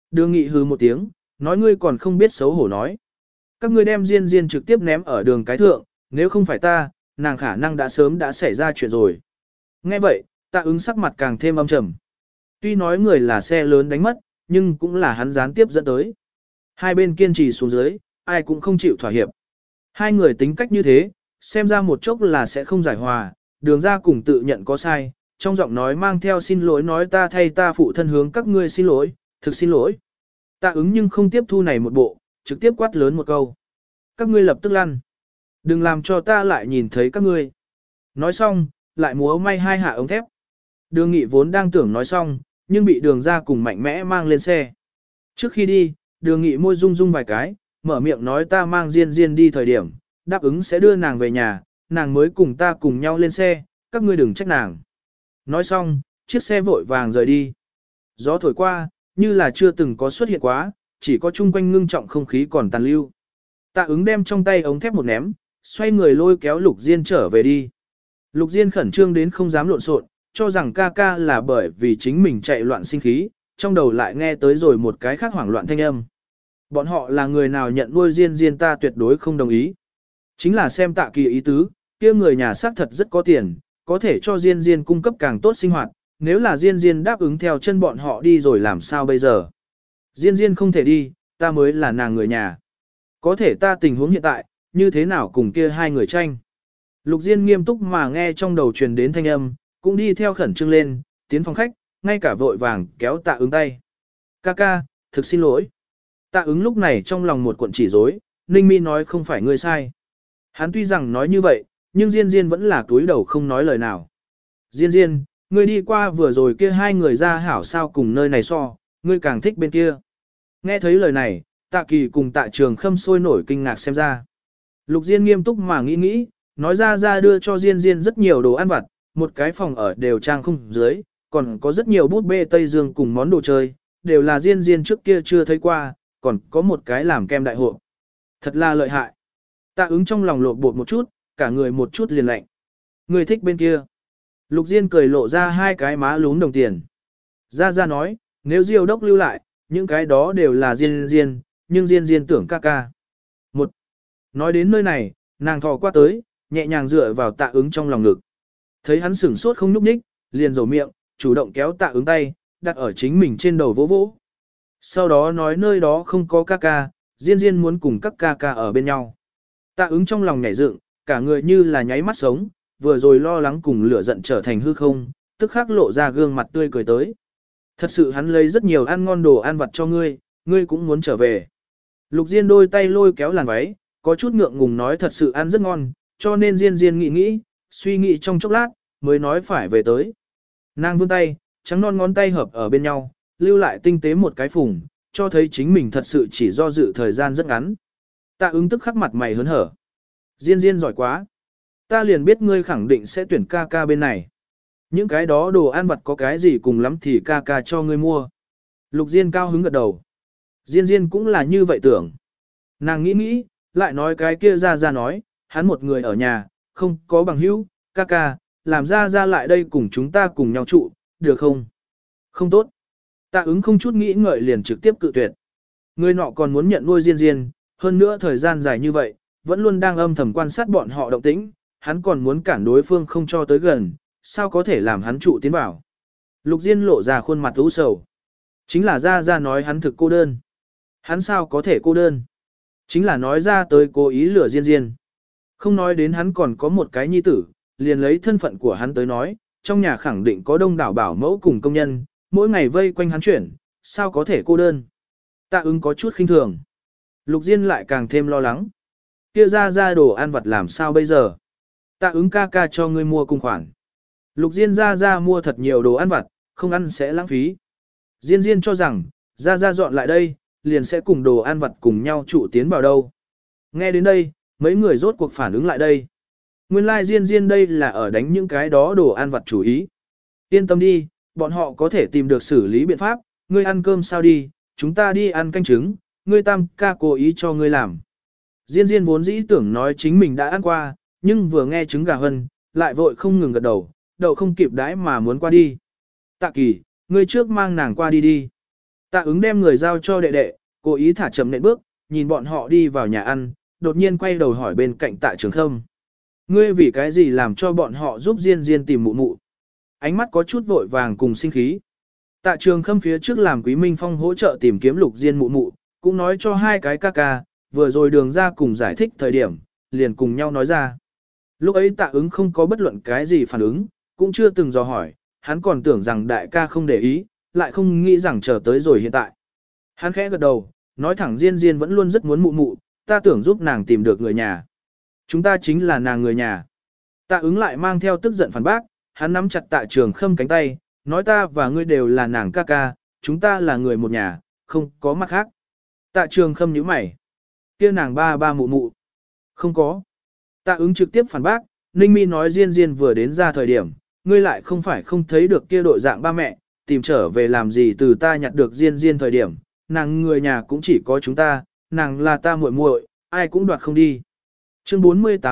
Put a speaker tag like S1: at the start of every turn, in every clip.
S1: Đường Nghị hừ một tiếng, nói ngươi còn không biết xấu hổ nói. Các ngươi đem Diên Diên trực tiếp ném ở đường cái thượng, nếu không phải ta, nàng khả năng đã sớm đã xảy ra chuyện rồi. Nghe vậy, Tạ Ứng sắc mặt càng thêm âm trầm. Tuy nói người là xe lớn đánh mất, nhưng cũng là hắn gián tiếp dẫn tới. Hai bên kiên trì xuống dưới, ai cũng không chịu thỏa hiệp. Hai người tính cách như thế, xem ra một chốc là sẽ không giải hòa, đường ra cùng tự nhận có sai, trong giọng nói mang theo xin lỗi nói ta thay ta phụ thân hướng các ngươi xin lỗi, thực xin lỗi. Tạ Ứng nhưng không tiếp thu này một bộ, trực tiếp quát lớn một câu. Các ngươi lập tức lăn. Đừng làm cho ta lại nhìn thấy các ngươi. Nói xong, lại múa may hai hạ ống thép. Đường Nghị vốn đang tưởng nói xong, nhưng bị đường ra cùng mạnh mẽ mang lên xe. Trước khi đi, đường Nghị môi rung rung vài cái, mở miệng nói ta mang Diên Diên đi thời điểm, đáp ứng sẽ đưa nàng về nhà, nàng mới cùng ta cùng nhau lên xe, các ngươi đừng trách nàng. Nói xong, chiếc xe vội vàng rời đi. Gió thổi qua, như là chưa từng có xuất hiện quá, chỉ có chung quanh ngưng trọng không khí còn tàn lưu. Tạ Ứng đem trong tay ống thép một ném, xoay người lôi kéo Lục Diên trở về đi. Lục Diên khẩn trương đến không dám lộn xộn, cho rằng ca ca là bởi vì chính mình chạy loạn sinh khí, trong đầu lại nghe tới rồi một cái khác hoảng loạn thanh âm. Bọn họ là người nào nhận nuôi Diên Diên ta tuyệt đối không đồng ý. Chính là xem Tạ Kỳ ý tứ, kia người nhà xác thật rất có tiền, có thể cho Diên Diên cung cấp càng tốt sinh hoạt, nếu là Diên Diên đáp ứng theo chân bọn họ đi rồi làm sao bây giờ. Diên Diên không thể đi, ta mới là nàng người nhà. Có thể ta tình huống hiện tại, như thế nào cùng kia hai người tranh. Lục Diên nghiêm túc mà nghe trong đầu truyền đến thanh âm, cũng đi theo khẩn trương lên, tiến phòng khách, ngay cả vội vàng kéo Tạ Ứng tay. Ca ca, thực xin lỗi. Tạ Ứng lúc này trong lòng một cuộn chỉ rối, Ninh Mi nói không phải ngươi sai. Hắn tuy rằng nói như vậy, nhưng Diên Diên vẫn là túi đầu không nói lời nào. Diên Diên, ngươi đi qua vừa rồi kia hai người ra hảo sao cùng nơi này so, ngươi càng thích bên kia. Nghe thấy lời này, Tạ Kỳ cùng Tạ Trường Khâm sôi nổi kinh ngạc xem ra. Lục Diên nghiêm túc mà nghĩ, nói ra đưa cho Diên Diên rất nhiều đồ ăn vặt, một cái phòng ở đều trang không dưới, còn có rất nhiều bút bê Tây Dương cùng món đồ chơi, đều là Diên Diên trước kia chưa thấy qua, còn có một cái làm kem đại hộp. Thật là lợi hại. Tạ Ứng trong lòng lột bột một chút, cả người một chút liền lạnh. Người thích bên kia. Lục Diên cười lộ ra hai cái má lún đồng tiền. Ra nói, nếu Diêu đốc lưu lại, những cái đó đều là Diên Diên, nhưng Diên Diên tưởng ca ca. Một. Nói đến nơi này, nàng thò qua tới, nhẹ nhàng dựa vào Tạ Ứng trong lòng ngực. Thấy hắn sửng sốt không nhúc nhích, liền rầu miệng, chủ động kéo Tạ Ứng tay, đặt ở chính mình trên đầu vỗ vỗ. Sau đó nói nơi đó không có ca ca, Diên Diên muốn cùng các ca ca ở bên nhau. Tạ Ứng trong lòng nhảy dựng, cả người như là nháy mắt sống, vừa rồi lo lắng cùng lửa giận trở thành hư không, tức khắc lộ ra gương mặt tươi cười tới. Thật sự hắn lấy rất nhiều ăn ngon đồ ăn vặt cho ngươi, ngươi cũng muốn trở về. Lục Diên đôi tay lôi kéo làn váy, có chút ngượng ngùng nói thật sự ăn rất ngon, cho nên Diên Diên nghĩ, suy nghĩ trong chốc lát, mới nói phải về tới. Nàng vươn tay, trắng non ngón tay hợp ở bên nhau, lưu lại tinh tế một cái phùng, cho thấy chính mình thật sự chỉ do dự thời gian rất ngắn. Tạ Ứng tức khắc mặt mày hớn hở. Diên Diên giỏi quá. Ta liền biết ngươi khẳng định sẽ tuyển ca ca bên này. Những cái đó đồ ăn vặt có cái gì cùng lắm thì ca ca cho ngươi mua. Lục Diên cao hứng gật đầu. Diên Diên cũng là như vậy tưởng. Nàng nghĩ, lại nói cái kia ra nói, hắn một người ở nhà, không có bằng hữu, ca ca, làm ra lại đây cùng chúng ta cùng nhau trụ, được không? Không tốt. Tạ Ứng không chút nghĩ ngợi liền trực tiếp cự tuyệt. Người nọ còn muốn nhận nuôi Diên Diên, hơn nữa thời gian dài như vậy, vẫn luôn đang âm thầm quan sát bọn họ động tĩnh, hắn còn muốn cản đối phương không cho tới gần, sao có thể làm hắn trụ tiến vào. Lục Diên lộ ra khuôn mặt u sầu. Chính là ra nói hắn thực cô đơn. Hắn sao có thể cô đơn? Chính là nói ra tới cố ý lừa Diên Diên. Không nói đến hắn còn có một cái nhi tử, liền lấy thân phận của hắn tới nói, trong nhà khẳng định có đông đảo bảo mẫu cùng công nhân, mỗi ngày vây quanh hắn chuyển, sao có thể cô đơn. Tạ Ứng có chút khinh thường. Lục Diên lại càng thêm lo lắng. Kia ra đồ ăn vặt làm sao bây giờ? Tạ Ứng ca ca cho ngươi mua cùng khoản. Lục Diên ra mua thật nhiều đồ ăn vặt, không ăn sẽ lãng phí. Diên Diên cho rằng, ra dọn lại đây, liền sẽ cùng đồ ăn vặt cùng nhau trụ tiến vào đâu. Nghe đến đây, mấy người rốt cuộc phản ứng lại đây. Nguyên lai Diên đây là ở đánh những cái đó đồ ăn vặt chủ ý. Yên tâm đi, bọn họ có thể tìm được xử lý biện pháp, ngươi ăn cơm sao đi, chúng ta đi ăn canh trứng, ngươi tam ca cố ý cho ngươi làm. Diên vốn dĩ tưởng nói chính mình đã ăn qua, nhưng vừa nghe trứng gà hân, lại vội không ngừng gật đầu, đậu không kịp đãi mà muốn qua đi. Tạ Kỳ, ngươi trước mang nàng qua đi đi. Tạ ứng đem người giao cho đệ đệ, cố ý thả chậm nện bước, nhìn bọn họ đi vào nhà ăn, đột nhiên quay đầu hỏi bên cạnh Tạ Trường Khâm. Ngươi vì cái gì làm cho bọn họ giúp Diên Diên tìm mụ mụ? Ánh mắt có chút vội vàng cùng sinh khí. Tạ Trường Khâm phía trước làm Quý Minh Phong hỗ trợ tìm kiếm Lục Diên mụ mụ, cũng nói cho hai cái ca ca, vừa rồi đường ra cùng giải thích thời điểm, liền cùng nhau nói ra. Lúc ấy Tạ ứng không có bất luận cái gì phản ứng, cũng chưa từng dò hỏi, hắn còn tưởng rằng đại ca không để ý, lại không nghĩ rằng chờ tới rồi hiện tại. Hắn khẽ gật đầu, nói thẳng Diên Diên vẫn luôn rất muốn mụ mụ, ta tưởng giúp nàng tìm được người nhà. Chúng ta chính là nàng người nhà. Tạ ứng lại mang theo tức giận phản bác, hắn nắm chặt Tạ Trường Khâm cánh tay, nói ta và ngươi đều là nàng ca ca, chúng ta là người một nhà, không có mặt khác. Tạ Trường Khâm nhíu mày. Kia nàng ba ba mụ mụ. Không có. Tạ ứng trực tiếp phản bác, Ninh Mi nói Diên Diên vừa đến ra thời điểm, ngươi lại không phải không thấy được kia đội dạng ba mẹ, tìm trở về làm gì từ ta nhặt được Diên Diên thời điểm, nàng người nhà cũng chỉ có chúng ta, nàng là ta muội muội, ai cũng đoạt không đi. Chương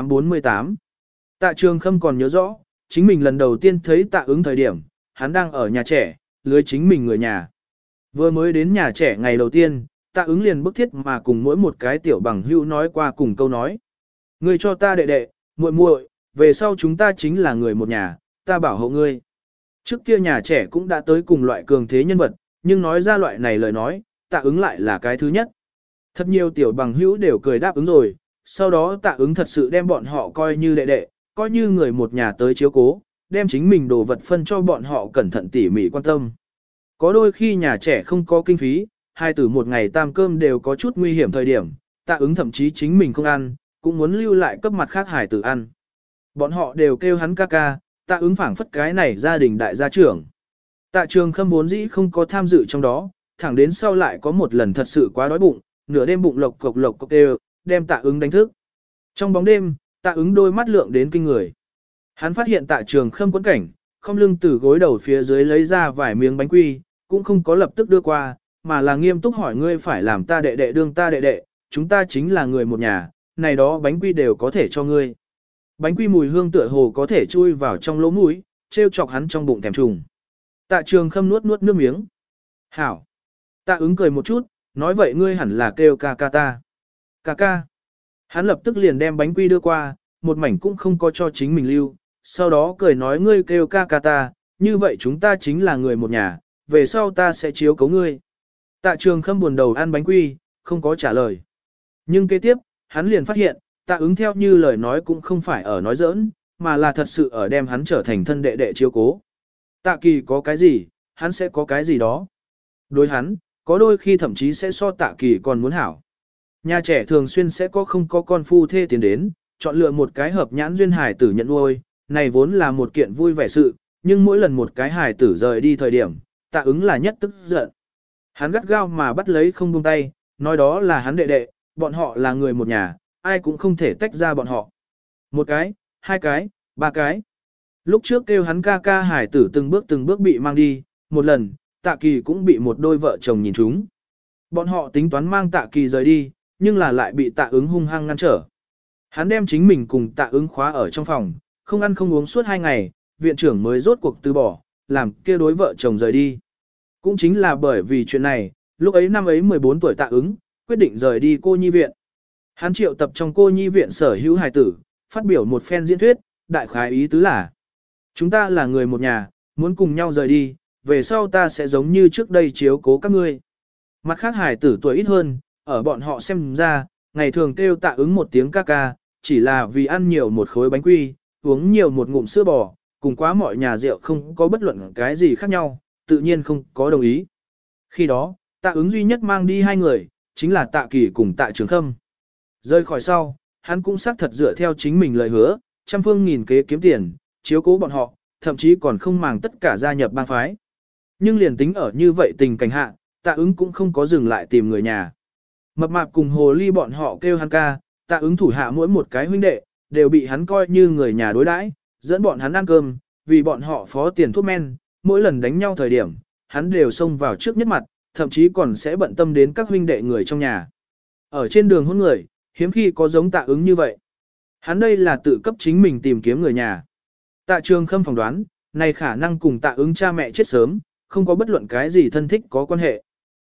S1: 48. Tạ Trường Khâm còn nhớ rõ, chính mình lần đầu tiên thấy Tạ ứng thời điểm, hắn đang ở nhà trẻ, lưới chính mình người nhà. Vừa mới đến nhà trẻ ngày đầu tiên, Tạ ứng liền bức thiết mà cùng mỗi một cái tiểu bằng hữu nói qua cùng câu nói. Ngươi cho ta đệ đệ, muội muội, về sau chúng ta chính là người một nhà, ta bảo hộ ngươi. Trước kia nhà trẻ cũng đã tới cùng loại cường thế nhân vật, nhưng nói ra loại này lời nói, Tạ ứng lại là cái thứ nhất. Thật nhiều tiểu bằng hữu đều cười đáp ứng rồi, sau đó Tạ ứng thật sự đem bọn họ coi như đệ đệ, coi như người một nhà tới chiếu cố, đem chính mình đồ vật phân cho bọn họ cẩn thận tỉ mỉ quan tâm. Có đôi khi nhà trẻ không có kinh phí, hai tử một ngày tam cơm đều có chút nguy hiểm thời điểm, Tạ ứng thậm chí chính mình không ăn, cũng muốn lưu lại cấp mặt khác hải tử ăn. Bọn họ đều kêu hắn ca ca, Tạ ứng phảng phất cái này gia đình đại gia trưởng. Tạ Trường Khâm vốn dĩ không có tham dự trong đó, thẳng đến sau lại có một lần thật sự quá đói bụng, nửa đêm bụng lộc cộc đều, đem Tạ ứng đánh thức. Trong bóng đêm, Tạ ứng đôi mắt lượng đến kinh người. Hắn phát hiện Tạ Trường Khâm quẫn cảnh, không lưng từ gối đầu phía dưới lấy ra vài miếng bánh quy, cũng không có lập tức đưa qua, mà là nghiêm túc hỏi ngươi phải làm ta đệ đệ đương ta đệ đệ, chúng ta chính là người một nhà, này đó bánh quy đều có thể cho ngươi. Bánh quy mùi hương tựa hồ có thể chui vào trong lỗ mũi, trêu chọc hắn trong bụng thèm trùng. Tạ Trường Khâm nuốt nước miếng. Hảo. Tạ ứng cười một chút, nói vậy ngươi hẳn là kêu ca ca ta. Ca ca. Hắn lập tức liền đem bánh quy đưa qua, một mảnh cũng không có cho chính mình lưu, sau đó cười nói ngươi kêu ca ca ta, như vậy chúng ta chính là người một nhà, về sau ta sẽ chiếu cố ngươi. Tạ Trường Khâm buồn đầu ăn bánh quy, không có trả lời. Nhưng kế tiếp, hắn liền phát hiện, Tạ ứng theo như lời nói cũng không phải ở nói giỡn, mà là thật sự ở đem hắn trở thành thân đệ đệ chiếu cố. Tạ Kỳ có cái gì, hắn sẽ có cái gì đó. Đối hắn, có đôi khi thậm chí sẽ so Tạ Kỳ còn muốn hảo. Nhà trẻ thường xuyên sẽ có không có con phu thê tiến đến, chọn lựa một cái hợp nhãn duyên hài tử nhận nuôi, này vốn là một kiện vui vẻ sự, nhưng mỗi lần một cái hài tử rời đi thời điểm, Tạ ứng là nhất tức giận. Hắn gắt gao mà bắt lấy không buông tay, nói đó là hắn đệ đệ, bọn họ là người một nhà, ai cũng không thể tách ra bọn họ. Một cái, hai cái, ba cái. Lúc trước kêu hắn ca ca hải tử từng bước bị mang đi, một lần, Tạ Kỳ cũng bị một đôi vợ chồng nhìn trúng. Bọn họ tính toán mang Tạ Kỳ rời đi, nhưng là lại bị Tạ ứng hung hăng ngăn trở. Hắn đem chính mình cùng Tạ ứng khóa ở trong phòng, không ăn không uống suốt 2 ngày, viện trưởng mới rốt cuộc từ bỏ, làm kia đối vợ chồng rời đi. Cũng chính là bởi vì chuyện này, lúc ấy năm ấy 14 tuổi Tạ ứng, quyết định rời đi cô nhi viện. Hắn triệu tập trong cô nhi viện sở hữu hài tử, phát biểu một phen diễn thuyết, đại khái ý tứ là: chúng ta là người một nhà, muốn cùng nhau rời đi, về sau ta sẽ giống như trước đây chiếu cố các ngươi. Mặt khác hài tử tuổi ít hơn, ở bọn họ xem ra, ngày thường kêu Tạ ứng một tiếng ca ca, chỉ là vì ăn nhiều một khối bánh quy, uống nhiều một ngụm sữa bò, cùng quá mọi nhà rượu không có bất luận cái gì khác nhau, tự nhiên không có đồng ý. Khi đó, Tạ ứng duy nhất mang đi 2 người, chính là Tạ Kỳ cùng Tạ Trường Khâm. Rời khỏi sau, hắn cũng xác thật dựa theo chính mình lời hứa, trăm phương nghìn kế kiếm tiền, chiếu cố bọn họ, thậm chí còn không màng tất cả gia nhập bang phái. Nhưng liền tính ở như vậy tình cảnh hạ, Tạ ứng cũng không có dừng lại tìm người nhà. Mập mạp cùng hồ ly bọn họ kêu hắn ca, Tạ ứng thủ hạ mỗi một cái huynh đệ, đều bị hắn coi như người nhà đối đãi, dẫn bọn hắn ăn cơm, vì bọn họ phó tiền thuốc men, mỗi lần đánh nhau thời điểm, hắn đều xông vào trước nhất mặt, thậm chí còn sẽ bận tâm đến các huynh đệ người trong nhà. Ở trên đường hôn người, hiếm khi có giống Tạ ứng như vậy. Hắn đây là tự cấp chính mình tìm kiếm người nhà. Tạ Trường Khâm phỏng đoán, này khả năng cùng Tạ ứng cha mẹ chết sớm, không có bất luận cái gì thân thích có quan hệ.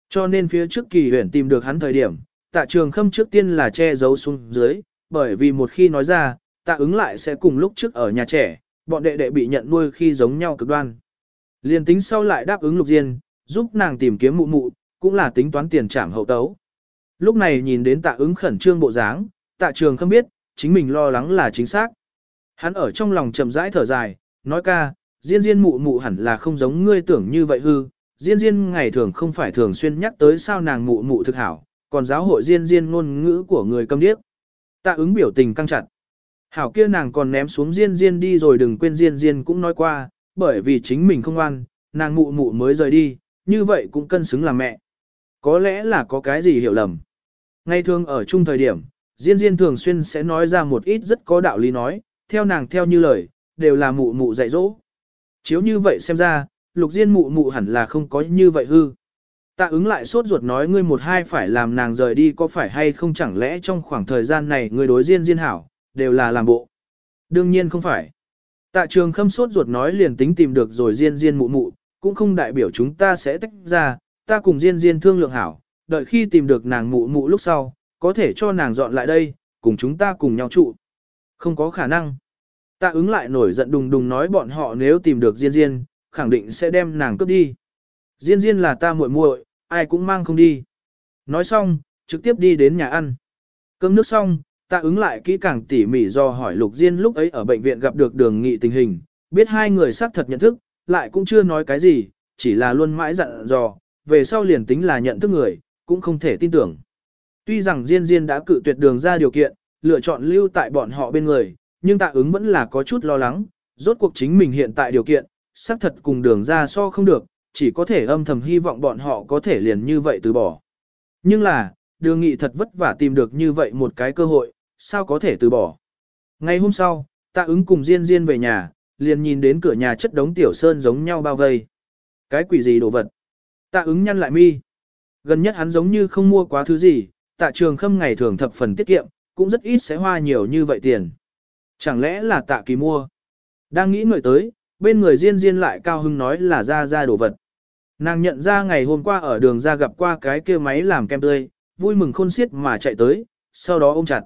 S1: Cho nên phía trước Kỳ Huyền tìm được hắn thời điểm, Tạ Trường Khâm trước tiên là che giấu xuống dưới, bởi vì một khi nói ra, Tạ ứng lại sẽ cùng lúc trước ở nhà trẻ, bọn đệ đệ bị nhận nuôi khi giống nhau cực đoan. Liên tính sau lại đáp ứng Lục Diên, giúp nàng tìm kiếm mụ mụ, cũng là tính toán tiền trảm hậu tấu. Lúc này nhìn đến Tạ ứng khẩn trương bộ dáng, Tạ Trường Khâm biết, chính mình lo lắng là chính xác. Hắn ở trong lòng chậm rãi thở dài, nói ca, Diên Diên mụ mụ hẳn là không giống ngươi tưởng như vậy hư, Diên Diên ngày thường không phải thường xuyên nhắc tới sao nàng mụ mụ thực hảo, còn giáo hội Diên Diên ngôn ngữ của người câm điếc. Tạ ứng biểu tình căng chặt. Hảo kia nàng còn ném xuống Diên Diên đi rồi, đừng quên Diên Diên cũng nói qua, bởi vì chính mình không ngoan, nàng mụ mụ mới rời đi, như vậy cũng cân xứng làm mẹ. Có lẽ là có cái gì hiểu lầm. Ngày thường ở chung thời điểm, Diên Diên thường xuyên sẽ nói ra một ít rất có đạo lý nói, theo nàng theo như lời, đều là mụ mụ dạy dỗ. Chiếu như vậy xem ra, Lục Diên mụ mụ hẳn là không có như vậy hư. Tạ ứng lại sốt ruột nói ngươi một hai phải làm nàng rời đi có phải hay không, chẳng lẽ trong khoảng thời gian này ngươi đối Diên Diên hảo, đều là làm bộ. Đương nhiên không phải. Tạ Trường Khâm sốt ruột nói liền tính tìm được rồi Diên Diên mụ mụ, cũng không đại biểu chúng ta sẽ tách ra, ta cùng Diên Diên thương lượng hảo, đợi khi tìm được nàng mụ mụ lúc sau, có thể cho nàng dọn lại đây, cùng chúng ta cùng nhau trụ. Không có khả năng. Tạ ứng lại nổi giận đùng đùng nói bọn họ nếu tìm được Diên Diên, khẳng định sẽ đem nàng cướp đi. Diên Diên là ta muội muội, ai cũng mang không đi. Nói xong, trực tiếp đi đến nhà ăn. Cơm nước xong, Tạ ứng lại kỹ càng tỉ mỉ do hỏi Lục Diên lúc ấy ở bệnh viện gặp được Đường Nghị tình hình, biết hai người xác thật nhận thức, lại cũng chưa nói cái gì, chỉ là luôn mãi dặn dò, về sau liền tính là nhận thức người, cũng không thể tin tưởng. Tuy rằng Diên Diên đã cự tuyệt Đường ra điều kiện, lựa chọn lưu tại bọn họ bên người, nhưng Tạ ứng vẫn là có chút lo lắng, rốt cuộc chính mình hiện tại điều kiện, xác thật cùng Đường ra so không được, chỉ có thể âm thầm hy vọng bọn họ có thể liền như vậy từ bỏ. Nhưng là, Đường Nghị thật vất vả tìm được như vậy một cái cơ hội, sao có thể từ bỏ. Ngày hôm sau, Tạ ứng cùng Diên Diên về nhà, liền nhìn đến cửa nhà chất đống tiểu sơn giống nhau bao vây. Cái quỷ gì đồ vật? Tạ ứng nhăn lại mi. Gần nhất hắn giống như không mua quá thứ gì, Tạ Trường Khâm ngày thường thập phần tiết kiệm, cũng rất ít sẽ hoa nhiều như vậy tiền. Chẳng lẽ là Tạ Kỳ mua? Đang nghĩ ngợi tới, bên người Diên Diên lại cao hưng nói là ra đồ vật. Nàng nhận ra ngày hôm qua ở đường ra gặp qua cái kia máy làm kem tươi, vui mừng khôn xiết mà chạy tới, sau đó ôm chặt.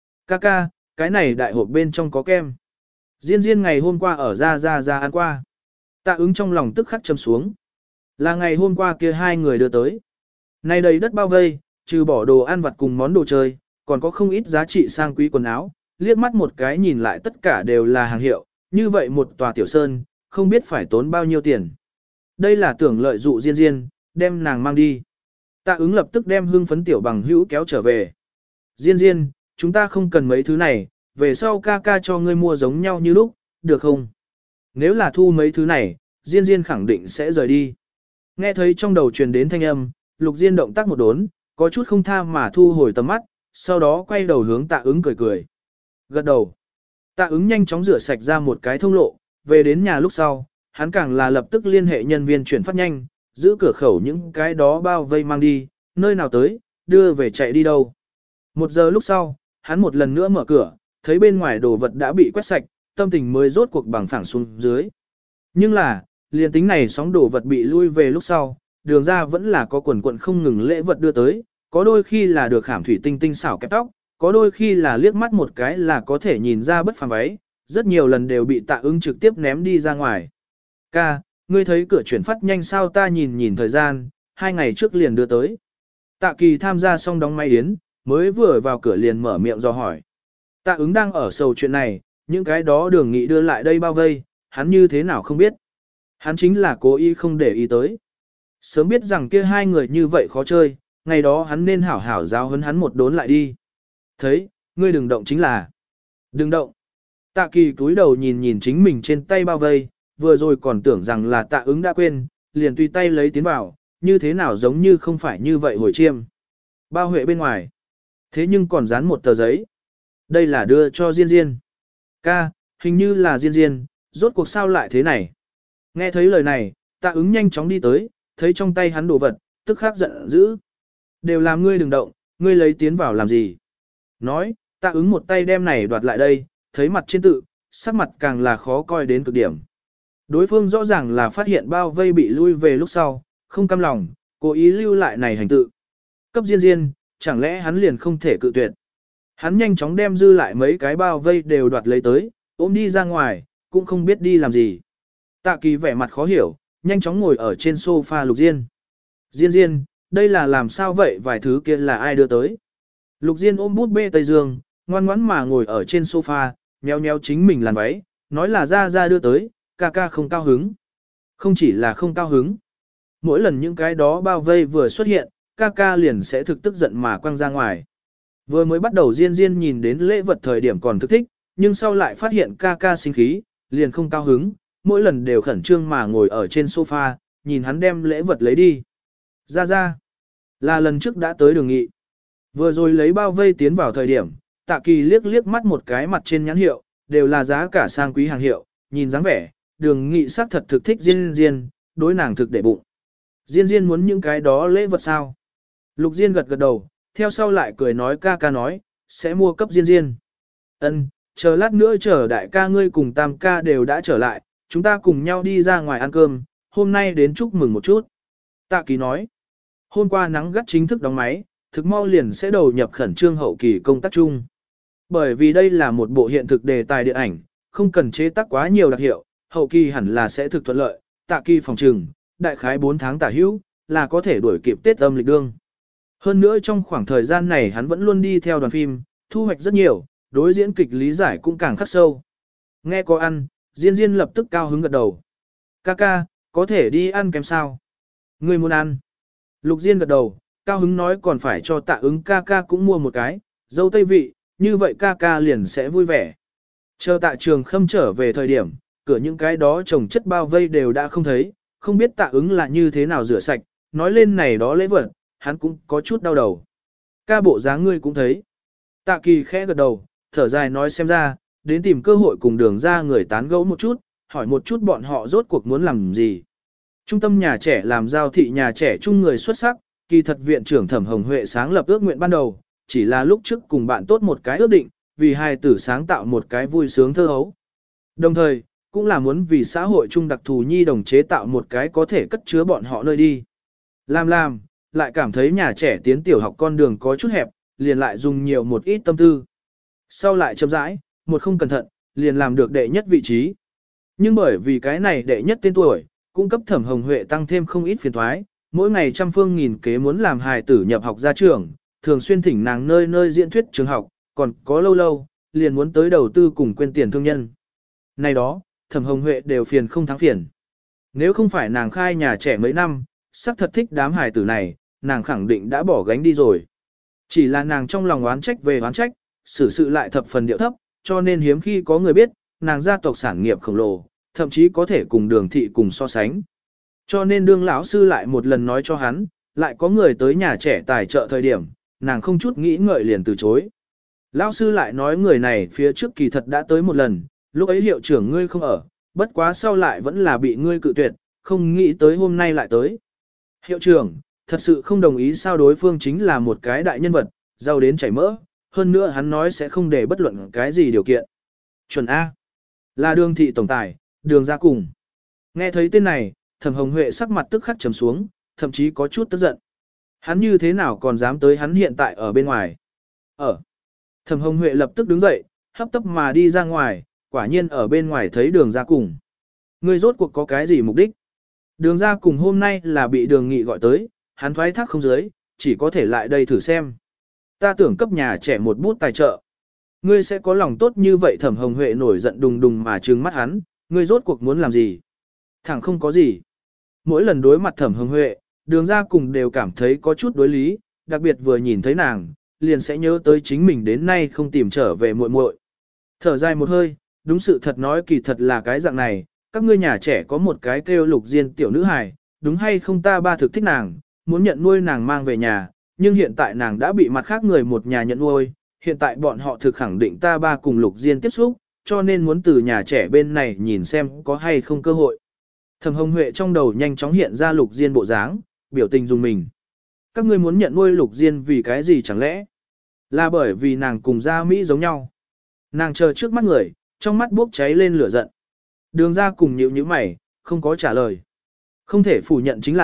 S1: Ca, cái này đại hộp bên trong có kem. Diên Diên ngày hôm qua ở ra ăn qua. Tạ ứng trong lòng tức khắc châm xuống. Là ngày hôm qua kia hai người đưa tới. Này đầy đất bao vây, trừ bỏ đồ ăn vặt cùng món đồ chơi, còn có không ít giá trị sang quý quần áo, liếc mắt một cái nhìn lại tất cả đều là hàng hiệu, như vậy một tòa tiểu sơn, không biết phải tốn bao nhiêu tiền. Đây là tưởng lợi dụ Diên Diên, đem nàng mang đi. Tạ ứng lập tức đem hương phấn tiểu bằng hữu kéo trở về. Diên Diên, chúng ta không cần mấy thứ này, về sau ca cho ngươi mua giống nhau như lúc, được không? Nếu là thu mấy thứ này, Diên Diên khẳng định sẽ rời đi. Nghe thấy trong đầu truyền đến thanh âm, Lục Diên động tác một đốn, có chút không tha mà thu hồi tầm mắt, sau đó quay đầu hướng Tạ ứng cười. Gật đầu. Tạ ứng nhanh chóng rửa sạch ra một cái thông lộ, về đến nhà lúc sau, hắn càng là lập tức liên hệ nhân viên chuyển phát nhanh, giữ cửa khẩu những cái đó bao vây mang đi, nơi nào tới, đưa về chạy đi đâu. 1 giờ lúc sau, hắn một lần nữa mở cửa, thấy bên ngoài đồ vật đã bị quét sạch, tâm tình mới rốt cuộc bằng phẳng xuống dưới. Nhưng là, liền tính này sóng đồ vật bị lui về lúc sau, đường ra vẫn là có quần quận không ngừng lễ vật đưa tới, có đôi khi là được khảm thủy tinh tinh xảo kẹp tóc, có đôi khi là liếc mắt một cái là có thể nhìn ra bất phàm váy, rất nhiều lần đều bị Tạ ứng trực tiếp ném đi ra ngoài. Ca, ngươi thấy cửa chuyển phát nhanh sao? Ta nhìn thời gian, 2 ngày trước liền đưa tới. Tạ Kỳ tham gia xong đóng máy yến, mới vừa vào cửa liền mở miệng do hỏi. Tạ ứng đang ở sầu chuyện này, những cái đó Đường Nghị đưa lại đây bao vây, hắn như thế nào không biết. Hắn chính là cố ý không để ý tới. Sớm biết rằng kia hai người như vậy khó chơi, ngày đó hắn nên hảo hảo giáo huấn hắn một đốn lại đi. Thấy, ngươi đừng động chính là. Đừng động. Tạ Kỳ cúi đầu nhìn chính mình trên tay bao vây, vừa rồi còn tưởng rằng là Tạ ứng đã quên, liền tùy tay lấy tiến vào, như thế nào giống như không phải như vậy hồi chiêm. Bao huệ bên ngoài. Thế nhưng còn dán một tờ giấy. Đây là đưa cho Diên Diên. Ca, hình như là Diên Diên, rốt cuộc sao lại thế này. Nghe thấy lời này, Tạ ứng nhanh chóng đi tới, thấy trong tay hắn đồ vật, tức khắc giận dữ. Đều làm ngươi đừng động, ngươi lấy tiến vào làm gì. Nói, Tạ ứng một tay đem này đoạt lại đây, thấy mặt trên tự, sắc mặt càng là khó coi đến cực điểm. Đối phương rõ ràng là phát hiện bao vây bị lui về lúc sau, không cam lòng, Cố ý lưu lại này hành tự. Cấp Diên Diên, chẳng lẽ hắn liền không thể cự tuyệt. Hắn nhanh chóng đem dư lại mấy cái bao vây đều đoạt lấy tới, ôm đi ra ngoài, cũng không biết đi làm gì. Tạ Kỳ vẻ mặt khó hiểu, nhanh chóng ngồi ở trên sofa Lục Diên. Diên Diên, đây là làm sao vậy, vài thứ kia là ai đưa tới? Lục Diên ôm bút bê Tây Dương, ngoan ngoãn mà ngồi ở trên sofa, nhéo nhéo chính mình làn váy, nói là ra đưa tới, ca ca không cao hứng. Không chỉ là không cao hứng. Mỗi lần những cái đó bao vây vừa xuất hiện, ca ca liền sẽ thực tức giận mà quăng ra ngoài. Vừa mới bắt đầu Diên Diên nhìn đến lễ vật thời điểm còn thực thích, nhưng sau lại phát hiện ca ca sinh khí, liền không cao hứng, mỗi lần đều khẩn trương mà ngồi ở trên sofa, nhìn hắn đem lễ vật lấy đi. Ra, là lần trước đã tới Đường Nghị. Vừa rồi lấy bao vây tiến vào thời điểm, Tạ Kỳ liếc mắt một cái mặt trên nhãn hiệu, đều là giá cả sang quý hàng hiệu, nhìn dáng vẻ, Đường Nghị sắc thật thực thích Diên Diên, đối nàng thực để bụng. Diên Diên muốn những cái đó lễ vật sao? Lục Diên gật đầu, theo sau lại cười nói ca ca nói, sẽ mua cấp Diên Diên. Ân, chờ lát nữa chờ đại ca ngươi cùng tam ca đều đã trở lại, chúng ta cùng nhau đi ra ngoài ăn cơm, hôm nay đến chúc mừng một chút. Tạ Kỳ nói, hôm qua nắng gắt chính thức đóng máy, thực mau liền sẽ đầu nhập khẩn trương hậu kỳ công tác chung. Bởi vì đây là một bộ hiện thực đề tài điện ảnh, không cần chế tác quá nhiều đặc hiệu, hậu kỳ hẳn là sẽ thực thuận lợi, Tạ Kỳ phòng trừng, đại khái 4 tháng tả hữu, là có thể đuổi kịp Tết âm lịch đương. Hơn nữa trong khoảng thời gian này hắn vẫn luôn đi theo đoàn phim, thu hoạch rất nhiều, đối diễn kịch lý giải cũng càng khắc sâu. Nghe có ăn, Diên Diên lập tức cao hứng gật đầu. Ca, có thể đi ăn kém sao? Ngươi muốn ăn? Lục Diên gật đầu, cao hứng nói còn phải cho Tạ Ứng ca cũng mua một cái, dâu tây vị, như vậy ca liền sẽ vui vẻ. Chờ Tạ Trường Khâm trở về thời điểm, cửa những cái đó trồng chất bao vây đều đã không thấy, không biết Tạ Ứng là như thế nào rửa sạch, nói lên này đó lễ vật, hắn cũng có chút đau đầu. Ca bộ dáng ngươi cũng thấy. Tạ Kỳ khẽ gật đầu, thở dài nói xem ra, đến tìm cơ hội cùng Đường ra người tán gẫu một chút, hỏi một chút bọn họ rốt cuộc muốn làm gì. Trung tâm nhà trẻ làm giao thị nhà trẻ chung người xuất sắc, kỳ thật viện trưởng Thẩm Hồng Huệ sáng lập ước nguyện ban đầu, chỉ là lúc trước cùng bạn tốt một cái ước định, vì hai tử sáng tạo một cái vui sướng thơ hấu. Đồng thời, cũng là muốn vì xã hội chung đặc thù nhi đồng chế tạo một cái có thể cất chứa bọn họ nơi đi. Làm, lại cảm thấy nhà trẻ tiến tiểu học con đường có chút hẹp, liền lại dùng nhiều một ít tâm tư. Sau lại chậm rãi, một không cẩn thận, liền làm được đệ nhất vị trí. Nhưng bởi vì cái này đệ nhất tên tuổi, cung cấp Thẩm Hồng Huệ tăng thêm không ít phiền thoái, mỗi ngày trăm phương nghìn kế muốn làm hài tử nhập học ra trường, thường xuyên thỉnh nàng nơi nơi diễn thuyết trường học, còn có lâu, liền muốn tới đầu tư cùng quên tiền thương nhân. Này đó, Thẩm Hồng Huệ đều phiền không thắng phiền. Nếu không phải nàng khai nhà trẻ mấy năm, sắc thật thích đám hài tử này, nàng khẳng định đã bỏ gánh đi rồi. Chỉ là nàng trong lòng oán trách về oán trách, xử sự lại thập phần điệu thấp, cho nên hiếm khi có người biết, nàng gia tộc sản nghiệp khổng lồ, thậm chí có thể cùng Đường thị cùng so sánh. Cho nên đương lão sư lại một lần nói cho hắn, lại có người tới nhà trẻ tài trợ thời điểm, nàng không chút nghĩ ngợi liền từ chối. Lão sư lại nói người này phía trước kỳ thật đã tới một lần, lúc ấy hiệu trưởng ngươi không ở, bất quá sau lại vẫn là bị ngươi cự tuyệt, không nghĩ tới hôm nay lại tới. Hiệu trưởng, thật sự không đồng ý sao, đối phương chính là một cái đại nhân vật, giàu đến chảy mỡ, hơn nữa hắn nói sẽ không để bất luận cái gì điều kiện. Chuẩn A. Là Đường thị tổng tài, Đường ra cùng. Nghe thấy tên này, Thẩm Hồng Huệ sắc mặt tức khắc trầm xuống, thậm chí có chút tức giận. Hắn như thế nào còn dám tới hắn hiện tại ở bên ngoài. Thẩm Hồng Huệ lập tức đứng dậy, hấp tấp mà đi ra ngoài, quả nhiên ở bên ngoài thấy Đường ra cùng. Ngươi rốt cuộc có cái gì mục đích? Đường ra cùng hôm nay là bị Đường Nghị gọi tới, hắn thoái thác không dưới, chỉ có thể lại đây thử xem. Ta tưởng cấp nhà trẻ một bút tài trợ. Ngươi sẽ có lòng tốt như vậy? Thẩm Hồng Huệ nổi giận đùng đùng mà trừng mắt hắn, ngươi rốt cuộc muốn làm gì? Thẳng không có gì. Mỗi lần đối mặt Thẩm Hồng Huệ, Đường ra cùng đều cảm thấy có chút đối lý, đặc biệt vừa nhìn thấy nàng, liền sẽ nhớ tới chính mình đến nay không tìm trở về muội muội. Thở dài một hơi, đúng sự thật nói kỳ thật là cái dạng này, các ngươi nhà trẻ có một cái kêu Lục Diên tiểu nữ hài, đúng hay không ta ba thực thích nàng, muốn nhận nuôi nàng mang về nhà, nhưng hiện tại nàng đã bị mặt khác người một nhà nhận nuôi, hiện tại bọn họ thực khẳng định ta ba cùng Lục Diên tiếp xúc, cho nên muốn từ nhà trẻ bên này nhìn xem có hay không cơ hội. Thẩm Hồng Huệ trong đầu nhanh chóng hiện ra Lục Diên bộ dáng, biểu tình dùng mình. Các ngươi muốn nhận nuôi Lục Diên vì cái gì chẳng lẽ? Là bởi vì nàng cùng Gia Mỹ giống nhau. Nàng chờ trước mắt người, trong mắt bốc cháy lên lửa giận. Đường ra cùng nhíu nhíu mày, không có trả lời. Không thể phủ nhận chính là,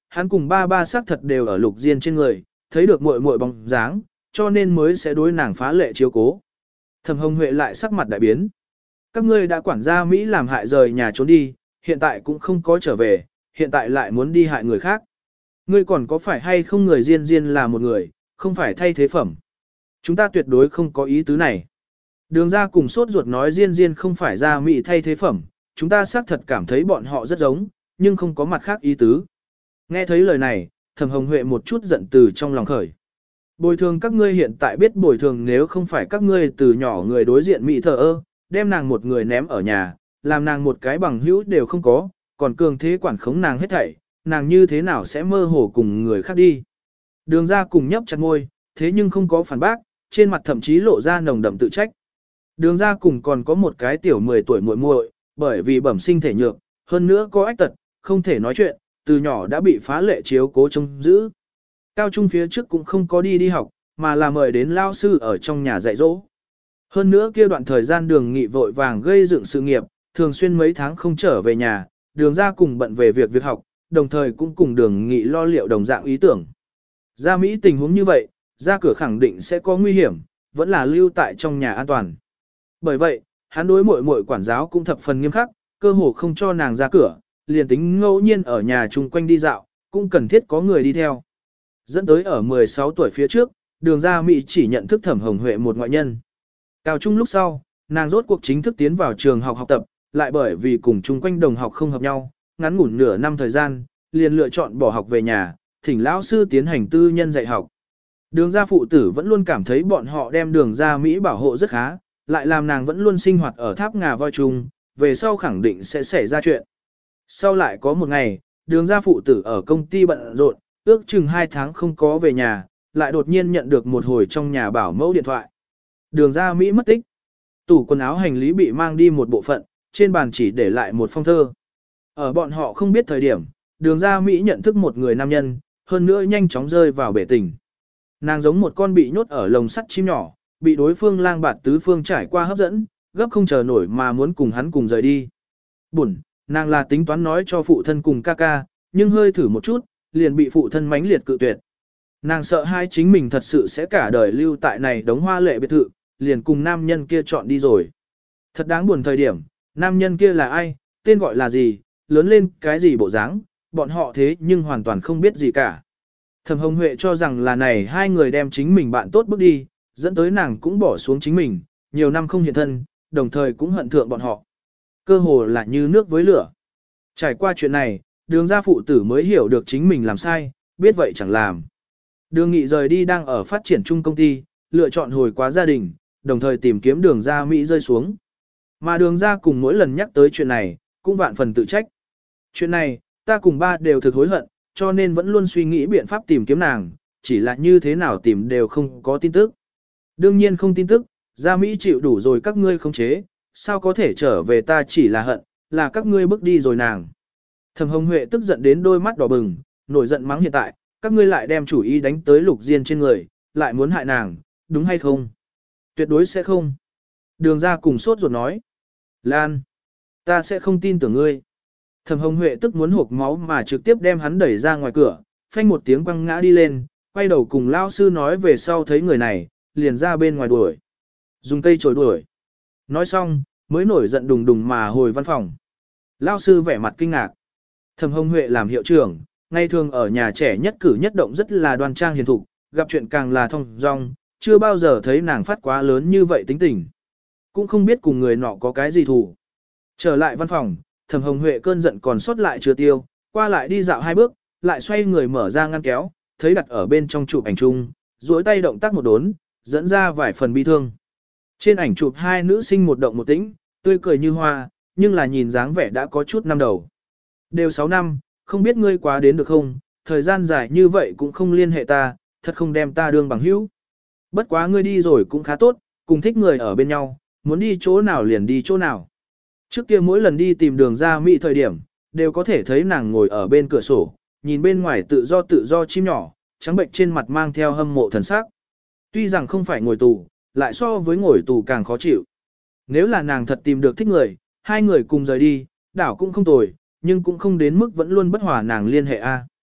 S1: hắn cùng ba ba xác thật đều ở Lục Diên trên người, thấy được muội muội bóng dáng, cho nên mới sẽ đối nàng phá lệ chiếu cố. Thẩm Hồng Huệ lại sắc mặt đại biến. Các ngươi đã quản gia Mỹ làm hại rời nhà trốn đi, hiện tại cũng không có trở về, hiện tại lại muốn đi hại người khác. Ngươi còn có phải hay không người Diên Diên là một người, không phải thay thế phẩm. Chúng ta tuyệt đối không có ý tứ này. Đường ra cùng sốt ruột nói Diên Diên không phải gia Mỹ thay thế phẩm, chúng ta xác thật cảm thấy bọn họ rất giống, nhưng không có mặt khác ý tứ. Nghe thấy lời này, Thẩm Hồng Huệ một chút giận từ trong lòng khởi. Bồi thường các ngươi hiện tại biết bồi thường nếu không phải các ngươi từ nhỏ người đối diện Mỹ thờ ơ, đem nàng một người ném ở nhà, làm nàng một cái bằng hữu đều không có, còn cường thế quản khống nàng hết thảy, nàng như thế nào sẽ mơ hồ cùng người khác đi. Đường ra cùng nhấp chặt môi, thế nhưng không có phản bác, trên mặt thậm chí lộ ra nồng đậm tự trách. Đường ra cùng còn có một cái tiểu 10 tuổi muội muội, bởi vì bẩm sinh thể nhược, hơn nữa có ách tật, không thể nói chuyện, từ nhỏ đã bị phá lệ chiếu cố trông giữ. Cao trung phía trước cũng không có đi học, mà là mời đến lao sư ở trong nhà dạy dỗ. Hơn nữa kia đoạn thời gian đường nghị vội vàng gây dựng sự nghiệp, thường xuyên mấy tháng không trở về nhà, đường ra cùng bận về việc học, đồng thời cũng cùng đường nghị lo liệu đồng dạng ý tưởng. Ra Mỹ tình huống như vậy, ra cửa khẳng định sẽ có nguy hiểm, vẫn là lưu tại trong nhà an toàn. Bởi vậy, hắn đối muội muội quản giáo cũng thập phần nghiêm khắc, cơ hồ không cho nàng ra cửa, liền tính ngẫu nhiên ở nhà chung quanh đi dạo, cũng cần thiết có người đi theo. Dẫn tới ở 16 tuổi phía trước, đường ra Mỹ chỉ nhận thức Thẩm Hồng Huệ một ngoại nhân. Cao trung lúc sau, nàng rốt cuộc chính thức tiến vào trường học tập, lại bởi vì cùng chung quanh đồng học không hợp nhau, ngắn ngủn nửa năm thời gian, liền lựa chọn bỏ học về nhà, thỉnh lão sư tiến hành tư nhân dạy học. Đường ra phụ tử vẫn luôn cảm thấy bọn họ đem đường ra Mỹ bảo hộ rất khá, lại làm nàng vẫn luôn sinh hoạt ở tháp ngà voi chung, về sau khẳng định sẽ xảy ra chuyện. Sau lại có một ngày, đường ra phụ tử ở công ty bận rộn, ước chừng 2 tháng không có về nhà, lại đột nhiên nhận được một hồi trong nhà bảo mẫu điện thoại. Đường ra Mỹ mất tích. Tủ quần áo hành lý bị mang đi một bộ phận, trên bàn chỉ để lại một phong thơ. Ở bọn họ không biết thời điểm, đường ra Mỹ nhận thức một người nam nhân, hơn nữa nhanh chóng rơi vào bể tình. Nàng giống một con bị nhốt ở lồng sắt chim nhỏ, bị đối phương lang bạt tứ phương trải qua hấp dẫn, gấp không chờ nổi mà muốn cùng hắn cùng rời đi. Buồn, nàng là tính toán nói cho phụ thân cùng ca ca, nhưng hơi thử một chút, liền bị phụ thân mãnh liệt cự tuyệt. Nàng sợ hai chính mình thật sự sẽ cả đời lưu tại này đống hoa lệ biệt thự, liền cùng nam nhân kia chọn đi rồi. Thật đáng buồn thời điểm, nam nhân kia là ai, tên gọi là gì, lớn lên cái gì bộ dáng, bọn họ thế nhưng hoàn toàn không biết gì cả. Thẩm Hồng Huệ cho rằng là này hai người đem chính mình bạn tốt bước đi, dẫn tới nàng cũng bỏ xuống chính mình, nhiều năm không hiện thân, đồng thời cũng hận thượng bọn họ. Cơ hồ là như nước với lửa. Trải qua chuyện này, đường ra phụ tử mới hiểu được chính mình làm sai, biết vậy chẳng làm. Đường nghị rời đi đang ở phát triển chung công ty, lựa chọn hồi quá gia đình, đồng thời tìm kiếm đường ra Mỹ rơi xuống. Mà đường ra cùng mỗi lần nhắc tới chuyện này, cũng vạn phần tự trách. Chuyện này, ta cùng ba đều thực hối hận, cho nên vẫn luôn suy nghĩ biện pháp tìm kiếm nàng, chỉ là như thế nào tìm đều không có tin tức. Đương nhiên không tin tức, ra Mỹ chịu đủ rồi các ngươi không chế, sao có thể trở về ta chỉ là hận, là các ngươi bước đi rồi nàng. Thẩm Hồng Huệ tức giận đến đôi mắt đỏ bừng, nổi giận mắng hiện tại, các ngươi lại đem chủ ý đánh tới Lục Diên trên người, lại muốn hại nàng, đúng hay không? Tuyệt đối sẽ không. Đường ra cùng sốt ruột nói. Lan, ta sẽ không tin tưởng ngươi. Thẩm Hồng Huệ tức muốn hộc máu mà trực tiếp đem hắn đẩy ra ngoài cửa, phanh một tiếng quăng ngã đi lên, quay đầu cùng lao sư nói về sau thấy người này, liền ra bên ngoài đuổi. Dùng cây chổi đuổi. Nói xong, mới nổi giận đùng đùng mà hồi văn phòng. Lao sư vẻ mặt kinh ngạc. Thẩm Hồng Huệ làm hiệu trưởng, ngày thường ở nhà trẻ nhất cử nhất động rất là đoan trang hiền thục, gặp chuyện càng là thông dong, chưa bao giờ thấy nàng phát quá lớn như vậy tính tình. Cũng không biết cùng người nọ có cái gì thù. Trở lại văn phòng, Thẩm Hồng Huệ cơn giận còn sót lại chưa tiêu, qua lại đi dạo 2 bước, lại xoay người mở ra ngăn kéo, thấy đặt ở bên trong chụp ảnh chung, duỗi tay động tác một đốn, dẫn ra vài phần bi thương. Trên ảnh chụp 2 nữ sinh một động một tĩnh, tươi cười như hoa, nhưng là nhìn dáng vẻ đã có chút năm đầu. Đều 6 năm, không biết ngươi quá đến được không, thời gian dài như vậy cũng không liên hệ ta, thật không đem ta đương bằng hữu. Bất quá ngươi đi rồi cũng khá tốt, cùng thích người ở bên nhau, muốn đi chỗ nào liền đi chỗ nào. Trước kia mỗi lần đi tìm đường ra Mỹ thời điểm, đều có thể thấy nàng ngồi ở bên cửa sổ, nhìn bên ngoài tự do chim nhỏ, trắng bệnh trên mặt mang theo hâm mộ thần sắc. Tuy rằng không phải ngồi tù, lại so với ngồi tù càng khó chịu. Nếu là nàng thật tìm được thích người, 2 người cùng rời đi, đảo cũng không tồi, nhưng cũng không đến mức vẫn luôn bất hòa nàng liên hệ a.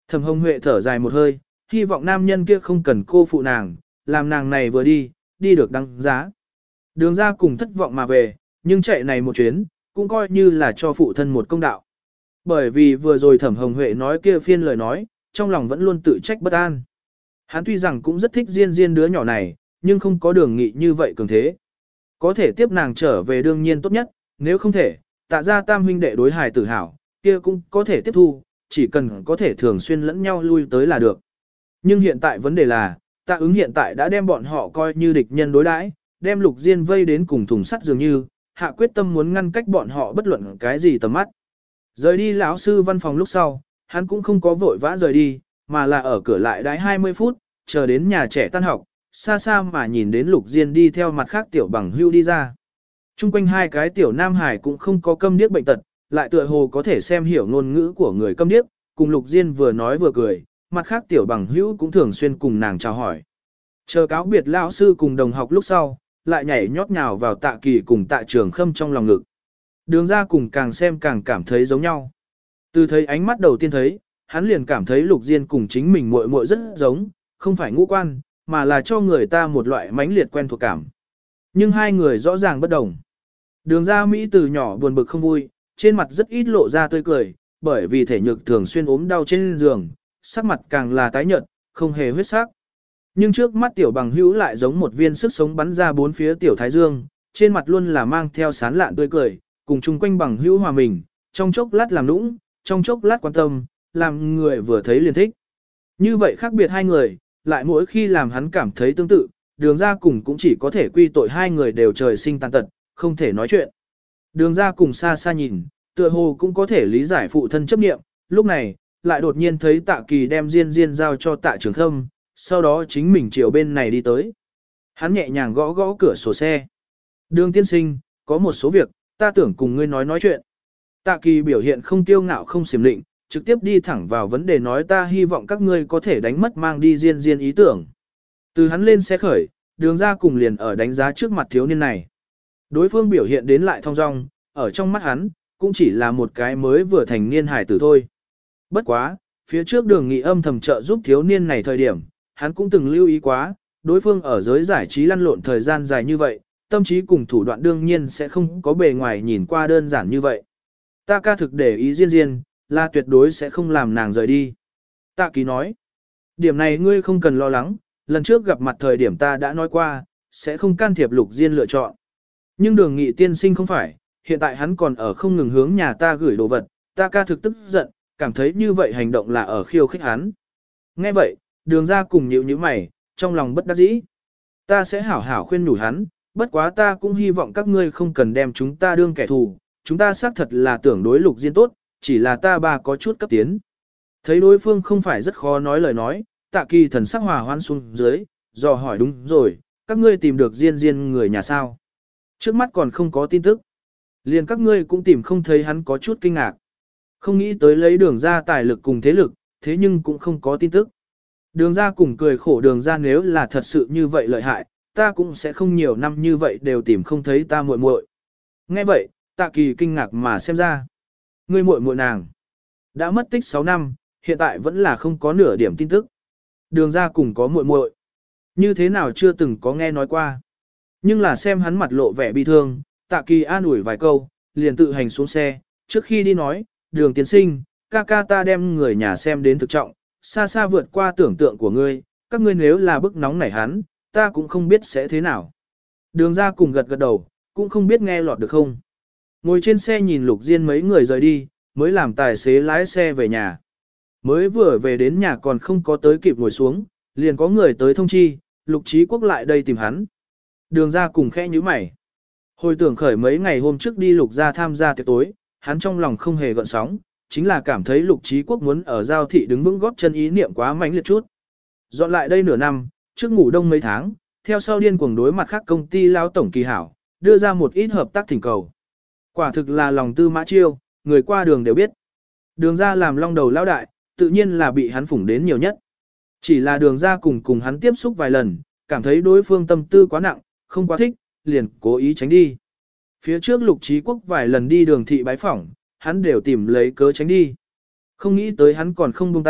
S1: Thẩm Hồng Huệ thở dài một hơi, hy vọng nam nhân kia không cần cô phụ nàng, làm nàng này vừa đi, đi được đăng giá. Đường ra cùng thất vọng mà về, nhưng chạy này một chuyến, cũng coi như là cho phụ thân một công đạo. Bởi vì vừa rồi Thẩm Hồng Huệ nói kia phiên lời nói, trong lòng vẫn luôn tự trách bất an. Hắn tuy rằng cũng rất thích Diên Diên đứa nhỏ này, nhưng không có đường nghị như vậy cường thế. Có thể tiếp nàng trở về đương nhiên tốt nhất, nếu không thể, Tạ ra tam huynh đệ đối hài tử hảo, kia cũng có thể tiếp thu, chỉ cần có thể thường xuyên lẫn nhau lui tới là được. Nhưng hiện tại vấn đề là, Tạ ứng hiện tại đã đem bọn họ coi như địch nhân đối đãi, đem Lục Diên vây đến cùng thùng sắt dường như, hạ quyết tâm muốn ngăn cách bọn họ bất luận cái gì tầm mắt. Rời đi lão sư văn phòng lúc sau, hắn cũng không có vội vã rời đi, mà là ở cửa lại đái 20 phút, chờ đến nhà trẻ tan học, xa xa mà nhìn đến Lục Diên đi theo mặt khác tiểu bằng hưu đi ra. Trung quanh hai cái tiểu nam hải cũng không có câm điếc bệnh tật, lại tựa hồ có thể xem hiểu ngôn ngữ của người câm điếc, cùng Lục Diên vừa nói vừa cười, mặt khác tiểu bằng hữu cũng thường xuyên cùng nàng chào hỏi. Chờ cáo biệt lão sư cùng đồng học lúc sau, lại nhảy nhót nhào vào Tạ Kỳ cùng Tạ Trường Khâm trong lòng ngực. Đường ra cùng càng xem càng cảm thấy giống nhau. Từ thấy ánh mắt đầu tiên thấy, hắn liền cảm thấy Lục Diên cùng chính mình muội muội rất giống, không phải ngũ quan, mà là cho người ta một loại mãnh liệt quen thuộc cảm. Nhưng hai người rõ ràng bất đồng. Đường ra Mỹ từ nhỏ buồn bực không vui, trên mặt rất ít lộ ra tươi cười, bởi vì thể nhược thường xuyên ốm đau trên giường, sắc mặt càng là tái nhợt, không hề huyết sắc. Nhưng trước mắt tiểu bằng hữu lại giống một viên sức sống bắn ra bốn phía tiểu thái dương, trên mặt luôn là mang theo sán lạn tươi cười, cùng chung quanh bằng hữu hòa mình, trong chốc lát làm nũng, trong chốc lát quan tâm, làm người vừa thấy liền thích. Như vậy khác biệt hai người, lại mỗi khi làm hắn cảm thấy tương tự, đường ra cùng cũng chỉ có thể quy tội hai người đều trời sinh tàn tật, không thể nói chuyện. Đường ra cùng xa xa nhìn, tựa hồ cũng có thể lý giải phụ thân chấp niệm, lúc này, lại đột nhiên thấy Tạ Kỳ đem Diên Diên giao cho Tạ Trường Khâm, sau đó chính mình chiều bên này đi tới. Hắn nhẹ nhàng gõ gõ cửa sổ xe. Đường tiên sinh, có một số việc, ta tưởng cùng ngươi nói chuyện. Tạ Kỳ biểu hiện không kiêu ngạo không xiểm định, trực tiếp đi thẳng vào vấn đề nói ta hy vọng các ngươi có thể đánh mất mang đi Diên Diên ý tưởng. Từ hắn lên xe khởi, đường ra cùng liền ở đánh giá trước mặt thiếu niên này. Đối phương biểu hiện đến lại thong dong, ở trong mắt hắn, cũng chỉ là một cái mới vừa thành niên hải tử thôi. Bất quá, phía trước đường nghị âm thầm trợ giúp thiếu niên này thời điểm, hắn cũng từng lưu ý quá, đối phương ở giới giải trí lăn lộn thời gian dài như vậy, tâm trí cùng thủ đoạn đương nhiên sẽ không có bề ngoài nhìn qua đơn giản như vậy. Ta ca thực để ý Diên Diên, là tuyệt đối sẽ không làm nàng rời đi. Tạ Kỳ nói, điểm này ngươi không cần lo lắng, lần trước gặp mặt thời điểm ta đã nói qua, sẽ không can thiệp Lục Diên lựa chọn. Nhưng đường nghị tiên sinh không phải, hiện tại hắn còn ở không ngừng hướng nhà ta gửi đồ vật, ta ca thực tức giận, cảm thấy như vậy hành động là ở khiêu khích hắn. Nghe vậy, đường ra cùng nhíu nhíu mày, trong lòng bất đắc dĩ. Ta sẽ hảo hảo khuyên nhủ hắn, bất quá ta cũng hy vọng các ngươi không cần đem chúng ta đương kẻ thù, chúng ta xác thật là tưởng đối Lục Diên tốt, chỉ là ta ba có chút cấp tiến. Thấy đối phương không phải rất khó nói lời nói, Tạ Kỳ thần sắc hòa hoan xuống dưới, dò hỏi đúng rồi, các ngươi tìm được Diên Diên người nhà sao? Trước mắt còn không có tin tức. Liền các ngươi cũng tìm không thấy hắn có chút kinh ngạc. Không nghĩ tới lấy đường ra tài lực cùng thế lực, thế nhưng cũng không có tin tức. Đường ra cùng cười khổ đường ra nếu là thật sự như vậy lợi hại, ta cũng sẽ không nhiều năm như vậy đều tìm không thấy ta muội muội. Nghe vậy, Tạ Kỳ kinh ngạc mà xem ra. Ngươi muội muội nàng đã mất tích 6 năm, hiện tại vẫn là không có nửa điểm tin tức. Đường ra cùng có muội muội, như thế nào chưa từng có nghe nói qua. Nhưng là xem hắn mặt lộ vẻ bi thương, Tạ Kỳ an ủi vài câu, liền tự hành xuống xe, trước khi đi nói, đường tiến sinh, ca ca ta đem người nhà xem đến thực trọng, xa xa vượt qua tưởng tượng của ngươi, các ngươi nếu là bức nóng nảy hắn, ta cũng không biết sẽ thế nào. Đường ra cùng gật gật đầu, cũng không biết nghe lọt được không. Ngồi trên xe nhìn Lục Diên mấy người rời đi, mới làm tài xế lái xe về nhà. Mới vừa về đến nhà còn không có tới kịp ngồi xuống, liền có người tới thông chi, Lục Trí Quốc lại đây tìm hắn. Đường ra cùng khẽ nhíu mày. Hồi tưởng khởi mấy ngày hôm trước đi Lục ra tham gia tiệc tối, hắn trong lòng không hề gợn sóng, chính là cảm thấy Lục Trí Quốc muốn ở giao thị đứng vững góp chân ý niệm quá mãnh liệt chút. Dọn lại đây nửa năm, trước ngủ đông mấy tháng, theo sau điên cuồng đối mặt khác công ty lao tổng kỳ hảo, đưa ra một ít hợp tác thỉnh cầu. Quả thực là lòng tư mã chiêu, người qua đường đều biết. Đường ra làm long đầu lao đại, tự nhiên là bị hắn phủng đến nhiều nhất. Chỉ là đường ra cùng hắn tiếp xúc vài lần, cảm thấy đối phương tâm tư quá nặng, không quá thích, liền cố ý tránh đi. Phía trước Lục Trí Quốc vài lần đi đường thị bái phỏng, hắn đều tìm lấy cớ tránh đi. Không nghĩ tới hắn còn không buông tay,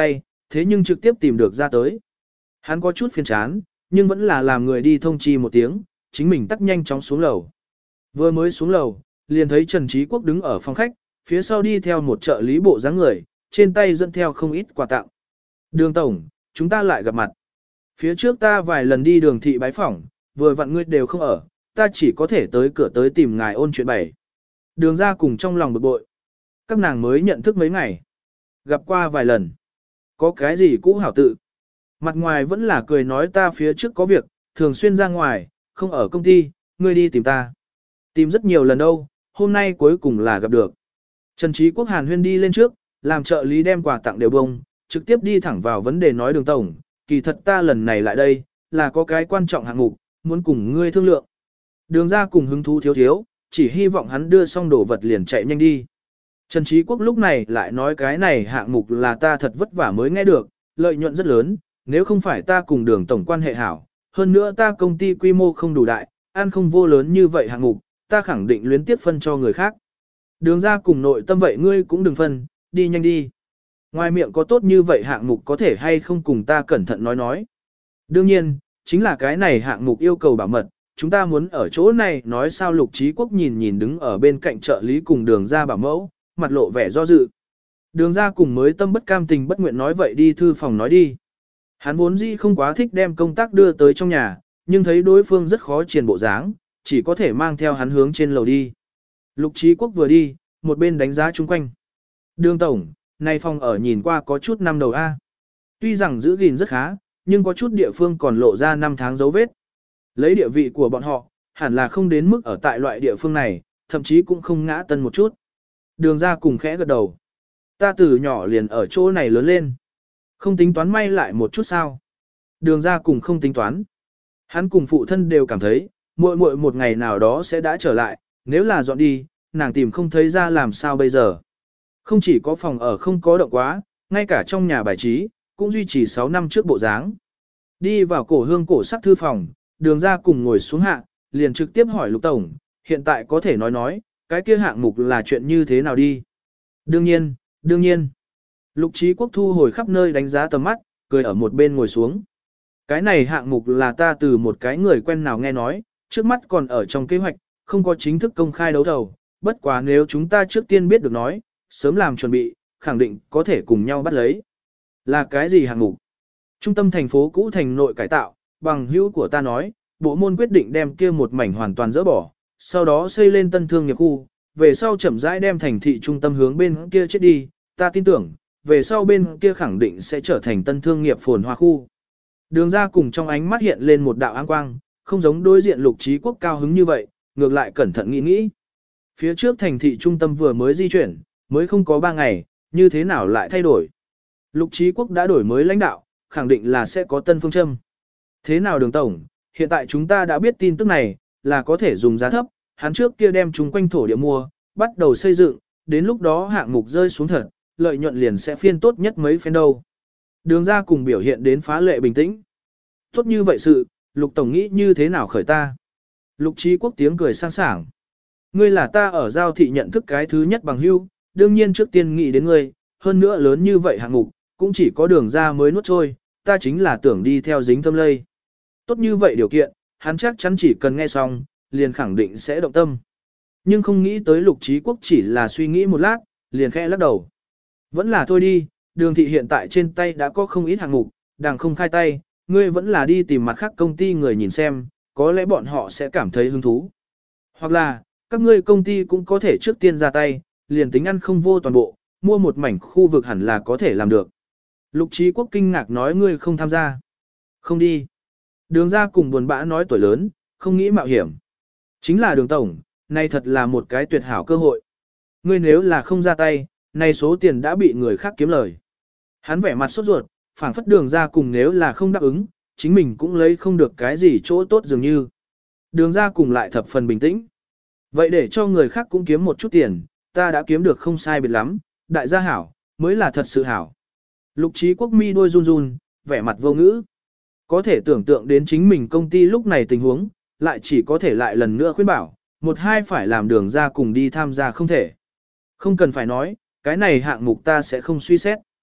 S1: thế nhưng trực tiếp tìm được ra tới. Hắn có chút phiền chán, nhưng vẫn là làm người đi thông chi một tiếng, chính mình tắt nhanh chóng xuống lầu. Vừa mới xuống lầu, liền thấy Trần Trí Quốc đứng ở phòng khách, phía sau đi theo một trợ lý bộ dáng người, trên tay dẫn theo không ít quà tặng. Đường tổng, chúng ta lại gặp mặt. Phía trước ta vài lần đi đường thị bái phỏng, vừa vặn ngươi đều không ở, ta chỉ có thể tới cửa tới tìm ngài ôn chuyện bày. Đường ra cùng trong lòng bực bội. Các nàng mới nhận thức mấy ngày. Gặp qua vài lần. Có cái gì cũ hảo tự. Mặt ngoài vẫn là cười nói ta phía trước có việc, thường xuyên ra ngoài, không ở công ty, ngươi đi tìm ta. Tìm rất nhiều lần đâu, hôm nay cuối cùng là gặp được. Trần Trí Quốc Hàn huyên đi lên trước, làm trợ lý đem quà tặng đều bông, trực tiếp đi thẳng vào vấn đề nói đường tổng, kỳ thật ta lần này lại đây, là có cái quan trọng hạng mục, muốn cùng ngươi thương lượng. Đường ra cùng hứng thú thiếu thiếu, chỉ hy vọng hắn đưa xong đồ vật liền chạy nhanh đi. Trần Trí Quốc lúc này lại nói cái này hạng mục là ta thật vất vả mới nghe được, lợi nhuận rất lớn, nếu không phải ta cùng đường tổng quan hệ hảo, hơn nữa ta công ty quy mô không đủ đại, ăn không vô lớn như vậy hạng mục, ta khẳng định luyến tiếp phân cho người khác. Đường ra cùng nội tâm vậy ngươi cũng đừng phân, đi nhanh đi. Ngoài miệng có tốt như vậy hạng mục có thể hay không cùng ta cẩn thận nói. Đương nhiên, chính là cái này hạng mục yêu cầu bảo mật, chúng ta muốn ở chỗ này nói sao. Lục Trí Quốc nhìn đứng ở bên cạnh trợ lý cùng đường ra bảo mẫu, mặt lộ vẻ do dự. Đường ra cùng mới tâm bất cam tình bất nguyện nói vậy đi thư phòng nói đi. Hắn vốn dĩ không quá thích đem công tác đưa tới trong nhà, nhưng thấy đối phương rất khó triển bộ dáng, chỉ có thể mang theo hắn hướng trên lầu đi. Lục Trí Quốc vừa đi, một bên đánh giá chung quanh. Đường tổng, này phòng ở nhìn qua có chút năm đầu A. Tuy rằng giữ gìn rất khá, nhưng có chút địa phương còn lộ ra năm tháng dấu vết. Lấy địa vị của bọn họ, hẳn là không đến mức ở tại loại địa phương này, thậm chí cũng không ngã tân một chút. Đường ra cùng khẽ gật đầu. Ta từ nhỏ liền ở chỗ này lớn lên. Không tính toán may lại một chút sao. Đường ra cùng không tính toán. Hắn cùng phụ thân đều cảm thấy, muội muội một ngày nào đó sẽ đã trở lại, nếu là dọn đi, nàng tìm không thấy ra làm sao bây giờ. Không chỉ có phòng ở không có động quá, ngay cả trong nhà bài trí, cũng duy trì 6 năm trước bộ dáng. Đi vào cổ hương cổ sắc thư phòng, đường ra cùng ngồi xuống hạ, liền trực tiếp hỏi Lục Tổng, hiện tại có thể nói, cái kia hạng mục là chuyện như thế nào đi. Đương nhiên. Lục Trí Quốc thu hồi khắp nơi đánh giá tầm mắt, cười ở một bên ngồi xuống. Cái này hạng mục là ta từ một cái người quen nào nghe nói, trước mắt còn ở trong kế hoạch, không có chính thức công khai đấu thầu, bất quá nếu chúng ta trước tiên biết được nói, sớm làm chuẩn bị, khẳng định có thể cùng nhau bắt lấy. Là cái gì hạng mục? Trung tâm thành phố cũ thành nội cải tạo, bằng hữu của ta nói, bộ môn quyết định đem kia một mảnh hoàn toàn dỡ bỏ, sau đó xây lên tân thương nghiệp khu, về sau chậm rãi đem thành thị trung tâm hướng bên kia chết đi, ta tin tưởng, về sau bên kia khẳng định sẽ trở thành tân thương nghiệp phồn hoa khu. Đường ra cùng trong ánh mắt hiện lên một đạo áng quang, không giống đối diện Lục Trí Quốc cao hứng như vậy, ngược lại cẩn thận nghĩ. Phía trước thành thị trung tâm vừa mới di chuyển, mới không có 3 ngày, như thế nào lại thay đổi. Lục Trí Quốc đã đổi mới lãnh đạo, khẳng định là sẽ có tân phương châm. Thế nào đường tổng, hiện tại chúng ta đã biết tin tức này, là có thể dùng giá thấp, hắn trước kia đem chúng quanh thổ địa mua, bắt đầu xây dựng, đến lúc đó hạng mục rơi xuống thật, lợi nhuận liền sẽ phiên tốt nhất mấy phen đâu. Đường ra cùng biểu hiện đến phá lệ bình tĩnh. Tốt như vậy sự, Lục Tổng nghĩ như thế nào khởi ta? Lục Trí Quốc tiếng cười sang sảng. Ngươi là ta ở giao thị nhận thức cái thứ nhất bằng hữu, đương nhiên trước tiên nghĩ đến ngươi, hơn nữa lớn như vậy hạng mục, cũng chỉ có đường ra mới nuốt trôi, ta chính là tưởng đi theo dính thâm lây. Tốt như vậy điều kiện, hắn chắc chắn chỉ cần nghe xong, liền khẳng định sẽ động tâm. Nhưng không nghĩ tới Lục Trí Quốc chỉ là suy nghĩ một lát, liền khẽ lắc đầu. Vẫn là thôi đi, đường thị hiện tại trên tay đã có không ít hạng mục, đang không khai tay, ngươi vẫn là đi tìm mặt khác công ty người nhìn xem, có lẽ bọn họ sẽ cảm thấy hứng thú. Hoặc là, các ngươi công ty cũng có thể trước tiên ra tay, liền tính ăn không vô toàn bộ, mua một mảnh khu vực hẳn là có thể làm được. Lục Trí Quốc kinh ngạc nói ngươi không tham gia. Không đi. Đường ra cùng buồn bã nói tuổi lớn, không nghĩ mạo hiểm. Chính là đường tổng, này thật là một cái tuyệt hảo cơ hội. Ngươi nếu là không ra tay, này số tiền đã bị người khác kiếm lời. Hắn vẻ mặt sốt ruột, phảng phất đường ra cùng nếu là không đáp ứng, chính mình cũng lấy không được cái gì chỗ tốt dường như. Đường ra cùng lại thập phần bình tĩnh. Vậy để cho người khác cũng kiếm một chút tiền, ta đã kiếm được không sai biệt lắm, đại gia hảo, mới là thật sự hảo. Lục Trí Quốc mi đôi run run, vẻ mặt vô ngữ. Có thể tưởng tượng đến chính mình công ty lúc này tình huống, lại chỉ có thể lại lần nữa khuyên bảo, một hai phải làm đường ra cùng đi tham gia không thể. Không cần phải nói, cái này hạng mục ta sẽ không suy xét.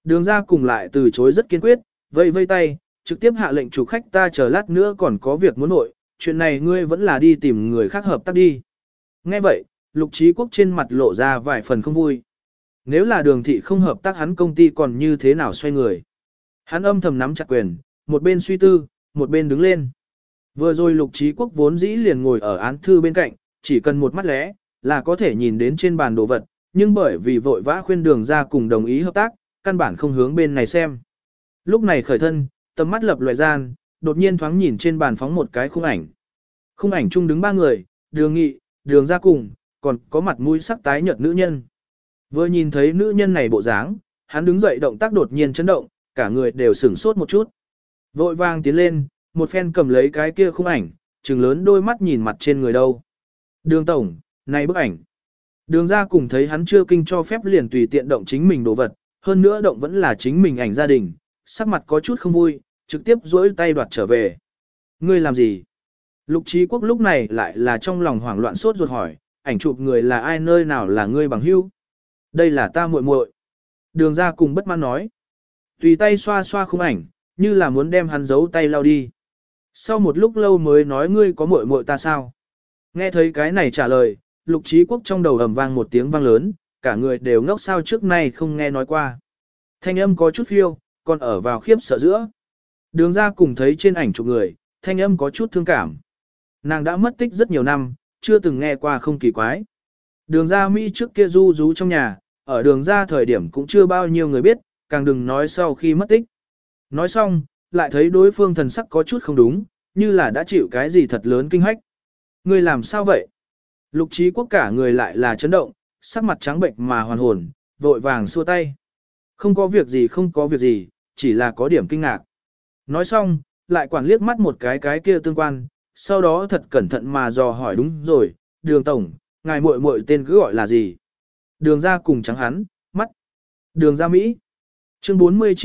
S1: Đường ra cùng lại từ chối rất kiên quyết, vây vây tay, trực tiếp hạ lệnh chủ khách ta chờ lát nữa còn có việc muốn nội, chuyện này ngươi vẫn là đi tìm người khác hợp tác đi. Nghe vậy, Lục Trí Quốc trên mặt lộ ra vài phần không vui. Nếu là đường thị không hợp tác hắn công ty còn như thế nào xoay người. Hắn âm thầm nắm chặt quyền, một bên suy tư, một bên đứng lên. Vừa rồi Lục Trí Quốc vốn dĩ liền ngồi ở án thư bên cạnh, chỉ cần một mắt lẽ, là có thể nhìn đến trên bàn đồ vật, nhưng bởi vì vội vã khuyên đường ra cùng đồng ý hợp tác, căn bản không hướng bên này xem. Lúc này khởi thân, tầm mắt lập loại gian, đột nhiên thoáng nhìn trên bàn phóng một cái khung ảnh. Khung ảnh chung đứng ba người, đường nghị, đường ra cùng, còn có mặt mũi sắc tái nhợt nữ nhân. Vừa nhìn thấy nữ nhân này bộ dáng, hắn đứng dậy động tác đột nhiên chấn động, cả người đều sửng sốt một chút. Vội vàng tiến lên, một phen cầm lấy cái kia khung ảnh, trừng lớn đôi mắt nhìn mặt trên người đâu. Đường tổng, này bức ảnh. Đường ra cùng thấy hắn chưa kinh cho phép liền tùy tiện động chính mình đồ vật, hơn nữa động vẫn là chính mình ảnh gia đình, sắc mặt có chút không vui, trực tiếp duỗi tay đoạt trở về. Ngươi làm gì? Lục Trí Quốc lúc này lại là trong lòng hoảng loạn sốt ruột hỏi, ảnh chụp người là ai nơi nào là ngươi bằng hữu? Đây là ta muội muội. Đường ra cùng bất mãn nói. Tùy tay xoa xoa khung ảnh, như là muốn đem hắn giấu tay lau đi. Sau một lúc lâu mới nói ngươi có muội muội ta sao? Nghe thấy cái này trả lời, Lục Trí Quốc trong đầu ầm vang một tiếng vang lớn, cả người đều ngốc sao trước nay không nghe nói qua. Thanh âm có chút phiêu, còn ở vào khiếp sợ giữa. Đường ra cùng thấy trên ảnh chụp người, thanh âm có chút thương cảm. Nàng đã mất tích rất nhiều năm, chưa từng nghe qua không kỳ quái. Đường ra Mỹ trước kia du rú trong nhà, ở đường ra thời điểm cũng chưa bao nhiêu người biết, càng đừng nói sau khi mất tích. Nói xong, lại thấy đối phương thần sắc có chút không đúng, như là đã chịu cái gì thật lớn kinh hách. Ngươi làm sao vậy? Lục Trí Quốc cả người lại là chấn động, sắc mặt trắng bệnh mà hoàn hồn, vội vàng xua tay. Không có việc gì không có việc gì, chỉ là có điểm kinh ngạc. Nói xong, lại quản liếc mắt một cái kia tương quan, sau đó thật cẩn thận mà dò hỏi đúng rồi, đường tổng, ngài muội muội tên cứ gọi là gì? Đường ra cùng trắng hắn, mắt. Đường ra Mỹ. Chương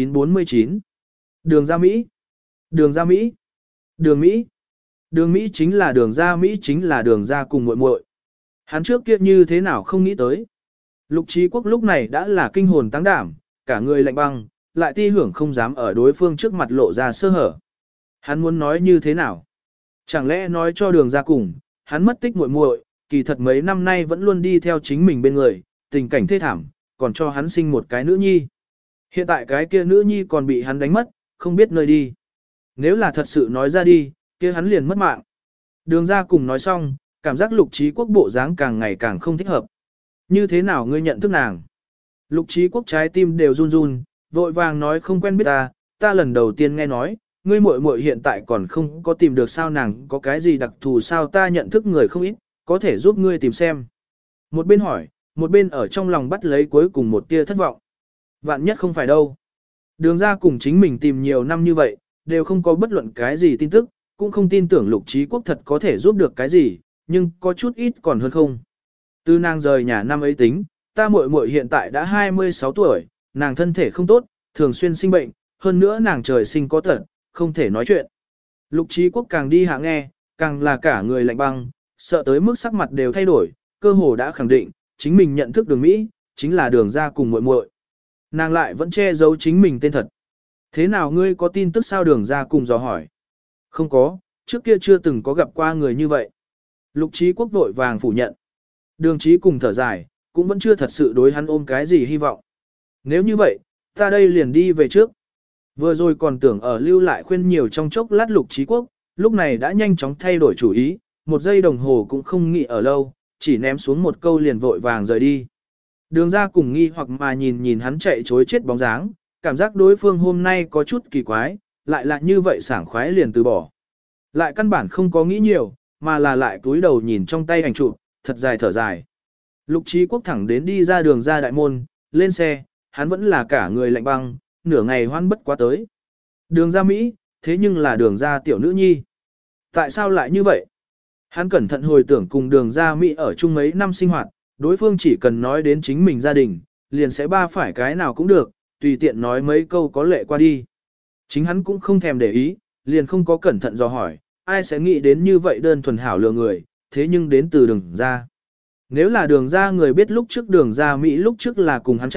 S1: 49. Đường ra Mỹ. Đường ra Mỹ. Đường Mỹ. Đường Mỹ chính là đường ra Mỹ chính là đường ra cùng muội muội. Hắn trước kia như thế nào không nghĩ tới. Lục Trí Quốc lúc này đã là kinh hồn tăng đảm, cả người lạnh băng, lại ti hưởng không dám ở đối phương trước mặt lộ ra sơ hở. Hắn muốn nói như thế nào? Chẳng lẽ nói cho đường ra cùng, hắn mất tích muội muội, kỳ thật mấy năm nay vẫn luôn đi theo chính mình bên người, tình cảnh thê thảm, còn cho hắn sinh một cái nữ nhi. Hiện tại cái kia nữ nhi còn bị hắn đánh mất, không biết nơi đi. Nếu là thật sự nói ra đi, kia hắn liền mất mạng. Đường ra cùng nói xong, cảm giác Lục Trí Quốc bộ dáng càng ngày càng không thích hợp. Như thế nào ngươi nhận thức nàng? Lục Trí Quốc trái tim đều run run, vội vàng nói không quen biết ta lần đầu tiên nghe nói, ngươi muội muội hiện tại còn không có tìm được sao nàng có cái gì đặc thù sao ta nhận thức người không ít, có thể giúp ngươi tìm xem. Một bên hỏi, một bên ở trong lòng bắt lấy cuối cùng một tia thất vọng. Vạn nhất không phải đâu. Đường ra cùng chính mình tìm nhiều năm như vậy, đều không có bất luận cái gì tin tức, cũng không tin tưởng Lục Trí Quốc thật có thể giúp được cái gì, nhưng có chút ít còn hơn không. Từ nàng rời nhà năm ấy tính, ta muội muội hiện tại đã 26 tuổi, nàng thân thể không tốt, thường xuyên sinh bệnh, hơn nữa nàng trời sinh có tật, không thể nói chuyện. Lục Trí Quốc càng đi hạ nghe, càng là cả người lạnh băng, sợ tới mức sắc mặt đều thay đổi, cơ hồ đã khẳng định, chính mình nhận thức đường Mỹ, chính là đường ra cùng muội muội. Nàng lại vẫn che giấu chính mình tên thật. Thế nào ngươi có tin tức sao đường ra cùng dò hỏi? Không có, trước kia chưa từng có gặp qua người như vậy. Lục Trí Quốc vội vàng phủ nhận. Đường Trí cùng thở dài, cũng vẫn chưa thật sự đối hắn ôm cái gì hy vọng. Nếu như vậy, ta đây liền đi về trước. Vừa rồi còn tưởng ở lưu lại khuyên nhiều trong chốc lát Lục Trí Quốc, lúc này đã nhanh chóng thay đổi chủ ý, một giây đồng hồ cũng không nghĩ ở lâu, chỉ ném xuống một câu liền vội vàng rời đi. Đường ra cùng nghi hoặc mà nhìn hắn chạy chối chết bóng dáng, cảm giác đối phương hôm nay có chút kỳ quái, lại là như vậy sảng khoái liền từ bỏ. Lại căn bản không có nghĩ nhiều, mà là lại cúi đầu nhìn trong tay ảnh chụp, thật dài thở dài. Lục Trí Quốc thẳng đến đi ra đường ra đại môn, lên xe, hắn vẫn là cả người lạnh băng, nửa ngày hoan bất quá tới. Đường ra Mỹ, thế nhưng là đường ra tiểu nữ nhi. Tại sao lại như vậy? Hắn cẩn thận hồi tưởng cùng đường ra Mỹ ở chung mấy năm sinh hoạt, đối phương chỉ cần nói đến chính mình gia đình, liền sẽ ba phải cái nào cũng được, tùy tiện nói mấy câu có lệ qua đi. Chính hắn cũng không thèm để ý, liền không có cẩn thận dò hỏi, ai sẽ nghĩ đến như vậy đơn thuần hảo lừa người, thế nhưng đến từ đường ra. Nếu là đường ra người biết lúc trước đường ra Mỹ lúc trước là cùng hắn chạy,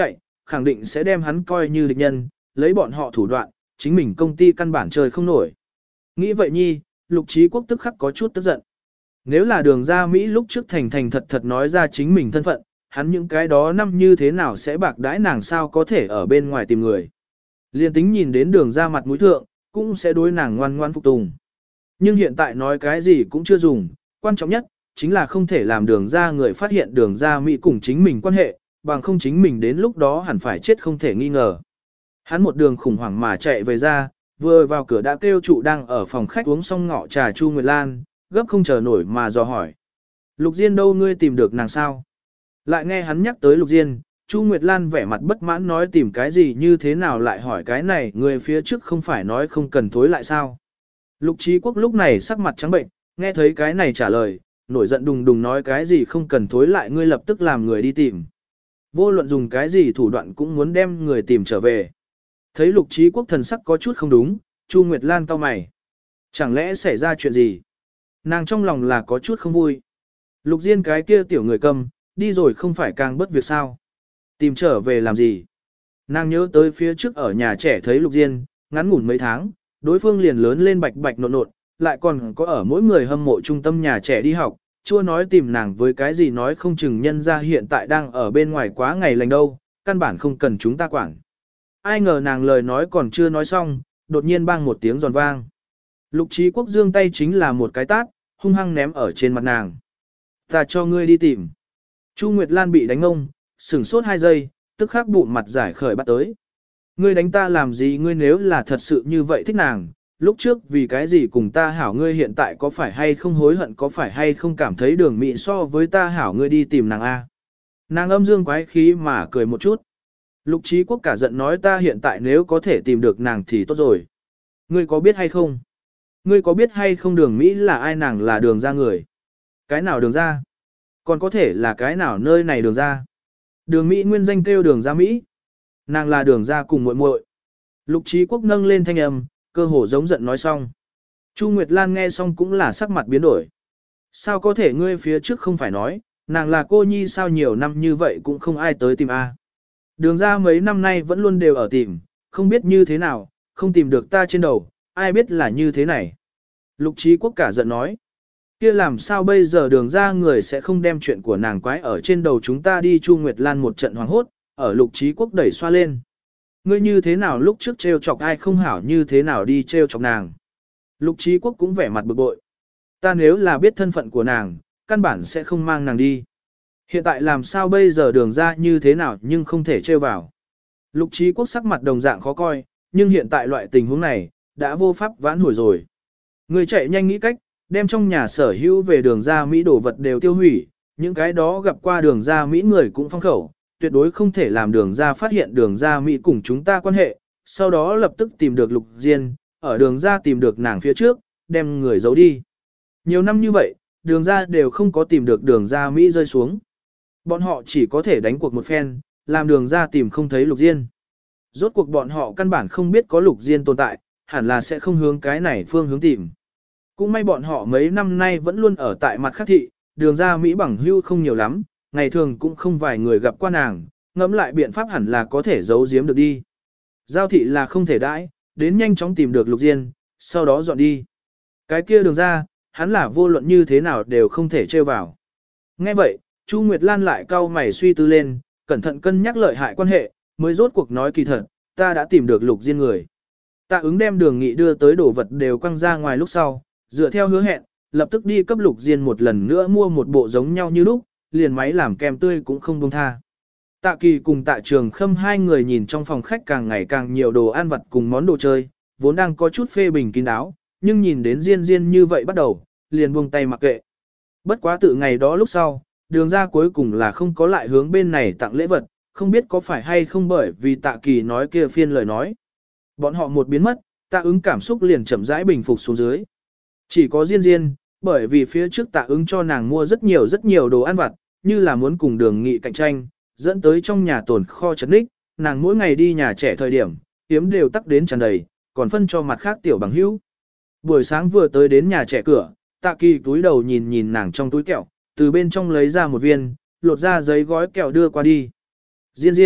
S1: khẳng định sẽ đem hắn coi như địch nhân, lấy bọn họ thủ đoạn, chính mình công ty căn bản trời không nổi. Nghĩ vậy nhi, Lục Chí Quốc tức khắc có chút tức giận. Nếu là đường ra Mỹ lúc trước thành thành thật thật nói ra chính mình thân phận, hắn những cái đó năm như thế nào sẽ bạc đãi nàng sao có thể ở bên ngoài tìm người. Liên tính nhìn đến đường ra mặt mũi thượng, cũng sẽ đối nàng ngoan ngoan phục tùng. Nhưng hiện tại nói cái gì cũng chưa dùng, quan trọng nhất, chính là không thể làm đường ra người phát hiện đường ra Mỹ cùng chính mình quan hệ, bằng không chính mình đến lúc đó hẳn phải chết không thể nghi ngờ. Hắn một đường khủng hoảng mà chạy về ra, vừa vào cửa đã kêu trụ đang ở phòng khách uống xong ngọ trà Chu Nguyệt Lan, gấp không chờ nổi mà dò hỏi. Lục Diên đâu ngươi tìm được nàng sao? Lại nghe hắn nhắc tới Lục Diên, Chu Nguyệt Lan vẻ mặt bất mãn nói tìm cái gì như thế nào lại hỏi cái này, người phía trước không phải nói không cần thối lại sao? Lục Chí Quốc lúc này sắc mặt trắng bệnh, nghe thấy cái này trả lời, nổi giận đùng đùng nói cái gì không cần thối lại ngươi lập tức làm người đi tìm. Vô luận dùng cái gì thủ đoạn cũng muốn đem người tìm trở về. Thấy Lục Chí Quốc thần sắc có chút không đúng, Chu Nguyệt Lan cau mày. Chẳng lẽ xảy ra chuyện gì? Nàng trong lòng là có chút không vui. Lục Diên cái kia tiểu người cầm, đi rồi không phải càng bất việc sao? Tìm trở về làm gì? Nàng nhớ tới phía trước ở nhà trẻ thấy Lục Diên, ngắn ngủn mấy tháng, đối phương liền lớn lên bạch bạch nộn nộn, lại còn có ở mỗi người hâm mộ trung tâm nhà trẻ đi học, chưa nói tìm nàng với cái gì nói không chừng nhân ra hiện tại đang ở bên ngoài quá ngày lành đâu, căn bản không cần chúng ta quản. Ai ngờ nàng lời nói còn chưa nói xong, đột nhiên bang một tiếng giòn vang. Lục Chí Quốc giương tay chính là một cái tát, hung hăng ném ở trên mặt nàng. Ta cho ngươi đi tìm. Chu Nguyệt Lan bị đánh ông, sửng sốt 2 giây, tức khắc bụng mặt giải khởi bắt tới. Ngươi đánh ta làm gì, ngươi nếu là thật sự như vậy thích nàng, lúc trước vì cái gì cùng ta hảo, ngươi hiện tại có phải hay không hối hận, có phải hay không cảm thấy đường mị so với ta hảo, ngươi đi tìm nàng A. Nàng âm dương quái khí mà cười một chút. Lục Chí Quốc cả giận nói ta hiện tại nếu có thể tìm được nàng thì tốt rồi. Ngươi có biết hay không? Ngươi có biết hay không đường Mỹ là ai, nàng là đường ra người? Cái nào đường ra? Còn có thể là cái nào nơi này đường ra? Đường Mỹ nguyên danh kêu đường ra Mỹ. Nàng là đường ra cùng muội muội. Lục Chí Quốc nâng lên thanh âm, cơ hồ giống giận nói xong. Chu Nguyệt Lan nghe xong cũng là sắc mặt biến đổi. Sao có thể, ngươi phía trước không phải nói, nàng là cô nhi sao nhiều năm như vậy cũng không ai tới tìm a? Đường ra mấy năm nay vẫn luôn đều ở tìm, không biết như thế nào, không tìm được ta trên đầu, ai biết là như thế này. Lục Chí Quốc cả giận nói. Kia làm sao bây giờ, đường ra người sẽ không đem chuyện của nàng quái ở trên đầu chúng ta đi. Chu Nguyệt Lan một trận hoảng hốt, ở Lục Chí Quốc đẩy xoa lên. Ngươi như thế nào lúc trước trêu chọc ai không hảo, như thế nào đi trêu chọc nàng. Lục Chí Quốc cũng vẻ mặt bực bội. Ta nếu là biết thân phận của nàng, căn bản sẽ không mang nàng đi. Hiện tại làm sao bây giờ, đường ra như thế nào nhưng không thể trêu vào. Lục Chí Quốc sắc mặt đồng dạng khó coi, nhưng hiện tại loại tình huống này, đã vô pháp vãn hồi rồi. Người chạy nhanh nghĩ cách, đem trong nhà sở hữu về đường ra Mỹ đồ vật đều tiêu hủy, những cái đó gặp qua đường ra Mỹ người cũng phong khẩu, tuyệt đối không thể làm đường ra phát hiện đường ra Mỹ cùng chúng ta quan hệ, sau đó lập tức tìm được Lục Diên, ở đường ra tìm được nàng phía trước, đem người giấu đi. Nhiều năm như vậy, đường ra đều không có tìm được đường ra Mỹ rơi xuống. Bọn họ chỉ có thể đánh cuộc một phen, làm đường ra tìm không thấy Lục Diên. Rốt cuộc bọn họ căn bản không biết có Lục Diên tồn tại, hẳn là sẽ không hướng cái này phương hướng tìm. Cũng may bọn họ mấy năm nay vẫn luôn ở tại mặt khác thị, đường ra Mỹ bằng hưu không nhiều lắm, ngày thường cũng không vài người gặp qua nàng, ngẫm lại biện pháp hẳn là có thể giấu giếm được đi. Giao thị là không thể đãi, đến nhanh chóng tìm được Lục Diên, sau đó dọn đi. Cái kia đường ra, hắn là vô luận như thế nào đều không thể trêu vào. Nghe vậy, Chu Nguyệt Lan lại cau mày suy tư lên, cẩn thận cân nhắc lợi hại quan hệ, mới rốt cuộc nói kỳ thật, ta đã tìm được Lục Diên người. Tạ ứng đem đường nghị đưa tới đồ vật đều quăng ra ngoài lúc sau, dựa theo hứa hẹn, lập tức đi cấp Lục Diên một lần nữa mua một bộ giống nhau như lúc, liền máy làm kem tươi cũng không buông tha. Tạ Kỳ cùng Tạ Trường Khâm hai người nhìn trong phòng khách càng ngày càng nhiều đồ ăn vặt cùng món đồ chơi, vốn đang có chút phê bình kín đáo, nhưng nhìn đến Diên Diên như vậy bắt đầu, liền buông tay mặc kệ. Bất quá từ ngày đó lúc sau, đường ra cuối cùng là không có lại hướng bên này tặng lễ vật, không biết có phải hay không bởi vì Tạ Kỳ nói kia phiên lời nói. Bọn họ một biến mất, Tạ ứng cảm xúc liền chậm rãi bình phục xuống dưới. Chỉ có Diên Diên, bởi vì phía trước Tạ ứng cho nàng mua rất nhiều đồ ăn vặt, như là muốn cùng đường nghị cạnh tranh, dẫn tới trong nhà tồn kho chật ních, nàng mỗi ngày đi nhà trẻ thời điểm, tiếm đều tắc đến tràn đầy, còn phân cho mặt khác tiểu bằng hữu. Buổi sáng vừa tới đến nhà trẻ cửa, Tạ Kỳ túi đầu nhìn nhìn nàng trong túi kẹo, từ bên trong lấy ra một viên, lột ra giấy gói kẹo đưa qua đi. Diên Diên,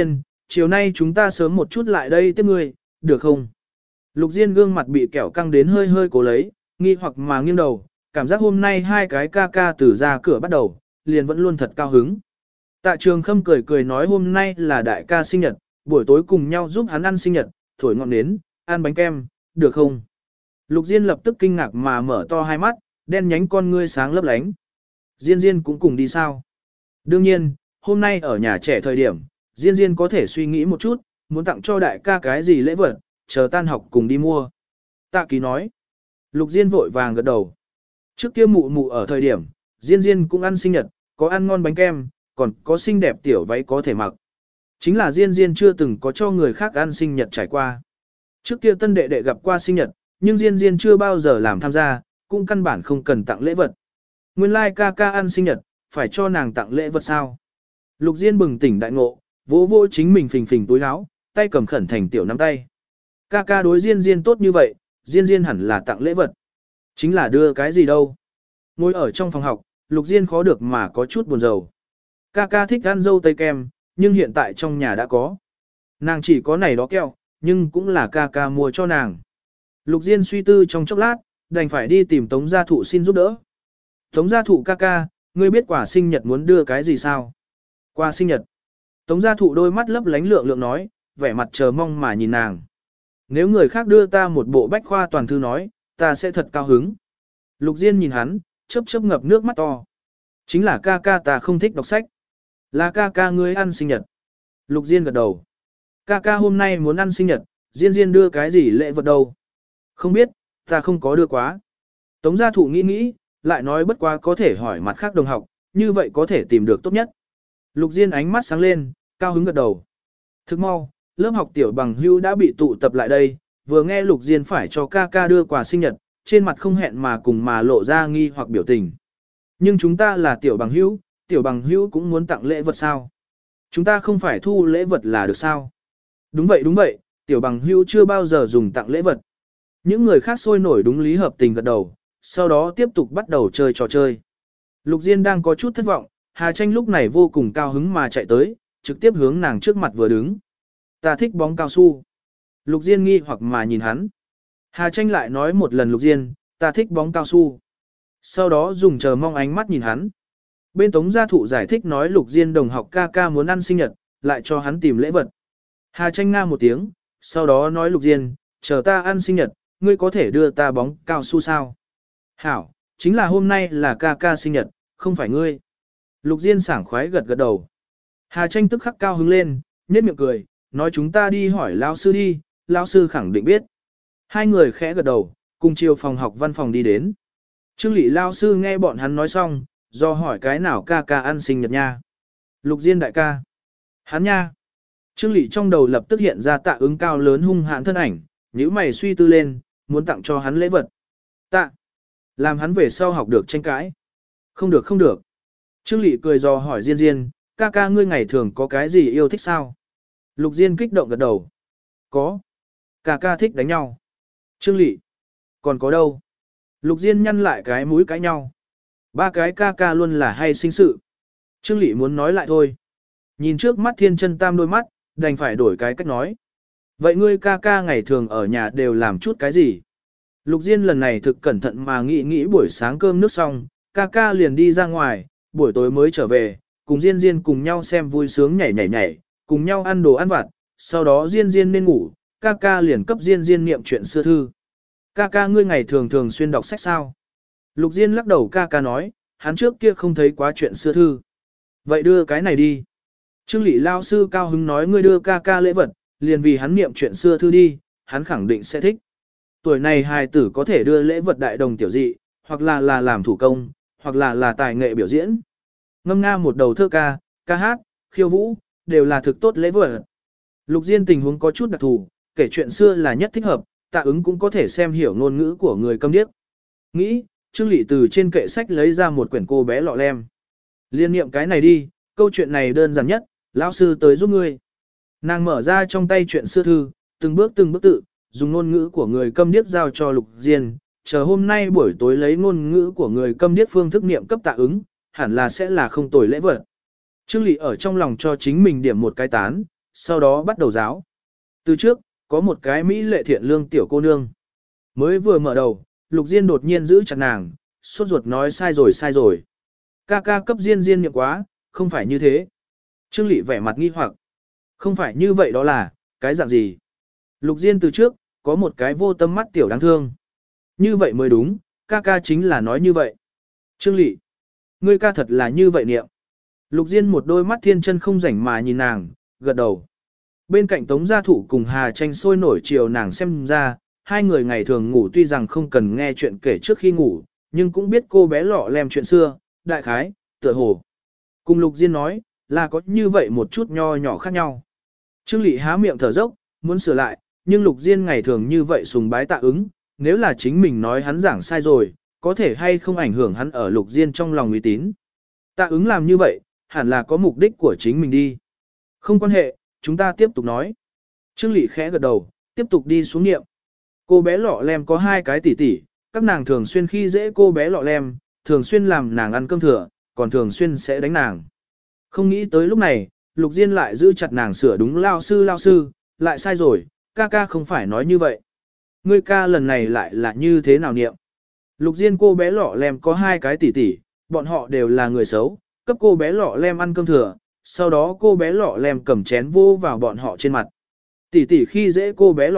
S1: chiều nay chúng ta sớm một chút lại đây tiếp ngươi, được không? Lục Diên gương mặt bị kẹo căng đến hơi hơi cố lấy, nghi hoặc mà nghiêng đầu, cảm giác hôm nay hai cái ca ca từ ra cửa bắt đầu, liền vẫn luôn thật cao hứng. Tạ Trường Khâm cười cười nói hôm nay là đại ca sinh nhật, buổi tối cùng nhau giúp hắn ăn sinh nhật, thổi ngọn nến, ăn bánh kem, được không? Lục Diên lập tức kinh ngạc mà mở to hai mắt, đen nhánh con ngươi sáng lấp lánh. Diên Diên cũng cùng đi sao? Đương nhiên, hôm nay ở nhà trẻ thời điểm, Diên Diên có thể suy nghĩ một chút, muốn tặng cho đại ca cái gì lễ vật, chờ tan học cùng đi mua. Tạ Ký nói. Lục Diên vội vàng gật đầu. Trước kia mụ mụ ở thời điểm, Diên Diên cũng ăn sinh nhật, có ăn ngon bánh kem, còn có xinh đẹp tiểu váy có thể mặc. Chính là Diên Diên chưa từng có cho người khác ăn sinh nhật trải qua. Trước kia tân đệ đệ gặp qua sinh nhật, nhưng Diên Diên chưa bao giờ làm tham gia, cũng căn bản không cần tặng lễ vật. Nguyên lai ca ca ăn sinh nhật, phải cho nàng tặng lễ vật sao? Lục Diên bừng tỉnh đại ngộ, vỗ vỗ chính mình phình phình túi áo, tay cầm khẩn thành tiểu nắm tay. Ca ca đối Diên Diên tốt như vậy, Diên Diên hẳn là tặng lễ vật. Chính là đưa cái gì đâu. Ngồi ở trong phòng học, Lục Diên khó được mà có chút buồn rầu. Ca ca thích ăn dâu tây kem, nhưng hiện tại trong nhà đã có. Nàng chỉ có này đó kẹo, nhưng cũng là ca ca mua cho nàng. Lục Diên suy tư trong chốc lát, đành phải đi tìm Tống Gia Thụ xin giúp đỡ. Tống Gia Thụ ca ca, ngươi biết quả sinh nhật muốn đưa cái gì sao? Quà sinh nhật. Tống Gia Thụ đôi mắt lấp lánh lượng lượng nói, vẻ mặt chờ mong mà nhìn nàng. Nếu người khác đưa ta một bộ bách khoa toàn thư nói, ta sẽ thật cao hứng. Lục Diên nhìn hắn, chớp chớp ngập nước mắt to. Chính là ca ca ta không thích đọc sách. Là ca ca ngươi ăn sinh nhật. Lục Diên gật đầu. Ca ca hôm nay muốn ăn sinh nhật, Diên Diên đưa cái gì lễ vật đâu? Không biết, ta không có đưa quá. Tống Gia Thụ nghĩ nghĩ, lại nói bất quá có thể hỏi mặt khác đồng học, như vậy có thể tìm được tốt nhất. Lục Diên ánh mắt sáng lên, cao hứng gật đầu. Thức mau, lớp học tiểu bằng hữu đã bị tụ tập lại đây, vừa nghe Lục Diên phải cho ca ca đưa quà sinh nhật, trên mặt không hẹn mà cùng mà lộ ra nghi hoặc biểu tình. Nhưng chúng ta là tiểu bằng hữu cũng muốn tặng lễ vật sao? Chúng ta không phải thu lễ vật là được sao? Đúng vậy, tiểu bằng hữu chưa bao giờ dùng tặng lễ vật. Những người khác sôi nổi đúng lý hợp tình gật đầu, sau đó tiếp tục bắt đầu chơi trò chơi. Lục Diên đang có chút thất vọng, Hà Tranh lúc này vô cùng cao hứng mà chạy tới, trực tiếp hướng nàng trước mặt vừa đứng. Ta thích bóng cao su. Lục Diên nghi hoặc mà nhìn hắn. Hà Tranh lại nói một lần Lục Diên, ta thích bóng cao su. Sau đó dùng chờ mong ánh mắt nhìn hắn. Bên Tống Gia Thụ giải thích nói Lục Diên đồng học ca ca muốn ăn sinh nhật, lại cho hắn tìm lễ vật. Hà Tranh nga một tiếng, sau đó nói Lục Diên, chờ ta ăn sinh nhật, ngươi có thể đưa ta bóng cao su sao? Hảo, chính là hôm nay là ca ca sinh nhật, không phải ngươi. Lục Diên sảng khoái gật gật đầu. Hà Tranh tức khắc cao hứng lên, nhếch miệng cười, nói chúng ta đi hỏi lão sư đi, lão sư khẳng định biết. Hai người khẽ gật đầu, cùng chiều phòng học văn phòng đi đến. Trương Lị lão sư nghe bọn hắn nói xong, do hỏi cái nào ca ca ăn sinh nhật nha. Lục Diên đại ca. Hắn nha. Trương Lị trong đầu lập tức hiện ra Tạ Ứng cao lớn hung hãn thân ảnh, nhíu mày suy tư lên, muốn tặng cho hắn lễ vật. Tạ. Làm hắn về sau học được tranh cãi. Không được. Trương Lị cười dò hỏi Diên Diên, ca ca ngươi ngày thường có cái gì yêu thích sao? Lục Diên kích động gật đầu. Có. Ca ca thích đánh nhau. Trương Lị. Còn có đâu? Lục Diên nhăn lại cái mũi cãi nhau. Ba cái ca ca luôn là hay sinh sự. Trương Lị muốn nói lại thôi. Nhìn trước mắt Thiên Chân Tam đôi mắt, đành phải đổi cái cách nói. Vậy ngươi ca ca ngày thường ở nhà đều làm chút cái gì? Lục Diên lần này thực cẩn thận mà nghĩ buổi sáng cơm nước xong, ca ca liền đi ra ngoài, buổi tối mới trở về, cùng Diên Diên cùng nhau xem vui sướng nhảy, cùng nhau ăn đồ ăn vặt, sau đó Diên Diên nên ngủ, ca ca liền cấp Diên Diên niệm chuyện xưa thư. Ca ca ngươi ngày thường xuyên đọc sách sao? Lục Diên lắc đầu ca ca nói, hắn trước kia không thấy quá chuyện xưa thư. Vậy đưa cái này đi. Trương Lị lao sư cao hứng nói ngươi đưa ca ca lễ vật, liền vì hắn niệm chuyện xưa thư đi, hắn khẳng định sẽ thích. Tuổi này hài tử có thể đưa lễ vật đại đồng tiểu dị, hoặc là làm thủ công, hoặc là tài nghệ biểu diễn. Ngâm nga một đầu thơ ca, ca hát, khiêu vũ, đều là thực tốt lễ vật. Lục Diên tình huống có chút đặc thù, kể chuyện xưa là nhất thích hợp, Tạ Ứng cũng có thể xem hiểu ngôn ngữ của người câm điếc. Nghĩ, Trương Lị từ trên kệ sách lấy ra một quyển cô bé lọ lem. Liên niệm cái này đi, câu chuyện này đơn giản nhất, lão sư tới giúp ngươi. Nàng mở ra trong tay chuyện xưa thư, từng bước tự, dùng ngôn ngữ của người câm điếc giao cho Lục Diên, chờ hôm nay buổi tối lấy ngôn ngữ của người câm điếc phương thức niệm cấp Tạ Ứng, hẳn là sẽ là không tồi lễ vật. Trương Lị ở trong lòng cho chính mình điểm một cái tán, sau đó bắt đầu giáo. Từ trước, có một cái Mỹ lệ thiện lương tiểu cô nương. Mới vừa mở đầu, Lục Diên đột nhiên giữ chặt nàng, sốt ruột nói sai rồi sai rồi. Ca ca cấp Diên Diên miệng quá, không phải như thế. Trương Lị vẻ mặt nghi hoặc. Không phải như vậy đó là, cái dạng gì? Lục Diên từ trước, có một cái vô tâm mắt tiểu đáng thương. Như vậy mới đúng, ca ca chính là nói như vậy. Trương Lị, ngươi ca thật là như vậy niệm. Lục Diên một đôi mắt thiên chân không rảnh mà nhìn nàng, gật đầu. Bên cạnh Tống Gia Thụ cùng Hà Tranh sôi nổi chiều nàng xem ra, hai người ngày thường ngủ tuy rằng không cần nghe chuyện kể trước khi ngủ, nhưng cũng biết cô bé lọ lem chuyện xưa, đại khái, tựa hồ. Cùng Lục Diên nói, là có như vậy một chút nho nhỏ khác nhau. Trương Lị há miệng thở dốc, muốn sửa lại, nhưng Lục Diên ngày thường như vậy sùng bái Tạ Ứng, nếu là chính mình nói hắn giảng sai rồi, có thể hay không ảnh hưởng hắn ở Lục Diên trong lòng uy tín. Tạ Ứng làm như vậy, hẳn là có mục đích của chính mình đi. Không quan hệ, chúng ta tiếp tục nói. Trương Lị khẽ gật đầu, tiếp tục đi xuống niệm. Cô bé lọ lem có hai cái tỷ tỷ, các nàng thường xuyên khi dễ cô bé lọ lem, thường xuyên làm nàng ăn cơm thừa, còn thường xuyên sẽ đánh nàng. Không nghĩ tới lúc này, Lục Diên lại giữ chặt nàng sửa đúng lao sư, lại sai rồi, ca ca không phải nói như vậy. Ngươi ca lần này lại là như thế nào niệm? Lục Diên cô bé lọ lem có hai cái tỷ tỷ, bọn họ đều là người xấu, cấp cô bé lọ lem ăn cơm thừa, sau đó cô bé lọ lem cầm chén vô vào bọn họ trên mặt. Tỷ tỷ khi dễ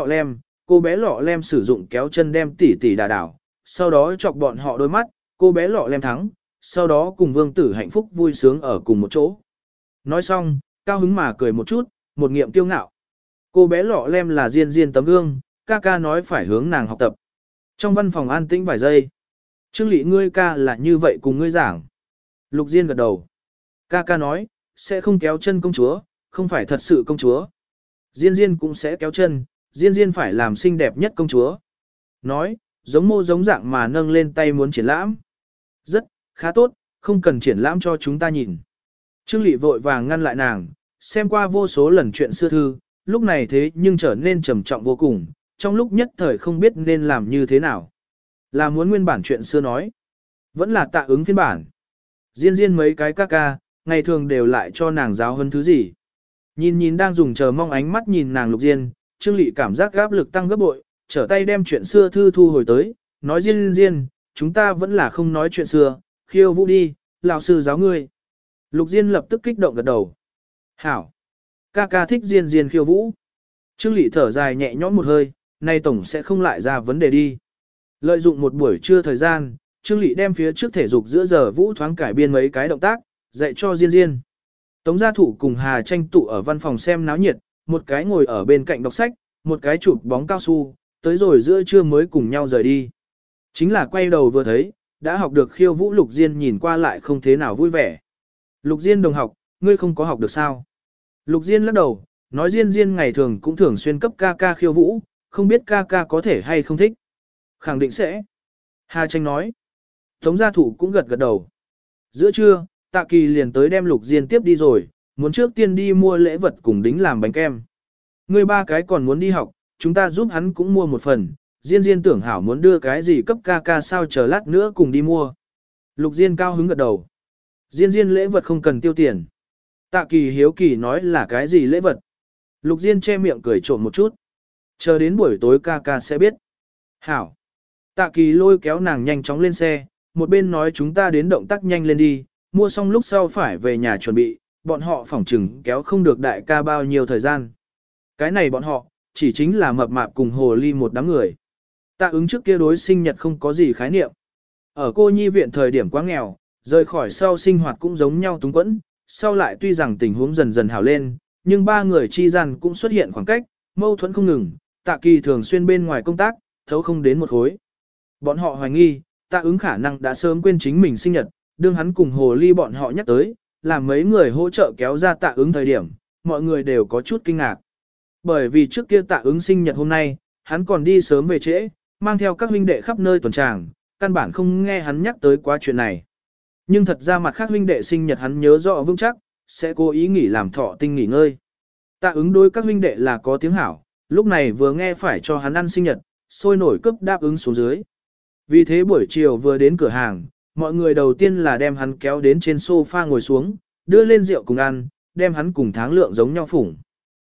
S1: cô bé lọ lem sử dụng kéo chân đem tỷ tỷ đả đảo, sau đó chọc bọn họ đôi mắt, cô bé lọ lem thắng, sau đó cùng vương tử hạnh phúc vui sướng ở cùng một chỗ. Nói xong, cao hứng mà cười một chút, một nghiệm kiêu ngạo. Cô bé lọ lem là Diên Diên tấm gương, ca ca nói phải hướng nàng học tập. Trong văn phòng an tĩnh vài giây. Trương Lị ngươi ca là như vậy cùng ngươi giảng. Lục Diên gật đầu. Ca ca nói, sẽ không kéo chân công chúa, không phải thật sự công chúa. Diên Diên cũng sẽ kéo chân, Diên Diên phải làm xinh đẹp nhất công chúa. Nói, giống mô giống dạng mà nâng lên tay muốn triển lãm. Rất, khá tốt, không cần triển lãm cho chúng ta nhìn. Trương Lị vội vàng ngăn lại nàng, xem qua vô số lần chuyện xưa thư, lúc này thế nhưng trở nên trầm trọng vô cùng, trong lúc nhất thời không biết nên làm như thế nào. Là muốn nguyên bản chuyện xưa nói, vẫn là Tạ Ứng phiên bản. Diên Diên mấy cái ca ca, ngày thường đều lại cho nàng giáo hơn thứ gì. Nhìn đang dùng chờ mong ánh mắt nhìn nàng Lục Diên, Trương Lị cảm giác áp lực tăng gấp bội, trở tay đem chuyện xưa thư thu hồi tới, nói Diên, chúng ta vẫn là không nói chuyện xưa, khiêu vũ đi, lão sư giáo ngươi. Lục Diên lập tức kích động gật đầu. Hảo! Ca ca thích Diên khiêu vũ. Trương Lị thở dài nhẹ nhõm một hơi, nay tổng sẽ không lại ra vấn đề đi. Lợi dụng một buổi trưa thời gian, Trương Lị đem phía trước thể dục giữa giờ vũ thoáng cải biên mấy cái động tác, dạy cho Diên. Tống Gia Thủ cùng Hà Tranh tụ ở văn phòng xem náo nhiệt, một cái ngồi ở bên cạnh đọc sách, một cái chụp bóng cao su, tới rồi giữa trưa mới cùng nhau rời đi. Chính là quay đầu vừa thấy, đã học được khiêu vũ Lục Diên nhìn qua lại không thế nào vui vẻ. Lục Diên đồng học, ngươi không có học được sao? Lục Diên lắc đầu, nói Diên ngày thường cũng thường xuyên cấp ca ca khiêu vũ, không biết ca ca có thể hay không thích. Khẳng định sẽ. Hà Tranh nói. Tống Gia Thủ cũng gật đầu. Giữa trưa, Tạ Kỳ liền tới đem Lục Diên tiếp đi rồi, muốn trước tiên đi mua lễ vật cùng đính làm bánh kem. Người ba cái còn muốn đi học, chúng ta giúp hắn cũng mua một phần, Diên tưởng hảo muốn đưa cái gì cấp ca ca sao chờ lát nữa cùng đi mua. Lục Diên cao hứng gật đầu. Diên lễ vật không cần tiêu tiền. Tạ Kỳ hiếu kỳ nói là cái gì lễ vật. Lục Diên che miệng cười trộm một chút. Chờ đến buổi tối ca ca sẽ biết. Hảo. Tạ Kỳ lôi kéo nàng nhanh chóng lên xe, một bên nói chúng ta đến động tác nhanh lên đi, mua xong lúc sau phải về nhà chuẩn bị, bọn họ phỏng chừng kéo không được đại ca bao nhiêu thời gian. Cái này bọn họ, chỉ chính là mập mạp cùng hồ ly một đám người. Tạ Ứng trước kia đối sinh nhật không có gì khái niệm. Ở cô nhi viện thời điểm quá nghèo, rời khỏi sau sinh hoạt cũng giống nhau túng quẫn, sau lại tuy rằng tình huống dần dần hảo lên, nhưng ba người chi gian cũng xuất hiện khoảng cách, mâu thuẫn không ngừng, Tạ Kỳ thường xuyên bên ngoài công tác, thấu không đến một khối. Bọn họ hoài nghi, Tạ Ứng khả năng đã sớm quên chính mình sinh nhật, đương hắn cùng hồ ly bọn họ nhắc tới, làm mấy người hỗ trợ kéo ra Tạ Ứng thời điểm, mọi người đều có chút kinh ngạc. Bởi vì trước kia Tạ Ứng sinh nhật hôm nay, hắn còn đi sớm về trễ, mang theo các huynh đệ khắp nơi tuần tràng, căn bản không nghe hắn nhắc tới quá chuyện này. Nhưng thật ra mặt khác huynh đệ sinh nhật hắn nhớ rõ vững chắc, sẽ cố ý nghỉ làm thọ tinh nghỉ ngơi. Tạ Ứng đối các huynh đệ là có tiếng hảo, lúc này vừa nghe phải cho hắn ăn sinh nhật, sôi nổi cấp đáp ứng xuống dưới. Vì thế buổi chiều vừa đến cửa hàng, mọi người đầu tiên là đem hắn kéo đến trên sofa ngồi xuống, đưa lên rượu cùng ăn, đem hắn cùng Tháng Lượng giống nhau phủng.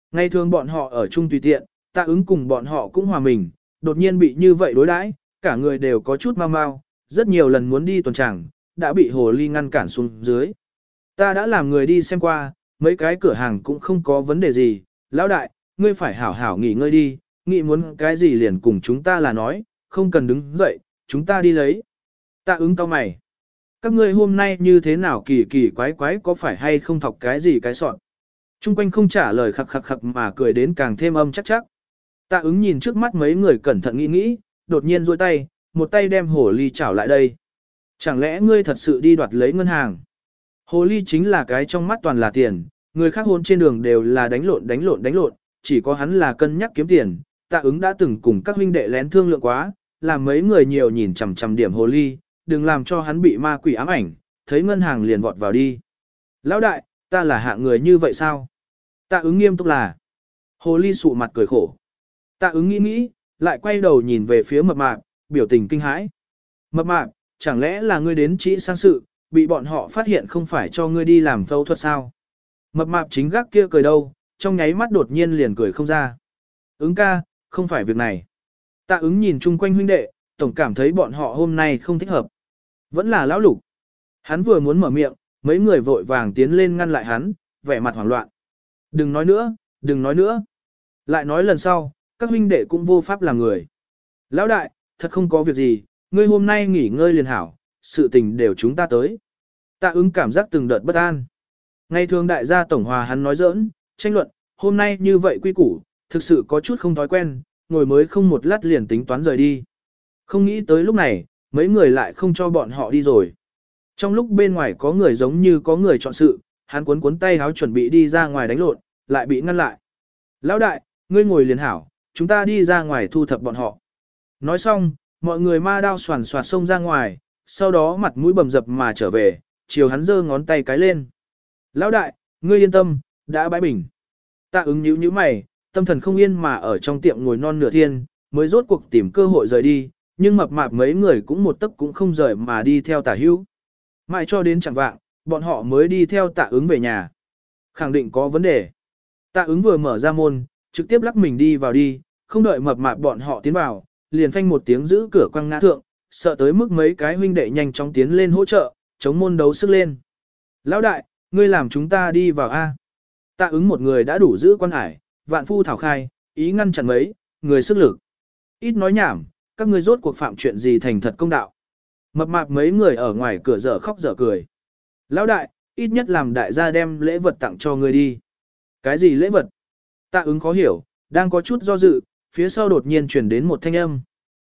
S1: Ngày thường bọn họ ở chung tùy tiện, Tạ Ứng cùng bọn họ cũng hòa mình, đột nhiên bị như vậy đối đãi, cả người đều có chút mau mau, rất nhiều lần muốn đi tuần tràng, đã bị hồ ly ngăn cản xuống dưới. Ta đã làm người đi xem qua, mấy cái cửa hàng cũng không có vấn đề gì, lão đại, ngươi phải hảo hảo nghỉ ngơi đi, nghĩ muốn cái gì liền cùng chúng ta là nói, không cần đứng dậy, chúng ta đi lấy. Tạ Ứng cau mày. Các ngươi hôm nay như thế nào kỳ kỳ quái quái, có phải hay không thọc cái gì cái sọn? Trung quanh không trả lời, khặc khặc khặc mà cười đến càng thêm âm chắc chắc. Tạ Ứng nhìn trước mắt mấy người cẩn thận nghĩ nghĩ, đột nhiên duỗi tay, một tay đem hồ ly chảo lại đây. Chẳng lẽ ngươi thật sự đi đoạt lấy ngân hàng? Hồ ly chính là cái trong mắt toàn là tiền, người khác hôn trên đường đều là đánh lộn, chỉ có hắn là cân nhắc kiếm tiền. Tạ Ứng đã từng cùng các huynh đệ lén thương lượng quá, làm mấy người nhiều nhìn chằm chằm điểm hồ ly, đừng làm cho hắn bị ma quỷ ám ảnh, thấy ngân hàng liền vọt vào đi. Lão đại, ta là hạ người như vậy sao? Tạ Ứng nghiêm túc là. Hồ ly sụ mặt cười khổ. Tạ Ứng nghĩ, lại quay đầu nhìn về phía mập mạp, biểu tình kinh hãi. Mập mạp, chẳng lẽ là ngươi đến trĩ sang sự, bị bọn họ phát hiện không phải cho ngươi đi làm phẫu thuật sao? Mập mạp chính gác kia cười đâu, trong nháy mắt đột nhiên liền cười không ra. Ứng ca, không phải việc này. Tạ Ứng nhìn chung quanh huynh đệ, tổng cảm thấy bọn họ hôm nay không thích hợp. Vẫn là lão lục. Hắn vừa muốn mở miệng, mấy người vội vàng tiến lên ngăn lại hắn, vẻ mặt hoảng loạn. Đừng nói nữa, đừng nói nữa. Lại nói lần sau, các huynh đệ cũng vô pháp làm người. Lão đại, thật không có việc gì, ngươi hôm nay nghỉ ngơi liền hảo, sự tình đều chúng ta tới. Tạ Ứng cảm giác từng đợt bất an. Ngày thường đại gia tổng hòa hắn nói giỡn, tranh luận, hôm nay như vậy quy củ, thực sự có chút không thói quen, ngồi mới không một lát liền tính toán rời đi. Không nghĩ tới lúc này, mấy người lại không cho bọn họ đi rồi. Trong lúc bên ngoài có người giống như có người chọn sự, hắn cuốn tay háo chuẩn bị đi ra ngoài đánh lộn, lại bị ngăn lại. Lão đại, ngươi ngồi liền hảo, chúng ta đi ra ngoài thu thập bọn họ. Nói xong, mọi người ma đao soàn soạt xông ra ngoài, sau đó mặt mũi bầm dập mà trở về, chiều hắn giơ ngón tay cái lên. Lão đại, ngươi yên tâm, đã bãi bình. Tạ Ứng nhíu mày, tâm thần không yên mà ở trong tiệm ngồi non nửa thiên, mới rốt cuộc tìm cơ hội rời đi, nhưng mập mạp mấy người cũng một tấc cũng không rời mà đi theo Tạ Hữu. Mãi cho đến chẳng vạng, bọn họ mới đi theo Tạ Ứng về nhà. Khẳng định có vấn đề. Tạ Ứng vừa mở ra môn, trực tiếp lắc mình đi vào đi, không đợi mập mạp bọn họ tiến vào, liền phanh một tiếng giữ cửa quăng ngã thượng, sợ tới mức mấy cái huynh đệ nhanh chóng tiến lên hỗ trợ, chống môn đấu sức lên. Lão đại, ngươi làm chúng ta đi vào A. Tạ Ứng một người đã đủ giữ quan hải, vạn phu thảo khai, ý ngăn chặn mấy, người sức lực. Ít nói nhảm, các ngươi rốt cuộc phạm chuyện gì thành thật công đạo. Mập mạp mấy người ở ngoài cửa dở khóc dở cười. Lão đại, ít nhất làm đại gia đem lễ vật tặng cho ngươi đi. Cái gì lễ vật? Tạ Ứng khó hiểu, đang có chút do dự, phía sau đột nhiên truyền đến một thanh âm.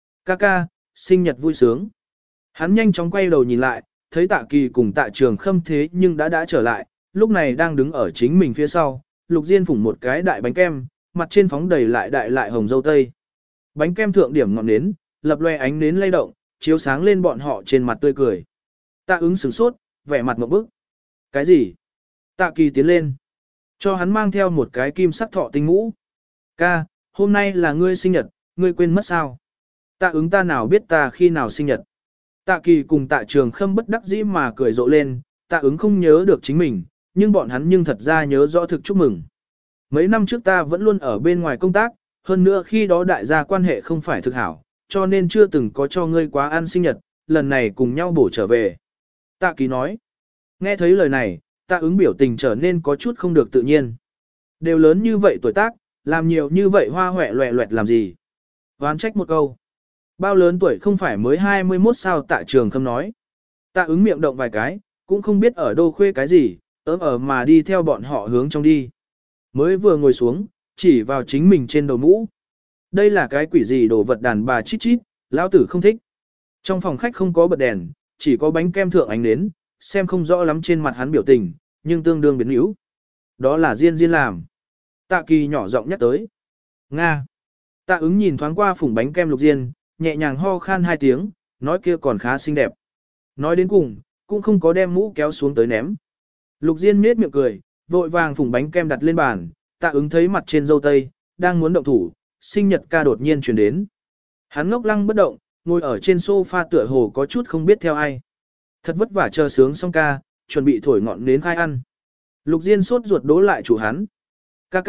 S1: Ca, sinh nhật vui sướng. Hắn nhanh chóng quay đầu nhìn lại, thấy Tạ Kỳ cùng Tạ Trường Khâm thế nhưng đã trở lại, lúc này đang đứng ở chính mình phía sau, Lục Diên phủng một cái đại bánh kem, mặt trên phóng đầy lại hồng dâu tây. Bánh kem thượng điểm ngọn nến, lập loe ánh nến lay động, chiếu sáng lên bọn họ trên mặt tươi cười. Tạ Ứng sửng sốt, vẻ mặt ngộp bức. Cái gì? Tạ Kỳ tiến lên, cho hắn mang theo một cái kim sắc thọ tinh mũ. Ca, hôm nay là ngươi sinh nhật, ngươi quên mất sao? Tạ Ứng ta nào biết ta khi nào sinh nhật? Tạ Kỳ cùng Tạ Trường Khâm bất đắc dĩ mà cười rộ lên, Tạ Ứng không nhớ được chính mình, nhưng bọn hắn nhưng thật ra nhớ rõ thực chúc mừng. Mấy năm trước ta vẫn luôn ở bên ngoài công tác, hơn nữa khi đó đại gia quan hệ không phải thực hảo, cho nên chưa từng có cho ngươi quá ăn sinh nhật, lần này cùng nhau bổ trở về. Tạ Kỳ nói. Nghe thấy lời này, Tạ Ứng biểu tình trở nên có chút không được tự nhiên. Đều lớn như vậy tuổi tác, làm nhiều như vậy hoa hoẹ loẹ loẹt làm gì? Hoán trách một câu. Bao lớn tuổi không phải mới 21 sao Tạ Trường Khâm nói. Tạ Ứng miệng động vài cái, cũng không biết ở đâu khuê cái gì, ở mà đi theo bọn họ hướng trong đi. Mới vừa ngồi xuống, chỉ vào chính mình trên đầu mũ. Đây là cái quỷ gì đồ vật đàn bà chít chít, lão tử không thích. Trong phòng khách không có bật đèn, chỉ có bánh kem thượng ánh nến, xem không rõ lắm trên mặt hắn biểu tình, nhưng tương đương biến yếu. Đó là Diên làm. Tạ Kỳ nhỏ giọng nhắc tới. Nga. Tạ Ứng nhìn thoáng qua phủng bánh kem Lục Diên, nhẹ nhàng ho khan hai tiếng, nói kia còn khá xinh đẹp. Nói đến cùng, cũng không có đem mũ kéo xuống tới ném. Lục Diên nết miệng cười, vội vàng phủng bánh kem đặt lên bàn, Tạ Ứng thấy mặt trên dâu tây, đang muốn động thủ, sinh nhật ca đột nhiên truyền đến. Hắn ngốc lăng bất động, ngồi ở trên sofa tựa hồ có chút không biết theo ai. Thật vất vả chờ sướng xong ca, chuẩn bị thổi ngọn nến khai ăn. Lục Diên sốt ruột đố lại chủ hắn. Ca,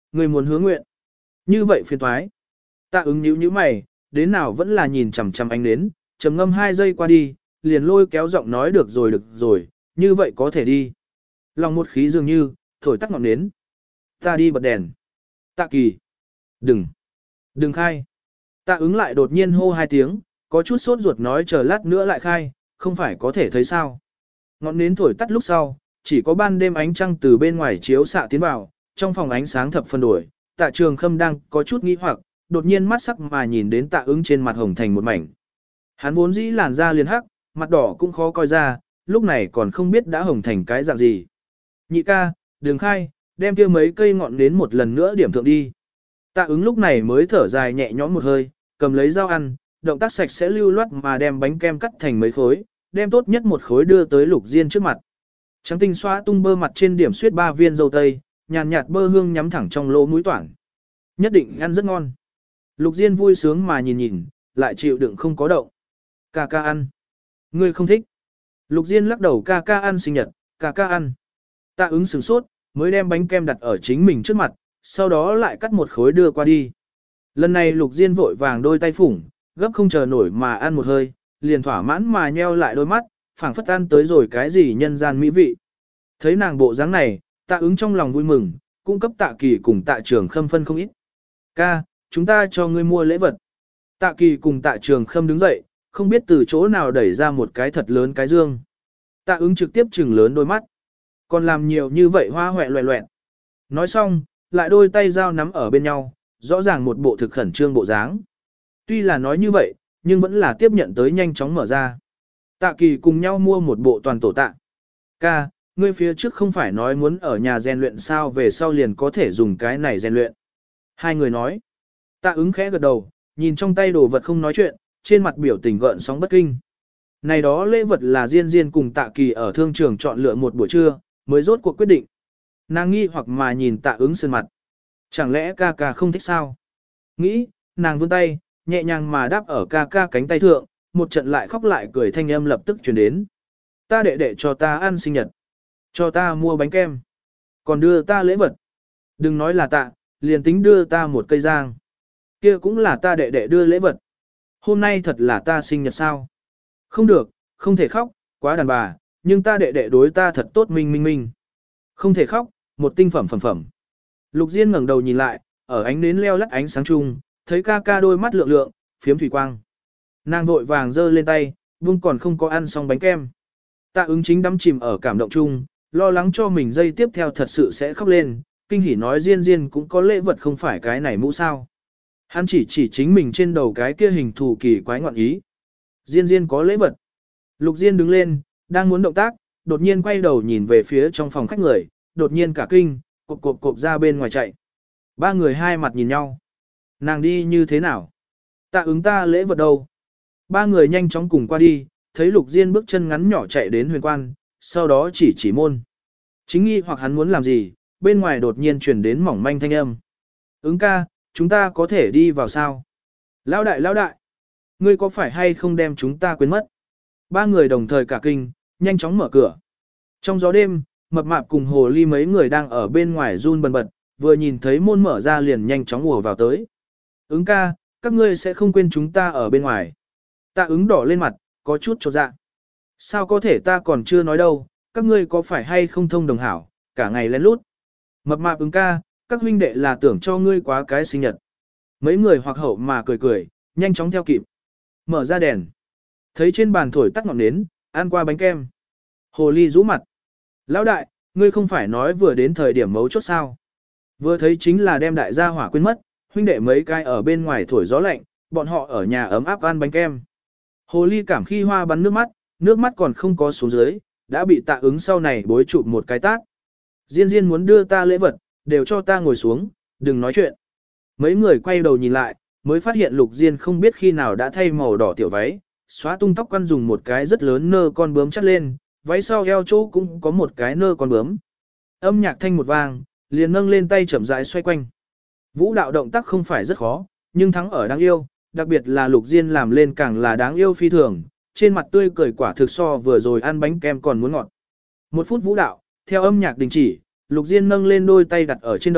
S1: ngươi muốn hứa nguyện. Như vậy phiền toái. Tạ ứng nhíu mày, đến nào vẫn là nhìn chằm chằm ánh đến, trầm ngâm 2 giây qua đi, liền lôi kéo giọng nói được rồi, như vậy có thể đi. Lòng một khí dường như, thổi tắt ngọn nến. Ta đi bật đèn. Tạ Kỳ. Đừng khai. Tạ ứng lại đột nhiên hô 2 tiếng, có chút sốt ruột nói chờ lát nữa lại khai, không phải có thể thấy sao. Ngọn nến thổi tắt lúc sau, chỉ có ban đêm ánh trăng từ bên ngoài chiếu xạ tiến vào, trong phòng ánh sáng thập phân đổi. Tạ Trường Khâm đang có chút nghi hoặc, đột nhiên mắt sắc mà nhìn đến Tạ ứng trên mặt hồng thành một mảnh. Hắn vốn dĩ làn da liền hắc, mặt đỏ cũng khó coi ra, lúc này còn không biết đã hồng thành cái dạng gì. Nhị ca, đừng khai, đem kia mấy cây ngọn nến một lần nữa điểm thượng đi. Tạ ứng lúc này mới thở dài nhẹ nhõm một hơi, cầm lấy dao ăn, động tác sạch sẽ lưu loát mà đem bánh kem cắt thành mấy khối, đem tốt nhất một khối đưa tới Lục Diên trước mặt. Trắng tinh xoa tung bơ mặt trên điểm suyết 3 viên dâu tây, nhàn nhạt bơ hương nhắm thẳng trong lỗ mũi toản. Nhất định ăn rất ngon. Lục Diên vui sướng mà nhìn, lại chịu đựng không có động. Ca ca ăn. Ngươi không thích. Lục Diên lắc đầu ca ca ăn sinh nhật, ca ca ăn. Tạ ứng sửng sốt, mới đem bánh kem đặt ở chính mình trước mặt, sau đó lại cắt một khối đưa qua đi. Lần này Lục Diên vội vàng đôi tay phủng, gấp không chờ nổi mà ăn một hơi, liền thỏa mãn mà nheo lại đôi mắt, phảng phất ăn tới rồi cái gì nhân gian mỹ vị. Thấy nàng bộ dáng này, Tạ ứng trong lòng vui mừng, cung cấp Tạ Kỳ cùng Tạ Trường Khâm phân không ít. Ca, chúng ta cho ngươi mua lễ vật. Tạ Kỳ cùng Tạ Trường Khâm đứng dậy, không biết từ chỗ nào đẩy ra một cái thật lớn cái dương. Tạ ứng trực tiếp trừng lớn đôi mắt. Còn làm nhiều như vậy hoa hoẹ loẹ loẹn. Nói xong, lại đôi tay dao nắm ở bên nhau, rõ ràng một bộ thực khẩn trương bộ dáng. Tuy là nói như vậy, nhưng vẫn là tiếp nhận tới nhanh chóng mở ra. Tạ Kỳ cùng nhau mua một bộ toàn tổ tạ. Ca, ngươi phía trước không phải nói muốn ở nhà rèn luyện sao, về sau liền có thể dùng cái này rèn luyện. Hai người nói. Tạ ứng khẽ gật đầu, nhìn trong tay đồ vật không nói chuyện, trên mặt biểu tình gợn sóng bất kinh. Này đó lễ vật là Diên cùng Tạ Kỳ ở thương trường chọn lựa một buổi trưa, mới rốt cuộc quyết định. Nàng nghi hoặc mà nhìn Tạ ứng sơn mặt. Chẳng lẽ ca ca không thích sao? Nghĩ, nàng vươn tay, nhẹ nhàng mà đáp ở ca ca cánh tay thượng, một trận lại khóc lại cười thanh âm lập tức truyền đến. Ta đệ đệ cho ta ăn sinh nhật, cho ta mua bánh kem, còn đưa ta lễ vật. Đừng nói là Tạ, liền tính đưa ta một cây giang. Kia cũng là ta đệ đệ đưa lễ vật. Hôm nay thật là ta sinh nhật sao? Không được, không thể khóc, quá đàn bà, nhưng ta đệ đệ đối ta thật tốt minh. Không thể khóc, một tinh phẩm. Lục Diên ngẩng đầu nhìn lại, ở ánh nến leo lắt ánh sáng chung, thấy ca ca đôi mắt lượng lượng, phiếm thủy quang. Nàng vội vàng giơ lên tay, vung còn không có ăn xong bánh kem. Tạ ứng chính đắm chìm ở cảm động chung, lo lắng cho mình giây tiếp theo thật sự sẽ khóc lên, kinh hỉ nói Diên cũng có lễ vật không phải cái này mũ sao. Hắn chỉ chính mình trên đầu cái kia hình thù kỳ quái ngọn ý. Diên có lễ vật. Lục Diên đứng lên, đang muốn động tác, đột nhiên quay đầu nhìn về phía trong phòng khách người, đột nhiên cả kinh, cộp ra bên ngoài chạy. Ba người hai mặt nhìn nhau. Nàng đi như thế nào? Tạ ứng ta lễ vật đâu? Ba người nhanh chóng cùng qua đi, thấy Lục Diên bước chân ngắn nhỏ chạy đến huyền quan, sau đó chỉ môn. Chính nghi hoặc hắn muốn làm gì, bên ngoài đột nhiên truyền đến mỏng manh thanh âm. Ứng ca, chúng ta có thể đi vào sao? Lão đại, ngươi có phải hay không đem chúng ta quên mất? Ba người đồng thời cả kinh, nhanh chóng mở cửa. Trong gió đêm, mập mạp cùng hồ ly mấy người đang ở bên ngoài run bần bật, vừa nhìn thấy môn mở ra liền nhanh chóng ùa vào tới. Ứng ca, các ngươi sẽ không quên chúng ta ở bên ngoài. Tạ ứng đỏ lên mặt, có chút chột dạ. Sao có thể ta còn chưa nói đâu, các ngươi có phải hay không thông đồng hảo, cả ngày lén lút. Mập mạp ứng ca, các huynh đệ là tưởng cho ngươi quá cái sinh nhật. Mấy người hoặc hậu mà cười, nhanh chóng theo kịp. Mở ra đèn. Thấy trên bàn thổi tắt ngọn nến, ăn qua bánh kem. Hồ ly rũ mặt. Lão đại, ngươi không phải nói vừa đến thời điểm mấu chốt sao. Vừa thấy chính là đem đại gia hỏa quên mất, huynh đệ mấy cái ở bên ngoài thổi gió lạnh, bọn họ ở nhà ấm áp ăn bánh kem. Hồ ly cảm khi hoa bắn nước mắt còn không có xuống dưới, đã bị Tạ ứng sau này bối chụp một cái tát. Diên muốn đưa ta lễ vật, đều cho ta ngồi xuống, đừng nói chuyện. Mấy người quay đầu nhìn lại, mới phát hiện Lục Diên không biết khi nào đã thay màu đỏ tiểu váy, xóa tung tóc quăn dùng một cái rất lớn nơ con bướm chắt lên, váy sau eo chỗ cũng có một cái nơ con bướm. Âm nhạc thanh một vang, liền nâng lên tay chậm rãi xoay quanh. Vũ đạo động tác không phải rất khó, nhưng thắng ở đáng yêu, đặc biệt là Lục Diên làm lên càng là đáng yêu phi thường, trên mặt tươi cười quả thực so vừa rồi ăn bánh kem còn muốn ngọt. 1 phút vũ đạo, theo âm nhạc đình chỉ, Lục Diên nâng lên đôi tay đặt ở trên đầu,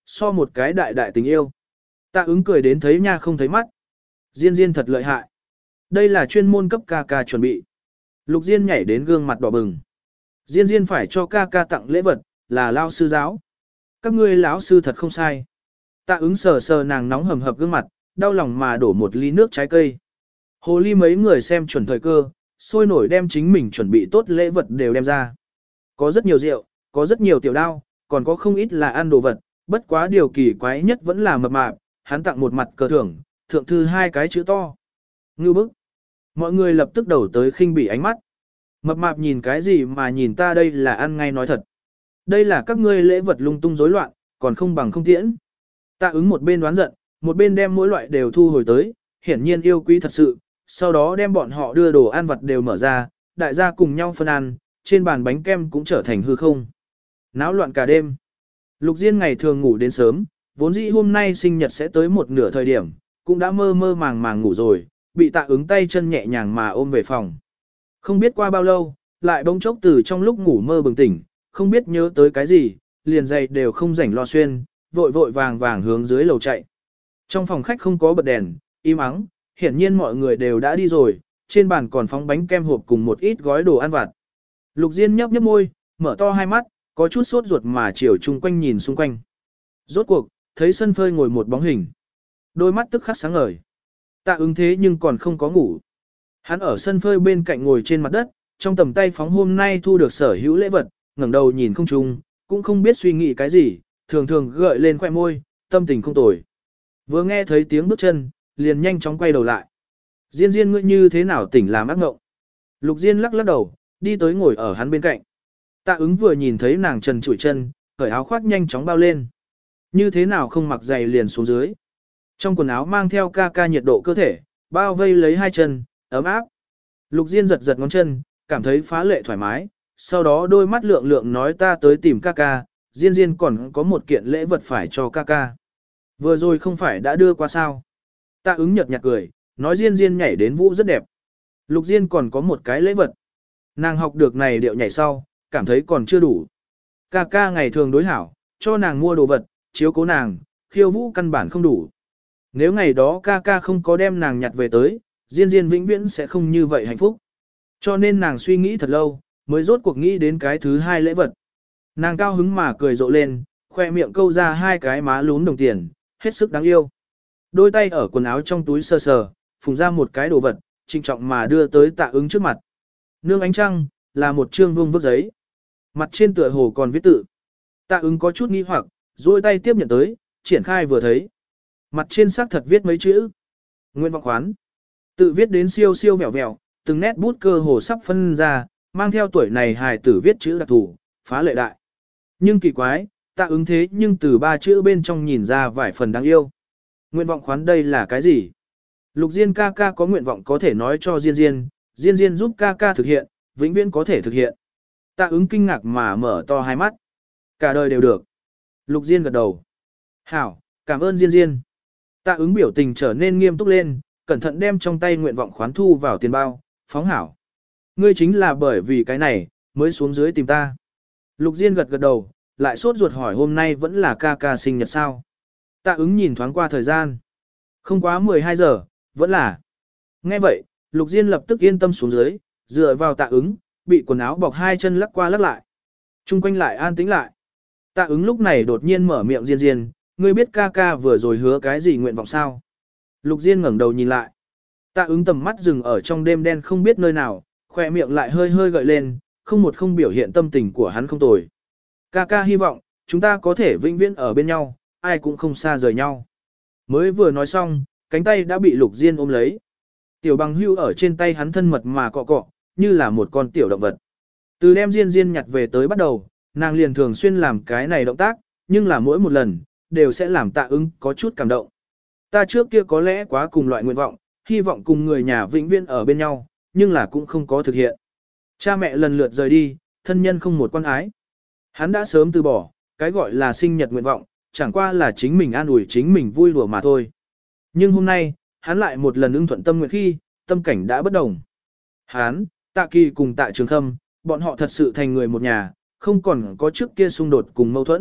S1: so một cái đại đại tình yêu. Tạ ứng cười đến thấy nha không thấy mắt. Diên Diên thật lợi hại. Đây là chuyên môn cấp ca ca chuẩn bị. Lục Diên nhảy đến gương mặt đỏ bừng. Diên Diên phải cho ca ca tặng lễ vật, là lao sư giáo. Các ngươi lão sư thật không sai. Tạ ứng sờ sờ nàng nóng hầm hập gương mặt, đau lòng mà đổ một ly nước trái cây. Hồ ly mấy người xem chuẩn thời cơ, sôi nổi đem chính mình chuẩn bị tốt lễ vật đều đem ra. Có rất nhiều rượu, có rất nhiều tiểu đao, còn có không ít là ăn đồ vật, bất quá điều kỳ quái nhất vẫn là mập mạp, hắn tặng một mặt cờ thưởng, thượng thư 2 cái chữ to. Ngưu bức. Mọi người lập tức đầu tới khinh bỉ ánh mắt. Mập mạp nhìn cái gì mà nhìn ta, đây là ăn ngay nói thật. Đây là các ngươi lễ vật lung tung rối loạn, còn không bằng không tiễn. Tạ ứng một bên đoán giận, một bên đem mỗi loại đều thu hồi tới, hiển nhiên yêu quý thật sự, sau đó đem bọn họ đưa đồ ăn vặt đều mở ra, đại gia cùng nhau phân ăn, trên bàn bánh kem cũng trở thành hư không. Náo loạn cả đêm. Lục Diên ngày thường ngủ đến sớm, vốn dĩ hôm nay sinh nhật sẽ tới một nửa thời điểm, cũng đã mơ mơ màng màng ngủ rồi, bị Tạ ứng tay chân nhẹ nhàng mà ôm về phòng. Không biết qua bao lâu, lại bỗng chốc từ trong lúc ngủ mơ bừng tỉnh, không biết nhớ tới cái gì, liền giày đều không rảnh lo xuyên, vội vội vàng vàng hướng dưới lầu chạy. Trong phòng khách không có bật đèn, im ắng, hiển nhiên mọi người đều đã đi rồi, trên bàn còn phóng bánh kem hộp cùng một ít gói đồ ăn vặt. Lục Diên nhấp nhấp môi, mở to hai mắt, có chút sốt ruột mà chiều chung quanh nhìn xung quanh. Rốt cuộc, thấy sân phơi ngồi một bóng hình. Đôi mắt tức khắc sáng ngời. Tạ ứng thế nhưng còn không có ngủ. Hắn ở sân phơi bên cạnh ngồi trên mặt đất, trong tầm tay phóng hôm nay thu được sở hữu lễ vật, ngẩng đầu nhìn không trung, cũng không biết suy nghĩ cái gì, thường thường gợi lên khoẻ môi, tâm tình không tồi. Vừa nghe thấy tiếng bước chân, liền nhanh chóng quay đầu lại. Diên Diên ngươi như thế nào tỉnh làm ác ngộng? Lục Diên lắc lắc đầu, đi tới ngồi ở hắn bên cạnh. Tạ ứng vừa nhìn thấy nàng trần trụi chân, cởi áo khoác nhanh chóng bao lên. Như thế nào không mặc giày liền xuống dưới. Trong quần áo mang theo ca ca nhiệt độ cơ thể, bao vây lấy hai chân, ấm áp. Lục Diên giật giật ngón chân, cảm thấy phá lệ thoải mái, sau đó đôi mắt lượng lượng nói ta tới tìm ca ca, Diên Diên còn có một kiện lễ vật phải cho ca ca. Vừa rồi không phải đã đưa qua sao? Tạ ứng nhợt nhạt cười, nói Diên Diên nhảy đến vũ rất đẹp. Lục Diên còn có một cái lễ vật. Nàng học được này điệu nhảy sau, cảm thấy còn chưa đủ. Ca ca ngày thường đối hảo, cho nàng mua đồ vật, chiếu cố nàng, khiêu vũ căn bản không đủ. Nếu ngày đó ca ca không có đem nàng nhặt về tới, Diên Diên vĩnh viễn sẽ không như vậy hạnh phúc. Cho nên nàng suy nghĩ thật lâu, mới rốt cuộc nghĩ đến cái thứ hai lễ vật. Nàng cao hứng mà cười rộ lên, khoe miệng câu ra 2 cái má lún đồng tiền, hết sức đáng yêu. Đôi tay ở quần áo trong túi sờ sờ, phùng ra một cái đồ vật, trịnh trọng mà đưa tới Tạ ứng trước mặt. Nương ánh trăng, là một chương vuông vức giấy. Mặt trên tựa hồ còn viết tự. Tạ ứng có chút nghi hoặc, duỗi tay tiếp nhận tới, triển khai vừa thấy. Mặt trên xác thật viết mấy chữ. Nguyện vọng khoán. Tự viết đến siêu siêu vẹo vẹo, từng nét bút cơ hồ sắp phân ra, mang theo tuổi này hài tử viết chữ đặc thủ, phá lệ đại. Nhưng kỳ quái, Tạ ứng thế nhưng từ 3 chữ bên trong nhìn ra vài phần đáng yêu. Nguyện vọng khoán đây là cái gì? Lục Diên ca ca có nguyện vọng có thể nói cho Diên Diên, Diên Diên giúp ca ca thực hiện, vĩnh viễn có thể thực hiện. Tạ ứng kinh ngạc mà mở to hai mắt. Cả đời đều được. Lục Diên gật đầu. Hảo, cảm ơn Diên Diên. Tạ ứng biểu tình trở nên nghiêm túc lên, cẩn thận đem trong tay nguyện vọng khoán thu vào tiền bao, phóng hảo. Ngươi chính là bởi vì cái này, mới xuống dưới tìm ta. Lục Diên gật gật đầu, lại sốt ruột hỏi hôm nay vẫn là ca ca sinh nhật sao. Tạ ứng nhìn thoáng qua thời gian. Không quá 12 giờ, vẫn là. Nghe vậy, Lục Diên lập tức yên tâm xuống dưới, dựa vào Tạ ứng, bị quần áo bọc 2 chân lắc qua lắc lại. Trung quanh lại an tĩnh lại. Tạ ứng lúc này đột nhiên mở miệng Diên Diên, ngươi biết ca ca vừa rồi hứa cái gì nguyện vọng sao? Lục Diên ngẩng đầu nhìn lại. Tạ ứng tầm mắt dừng ở trong đêm đen không biết nơi nào, khỏe miệng lại hơi hơi gợi lên, không biểu hiện tâm tình của hắn không tồi. Ca ca hy vọng, chúng ta có thể vĩnh viễn ở bên nhau, ai cũng không xa rời nhau. Mới vừa nói xong, cánh tay đã bị Lục Diên ôm lấy. Tiểu bằng hưu ở trên tay hắn thân mật mà cọ cọ, như là một con tiểu động vật. Từ đem Diên Diên nhặt về tới bắt đầu, nàng liền thường xuyên làm cái này động tác, nhưng là mỗi một lần, đều sẽ làm Tạ ứng có chút cảm động. Ta trước kia có lẽ quá cùng loại nguyện vọng, hy vọng cùng người nhà vĩnh viễn ở bên nhau, nhưng là cũng không có thực hiện. Cha mẹ lần lượt rời đi, thân nhân không một quan ái. Hắn đã sớm từ bỏ, cái gọi là sinh nhật nguyện vọng, chẳng qua là chính mình an ủi chính mình vui đùa mà thôi. Nhưng hôm nay, hắn lại một lần ưng thuận tâm nguyện khi, tâm cảnh đã bất đồng. Hắn, Tạ Kỳ cùng Tạ Trường Khâm, bọn họ thật sự thành người một nhà, không còn có trước kia xung đột cùng mâu thuẫn,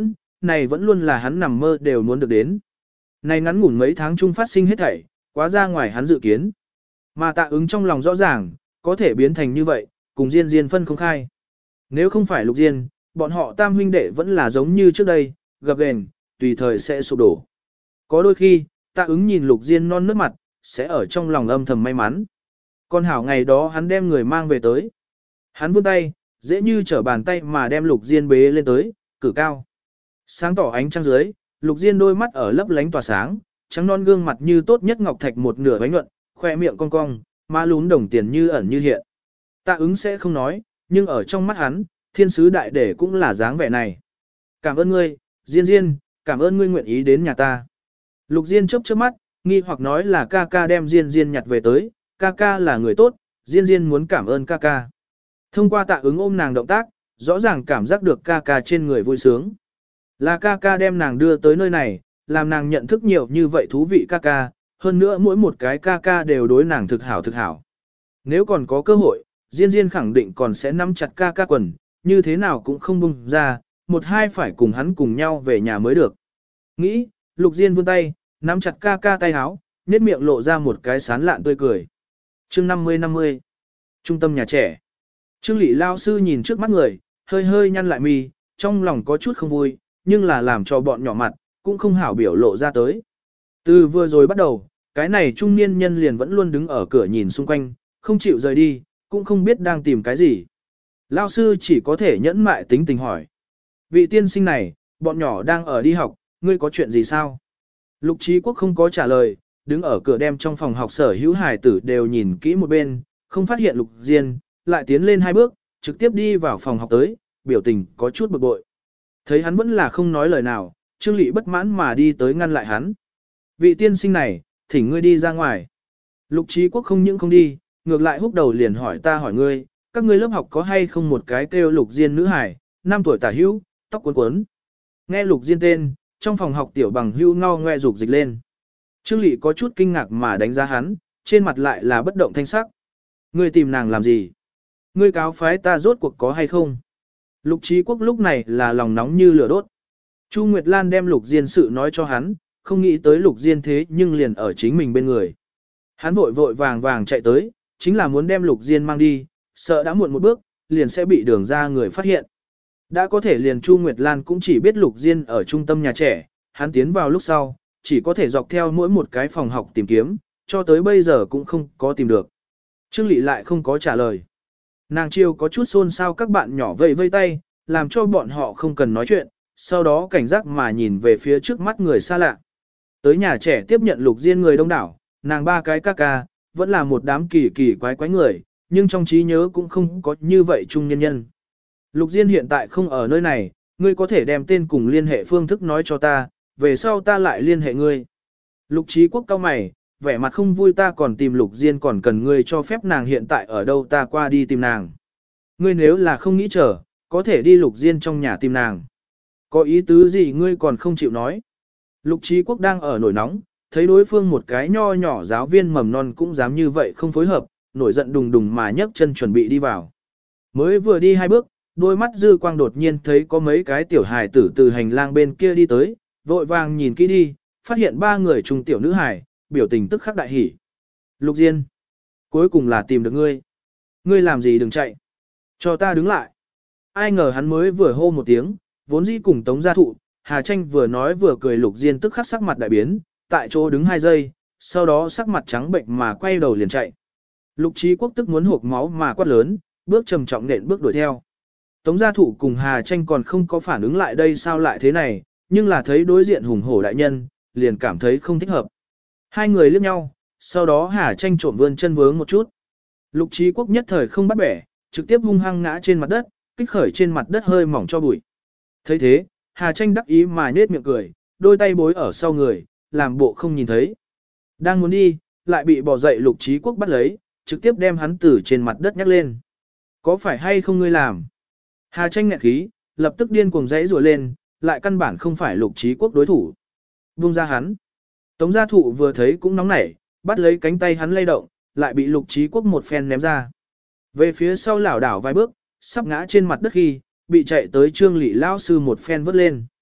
S1: này vẫn luôn là hắn nằm mơ đều muốn được đến. Này ngắn ngủn mấy tháng chung phát sinh hết thảy, quá ra ngoài hắn dự kiến. Mà Tạ Ứng trong lòng rõ ràng, có thể biến thành như vậy, cùng Diên Diên phân không khai. Nếu không phải Lục Diên, bọn họ tam huynh đệ vẫn là giống như trước đây, gập ghềnh, tùy thời sẽ sụp đổ. Có đôi khi, Tạ Ứng nhìn Lục Diên non nước mặt, sẽ ở trong lòng âm thầm may mắn. Con hảo ngày đó hắn đem người mang về tới. Hắn vươn tay, dễ như trở bàn tay mà đem Lục Diên bế lên tới, cử cao. Sáng tỏ ánh trăng dưới, Lục Diên đôi mắt ở lấp lánh tỏa sáng, trắng non gương mặt như tốt nhất ngọc thạch một nửa bánh nhuận, khoe miệng cong cong, má lún đồng tiền như ẩn như hiện. Tạ Ứng sẽ không nói, nhưng ở trong mắt hắn, thiên sứ đại đệ cũng là dáng vẻ này. Cảm ơn ngươi, Diên Diên, cảm ơn ngươi nguyện ý đến nhà ta. Lục Diên chớp chớp mắt, nghi hoặc nói là ca ca đem Diên Diên nhặt về tới, ca ca là người tốt, Diên Diên muốn cảm ơn ca ca. Thông qua Tạ Ứng ôm nàng động tác, rõ ràng cảm giác được ca ca trên người vui sướng. Là ca ca đem nàng đưa tới nơi này, làm nàng nhận thức nhiều như vậy thú vị ca ca, hơn nữa mỗi một cái ca ca đều đối nàng thực hảo thực hảo. Nếu còn có cơ hội, Diên Diên khẳng định còn sẽ nắm chặt ca ca quần, như thế nào cũng không buông ra, một hai phải cùng hắn cùng nhau về nhà mới được. Nghĩ, Lục Diên vươn tay, nắm chặt ca ca tay áo, nét miệng lộ ra một cái sán lạn tươi cười. Chương 50-50 Trung tâm nhà trẻ. Trương Lị lao sư nhìn trước mắt người, hơi hơi nhăn lại mi, trong lòng có chút không vui, nhưng là làm cho bọn nhỏ mặt, cũng không hảo biểu lộ ra tới. Từ vừa rồi bắt đầu, cái này trung niên nhân liền vẫn luôn đứng ở cửa nhìn xung quanh, không chịu rời đi, cũng không biết đang tìm cái gì. Lao sư chỉ có thể nhẫn mại tính tình hỏi. Vị tiên sinh này, bọn nhỏ đang ở đi học, ngươi có chuyện gì sao? Lục Trí Quốc không có trả lời, đứng ở cửa đem trong phòng học sở hữu hài tử đều nhìn kỹ một bên, không phát hiện Lục Diên, lại tiến lên hai bước, trực tiếp đi vào phòng học tới, biểu tình có chút bực bội. Thấy hắn vẫn là không nói lời nào, Trương Lị bất mãn mà đi tới ngăn lại hắn. Vị tiên sinh này, thỉnh ngươi đi ra ngoài. Lục Trí Quốc không những không đi, ngược lại húc đầu liền hỏi ta hỏi ngươi, các ngươi lớp học có hay không một cái kêu Lục Diên nữ hải, 5 tuổi tả hữu, tóc cuốn cuốn. Nghe Lục Diên tên, trong phòng học tiểu bằng hữu ngao ngoe rục dịch lên. Trương Lị có chút kinh ngạc mà đánh giá hắn, trên mặt lại là bất động thanh sắc. Ngươi tìm nàng làm gì? Ngươi cáo phái ta rốt cuộc có hay không? Lục Trí Quốc lúc này là lòng nóng như lửa đốt. Chu Nguyệt Lan đem Lục Diên sự nói cho hắn, không nghĩ tới Lục Diên thế nhưng liền ở chính mình bên người. Hắn vội vội vàng vàng chạy tới, chính là muốn đem Lục Diên mang đi, sợ đã muộn một bước, liền sẽ bị đường ra người phát hiện. Đã có thể liền Chu Nguyệt Lan cũng chỉ biết Lục Diên ở trung tâm nhà trẻ, hắn tiến vào lúc sau, chỉ có thể dọc theo mỗi một cái phòng học tìm kiếm, cho tới bây giờ cũng không có tìm được. Trương Lị lại không có trả lời. Nàng chiêu có chút xôn xao các bạn nhỏ vây vây tay, làm cho bọn họ không cần nói chuyện, sau đó cảnh giác mà nhìn về phía trước mắt người xa lạ. Tới nhà trẻ tiếp nhận Lục Diên người đông đảo, nàng ba cái ca ca, vẫn là một đám kỳ kỳ quái quái người, nhưng trong trí nhớ cũng không có như vậy trung nhân nhân. Lục Diên hiện tại không ở nơi này, ngươi có thể đem tên cùng liên hệ phương thức nói cho ta, về sau ta lại liên hệ ngươi. Lục Trí Quốc cau mày, vẻ mặt không vui ta còn tìm Lục Diên còn cần ngươi cho phép nàng hiện tại ở đâu ta qua đi tìm nàng. Ngươi nếu là không nghĩ chờ, có thể đi Lục Diên trong nhà tìm nàng. Có ý tứ gì ngươi còn không chịu nói. Lục Trí Quốc đang ở nổi nóng, thấy đối phương một cái nho nhỏ giáo viên mầm non cũng dám như vậy không phối hợp, nổi giận đùng đùng mà nhấc chân chuẩn bị đi vào. Mới vừa đi hai bước, đôi mắt dư quang đột nhiên thấy có mấy cái tiểu hài tử từ hành lang bên kia đi tới, vội vàng nhìn kỹ đi, phát hiện ba người trung tiểu nữ hài, biểu tình tức khắc đại hỉ. Lục Diên, cuối cùng là tìm được ngươi. Ngươi làm gì đừng chạy. Cho ta đứng lại. Ai ngờ hắn mới vừa hô một tiếng, vốn dĩ cùng Tống Gia Thụ, Hà Tranh vừa nói vừa cười Lục Diên tức khắc sắc mặt đại biến, tại chỗ đứng 2 giây, sau đó sắc mặt trắng bệnh mà quay đầu liền chạy. Lục Trí Quốc tức muốn hộc máu mà quát lớn, bước trầm trọng nện bước đuổi theo. Tống Gia Thụ cùng Hà Tranh còn không có phản ứng lại đây sao lại thế này, nhưng là thấy đối diện hùng hổ đại nhân, liền cảm thấy không thích hợp. Hai người liếc nhau, sau đó Hà Tranh trộm vươn chân vướng một chút. Lục Trí Quốc nhất thời không bắt bẻ, trực tiếp hung hăng ngã trên mặt đất, kích khởi trên mặt đất hơi mỏng cho bụi. Thấy thế, Hà Tranh đắc ý mà nết miệng cười, đôi tay bối ở sau người, làm bộ không nhìn thấy. Đang muốn đi, lại bị bỏ dậy Lục Trí Quốc bắt lấy, trực tiếp đem hắn từ trên mặt đất nhắc lên. Có phải hay không ngươi làm? Hà Tranh nghẹn khí, lập tức điên cuồng giãy giụa lên, lại căn bản không phải Lục Trí Quốc đối thủ. Buông ra hắn. Tống Gia Thụ vừa thấy cũng nóng nảy, bắt lấy cánh tay hắn lay động, lại bị Lục Trí Quốc một phen ném ra. Về phía sau lảo đảo vài bước, sắp ngã trên mặt đất khi, bị chạy tới Trương Lị lao sư một phen vớt lên.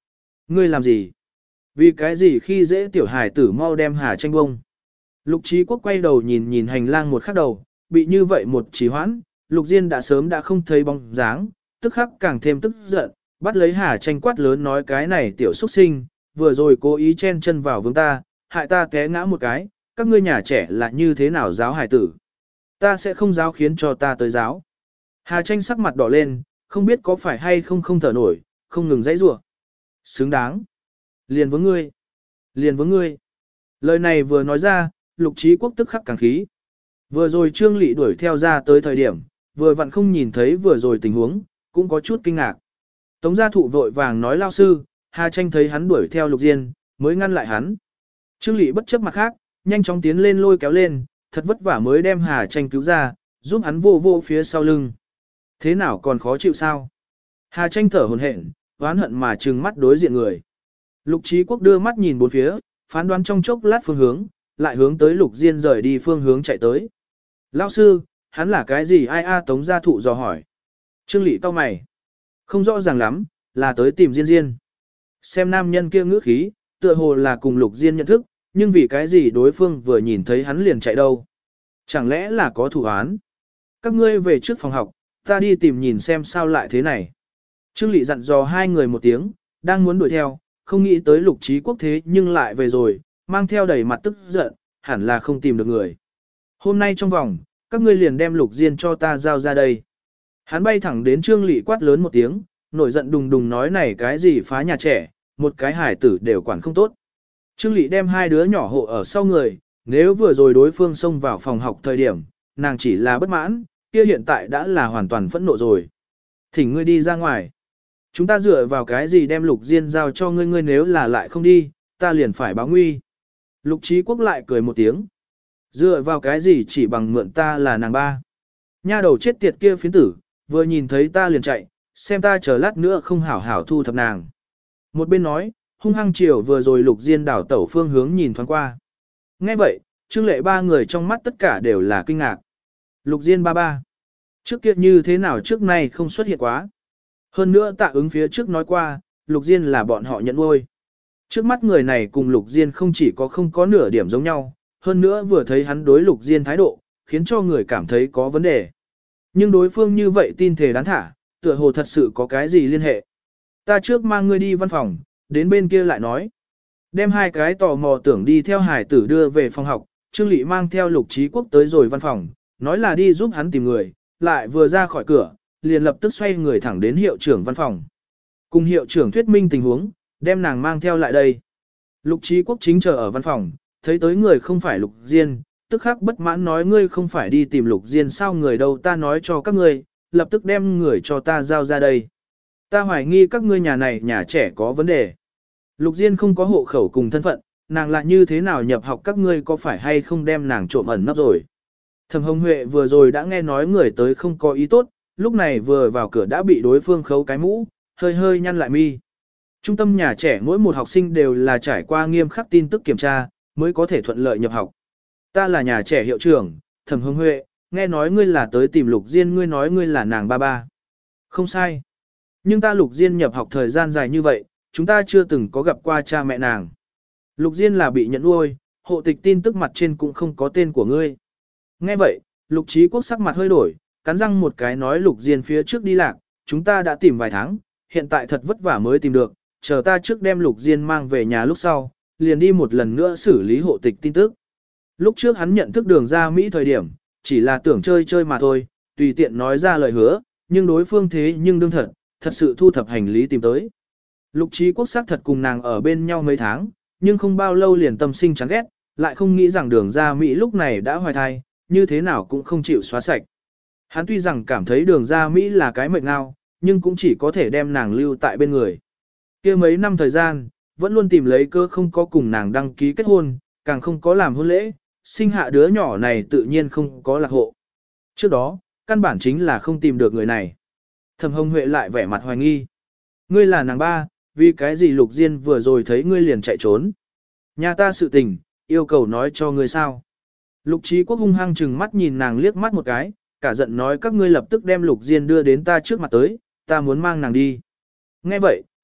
S1: Ngươi làm gì? Vì cái gì khi dễ tiểu hài tử mau đem Hà Tranh bông? Lục Trí Quốc quay đầu nhìn nhìn hành lang một khắc đầu, bị như vậy một trì hoãn, Lục Diên đã sớm đã không thấy bóng dáng, tức khắc càng thêm tức giận, bắt lấy Hà Tranh quát lớn nói cái này tiểu xuất sinh, vừa rồi cố ý chen chân vào vướng ta, hại ta té ngã một cái, các ngươi nhà trẻ là như thế nào giáo hài tử? Ta sẽ không giáo khiến cho ta tới giáo. Hà Tranh sắc mặt đỏ lên, không biết có phải hay không không thở nổi, không ngừng dãy rủa. Xứng đáng. Liền với ngươi. Liền với ngươi. Lời này vừa nói ra, Lục Trí Quốc tức khắc càng khí. Vừa rồi Trương Lệ đuổi theo ra tới thời điểm, vừa vặn không nhìn thấy vừa rồi tình huống, cũng có chút kinh ngạc. Tống gia thụ vội vàng nói lao sư, Hà Tranh thấy hắn đuổi theo Lục Diên, mới ngăn lại hắn. Trương Lệ bất chấp mặt khác, nhanh chóng tiến lên lôi kéo lên, thật vất vả mới đem Hà Tranh cứu ra, giúp hắn vô vô phía sau lưng. Thế nào còn khó chịu sao? Hà Tranh thở hổn hển, oán hận mà trừng mắt đối diện người. Lục Trí Quốc đưa mắt nhìn bốn phía, phán đoán trong chốc lát phương hướng, lại hướng tới Lục Diên rời đi phương hướng chạy tới. Lão sư, hắn là cái gì ai a Tống gia thụ dò hỏi. Trương Lệ cau mày. Không rõ ràng lắm, là tới tìm Diên Diên. Xem nam nhân kia ngữ khí, tựa hồ là cùng Lục Diên nhận thức, nhưng vì cái gì đối phương vừa nhìn thấy hắn liền chạy đâu. Chẳng lẽ là có thủ án? Các ngươi về trước phòng học, ta đi tìm nhìn xem sao lại thế này. Trương Lệ dặn dò hai người một tiếng, đang muốn đuổi theo, không nghĩ tới Lục Trí Quốc thế nhưng lại về rồi, mang theo đầy mặt tức giận, hẳn là không tìm được người. Hôm nay trong vòng, các ngươi liền đem Lục Diên cho ta giao ra đây. Hắn bay thẳng đến Trương Lệ quát lớn một tiếng, nổi giận đùng đùng nói này cái gì phá nhà trẻ, một cái hải tử đều quản không tốt. Trương Lệ đem hai đứa nhỏ hộ ở sau người, nếu vừa rồi đối phương xông vào phòng học thời điểm, nàng chỉ là bất mãn, kia hiện tại đã là hoàn toàn phẫn nộ rồi. Thỉnh ngươi đi ra ngoài. Chúng ta dựa vào cái gì đem Lục Diên giao cho ngươi, ngươi nếu là lại không đi, ta liền phải báo nguy. Lục Trí Quốc lại cười một tiếng. Dựa vào cái gì chỉ bằng mượn ta là nàng ba. Nha đầu chết tiệt kia phiến tử, vừa nhìn thấy ta liền chạy, xem ta chờ lát nữa không hảo hảo thu thập nàng. Một bên nói, hung hăng chiều vừa rồi Lục Diên đảo tẩu phương hướng nhìn thoáng qua. Nghe vậy, Trương Lệ ba người trong mắt tất cả đều là kinh ngạc. Lục Diên ba ba. Trước kia như thế nào trước nay không xuất hiện quá. Hơn nữa Tạ Ứng phía trước nói qua, Lục Diên là bọn họ nhận nuôi. Trước mắt người này cùng Lục Diên không chỉ có không có nửa điểm giống nhau, hơn nữa vừa thấy hắn đối Lục Diên thái độ, khiến cho người cảm thấy có vấn đề. Nhưng đối phương như vậy tin thề đáng thả, tựa hồ thật sự có cái gì liên hệ. Ta trước mang ngươi đi văn phòng, đến bên kia lại nói. Đem hai cái tò mò tưởng đi theo hải tử đưa về phòng học, Trương Lệ mang theo Lục Trí Quốc tới rồi văn phòng, nói là đi giúp hắn tìm người, lại vừa ra khỏi cửa, liền lập tức xoay người thẳng đến hiệu trưởng văn phòng. Cùng hiệu trưởng thuyết minh tình huống, đem nàng mang theo lại đây. Lục Trí Quốc chính chờ ở văn phòng, thấy tới người không phải Lục Diên, tức khắc bất mãn nói ngươi không phải đi tìm Lục Diên sao người đâu ta nói cho các ngươi, lập tức đem người cho ta giao ra đây. Ta hoài nghi các ngươi nhà này nhà trẻ có vấn đề. Lục Diên không có hộ khẩu cùng thân phận, nàng lại như thế nào nhập học các ngươi có phải hay không đem nàng trộm ẩn nấp rồi. Thẩm Hồng Huệ vừa rồi đã nghe nói người tới không có ý tốt, lúc này vừa vào cửa đã bị đối phương khấu cái mũ, hơi hơi nhăn lại mi. Trung tâm nhà trẻ mỗi một học sinh đều là trải qua nghiêm khắc tin tức kiểm tra, mới có thể thuận lợi nhập học. Ta là nhà trẻ hiệu trưởng, Thẩm Hồng Huệ, nghe nói ngươi là tới tìm Lục Diên, ngươi nói ngươi là nàng ba ba. Không sai. Nhưng ta Lục Diên nhập học thời gian dài như vậy, chúng ta chưa từng có gặp qua cha mẹ nàng. Lục Diên là bị nhận nuôi, hộ tịch tin tức mặt trên cũng không có tên của ngươi. Nghe vậy, Lục Trí Quốc sắc mặt hơi đổi, cắn răng một cái nói Lục Diên phía trước đi lạc, chúng ta đã tìm vài tháng, hiện tại thật vất vả mới tìm được, chờ ta trước đem Lục Diên mang về nhà lúc sau, liền đi một lần nữa xử lý hộ tịch tin tức. Lúc trước hắn nhận thức Đường ra Mỹ thời điểm, chỉ là tưởng chơi chơi mà thôi, tùy tiện nói ra lời hứa, nhưng đối phương thế nhưng đương thật sự thu thập hành lý tìm tới. Lục Trí Quốc xác thật cùng nàng ở bên nhau mấy tháng, nhưng không bao lâu liền tâm sinh chán ghét, lại không nghĩ rằng Đường ra Mỹ lúc này đã hoài thai, như thế nào cũng không chịu xóa sạch. Hắn tuy rằng cảm thấy Đường ra Mỹ là cái mệt ngao, nhưng cũng chỉ có thể đem nàng lưu tại bên người. Kia mấy năm thời gian, vẫn luôn tìm lấy cơ không có cùng nàng đăng ký kết hôn, càng không có làm hôn lễ, sinh hạ đứa nhỏ này tự nhiên không có lạc hộ. Trước đó, căn bản chính là không tìm được người này. Thẩm Hồng Huệ lại vẻ mặt hoài nghi. Ngươi là nàng ba, vì cái gì Lục Diên vừa rồi thấy ngươi liền chạy trốn. Nhà ta sự tình, yêu cầu nói cho ngươi sao. Lục Trí Quốc hung hăng chừng mắt nhìn nàng liếc mắt một cái, cả giận nói các ngươi lập tức đem Lục Diên đưa đến ta trước mặt tới, ta muốn mang nàng đi. Nghe vậy,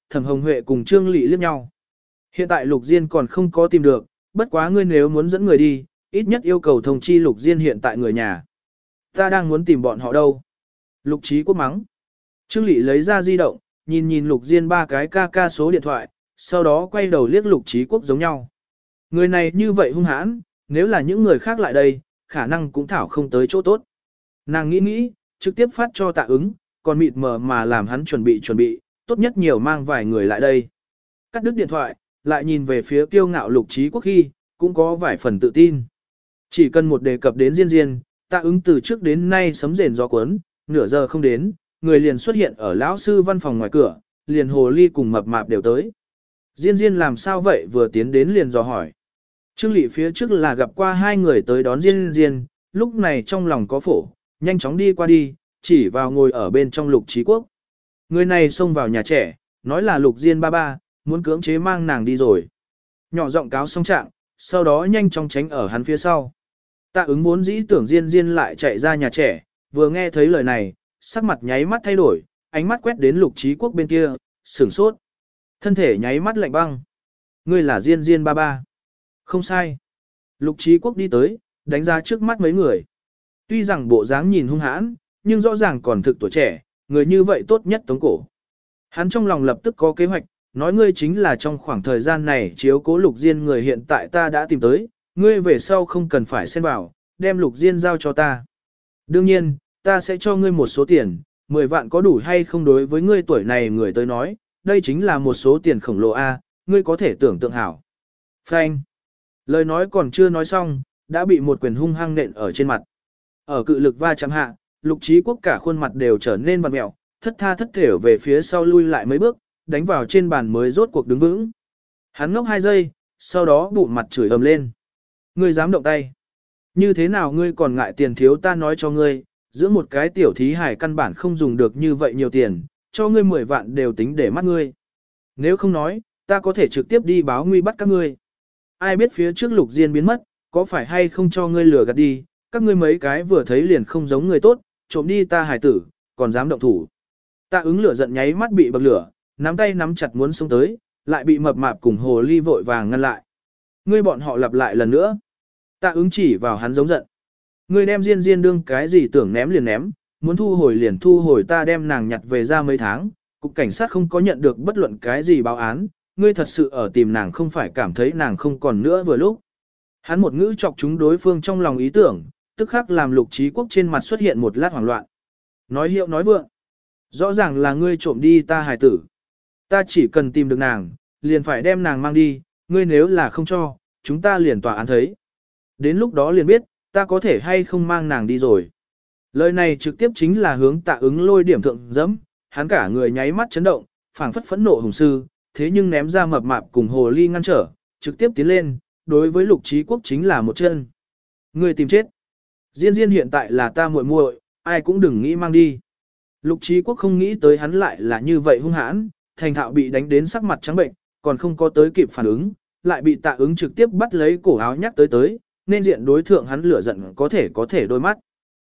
S1: Thẩm Hồng Huệ cùng Trương Lệ liếc nhau. Hiện tại Lục Diên còn không có tìm được, bất quá ngươi nếu muốn dẫn người đi, ít nhất yêu cầu thông chi Lục Diên hiện tại người nhà. Ta đang muốn tìm bọn họ đâu. Lục Trí Quốc mắng. Trương Lệ lấy ra di động, nhìn nhìn Lục Diên ba cái ca số điện thoại, sau đó quay đầu liếc Lục Trí Quốc giống nhau. Người này như vậy hung hãn, nếu là những người khác lại đây, khả năng cũng thảo không tới chỗ tốt. Nàng nghĩ, trực tiếp phát cho Tạ Ứng, còn mịt mờ mà làm hắn chuẩn bị, tốt nhất nhiều mang vài người lại đây. Cắt đứt điện thoại, lại nhìn về phía kiêu ngạo Lục Trí Quốc khi, cũng có vài phần tự tin. Chỉ cần một đề cập đến Diên, Tạ Ứng từ trước đến nay sấm rền gió cuốn, nửa giờ không đến, người liền xuất hiện ở lão sư văn phòng ngoài cửa, liền hồ ly cùng mập mạp đều tới. Diên làm sao vậy, vừa tiến đến liền dò hỏi. Trương Lệ phía trước là gặp qua hai người tới đón Diên, lúc này trong lòng có phổ, nhanh chóng đi qua đi, chỉ vào ngồi ở bên trong Lục Trí Quốc. Người này xông vào nhà trẻ, nói là Lục Diên ba, muốn cưỡng chế mang nàng đi rồi. Nhỏ giọng cáo xong trạng, sau đó nhanh chóng tránh ở hắn phía sau. Tạ Ứng vốn dĩ tưởng Diên lại chạy ra nhà trẻ, vừa nghe thấy lời này, sắc mặt nháy mắt thay đổi, ánh mắt quét đến Lục Trí Quốc bên kia, sửng sốt. Thân thể nháy mắt lạnh băng. Ngươi là Diên ba. Không sai. Lục Trí Quốc đi tới, đánh ra trước mắt mấy người. Tuy rằng bộ dáng nhìn hung hãn, nhưng rõ ràng còn thực tuổi trẻ, người như vậy tốt nhất tống cổ. Hắn trong lòng lập tức có kế hoạch, nói ngươi chính là trong khoảng thời gian này chiếu cố Lục Diên người hiện tại ta đã tìm tới, ngươi về sau không cần phải xen vào, đem Lục Diên giao cho ta. Đương nhiên, ta sẽ cho ngươi một số tiền, 10 vạn có đủ hay không đối với ngươi tuổi này người tới nói, đây chính là một số tiền khổng lồ A, ngươi có thể tưởng tượng hảo. Phanh. Lời nói còn chưa nói xong, đã bị một quyền hung hăng nện ở trên mặt. Ở cự lực va chạm hạ, Lục Trí Quốc cả khuôn mặt đều trở nên vặn mẹo, thất tha thất thểu về phía sau lui lại mấy bước, đánh vào trên bàn mới rốt cuộc đứng vững. Hắn ngốc 2 giây, sau đó bụng mặt chửi ầm lên. Ngươi dám động tay? Như thế nào ngươi còn ngại tiền thiếu ta nói cho ngươi, giữa một cái tiểu thí hải căn bản không dùng được như vậy nhiều tiền, cho ngươi 10 vạn đều tính để mắt ngươi. Nếu không nói, ta có thể trực tiếp đi báo nguy bắt các ngươi. Ai biết phía trước Lục Diên biến mất, có phải hay không cho ngươi lừa gạt đi, các ngươi mấy cái vừa thấy liền không giống người tốt, trộm đi ta hải tử, còn dám động thủ. Tạ Ứng lửa giận nháy mắt bị bậc lửa, nắm tay nắm chặt muốn xông tới, lại bị mập mạp cùng hồ ly vội vàng ngăn lại. Ngươi bọn họ lặp lại lần nữa. Tạ Ứng chỉ vào hắn giống giận. Ngươi đem Diên đương cái gì tưởng ném liền ném, muốn thu hồi liền thu hồi, ta đem nàng nhặt về ra mấy tháng, cục cảnh sát không có nhận được bất luận cái gì báo án, ngươi thật sự ở tìm nàng không phải cảm thấy nàng không còn nữa vừa lúc. Hắn một ngữ chọc chúng đối phương trong lòng ý tưởng, tức khắc làm Lục Trí Quốc trên mặt xuất hiện một lát hoảng loạn. Nói hiệu nói vượng. Rõ ràng là ngươi trộm đi ta hài tử. Ta chỉ cần tìm được nàng, liền phải đem nàng mang đi, ngươi nếu là không cho, chúng ta liền tòa án thấy. Đến lúc đó liền biết, ta có thể hay không mang nàng đi rồi. Lời này trực tiếp chính là hướng Tạ Ứng lôi điểm thượng dẫm, hắn cả người nháy mắt chấn động, phảng phất phẫn nộ hùng sư, thế nhưng ném ra mập mạp cùng hồ ly ngăn trở, trực tiếp tiến lên, đối với Lục Trí Quốc chính là một chân. Ngươi tìm chết. Diên hiện tại là ta muội muội, ai cũng đừng nghĩ mang đi. Lục Trí Quốc không nghĩ tới hắn lại là như vậy hung hãn, thành thạo bị đánh đến sắc mặt trắng bệnh, còn không có tới kịp phản ứng, lại bị Tạ Ứng trực tiếp bắt lấy cổ áo nhắc tới, nên diện đối thượng hắn lửa giận có thể đôi mắt.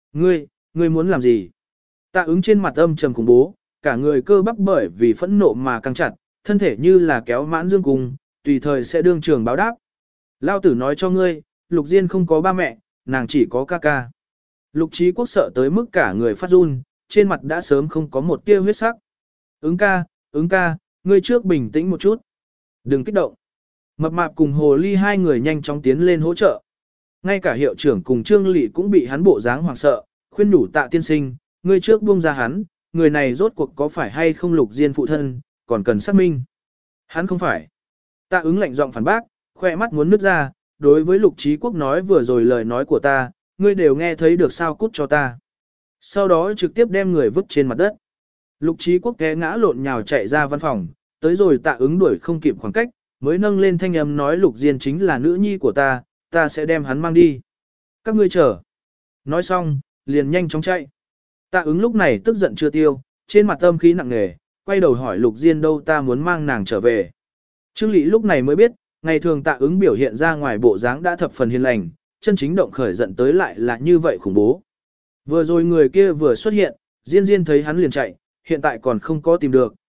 S1: Ngươi muốn làm gì? Tạ Ứng trên mặt âm trầm khủng bố, cả người cơ bắp bởi vì phẫn nộ mà căng chặt, thân thể như là kéo mãn dương cung, tùy thời sẽ đương trường báo đáp. Lao tử nói cho ngươi, Lục Diên không có ba mẹ, nàng chỉ có ca ca. Lục Trí Quốc sợ tới mức cả người phát run, trên mặt đã sớm không có một tia huyết sắc. Ứng ca, ngươi trước bình tĩnh một chút. Đừng kích động. Mập mạp cùng hồ ly hai người nhanh chóng tiến lên hỗ trợ. Ngay cả hiệu trưởng cùng Trương Lệ cũng bị hắn bộ dáng hoảng sợ, khuyên nhủ Tạ tiên sinh, ngươi trước buông ra hắn, người này rốt cuộc có phải hay không Lục Diên phụ thân, còn cần xác minh. Hắn không phải. Tạ Ứng lạnh giọng phản bác, khoe mắt muốn nứt ra, đối với Lục Trí Quốc nói vừa rồi lời nói của ta, ngươi đều nghe thấy được sao, cút cho ta. Sau đó trực tiếp đem người vứt trên mặt đất. Lục Trí Quốc té ngã lộn nhào chạy ra văn phòng, tới rồi Tạ Ứng đuổi không kịp khoảng cách, mới nâng lên thanh âm nói Lục Diên chính là nữ nhi của ta sẽ đem hắn mang đi. Các ngươi chờ. Nói xong, liền nhanh chóng chạy. Tạ Ứng lúc này tức giận chưa tiêu, trên mặt âm khí nặng nề, quay đầu hỏi Lục Diên đâu, ta muốn mang nàng trở về. Trương Lệ lúc này mới biết, ngày thường Tạ Ứng biểu hiện ra ngoài bộ dáng đã thập phần hiền lành, chân chính động khởi giận tới lại là như vậy khủng bố. Vừa rồi người kia vừa xuất hiện, Diên thấy hắn liền chạy, hiện tại còn không có tìm được,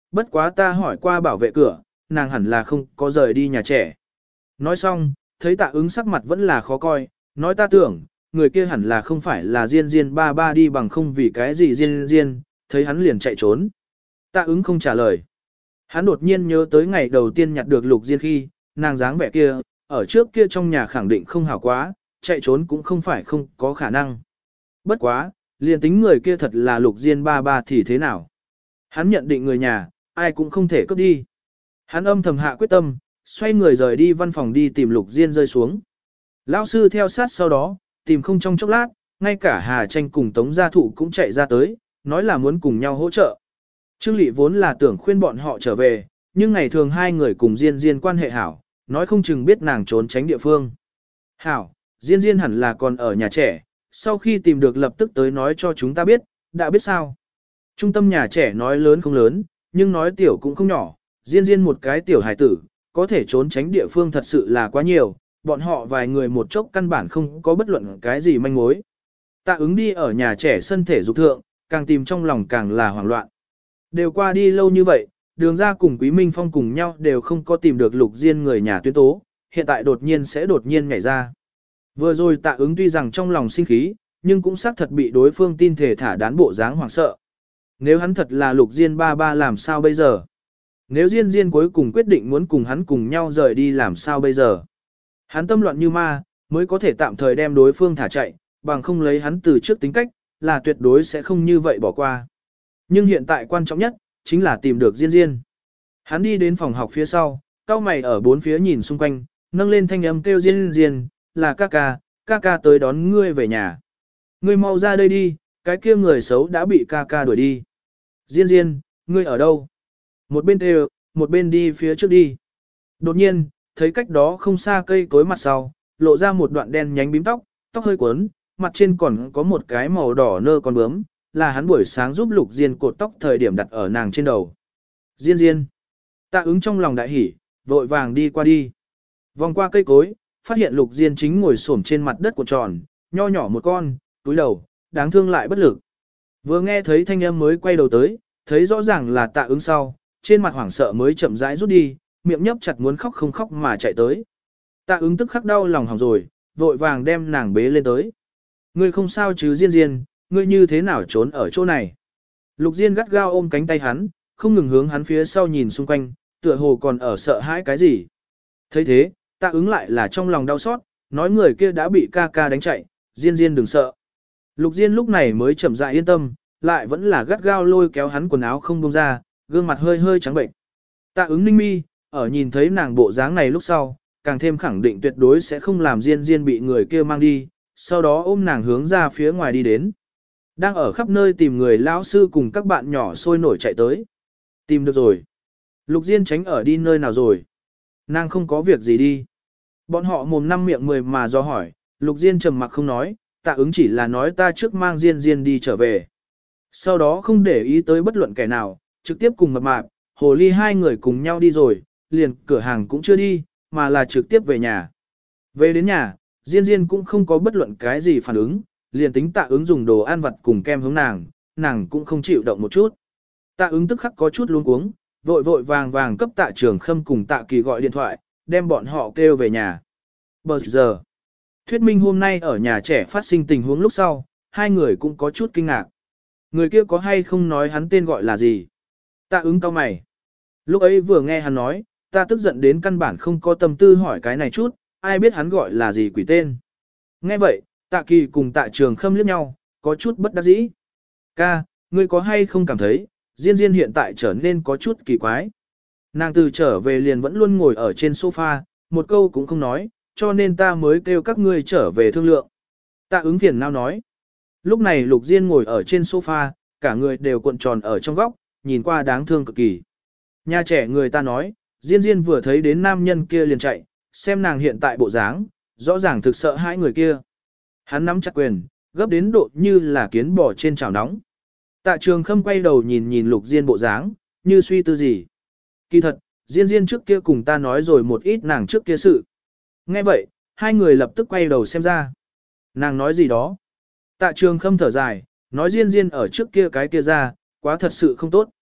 S1: bất quá ta hỏi qua bảo vệ cửa, nàng hẳn là không có rời đi nhà trẻ. Nói xong, thấy Tạ Ứng sắc mặt vẫn là khó coi, nói ta tưởng, người kia hẳn là không phải là Diên Diên ba ba đi bằng không vì cái gì Diên Diên, thấy hắn liền chạy trốn. Tạ Ứng không trả lời. Hắn đột nhiên nhớ tới ngày đầu tiên nhặt được Lục Diên khi, nàng dáng vẻ kia, ở trước kia trong nhà khẳng định không hảo quá, chạy trốn cũng không phải không có khả năng. Bất quá, liền tính người kia thật là Lục Diên ba ba thì thế nào? Hắn nhận định người nhà, ai cũng không thể cướp đi. Hắn âm thầm hạ quyết tâm, xoay người rời đi văn phòng đi tìm Lục Diên rơi xuống. Lão sư theo sát sau đó, tìm không trong chốc lát, ngay cả Hà Tranh cùng Tống Gia Thụ cũng chạy ra tới, nói là muốn cùng nhau hỗ trợ. Trương Lệ vốn là tưởng khuyên bọn họ trở về, nhưng ngày thường hai người cùng Diên Diên quan hệ hảo, nói không chừng biết nàng trốn tránh địa phương. Hảo, Diên Diên hẳn là còn ở nhà trẻ, sau khi tìm được lập tức tới nói cho chúng ta biết, đã biết sao. Trung tâm nhà trẻ nói lớn không lớn, nhưng nói tiểu cũng không nhỏ, Diên Diên một cái tiểu hài tử, có thể trốn tránh địa phương thật sự là quá nhiều, bọn họ vài người một chốc căn bản không có bất luận cái gì manh mối. Tạ Ứng đi ở nhà trẻ sân thể dục thượng, càng tìm trong lòng càng là hoảng loạn. Đều qua đi lâu như vậy, Đường ra cùng Quý Minh Phong cùng nhau đều không có tìm được Lục Diên người nhà tuyên tố, hiện tại đột nhiên nhảy ra. Vừa rồi Tạ Ứng tuy rằng trong lòng sinh khí, nhưng cũng xác thật bị đối phương tin thể thả đán bộ dáng hoảng sợ. Nếu hắn thật là Lục Diên ba ba làm sao bây giờ? Nếu Diên Diên cuối cùng quyết định muốn cùng hắn cùng nhau rời đi làm sao bây giờ? Hắn tâm loạn như ma, mới có thể tạm thời đem đối phương thả chạy, bằng không lấy hắn từ trước tính cách, là tuyệt đối sẽ không như vậy bỏ qua. Nhưng hiện tại quan trọng nhất, chính là tìm được Diên Diên. Hắn đi đến phòng học phía sau, cao mày ở bốn phía nhìn xung quanh, nâng lên thanh âm kêu Diên Diên, là ca ca tới đón ngươi về nhà. Ngươi mau ra đây đi, cái kia người xấu đã bị ca ca đuổi đi. Diên Diên, ngươi ở đâu? Một bên đều, một bên đi phía trước đi. Đột nhiên, thấy cách đó không xa cây cối mặt sau, lộ ra một đoạn đen nhánh bím tóc, tóc hơi cuốn, mặt trên còn có một cái màu đỏ nơ con bướm, là hắn buổi sáng giúp Lục Diên cột tóc thời điểm đặt ở nàng trên đầu. Diên Diên. Tạ Ứng trong lòng đại hỉ, vội vàng đi qua đi. Vòng qua cây cối, phát hiện Lục Diên chính ngồi xổm trên mặt đất của tròn, nho nhỏ một con, túi đầu, đáng thương lại bất lực. Vừa nghe thấy thanh âm mới quay đầu tới, thấy rõ ràng là Tạ Ứng sau, trên mặt hoảng sợ mới chậm rãi rút đi, miệng nhấp chặt muốn khóc không khóc mà chạy tới. Tạ Ứng tức khắc đau lòng hỏng rồi, vội vàng đem nàng bế lên tới. Ngươi không sao chứ Diên Diên, ngươi như thế nào trốn ở chỗ này? Lục Diên gắt gao ôm cánh tay hắn, không ngừng hướng hắn phía sau nhìn xung quanh, tựa hồ còn ở sợ hãi cái gì. Thấy thế, Tạ Ứng lại là trong lòng đau xót, nói người kia đã bị ca ca đánh chạy, Diên Diên đừng sợ. Lục Diên lúc này mới chậm rãi yên tâm, lại vẫn là gắt gao lôi kéo hắn quần áo không buông ra, gương mặt hơi hơi trắng bệnh. Tạ Ứng ninh mi, ở nhìn thấy nàng bộ dáng này lúc sau, càng thêm khẳng định tuyệt đối sẽ không làm Diên Diên bị người kia mang đi, sau đó ôm nàng hướng ra phía ngoài đi đến. Đang ở khắp nơi tìm người lão sư cùng các bạn nhỏ sôi nổi chạy tới. Tìm được rồi. Lục Diên tránh ở đi nơi nào rồi? Nàng không có việc gì đi. Bọn họ mồm năm miệng mười mà do hỏi, Lục Diên trầm mặc không nói, Tạ Ứng chỉ là nói ta trước mang Diên Diên đi trở về. Sau đó không để ý tới bất luận kẻ nào, trực tiếp cùng mập mạp, hồ ly hai người cùng nhau đi rồi, liền cửa hàng cũng chưa đi, mà là trực tiếp về nhà. Về đến nhà, Diên Diên cũng không có bất luận cái gì phản ứng, liền tính Tạ Ứng dùng đồ ăn vặt cùng kem hướng nàng cũng không chịu động một chút. Tạ Ứng tức khắc có chút luống cuống, vội vàng cấp Tạ Trường Khâm cùng Tạ Kỳ gọi điện thoại, đem bọn họ kêu về nhà. Bờ giờ, thuyết minh hôm nay ở nhà trẻ phát sinh tình huống lúc sau, hai người cũng có chút kinh ngạc. Người kia có hay không nói hắn tên gọi là gì? Tạ Ứng cau mày. Lúc ấy vừa nghe hắn nói, ta tức giận đến căn bản không có tâm tư hỏi cái này chút, ai biết hắn gọi là gì quỷ tên. Nghe vậy, Tạ Kỳ cùng Tạ Trường Khâm liếc nhau, có chút bất đắc dĩ. Ca, ngươi có hay không cảm thấy, Diên Diên hiện tại trở nên có chút kỳ quái. Nàng từ trở về liền vẫn luôn ngồi ở trên sofa, một câu cũng không nói, cho nên ta mới kêu các ngươi trở về thương lượng. Tạ Ứng phiền não nói. Lúc này Lục Diên ngồi ở trên sofa, cả người đều cuộn tròn ở trong góc, nhìn qua đáng thương cực kỳ. Nhà trẻ người ta nói, Diên Diên vừa thấy đến nam nhân kia liền chạy, xem nàng hiện tại bộ dáng, rõ ràng thực sợ hãi người kia. Hắn nắm chặt quyền, gấp đến độ như là kiến bò trên chảo nóng. Tạ Trường Khâm quay đầu nhìn nhìn Lục Diên bộ dáng, như suy tư gì. Kỳ thật, Diên Diên trước kia cùng ta nói rồi một ít nàng trước kia sự. Nghe vậy, hai người lập tức quay đầu xem ra. Nàng nói gì đó. Tạ Trường Khâm thở dài, nói Diên Diên ở trước kia cái kia ra, quá thật sự không tốt.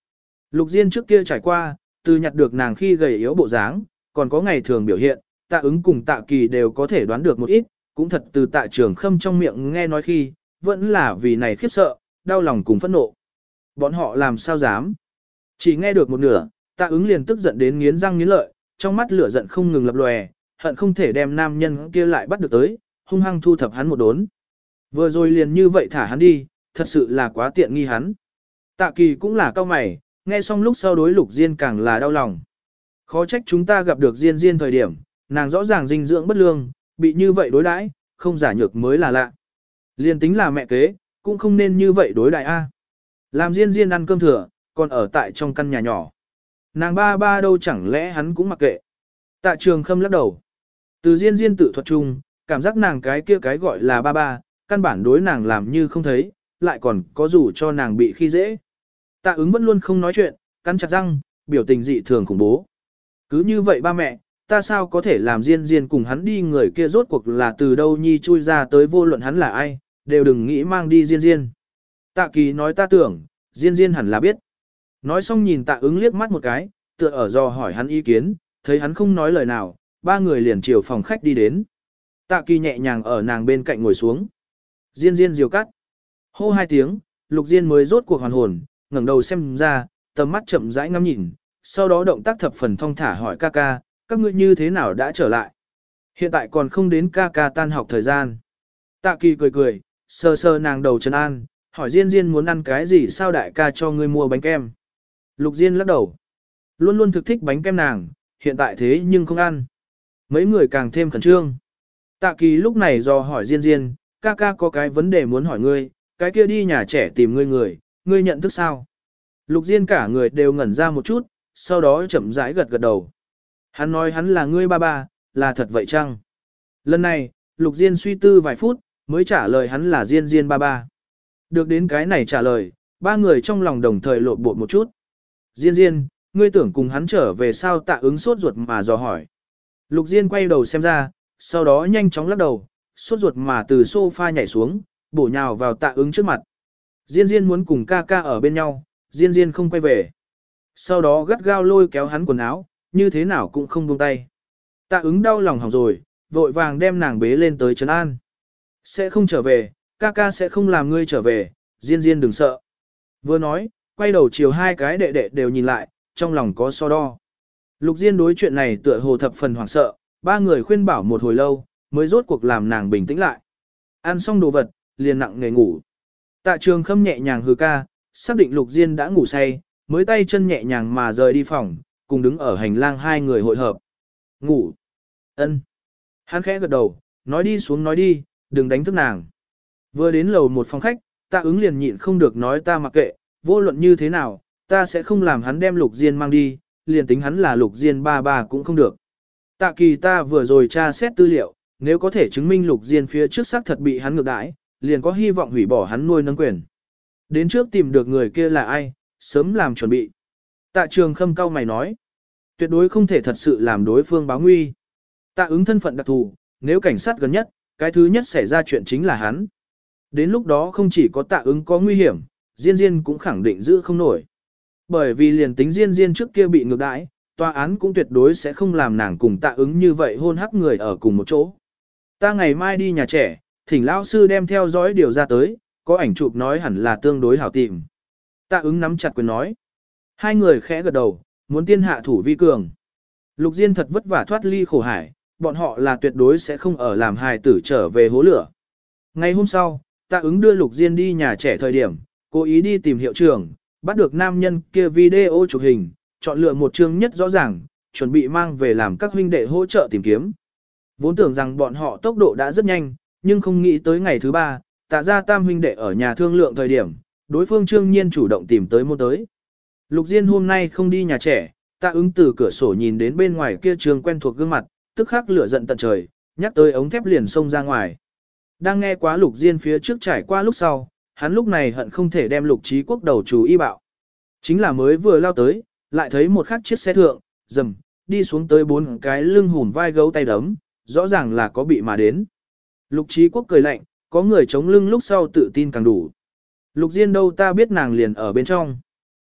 S1: Lục Diên trước kia trải qua, từ nhặt được nàng khi gầy yếu bộ dáng, còn có ngày thường biểu hiện, Tạ Ứng cùng Tạ Kỳ đều có thể đoán được một ít, cũng thật từ Tạ Trường Khâm trong miệng nghe nói khi, vẫn là vì này khiếp sợ, đau lòng cùng phẫn nộ. Bọn họ làm sao dám? Chỉ nghe được một nửa, Tạ Ứng liền tức giận đến nghiến răng nghiến lợi, trong mắt lửa giận không ngừng lập lòe, hận không thể đem nam nhân kia lại bắt được tới, hung hăng thu thập hắn một đốn. Vừa rồi liền như vậy thả hắn đi, thật sự là quá tiện nghi hắn. Tạ Kỳ cũng là cao mày, nghe xong lúc sau đối Lục Diên càng là đau lòng. Khó trách chúng ta gặp được Diên Diên thời điểm, nàng rõ ràng dinh dưỡng bất lương, bị như vậy đối đãi, không giả nhược mới là lạ. Liên tính là mẹ kế, cũng không nên như vậy đối đãi a. Làm Diên Diên ăn cơm thừa, còn ở tại trong căn nhà nhỏ. Nàng ba ba đâu chẳng lẽ hắn cũng mặc kệ. Tạ Trường Khâm lắc đầu. Từ Diên Diên tự thuật chung, cảm giác nàng cái kia cái gọi là ba ba, căn bản đối nàng làm như không thấy, lại còn có dù cho nàng bị khi dễ. Tạ Ứng vẫn luôn không nói chuyện, cắn chặt răng, biểu tình dị thường khủng bố. Cứ như vậy ba mẹ, ta sao có thể làm Diên Diên cùng hắn đi, người kia rốt cuộc là từ đâu nhi chui ra tới, vô luận hắn là ai, đều đừng nghĩ mang đi Diên Diên. Tạ Kỳ nói ta tưởng, Diên Diên hẳn là biết. Nói xong nhìn Tạ Ứng liếc mắt một cái, tựa ở dò hỏi hắn ý kiến, thấy hắn không nói lời nào, ba người liền chiều phòng khách đi đến. Tạ Kỳ nhẹ nhàng ở nàng bên cạnh ngồi xuống. Diên Diên diều cắt. Hô hai tiếng, Lục Diên mới rốt cuộc hoàn hồn, ngẩng đầu xem ra, tầm mắt chậm rãi ngắm nhìn, sau đó động tác thập phần thong thả hỏi ca ca, các ngươi như thế nào đã trở lại? Hiện tại còn không đến ca ca tan học thời gian. Tạ Kỳ cười cười, sờ sờ nàng đầu trấn an, hỏi Diên Diên muốn ăn cái gì, sao đại ca cho ngươi mua bánh kem? Lục Diên lắc đầu. Luôn luôn thực thích bánh kem nàng, hiện tại thế nhưng không ăn. Mấy người càng thêm khẩn trương. Tạ Kỳ lúc này do hỏi Diên Diên, ca ca có cái vấn đề muốn hỏi ngươi, cái kia đi nhà trẻ tìm ngươi ngươi nhận thức sao? Lục Diên cả người đều ngẩn ra một chút, sau đó chậm rãi gật gật đầu. Hắn nói hắn là ngươi ba ba, là thật vậy chăng? Lần này, Lục Diên suy tư vài phút, mới trả lời hắn là Diên Diên ba ba. Được đến cái này trả lời, ba người trong lòng đồng thời lộn bột một chút. Diên Diên, ngươi tưởng cùng hắn trở về sao? Tạ Ứng sốt ruột mà dò hỏi. Lục Diên quay đầu xem ra, sau đó nhanh chóng lắc đầu, sốt ruột mà từ sofa nhảy xuống, bổ nhào vào Tạ Ứng trước mặt. Diên Diên muốn cùng ca ca ở bên nhau, Diên Diên không quay về. Sau đó gắt gao lôi kéo hắn quần áo, như thế nào cũng không buông tay. Tạ Ứng đau lòng hỏng rồi, vội vàng đem nàng bế lên tới trấn an. Sẽ không trở về, ca ca sẽ không làm ngươi trở về, Diên Diên đừng sợ. Vừa nói, quay đầu chiều hai cái đệ đệ đều nhìn lại, trong lòng có so đo. Lục Diên đối chuyện này tựa hồ thập phần hoảng sợ, ba người khuyên bảo một hồi lâu, mới rốt cuộc làm nàng bình tĩnh lại. Ăn xong đồ vật, liền nặng nề ngủ. Tạ Trường Khâm nhẹ nhàng hừ ca, xác định Lục Diên đã ngủ say, mới tay chân nhẹ nhàng mà rời đi phòng, cùng đứng ở hành lang hai người hội hợp. Ngủ. Ân. Hắn khẽ gật đầu, nói đi xuống nói đi, đừng đánh thức nàng. Vừa đến lầu một phòng khách, Tạ Ứng liền nhịn không được nói ta mặc kệ, vô luận như thế nào, ta sẽ không làm hắn đem Lục Diên mang đi, liền tính hắn là Lục Diên ba ba cũng không được. Tạ Kỳ ta vừa rồi tra xét tư liệu, nếu có thể chứng minh Lục Diên phía trước xác thật bị hắn ngược đãi, liền có hy vọng hủy bỏ hắn nuôi nấng quyền. Đến trước tìm được người kia là ai, sớm làm chuẩn bị. Tạ Trường Khâm cau mày nói, tuyệt đối không thể thật sự làm đối phương báo nguy. Tạ Ứng thân phận đặc thù, nếu cảnh sát gần nhất, cái thứ nhất xảy ra chuyện chính là hắn. Đến lúc đó không chỉ có Tạ Ứng có nguy hiểm, Diên Diên cũng khẳng định giữ không nổi. Bởi vì liền tính Diên Diên trước kia bị ngược đãi, tòa án cũng tuyệt đối sẽ không làm nàng cùng Tạ Ứng như vậy hôn hắc người ở cùng một chỗ. Ta ngày mai đi nhà trẻ, thỉnh lão sư đem theo dõi điều ra tới, có ảnh chụp nói hẳn là tương đối hảo tìm. Tạ Ứng nắm chặt quyền nói. Hai người khẽ gật đầu, muốn tiên hạ thủ vi cường. Lục Diên thật vất vả thoát ly khổ hải, bọn họ là tuyệt đối sẽ không ở làm hài tử trở về hố lửa. Ngày hôm sau, Tạ Ứng đưa Lục Diên đi nhà trẻ thời điểm, cố ý đi tìm hiệu trưởng, bắt được nam nhân kia video chụp hình, chọn lựa một chương nhất rõ ràng, chuẩn bị mang về làm các huynh đệ hỗ trợ tìm kiếm. Vốn tưởng rằng bọn họ tốc độ đã rất nhanh, nhưng không nghĩ tới ngày thứ ba, Tạ gia tam huynh đệ ở nhà thương lượng thời điểm, đối phương Trương Nhiên chủ động tìm tới môn tới. Lục Diên hôm nay không đi nhà trẻ, Tạ Ứng từ cửa sổ nhìn đến bên ngoài kia trường quen thuộc gương mặt, tức khắc lửa giận tận trời, nhắc tới ống thép liền xông ra ngoài. Đang nghe quá Lục Diên phía trước trải qua lúc sau, hắn lúc này hận không thể đem Lục Trí Quốc đầu chú y bạo. Chính là mới vừa lao tới, lại thấy một khắc chiếc xe thượng, dầm, đi xuống tới bốn cái lưng hùn vai gấu tay đấm, rõ ràng là có bị mà đến. Lục Trí Quốc cười lạnh, có người chống lưng lúc sau tự tin càng đủ. Lục Diên đâu ta biết nàng liền ở bên trong.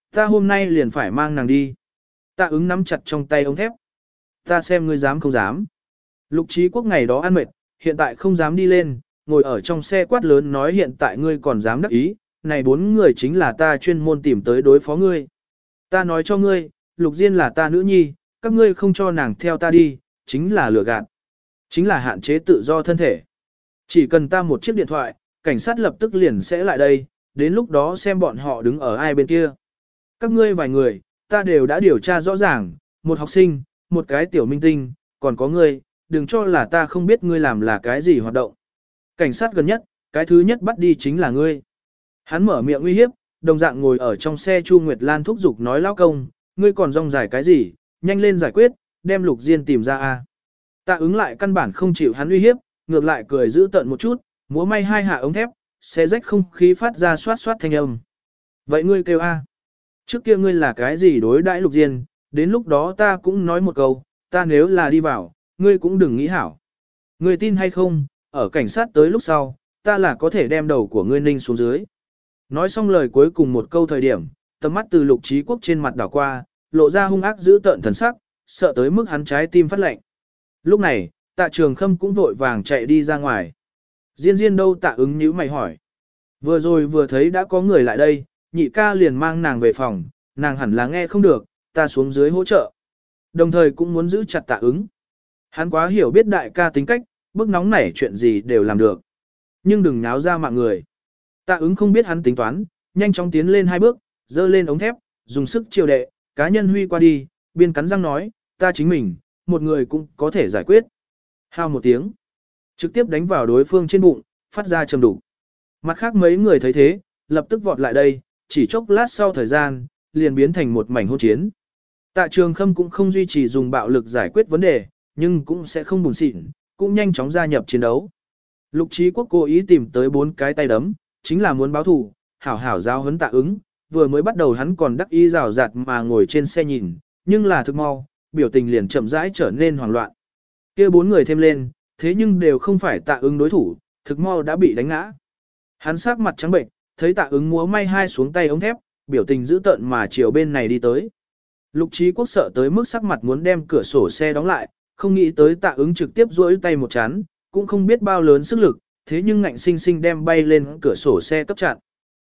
S1: Ta hôm nay liền phải mang nàng đi. Tạ ứng nắm chặt trong tay ống thép. Ta xem ngươi dám không dám. Lục Trí Quốc ngày đó ăn mệt, hiện tại không dám đi lên, ngồi ở trong xe quát lớn nói hiện tại ngươi còn dám đắc ý, này 4 người chính là ta chuyên môn tìm tới đối phó ngươi. Ta nói cho ngươi, Lục Diên là ta nữ nhi, các ngươi không cho nàng theo ta đi, chính là lừa gạt. Chính là hạn chế tự do thân thể. Chỉ cần ta một chiếc điện thoại, cảnh sát lập tức liền sẽ lại đây, đến lúc đó xem bọn họ đứng ở ai bên kia. Các ngươi vài người, ta đều đã điều tra rõ ràng, một học sinh, một cái tiểu minh tinh, còn có ngươi, đừng cho là ta không biết ngươi làm là cái gì hoạt động. Cảnh sát gần nhất, cái thứ nhất bắt đi chính là ngươi. Hắn mở miệng uy hiếp, đồng dạng ngồi ở trong xe Chu Nguyệt Lan thúc giục nói lão công, ngươi còn rong dài cái gì, nhanh lên giải quyết, đem Lục Diên tìm ra a. Tạ ứng lại căn bản không chịu hắn uy hiếp, ngược lại cười giữ tận một chút, múa may hai hạ ống thép, xe rách không khí phát ra xoát xoát thanh âm. Vậy ngươi kêu a? Trước kia ngươi là cái gì đối đãi Lục Diên, đến lúc đó ta cũng nói một câu, ta nếu là đi vào, ngươi cũng đừng nghĩ hảo. Ngươi tin hay không, ở cảnh sát tới lúc sau, ta là có thể đem đầu của ngươi ninh xuống dưới. Nói xong lời cuối cùng một câu thời điểm, tầm mắt từ Lục Trí Quốc trên mặt đảo qua, lộ ra hung ác giữ tợn thần sắc, sợ tới mức hắn trái tim phát lạnh. Lúc này, Tạ Trường Khâm cũng vội vàng chạy đi ra ngoài. Diên Diên đâu? Tạ ứng nhíu mày hỏi. Vừa rồi vừa thấy đã có người lại đây, nhị ca liền mang nàng về phòng, nàng hẳn là nghe không được, ta xuống dưới hỗ trợ. Đồng thời cũng muốn giữ chặt Tạ ứng. Hắn quá hiểu biết đại ca tính cách, bức nóng nảy chuyện gì đều làm được. Nhưng đừng nháo ra mạng người. Tạ ứng không biết hắn tính toán, nhanh chóng tiến lên 2 bước, giơ lên ống thép, dùng sức chiều đệ, cá nhân huy qua đi, biên cắn răng nói, ta chính mình, một người cũng có thể giải quyết. Hao một tiếng, trực tiếp đánh vào đối phương trên bụng, phát ra trầm đục. Mặt khác mấy người thấy thế, lập tức vọt lại đây, chỉ chốc lát sau thời gian, liền biến thành một mảnh hỗn chiến. Tạ Trường Khâm cũng không duy trì dùng bạo lực giải quyết vấn đề, nhưng cũng sẽ không buồn xịn, cũng nhanh chóng gia nhập chiến đấu. Lục Trí Quốc cố ý tìm tới 4 cái tay đấm, chính là muốn báo thù, hảo hảo giáo huấn Tạ ứng, vừa mới bắt đầu hắn còn đắc ý rào rạt mà ngồi trên xe nhìn, nhưng là thực mau, biểu tình liền chậm rãi trở nên hoảng loạn. Kia 4 người thêm lên, thế nhưng đều không phải Tạ ứng đối thủ, thực mau đã bị đánh ngã. Hắn sắc mặt trắng bệnh, thấy Tạ ứng múa may hai xuống tay ống thép, biểu tình dữ tợn mà chiều bên này đi tới. Lục Trí Quốc sợ tới mức sắc mặt muốn đem cửa sổ xe đóng lại, không nghĩ tới Tạ ứng trực tiếp duỗi tay một chán, cũng không biết bao lớn sức lực, thế nhưng ngạnh sinh sinh đem bay lên cửa sổ xe cấp chặn.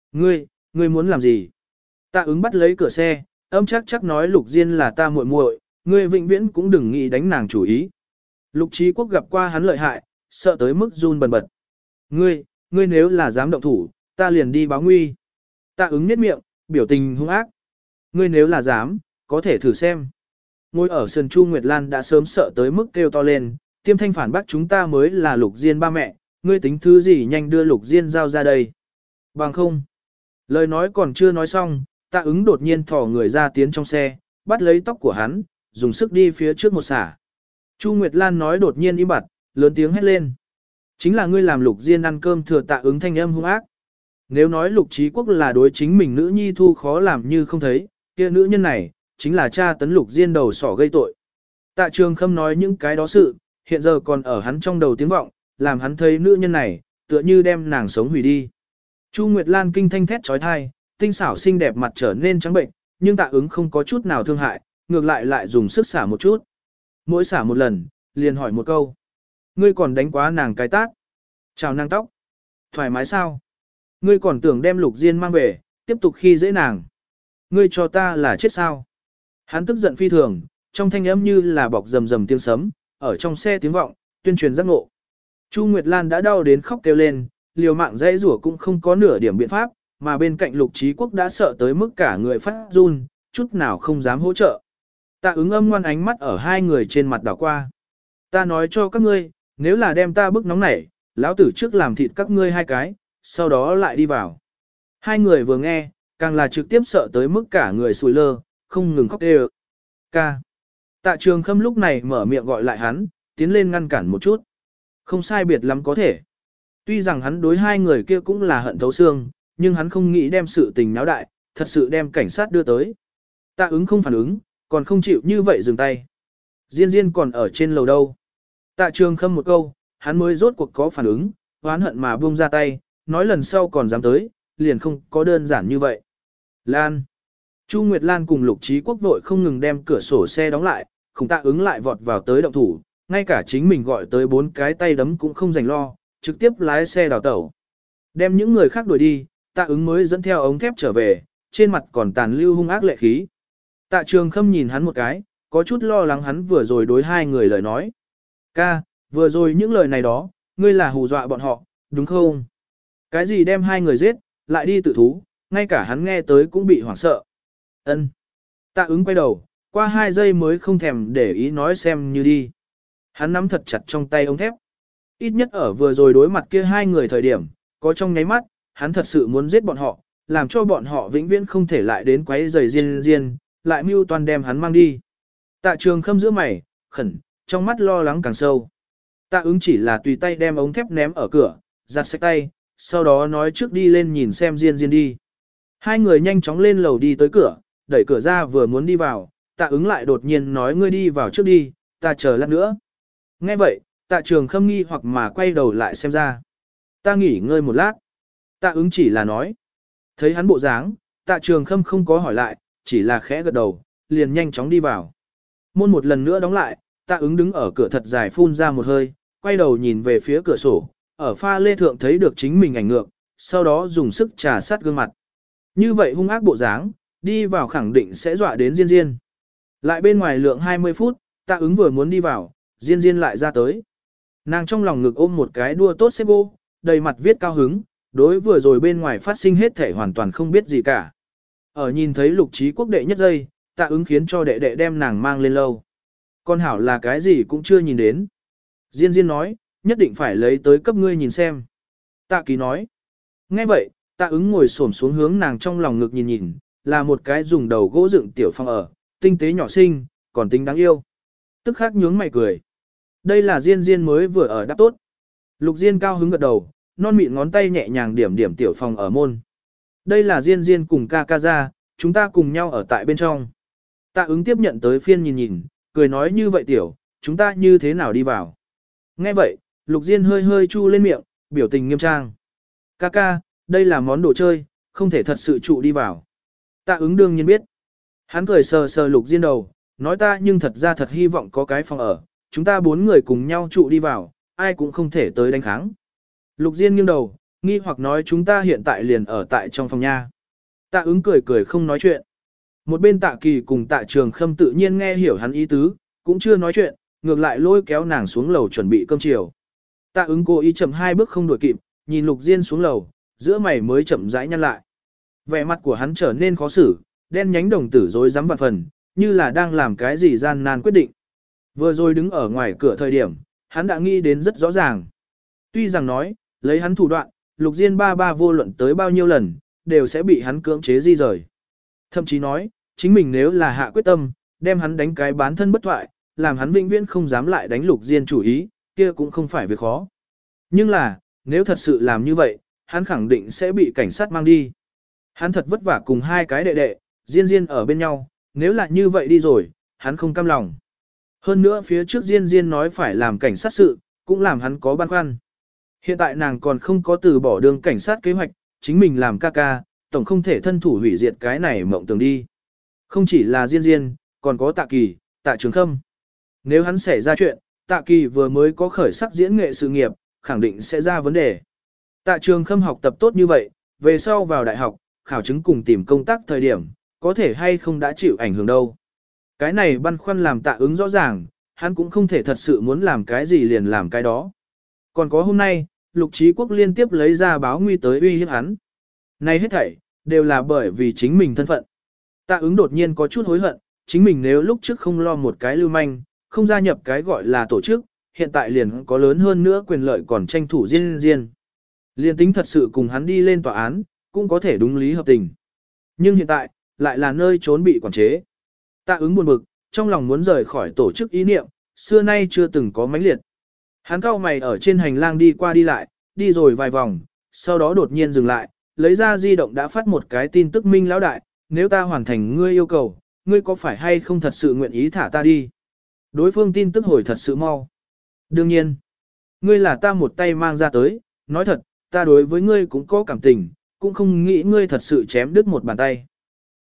S1: Ngươi muốn làm gì? Tạ ứng bắt lấy cửa xe, âm chắc nói Lục Diên là ta muội muội, ngươi vĩnh viễn cũng đừng nghĩ đánh nàng chủ ý. Lục Trí Quốc gặp qua hắn lợi hại, sợ tới mức run bần bật. Ngươi nếu là dám động thủ, ta liền đi báo nguy. Tạ ứng nhếch miệng, biểu tình hung ác. Ngươi nếu là dám, có thể thử xem. Ngồi ở sườn Chu Nguyệt Lan đã sớm sợ tới mức kêu to lên, Tiêm Thanh phản bác chúng ta mới là Lục Diên ba mẹ, ngươi tính thứ gì nhanh đưa Lục Diên giao ra đây. Bằng không. Lời nói còn chưa nói xong, Tạ ứng đột nhiên thò người ra tiến trong xe, bắt lấy tóc của hắn, dùng sức đi phía trước một xả. Chu Nguyệt Lan nói đột nhiên im bặt, lớn tiếng hét lên. Chính là ngươi làm Lục Diên ăn cơm thừa. Tạ ứng thanh âm hung ác. Nếu nói Lục Trí Quốc là đối chính mình nữ nhi thu khó làm như không thấy, kia nữ nhân này, chính là cha tấn Lục Diên đầu sỏ gây tội. Tạ Trường Khâm nói những cái đó sự, hiện giờ còn ở hắn trong đầu tiếng vọng, làm hắn thấy nữ nhân này, tựa như đem nàng sống hủy đi. Chu Nguyệt Lan kinh thanh thét trói thai, tinh xảo xinh đẹp mặt trở nên trắng bệnh, nhưng Tạ ứng không có chút nào thương hại, ngược lại dùng sức xả một chút. Mỗi xả một lần, liền hỏi một câu. Ngươi còn đánh quá nàng cái tát. Chào nàng tóc. Thoải mái sao? Ngươi còn tưởng đem Lục Diên mang về, tiếp tục khi dễ nàng. Ngươi cho ta là chết sao? Hắn tức giận phi thường, trong thanh âm như là bọc rầm rầm tiếng sấm, ở trong xe tiếng vọng, tuyên truyền giác ngộ. Chu Nguyệt Lan đã đau đến khóc kêu lên, liều mạng dãy rủa cũng không có nửa điểm biện pháp, mà bên cạnh Lục Trí Quốc đã sợ tới mức cả người phát run, chút nào không dám hỗ trợ. Tạ ứng âm ngoan ánh mắt ở hai người trên mặt đảo qua. Ta nói cho các ngươi, nếu là đem ta bức nóng nảy, lão tử trước làm thịt các ngươi 2 cái, sau đó lại đi vào. Hai người vừa nghe, càng là trực tiếp sợ tới mức cả người sùi lơ, không ngừng khóc đê. Ca. Tạ Trường Khâm lúc này mở miệng gọi lại hắn, tiến lên ngăn cản một chút. Không sai biệt lắm có thể. Tuy rằng hắn đối hai người kia cũng là hận thấu xương, nhưng hắn không nghĩ đem sự tình náo đại, thật sự đem cảnh sát đưa tới. Tạ ứng không phản ứng, còn không chịu như vậy dừng tay. Diên Diên còn ở trên lầu đâu. Tạ Trường Khâm một câu, hắn mới rốt cuộc có phản ứng, oán hận mà buông ra tay, nói lần sau còn dám tới, liền không có đơn giản như vậy. Lan. Chu Nguyệt Lan cùng Lục Trí Quốc vội không ngừng đem cửa sổ xe đóng lại, Khổng Tạ Ứng lại vọt vào tới động thủ, ngay cả chính mình gọi tới 4 cái tay đấm cũng không dành lo, trực tiếp lái xe đào tẩu. Đem những người khác đuổi đi, Tạ Ứng mới dẫn theo ống thép trở về, trên mặt còn tàn lưu hung ác lệ khí. Tạ Trường Khâm nhìn hắn một cái, có chút lo lắng hắn vừa rồi đối hai người lời nói. Ca, vừa rồi những lời này đó, ngươi là hù dọa bọn họ, đúng không? Cái gì đem hai người giết, lại đi tự thú, ngay cả hắn nghe tới cũng bị hoảng sợ. Ân. Tạ Ứng quay đầu, qua 2 giây mới không thèm để ý nói xem như đi. Hắn nắm thật chặt trong tay ống thép. Ít nhất ở vừa rồi đối mặt kia hai người thời điểm, có trong nháy mắt, hắn thật sự muốn giết bọn họ, làm cho bọn họ vĩnh viễn không thể lại đến quấy rầy Diên, lại mưu toan đem hắn mang đi. Tạ Trường Khâm giữa mày, khẩn, trong mắt lo lắng càng sâu. Tạ Ứng chỉ là tùy tay đem ống thép ném ở cửa, giặt sạch tay, sau đó nói trước đi lên nhìn xem Diên đi. Hai người nhanh chóng lên lầu đi tới cửa, đẩy cửa ra vừa muốn đi vào, Tạ Ứng lại đột nhiên nói ngươi đi vào trước đi, ta chờ lát nữa. Nghe vậy, Tạ Trường Khâm nghi hoặc mà quay đầu lại xem ra. Ta nghỉ ngơi một lát. Tạ Ứng chỉ là nói. Thấy hắn bộ dáng, Tạ Trường Khâm không có hỏi lại, chỉ là khẽ gật đầu, liền nhanh chóng đi vào. Môn một lần nữa đóng lại, Tạ Ứng đứng ở cửa thật dài phun ra một hơi, quay đầu nhìn về phía cửa sổ, ở pha lê thượng thấy được chính mình ảnh ngược, sau đó dùng sức trà sát gương mặt. Như vậy hung ác bộ dáng, đi vào khẳng định sẽ dọa đến Diên. Lại bên ngoài lượng 20 phút, Tạ Ứng vừa muốn đi vào, Diên lại ra tới. Nàng trong lòng ngực ôm một cái đua tốt xếp gỗ, đầy mặt viết cao hứng, đối vừa rồi bên ngoài phát sinh hết thể hoàn toàn không biết gì cả. Ở nhìn thấy Lục Trí Quốc đệ nhất giây, Tạ Ứng khiến cho đệ đệ đem nàng mang lên lâu. Con hảo là cái gì cũng chưa nhìn đến. Diên nói, nhất định phải lấy tới cấp ngươi nhìn xem. Tạ Kỳ nói. Nghe vậy, Tạ Ứng ngồi xổm xuống hướng nàng trong lòng ngực nhìn, là một cái dùng đầu gỗ dựng tiểu phòng ở, tinh tế nhỏ xinh, còn tính đáng yêu. Tức khắc nhướng mày cười. Đây là Diên mới vừa ở đáp tốt. Lục Diên cao hứng gật đầu, non mịn ngón tay nhẹ nhàng điểm tiểu phòng ở môn. Đây là Diên cùng ca ra, chúng ta cùng nhau ở tại bên trong. Tạ Ứng tiếp nhận tới phiên nhìn, cười nói như vậy tiểu, chúng ta như thế nào đi vào. Nghe vậy, Lục Diên hơi hơi chu lên miệng, biểu tình nghiêm trang. Ca, đây là món đồ chơi, không thể thật sự trụ đi vào. Tạ Ứng đương nhiên biết. Hắn cười sờ Lục Diên đầu, nói ta nhưng thật ra thật hy vọng có cái phòng ở, chúng ta 4 người cùng nhau trụ đi vào, ai cũng không thể tới đánh kháng. Lục Diên nghiêng đầu, nghi hoặc nói chúng ta hiện tại liền ở tại trong phòng nha. Tạ Ứng cười không nói chuyện. Một bên Tạ Kỳ cùng Tạ Trường Khâm tự nhiên nghe hiểu hắn ý tứ, cũng chưa nói chuyện, ngược lại lôi kéo nàng xuống lầu chuẩn bị cơm chiều. Tạ Ứng cố ý chậm 2 bước không đuổi kịp, nhìn Lục Diên xuống lầu, giữa mày mới chậm rãi nhăn lại. Vẻ mặt của hắn trở nên khó xử, đen nhánh đồng tử rối rắm vạn phần, như là đang làm cái gì gian nan quyết định. Vừa rồi đứng ở ngoài cửa thời điểm, hắn đã nghĩ đến rất rõ ràng. Tuy rằng nói, lấy hắn thủ đoạn, Lục Diên ba vô luận tới bao nhiêu lần, đều sẽ bị hắn cưỡng chế di rời. Thậm chí nói, chính mình nếu là hạ quyết tâm, đem hắn đánh cái bán thân bất thoại, làm hắn vĩnh viễn không dám lại đánh Lục Diên chủ ý, kia cũng không phải việc khó. Nhưng là, nếu thật sự làm như vậy, hắn khẳng định sẽ bị cảnh sát mang đi. Hắn thật vất vả cùng 2 cái đệ đệ, Diên ở bên nhau, nếu là như vậy đi rồi, hắn không cam lòng. Hơn nữa phía trước Diên nói phải làm cảnh sát sự, cũng làm hắn có băn khoăn. Hiện tại nàng còn không có từ bỏ đường cảnh sát kế hoạch, chính mình làm ca, tổng không thể thân thủ hủy diệt cái này mộng tưởng đi. Không chỉ là Diên, còn có Tạ Kỳ, Tạ Trường Khâm. Nếu hắn xảy ra chuyện, Tạ Kỳ vừa mới có khởi sắc diễn nghệ sự nghiệp, khẳng định sẽ ra vấn đề. Tạ Trường Khâm học tập tốt như vậy, về sau vào đại học, khảo chứng cùng tìm công tác thời điểm, có thể hay không đã chịu ảnh hưởng đâu. Cái này băn khoăn làm Tạ Ứng rõ ràng, hắn cũng không thể thật sự muốn làm cái gì liền làm cái đó. Còn có hôm nay, Lục Trí Quốc liên tiếp lấy ra báo nguy tới uy hiếp hắn. Này hết thảy, đều là bởi vì chính mình thân phận. Tạ Ứng đột nhiên có chút hối hận, chính mình nếu lúc trước không lo một cái lưu manh, không gia nhập cái gọi là tổ chức, hiện tại liền có lớn hơn nữa quyền lợi còn tranh thủ Diên. Liên tính thật sự cùng hắn đi lên tòa án, cũng có thể đúng lý hợp tình. Nhưng hiện tại, lại là nơi trốn bị quản chế. Tạ Ứng buồn bực, trong lòng muốn rời khỏi tổ chức ý niệm, xưa nay chưa từng có mãnh liệt. Hắn cau mày ở trên hành lang đi qua đi lại, đi rồi vài vòng, sau đó đột nhiên dừng lại, lấy ra di động đã phát một cái tin tức Minh lão đại, nếu ta hoàn thành ngươi yêu cầu, ngươi có phải hay không thật sự nguyện ý thả ta đi? Đối phương tin tức hồi thật sự mau. Đương nhiên, ngươi là ta một tay mang ra tới, nói thật, ta đối với ngươi cũng có cảm tình, cũng không nghĩ ngươi thật sự chém đứt một bàn tay.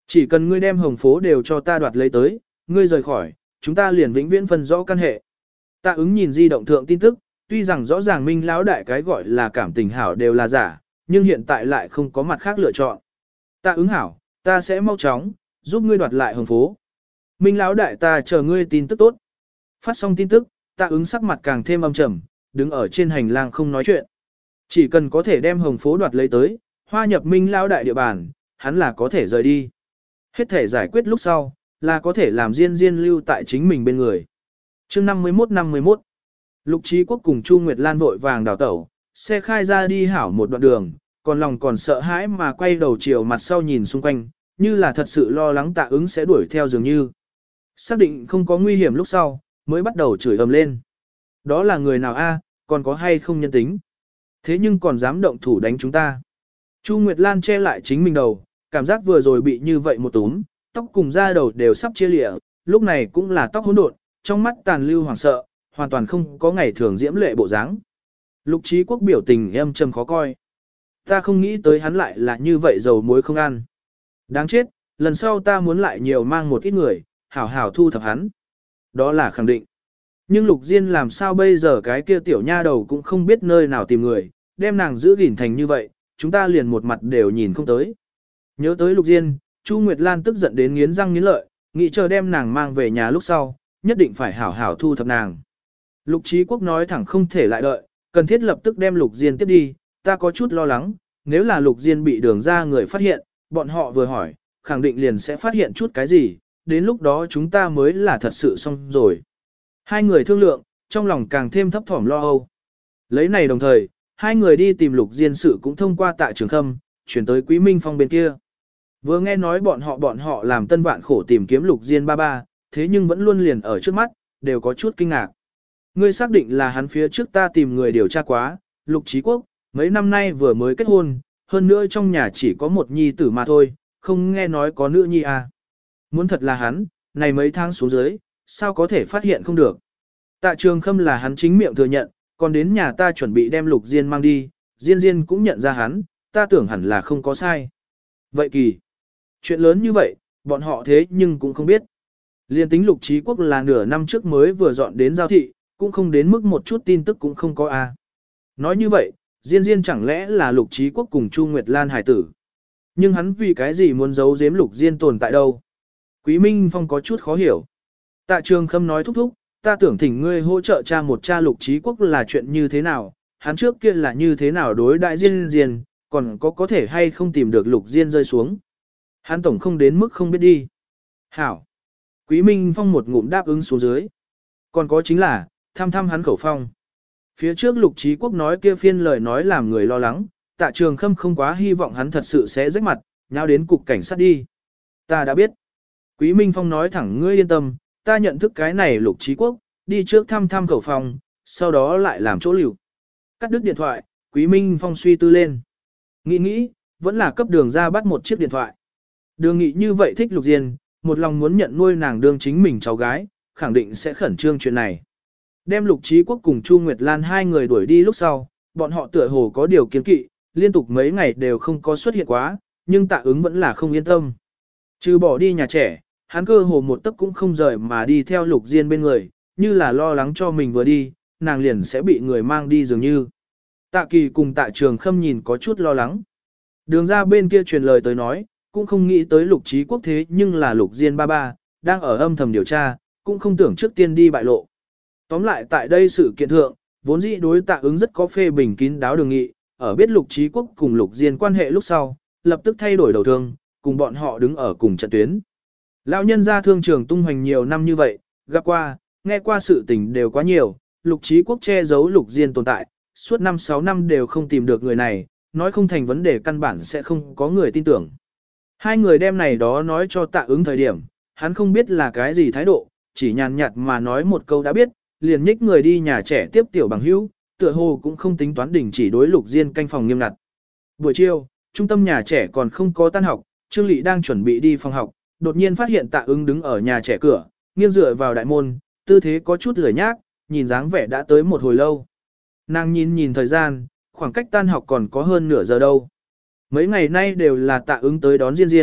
S1: Chỉ cần ngươi đem hồng phố đều cho ta đoạt lấy tới, ngươi rời khỏi, chúng ta liền vĩnh viễn phân rõ căn hệ. Tạ ứng nhìn di động thượng tin tức, tuy rằng rõ ràng Minh lão đại cái gọi là cảm tình hảo đều là giả, nhưng hiện tại lại không có mặt khác lựa chọn. Tạ ứng hảo, ta sẽ mau chóng, giúp ngươi đoạt lại hồng phố. Minh lão đại ta chờ ngươi tin tức tốt. Phát xong tin tức, Tạ ứng sắc mặt càng thêm âm trầm, đứng ở trên hành lang không nói chuyện. Chỉ cần có thể đem hồng phố đoạt lấy tới, hoa nhập Minh lão đại địa bàn, hắn là có thể rời đi. Hết thể giải quyết lúc sau, là có thể làm Diên Diên lưu tại chính mình bên người. Chương 51, Lục Trí Quốc cùng Chu Nguyệt Lan vội vàng đào tẩu, xe khai ra đi hảo một đoạn đường, còn lòng còn sợ hãi mà quay đầu chiều mặt sau nhìn xung quanh, như là thật sự lo lắng Tạ ứng sẽ đuổi theo dường như. Xác định không có nguy hiểm lúc sau, mới bắt đầu chửi ầm lên. Đó là người nào a? Còn có hay không nhân tính? Thế nhưng còn dám động thủ đánh chúng ta. Chu Nguyệt Lan che lại chính mình đầu, cảm giác vừa rồi bị như vậy một túm, tóc cùng da đầu đều sắp chia lịa, lúc này cũng là tóc hỗn độn, trong mắt tàn lưu hoảng sợ, hoàn toàn không có ngày thường diễm lệ bộ dáng. Lục Trí Quốc biểu tình âm trầm khó coi. Ta không nghĩ tới hắn lại là như vậy dầu muối không ăn. Đáng chết, lần sau ta muốn lại nhiều mang một ít người, hảo hảo thu thập hắn. Đó là khẳng định. Nhưng Lục Diên làm sao bây giờ cái kia tiểu nha đầu cũng không biết nơi nào tìm người, đem nàng giữ gìn thành như vậy, chúng ta liền một mặt đều nhìn không tới. Nhớ tới Lục Diên, Chu Nguyệt Lan tức giận đến nghiến răng nghiến lợi, nghĩ chờ đem nàng mang về nhà lúc sau, nhất định phải hảo hảo thu thập nàng. Lục Trí Quốc nói thẳng không thể lại đợi, cần thiết lập tức đem Lục Diên tiếp đi, ta có chút lo lắng, nếu là Lục Diên bị đường ra người phát hiện, bọn họ vừa hỏi, khẳng định liền sẽ phát hiện chút cái gì, đến lúc đó chúng ta mới là thật sự xong rồi. Hai người thương lượng, trong lòng càng thêm thấp thỏm lo âu. Lấy này đồng thời, hai người đi tìm Lục Diên sự cũng thông qua Tạ Trường Khâm, chuyển tới Quý Minh Phong bên kia. Vừa nghe nói bọn họ làm tân vạn khổ tìm kiếm Lục Diên ba ba, thế nhưng vẫn luôn liền ở trước mắt, đều có chút kinh ngạc. Ngươi xác định là hắn phía trước ta tìm người điều tra quá, Lục Trí Quốc, mấy năm nay vừa mới kết hôn, hơn nữa trong nhà chỉ có một nhi tử mà thôi, không nghe nói có nữ nhi à. Muốn thật là hắn, này mấy tháng xuống dưới, sao có thể phát hiện không được. Tạ Trường Khâm là hắn chính miệng thừa nhận, còn đến nhà ta chuẩn bị đem Lục Diên mang đi, Diên Diên cũng nhận ra hắn, ta tưởng hẳn là không có sai. Vậy kỳ, chuyện lớn như vậy, bọn họ thế nhưng cũng không biết. Liên tính Lục Trí Quốc là nửa năm trước mới vừa dọn đến giao thị, cũng không đến mức một chút tin tức cũng không có a. Nói như vậy, Diên Diên chẳng lẽ là Lục Trí Quốc cùng Chu Nguyệt Lan hải tử. Nhưng hắn vì cái gì muốn giấu giếm Lục Diên tồn tại đâu? Quý Minh Phong có chút khó hiểu. Tạ Trường Khâm nói thúc thúc, ta tưởng thỉnh ngươi hỗ trợ cha một cha Lục Trí Quốc là chuyện như thế nào, hắn trước kia là như thế nào đối đại Diên Diên, còn có thể hay không tìm được Lục Diên rơi xuống. Hắn tổng không đến mức không biết đi. Hảo. Quý Minh Phong một ngụm đáp ứng xuống dưới. Còn có chính là, thăm hắn khẩu phong. Phía trước Lục Trí Quốc nói kia phiên lời nói làm người lo lắng, Tạ Trường Khâm không quá hy vọng hắn thật sự sẽ rách mặt, nháo đến cục cảnh sát đi. Ta đã biết. Quý Minh Phong nói thẳng ngươi yên tâm, ta nhận thức cái này Lục Trí Quốc, đi trước thăm khẩu phong, sau đó lại làm chỗ liều. Cắt đứt điện thoại, Quý Minh Phong suy tư lên. Nghĩ, vẫn là cấp đường ra bắt một chiếc điện thoại. Đường Nghị như vậy thích Lục Diên, một lòng muốn nhận nuôi nàng đương chính mình cháu gái, khẳng định sẽ khẩn trương chuyện này. Đem Lục Trí Quốc cùng Chu Nguyệt Lan hai người đuổi đi lúc sau, bọn họ tựa hồ có điều kiến kỵ, liên tục mấy ngày đều không có xuất hiện quá, nhưng Tạ ứng vẫn là không yên tâm. Trừ bỏ đi nhà trẻ, hắn cơ hồ một tấc cũng không rời mà đi theo Lục Diên bên người, như là lo lắng cho mình vừa đi, nàng liền sẽ bị người mang đi dường như. Tạ Kỳ cùng Tạ Trường Khâm nhìn có chút lo lắng. Đường ra bên kia truyền lời tới nói, cũng không nghĩ tới Lục Trí Quốc thế nhưng là Lục Diên ba ba, đang ở âm thầm điều tra, cũng không tưởng trước tiên đi bại lộ. Tóm lại tại đây sự kiện thượng, vốn dĩ đối Tạ ứng rất có phê bình kín đáo Đường Nghị, ở biết Lục Trí Quốc cùng Lục Diên quan hệ lúc sau, lập tức thay đổi đầu thương, cùng bọn họ đứng ở cùng trận tuyến. Lão nhân gia thương trường tung hoành nhiều năm như vậy, gặp qua, nghe qua sự tình đều quá nhiều, Lục Trí Quốc che giấu Lục Diên tồn tại, suốt 5-6 năm đều không tìm được người này, nói không thành vấn đề căn bản sẽ không có người tin tưởng. Hai người đem này đó nói cho Tạ ứng thời điểm, hắn không biết là cái gì thái độ, chỉ nhàn nhạt mà nói một câu đã biết, liền nhích người đi nhà trẻ tiếp tiểu bằng hữu, tựa hồ cũng không tính toán đình chỉ đối Lục Diên canh phòng nghiêm ngặt. Buổi chiều, trung tâm nhà trẻ còn không có tan học, Trương Lị đang chuẩn bị đi phòng học, đột nhiên phát hiện Tạ ứng đứng ở nhà trẻ cửa, nghiêng dựa vào đại môn, tư thế có chút lười nhác, nhìn dáng vẻ đã tới một hồi lâu. Nàng nhìn thời gian, khoảng cách tan học còn có hơn nửa giờ đâu. Mấy ngày nay đều là Tạ ứng tới đón Diên Diên,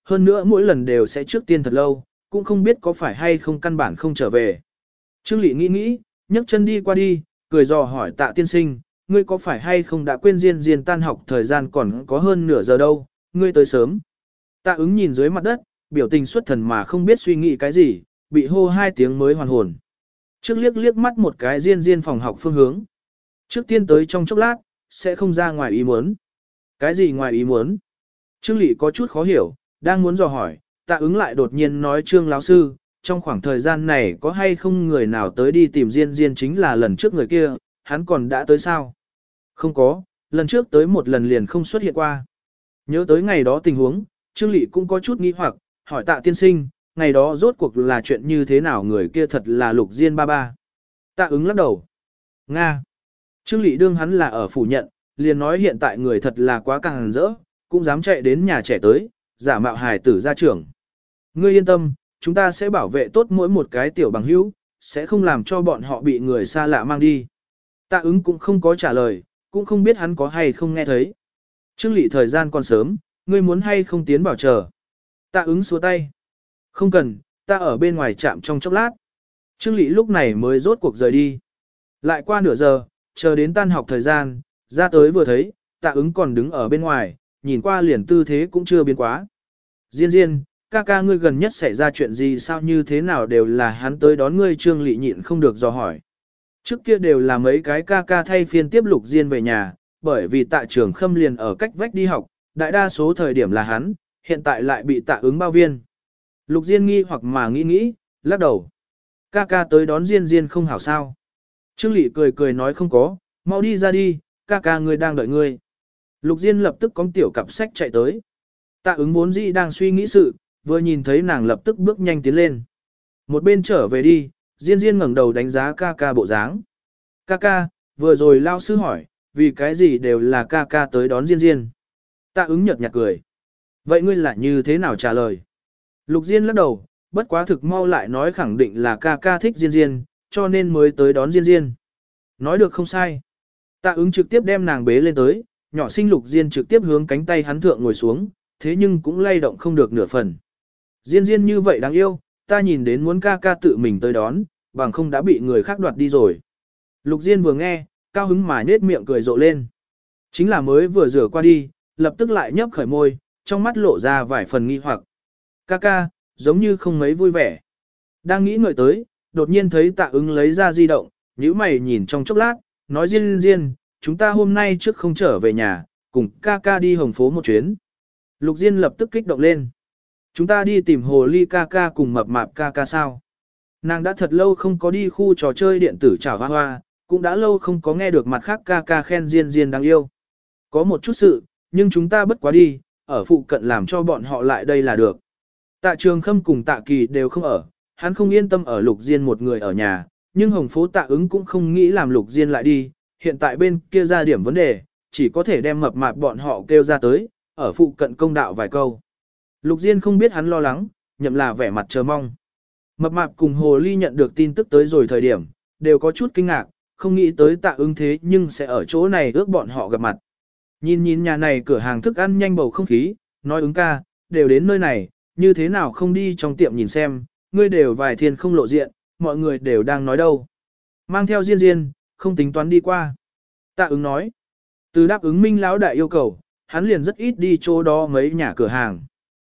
S1: hơn nữa mỗi lần đều sẽ trước tiên thật lâu, cũng không biết có phải hay không căn bản không trở về. Trương Lệ nghĩ nghĩ, nhấc chân đi qua đi, cười dò hỏi Tạ tiên sinh, ngươi có phải hay không đã quên Diên Diên tan học thời gian còn có hơn nửa giờ đâu, ngươi tới sớm. Tạ ứng nhìn dưới mặt đất, biểu tình xuất thần mà không biết suy nghĩ cái gì, bị hô 2 tiếng mới hoàn hồn. Trước liếc liếc mắt một cái Diên Diên phòng học phương hướng. Trước tiên tới trong chốc lát, sẽ không ra ngoài ý muốn. Cái gì ngoài ý muốn? Trương Lệ có chút khó hiểu, đang muốn dò hỏi, Tạ ứng lại đột nhiên nói Trương lão sư, trong khoảng thời gian này có hay không người nào tới đi tìm Diên Diên chính là lần trước người kia, hắn còn đã tới sao? Không có, lần trước tới một lần liền không xuất hiện qua. Nhớ tới ngày đó tình huống, Trương Lệ cũng có chút nghi hoặc, hỏi Tạ tiên sinh, ngày đó rốt cuộc là chuyện như thế nào, người kia thật là Lục Diên ba ba. Tạ ứng lắc đầu. Nga. Trương Lệ đương hắn là ở phủ nhận, liền nói hiện tại người thật là quá càng rỡ, cũng dám chạy đến nhà trẻ tới, giả mạo hài tử gia trưởng. Ngươi yên tâm, chúng ta sẽ bảo vệ tốt mỗi một cái tiểu bằng hữu, sẽ không làm cho bọn họ bị người xa lạ mang đi. Tạ ứng cũng không có trả lời, cũng không biết hắn có hay không nghe thấy. Trương Lệ thời gian còn sớm, ngươi muốn hay không tiến bảo chờ. Tạ ứng xua tay. Không cần, ta ở bên ngoài trạm trong chốc lát. Trương Lệ lúc này mới rốt cuộc rời đi. Lại qua nửa giờ, chờ đến tan học thời gian, ra tới vừa thấy, Tạ ứng còn đứng ở bên ngoài, nhìn qua liền tư thế cũng chưa biến quá. Diên Diên, ca ca ngươi gần nhất xảy ra chuyện gì sao như thế nào đều là hắn tới đón ngươi. Trương Lệ nhịn không được dò hỏi. Trước kia đều là mấy cái ca ca thay phiên tiếp Lục Diên về nhà, bởi vì Tạ Trường Khâm liền ở cách vách đi học, đại đa số thời điểm là hắn, hiện tại lại bị Tạ ứng bao viên. Lục Diên nghi hoặc mà nghĩ, lắc đầu. Ca ca tới đón Diên Diên không hảo sao. Trương Lệ cười cười nói không có, mau đi ra đi, ca ca ngươi đang đợi ngươi. Lục Diên lập tức cõng tiểu cặp sách chạy tới. Tạ ứng vốn dĩ đang suy nghĩ sự, vừa nhìn thấy nàng lập tức bước nhanh tiến lên. Một bên trở về đi, Diên Diên ngẩng đầu đánh giá ca ca bộ dáng. Ca ca, vừa rồi lao sư hỏi, vì cái gì đều là ca ca tới đón Diên Diên. Tạ ứng nhợt nhạt cười. Vậy ngươi lại như thế nào trả lời? Lục Diên lắc đầu, bất quá thực mau lại nói khẳng định là ca ca thích Diên Diên, cho nên mới tới đón Diên Diên. Nói được không sai. Tạ ứng trực tiếp đem nàng bế lên tới, nhỏ sinh Lục Diên trực tiếp hướng cánh tay hắn thượng ngồi xuống, thế nhưng cũng lay động không được nửa phần. Diên Diên như vậy đáng yêu, ta nhìn đến muốn ca ca tự mình tới đón, bằng không đã bị người khác đoạt đi rồi. Lục Diên vừa nghe, cao hứng mà nết miệng cười rộ lên. Chính là mới vừa rửa qua đi, lập tức lại nhấp khởi môi, trong mắt lộ ra vài phần nghi hoặc. Ca ca, giống như không mấy vui vẻ. Đang nghĩ ngợi tới, đột nhiên thấy Tạ ứng lấy ra di động, nhíu mày nhìn trong chốc lát, nói Diên Diên, chúng ta hôm nay trước không trở về nhà, cùng ca ca đi hồng phố một chuyến. Lục Diên lập tức kích động lên. Chúng ta đi tìm hồ ly ca ca cùng mập mạp ca ca sao? Nàng đã thật lâu không có đi khu trò chơi điện tử chảo hoa hoa, cũng đã lâu không có nghe được mặt khác ca ca khen Diên Diên đáng yêu. Có một chút sự, nhưng chúng ta bất quá đi, ở phụ cận làm cho bọn họ lại đây là được. Tạ Trường Khâm cùng Tạ Kỳ đều không ở, hắn không yên tâm ở Lục Diên một người ở nhà, nhưng hồng phố Tạ ứng cũng không nghĩ làm Lục Diên lại đi, hiện tại bên kia ra điểm vấn đề, chỉ có thể đem mập mạp bọn họ kêu ra tới, ở phụ cận công đạo vài câu. Lục Diên không biết hắn lo lắng, nhậm là vẻ mặt chờ mong. Mập mạp cùng hồ ly nhận được tin tức tới rồi thời điểm, đều có chút kinh ngạc, không nghĩ tới Tạ ứng thế nhưng sẽ ở chỗ này ước bọn họ gặp mặt. Nhìn nhà này cửa hàng thức ăn nhanh bầu không khí, nói ứng ca, đều đến nơi này, như thế nào không đi trong tiệm nhìn xem, ngươi đều vài thiên không lộ diện, mọi người đều đang nói đâu. Mang theo Diên Diên, không tính toán đi qua. Tạ ứng nói, từ đáp ứng Minh lão đại yêu cầu, hắn liền rất ít đi chỗ đó mấy nhà cửa hàng.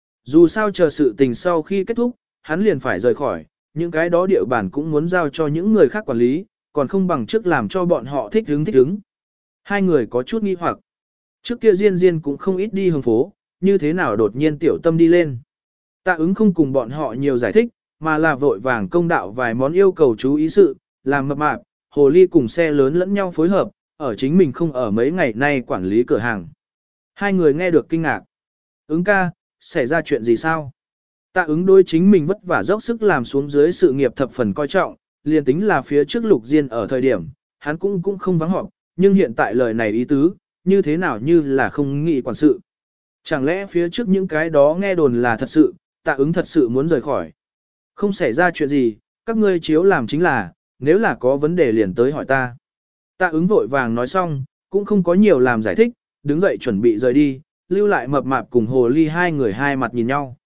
S1: Dù sao chờ sự tình sau khi kết thúc, hắn liền phải rời khỏi, những cái đó địa bàn cũng muốn giao cho những người khác quản lý, còn không bằng trước làm cho bọn họ thích hứng. Hai người có chút nghi hoặc. Trước kia Diên Diên cũng không ít đi hồng phố, như thế nào đột nhiên tiểu tâm đi lên. Tạ ứng không cùng bọn họ nhiều giải thích, mà là vội vàng công đạo vài món yêu cầu chú ý sự, làm mập mạp, hồ ly cùng xe lớn lẫn nhau phối hợp, ở chính mình không ở mấy ngày nay quản lý cửa hàng. Hai người nghe được kinh ngạc. Ứng ca, xảy ra chuyện gì sao? Tạ ứng đối chính mình vất vả dốc sức làm xuống dưới sự nghiệp thập phần coi trọng, liền tính là phía trước Lục Diên ở thời điểm, hắn cũng không vắng họp, nhưng hiện tại lời này ý tứ, như thế nào như là không nghĩ quản sự. Chẳng lẽ phía trước những cái đó nghe đồn là thật sự, Tạ ứng thật sự muốn rời khỏi. Không xảy ra chuyện gì, các ngươi chiếu làm chính là, nếu là có vấn đề liền tới hỏi ta. Tạ ứng vội vàng nói xong, cũng không có nhiều làm giải thích, đứng dậy chuẩn bị rời đi, lưu lại mập mạp cùng hồ ly hai người hai mặt nhìn nhau.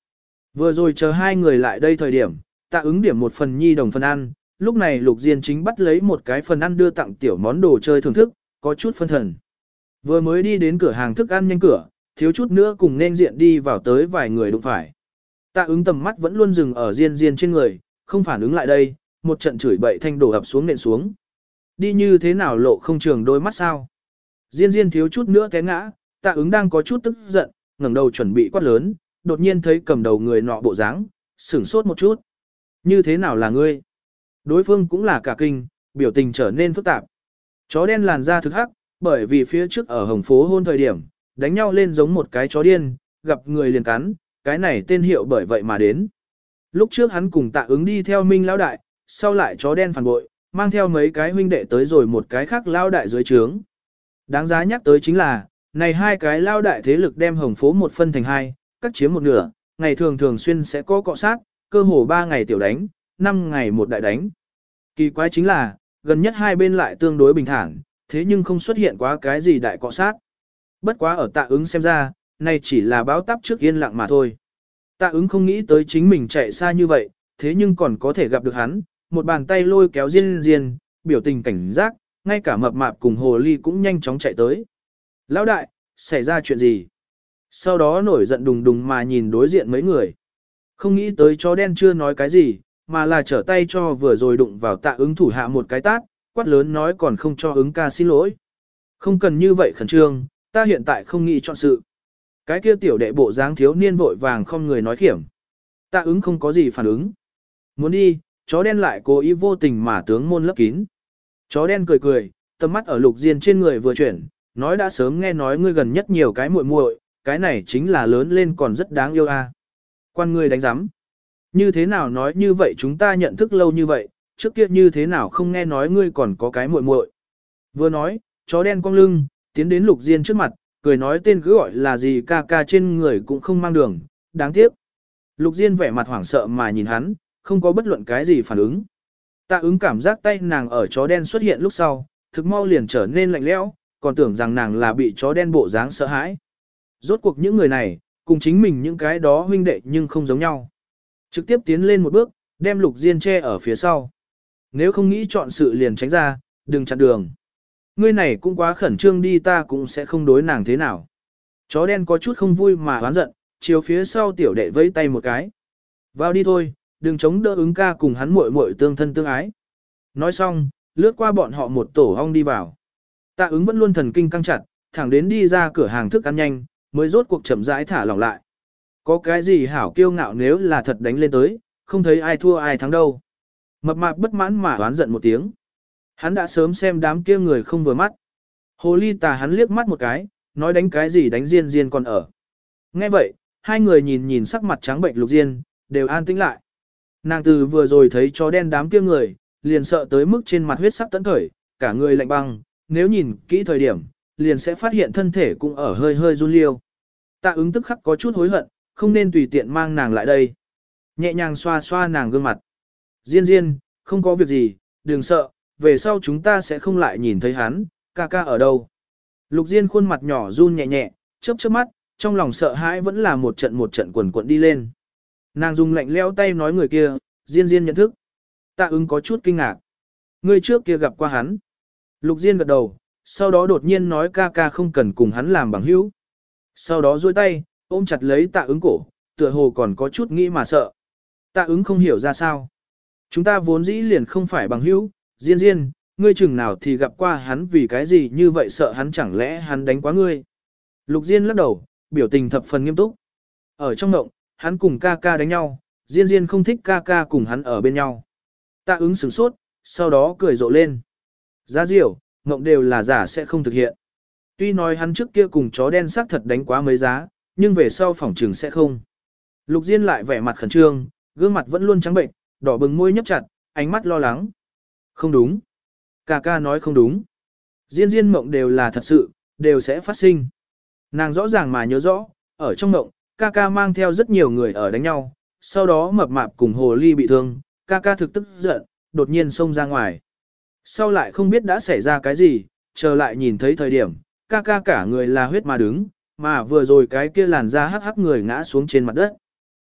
S1: Vừa rồi chờ hai người lại đây thời điểm, Tạ Ứng điểm một phần nhi đồng phần ăn, lúc này Lục Diên chính bắt lấy một cái phần ăn đưa tặng tiểu món đồ chơi thưởng thức, có chút phân thần. Vừa mới đi đến cửa hàng thức ăn nhanh cửa, thiếu chút nữa cùng nên diện đi vào tới vài người đụng phải. Tạ Ứng tầm mắt vẫn luôn dừng ở Diên Diên trên người, không phản ứng lại đây, một trận chửi bậy thanh đổ ập xuống nện xuống. Đi như thế nào lộ không trường đôi mắt sao? Diên Diên thiếu chút nữa té ngã, Tạ Ứng đang có chút tức giận, ngẩng đầu chuẩn bị quát lớn, đột nhiên thấy cầm đầu người nọ bộ dáng, sửng sốt một chút. Như thế nào là ngươi? Đối phương cũng là cả kinh, biểu tình trở nên phức tạp. Chó đen làn da thực hắc, bởi vì phía trước ở Hồng Phố hôn thời điểm, đánh nhau lên giống một cái chó điên, gặp người liền cắn, cái này tên hiệu bởi vậy mà đến. Lúc trước hắn cùng Tạ Ứng đi theo Minh lão đại, sau lại chó đen phản bội, mang theo mấy cái huynh đệ tới rồi một cái khác lão đại dưới trướng. Đáng giá nhắc tới chính là, này hai cái lão đại thế lực đem Hồng Phố một phân thành hai, cắt chiếm một nửa, ngày thường xuyên sẽ có cọ sát, cơ hồ 3 ngày tiểu đánh, 5 ngày một đại đánh. Kỳ quái chính là, gần nhất hai bên lại tương đối bình thản, thế nhưng không xuất hiện quá cái gì đại cọ sát. Bất quá ở Tạ Ứng xem ra, này chỉ là báo táp trước yên lặng mà thôi. Tạ Ứng không nghĩ tới chính mình chạy xa như vậy, thế nhưng còn có thể gặp được hắn, một bàn tay lôi kéo Diên Diên, biểu tình cảnh giác, ngay cả mập mạp cùng hồ ly cũng nhanh chóng chạy tới. Lão đại, xảy ra chuyện gì? Sau đó nổi giận đùng đùng mà nhìn đối diện mấy người. Không nghĩ tới chó đen chưa nói cái gì, mà là trở tay cho vừa rồi đụng vào Tạ Ứng thủ hạ một cái tát, quát lớn nói còn không cho Ứng ca xin lỗi. Không cần như vậy khẩn trương, ta hiện tại không nghĩ chọn sự. Cái kia tiểu đệ bộ dáng thiếu niên vội vàng không người nói khiểm. Tạ Ứng không có gì phản ứng. Muốn đi, chó đen lại cố ý vô tình mà tướng môn lấp kín. Chó đen cười cười, tầm mắt ở Lục Diên trên người vừa chuyển, nói đã sớm nghe nói ngươi gần nhất nhiều cái muội muội, cái này chính là lớn lên còn rất đáng yêu a. Quan ngươi đánh giám. Như thế nào nói như vậy chúng ta nhận thức lâu như vậy, trước kia như thế nào không nghe nói ngươi còn có cái muội muội. Vừa nói, chó đen cong lưng, tiến đến Lục Diên trước mặt, cười nói tên cứ gọi là gì ca ca trên người cũng không mang đường, đáng tiếc. Lục Diên vẻ mặt hoảng sợ mà nhìn hắn, không có bất luận cái gì phản ứng. Tạ Ứng cảm giác tay nàng ở chó đen xuất hiện lúc sau, thực mau liền trở nên lạnh lẽo, còn tưởng rằng nàng là bị chó đen bộ dáng sợ hãi. Rốt cuộc những người này, cùng chính mình những cái đó huynh đệ nhưng không giống nhau. Trực tiếp tiến lên một bước, đem Lục Diên che ở phía sau. Nếu không nghĩ chọn sự liền tránh ra, đừng chặn đường. Ngươi này cũng quá khẩn trương đi ta cũng sẽ không đối nàng thế nào. Chó đen có chút không vui mà oán giận, chiều phía sau tiểu đệ vẫy tay một cái. Vào đi thôi, đừng chống đỡ Ứng ca cùng hắn muội muội tương thân tương ái. Nói xong, lướt qua bọn họ một tổ ong đi vào. Tạ Ứng vẫn luôn thần kinh căng chặt, thẳng đến đi ra cửa hàng thức ăn nhanh, mới rốt cuộc chậm rãi thả lỏng lại. Có cái gì hảo kiêu ngạo nếu là thật đánh lên tới, không thấy ai thua ai thắng đâu. Mập mạp bất mãn mà oán giận một tiếng. Hắn đã sớm xem đám kia người không vừa mắt. Hồ ly tà hắn liếc mắt một cái, nói đánh cái gì đánh Diên Diên còn ở. Nghe vậy, hai người nhìn nhìn sắc mặt trắng bệnh Lục Diên, đều an tĩnh lại. Nàng từ vừa rồi thấy chó đen đám kia người, liền sợ tới mức trên mặt huyết sắc tấn khởi, cả người lạnh băng, nếu nhìn kỹ thời điểm, liền sẽ phát hiện thân thể cũng ở hơi hơi run liêu. Tạ Ứng tức khắc có chút hối hận, không nên tùy tiện mang nàng lại đây. Nhẹ nhàng xoa xoa nàng gương mặt. Diên Diên, không có việc gì, đừng sợ, về sau chúng ta sẽ không lại nhìn thấy hắn, ca ca ở đâu. Lục Diên khuôn mặt nhỏ run nhẹ nhẹ, chớp chớp mắt, trong lòng sợ hãi vẫn là một trận quần cuộn đi lên. Nàng dùng lạnh leo tay nói người kia, Diên Diên nhận thức. Tạ Ứng có chút kinh ngạc. Người trước kia gặp qua hắn. Lục Diên gật đầu, sau đó đột nhiên nói ca ca không cần cùng hắn làm bằng hữu. Sau đó duỗi tay, ôm chặt lấy Tạ Ứng cổ, tựa hồ còn có chút nghĩ mà sợ. Tạ Ứng không hiểu ra sao. Chúng ta vốn dĩ liền không phải bằng hữu, Diên Diên, ngươi chừng nào thì gặp qua hắn vì cái gì như vậy sợ hắn chẳng lẽ hắn đánh quá ngươi. Lục Diên lắc đầu, biểu tình thập phần nghiêm túc. Ở trong mộng, hắn cùng ca ca đánh nhau, Diên Diên không thích ca ca cùng hắn ở bên nhau. Tạ Ứng sửng sốt, sau đó cười rộ lên. Giá diều, mộng đều là giả sẽ không thực hiện. Tuy nói hắn trước kia cùng chó đen xác thật đánh quá mấy giá, nhưng về sau phỏng trừng sẽ không. Lục Diên lại vẻ mặt khẩn trương, gương mặt vẫn luôn trắng bệnh, đỏ bừng môi nhấp chặt, ánh mắt lo lắng. Không đúng. Ca ca nói không đúng. Diên Diên mộng đều là thật sự, đều sẽ phát sinh. Nàng rõ ràng mà nhớ rõ, ở trong mộng, ca ca mang theo rất nhiều người ở đánh nhau, sau đó mập mạp cùng hồ ly bị thương, ca ca thực tức giận, đột nhiên xông ra ngoài. Sau lại không biết đã xảy ra cái gì, chờ lại nhìn thấy thời điểm, ca ca cả người là huyết mà đứng, mà vừa rồi cái kia làn da hắc hắc người ngã xuống trên mặt đất.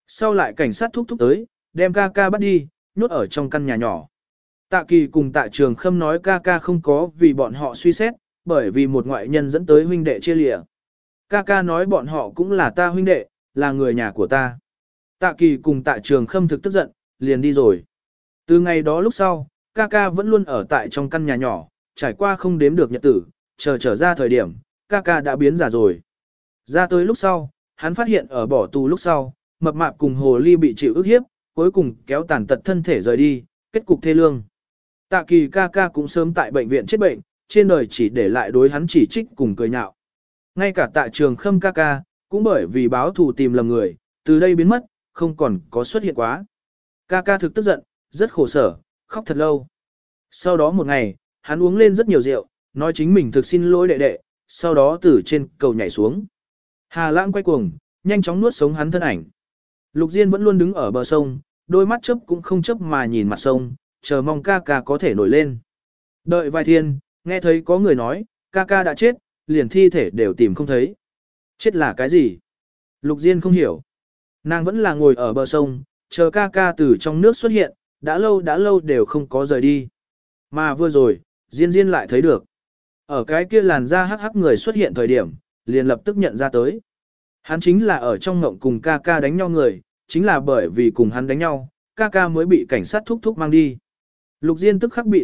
S1: Sau lại cảnh sát thúc thúc tới, đem ca ca bắt đi, nhốt ở trong căn nhà nhỏ. Tạ Kỳ cùng Tạ Trường Khâm nói ca ca không có vì bọn họ suy xét, bởi vì một ngoại nhân dẫn tới huynh đệ chia lìa. Ca ca nói bọn họ cũng là ta huynh đệ, là người nhà của ta. Tạ Kỳ cùng Tạ Trường Khâm thực tức giận, liền đi rồi. Từ ngày đó lúc sau, ca ca vẫn luôn ở tại trong căn nhà nhỏ, trải qua không đếm được nhật tử, chờ trở ra thời điểm, ca ca đã biến già rồi. Ra tới lúc sau, hắn phát hiện ở bỏ tù lúc sau, mập mạp cùng hồ ly bị chịu ức hiếp, cuối cùng kéo tàn tật thân thể rời đi, kết cục thê lương. Tạ Kỳ ca ca cũng sớm tại bệnh viện chết bệnh, trên đời chỉ để lại đối hắn chỉ trích cùng cười nhạo. Ngay cả Tạ Trường Khâm ca ca, cũng bởi vì báo thù tìm lầm người, từ đây biến mất, không còn có xuất hiện quá. Ca ca thực tức giận, rất khổ sở, khóc thật lâu. Sau đó một ngày, hắn uống lên rất nhiều rượu, nói chính mình thực xin lỗi đệ đệ, sau đó từ trên cầu nhảy xuống. Hà Lãng quay cuồng, nhanh chóng nuốt sống hắn thân ảnh. Lục Diên vẫn luôn đứng ở bờ sông, đôi mắt chớp cũng không chớp mà nhìn mặt sông, chờ mong ca ca có thể nổi lên. Đợi vài thiên, nghe thấy có người nói, ca ca đã chết, liền thi thể đều tìm không thấy. Chết là cái gì? Lục Diên không hiểu. Nàng vẫn là ngồi ở bờ sông, chờ ca ca từ trong nước xuất hiện, đã lâu đều không có rời đi. Mà vừa rồi, Diên Diên lại thấy được. Ở cái kia làn da hắc hắc người xuất hiện thời điểm, liền lập tức nhận ra tới. Hắn chính là ở trong ngộng cùng ca ca đánh nhau người, chính là bởi vì cùng hắn đánh nhau, ca ca mới bị cảnh sát thúc thúc mang đi. Lục Diên tức khắc bị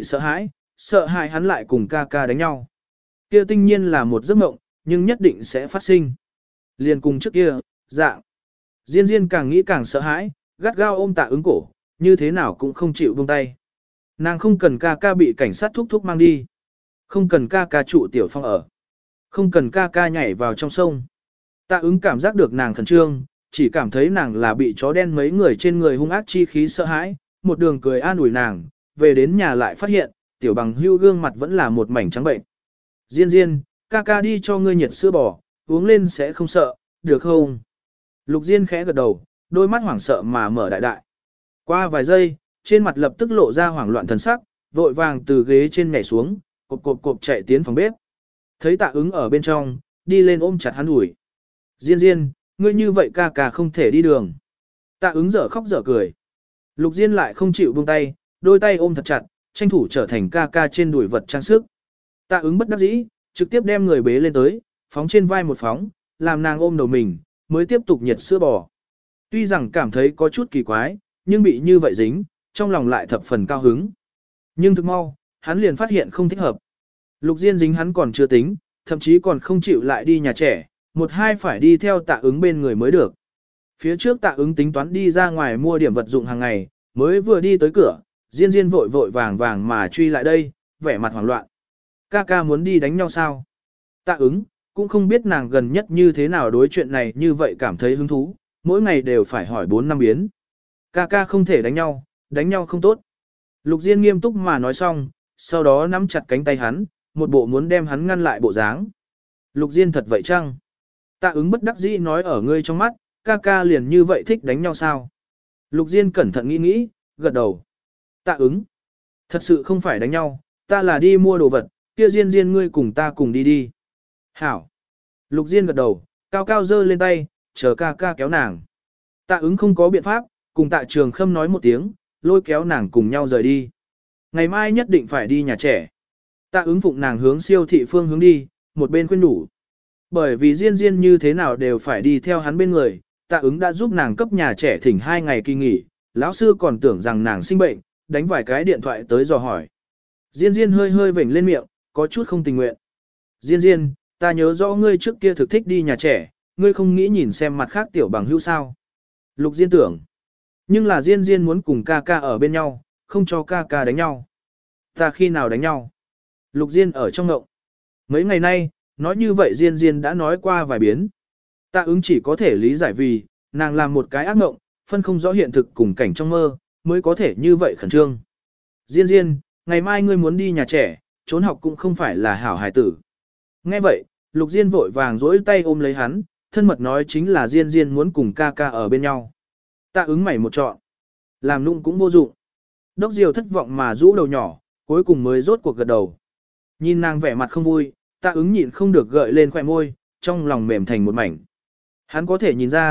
S1: sợ hãi hắn lại cùng ca ca đánh nhau. Kia tinh nhiên là một giấc mộng, nhưng nhất định sẽ phát sinh. Liền cùng trước kia, dạng. Diên Diên càng nghĩ càng sợ hãi, gắt gao ôm Tạ Ứng cổ, như thế nào cũng không chịu buông tay. Nàng không cần ca ca bị cảnh sát thúc thúc mang đi. Không cần ca ca trụ tiểu phong ở. Không cần ca ca nhảy vào trong sông. Tạ Ứng cảm giác được nàng khẩn trương, chỉ cảm thấy nàng là bị chó đen mấy người trên người hung ác chi khí sợ hãi, một đường cười an ủi nàng, về đến nhà lại phát hiện, tiểu bằng hưu gương mặt vẫn là một mảnh trắng bệnh. Diên Diên, ca ca đi cho ngươi nhiệt sữa bò, uống lên sẽ không sợ, được không? Lục Diên khẽ gật đầu, đôi mắt hoảng sợ mà mở đại đại. Qua vài giây, trên mặt lập tức lộ ra hoảng loạn thần sắc, vội vàng từ ghế trên nhảy xuống, cộp chạy tiến phòng bếp. Thấy Tạ Ứng ở bên trong, đi lên ôm chặt hắn ủi. Diên Diên, ngươi như vậy ca ca không thể đi đường. Tạ Ứng dở khóc dở cười. Lục Diên lại không chịu buông tay, đôi tay ôm thật chặt, tranh thủ trở thành ca ca trên đùi vật trang sức. Tạ Ứng bất đắc dĩ, trực tiếp đem người bế lên tới, phóng trên vai một phóng, làm nàng ôm đầu mình, mới tiếp tục nhiệt sữa bò. Tuy rằng cảm thấy có chút kỳ quái, nhưng bị như vậy dính, trong lòng lại thập phần cao hứng. Nhưng thực mau, hắn liền phát hiện không thích hợp. Lục Diên dính hắn còn chưa tính, thậm chí còn không chịu lại đi nhà trẻ, một hai phải đi theo Tạ Ứng bên người mới được. Phía trước Tạ Ứng tính toán đi ra ngoài mua điểm vật dụng hàng ngày, mới vừa đi tới cửa, Diên Diên vội vàng mà truy lại đây, vẻ mặt hoảng loạn. Ca ca muốn đi đánh nhau sao? Tạ Ứng, cũng không biết nàng gần nhất như thế nào đối chuyện này như vậy cảm thấy hứng thú, mỗi ngày đều phải hỏi 4 năm biến. Ca ca không thể đánh nhau không tốt. Lục Diên nghiêm túc mà nói xong, sau đó nắm chặt cánh tay hắn, một bộ muốn đem hắn ngăn lại bộ dáng. Lục Diên thật vậy chăng? Tạ Ứng bất đắc dĩ nói ở ngươi trong mắt, ca ca liền như vậy thích đánh nhau sao? Lục Diên cẩn thận nghĩ, gật đầu. Tạ Ứng, thật sự không phải đánh nhau, ta là đi mua đồ vật, kia Diên Diên ngươi cùng ta cùng đi đi. Hảo. Lục Diên gật đầu, cao cao giơ lên tay, chờ ca ca kéo nàng. Tạ Ứng không có biện pháp, cùng Tạ Trường Khâm nói một tiếng, lôi kéo nàng cùng nhau rời đi. Ngày mai nhất định phải đi nhà trẻ. Tạ Ứng phụng nàng hướng siêu thị phương hướng đi, một bên khuyên nhủ. Bởi vì Diên Diên như thế nào đều phải đi theo hắn bên người, Tạ Ứng đã giúp nàng cấp nhà trẻ thỉnh 2 ngày kỳ nghỉ, lão sư còn tưởng rằng nàng sinh bệnh, đánh vài cái điện thoại tới dò hỏi. Diên Diên hơi vểnh lên miệng, có chút không tình nguyện. Diên Diên, ta nhớ rõ ngươi trước kia thực thích đi nhà trẻ, ngươi không nghĩ nhìn xem mặt khác tiểu bằng hữu sao. Lục Diên tưởng. Nhưng là Diên Diên muốn cùng ca ca ở bên nhau, không cho ca ca đánh nhau. Ta khi nào đánh nhau? Lục Diên ở trong ngộng. Mấy ngày nay, nói như vậy Diên Diên đã nói qua vài biến. Tạ Ứng chỉ có thể lý giải vì, nàng làm một cái ác ngộng, phân không rõ hiện thực cùng cảnh trong mơ, mới có thể như vậy khẩn trương. Diên Diên, ngày mai ngươi muốn đi nhà trẻ, trốn học cũng không phải là hảo hài tử. Nghe vậy, Lục Diên vội vàng dỗi tay ôm lấy hắn, thân mật nói chính là Diên Diên muốn cùng ca ca ở bên nhau. Tạ Ứng mày một trọn. Làm nụng cũng vô dụng. Đốc Diều thất vọng mà rũ đầu nhỏ, cuối cùng mới rốt cuộc gật đầu. Nhìn nàng vẻ mặt không vui, Tạ Ứng nhịn không được gợi lên khóe môi, trong lòng mềm thành một mảnh. Hắn có thể nhìn ra,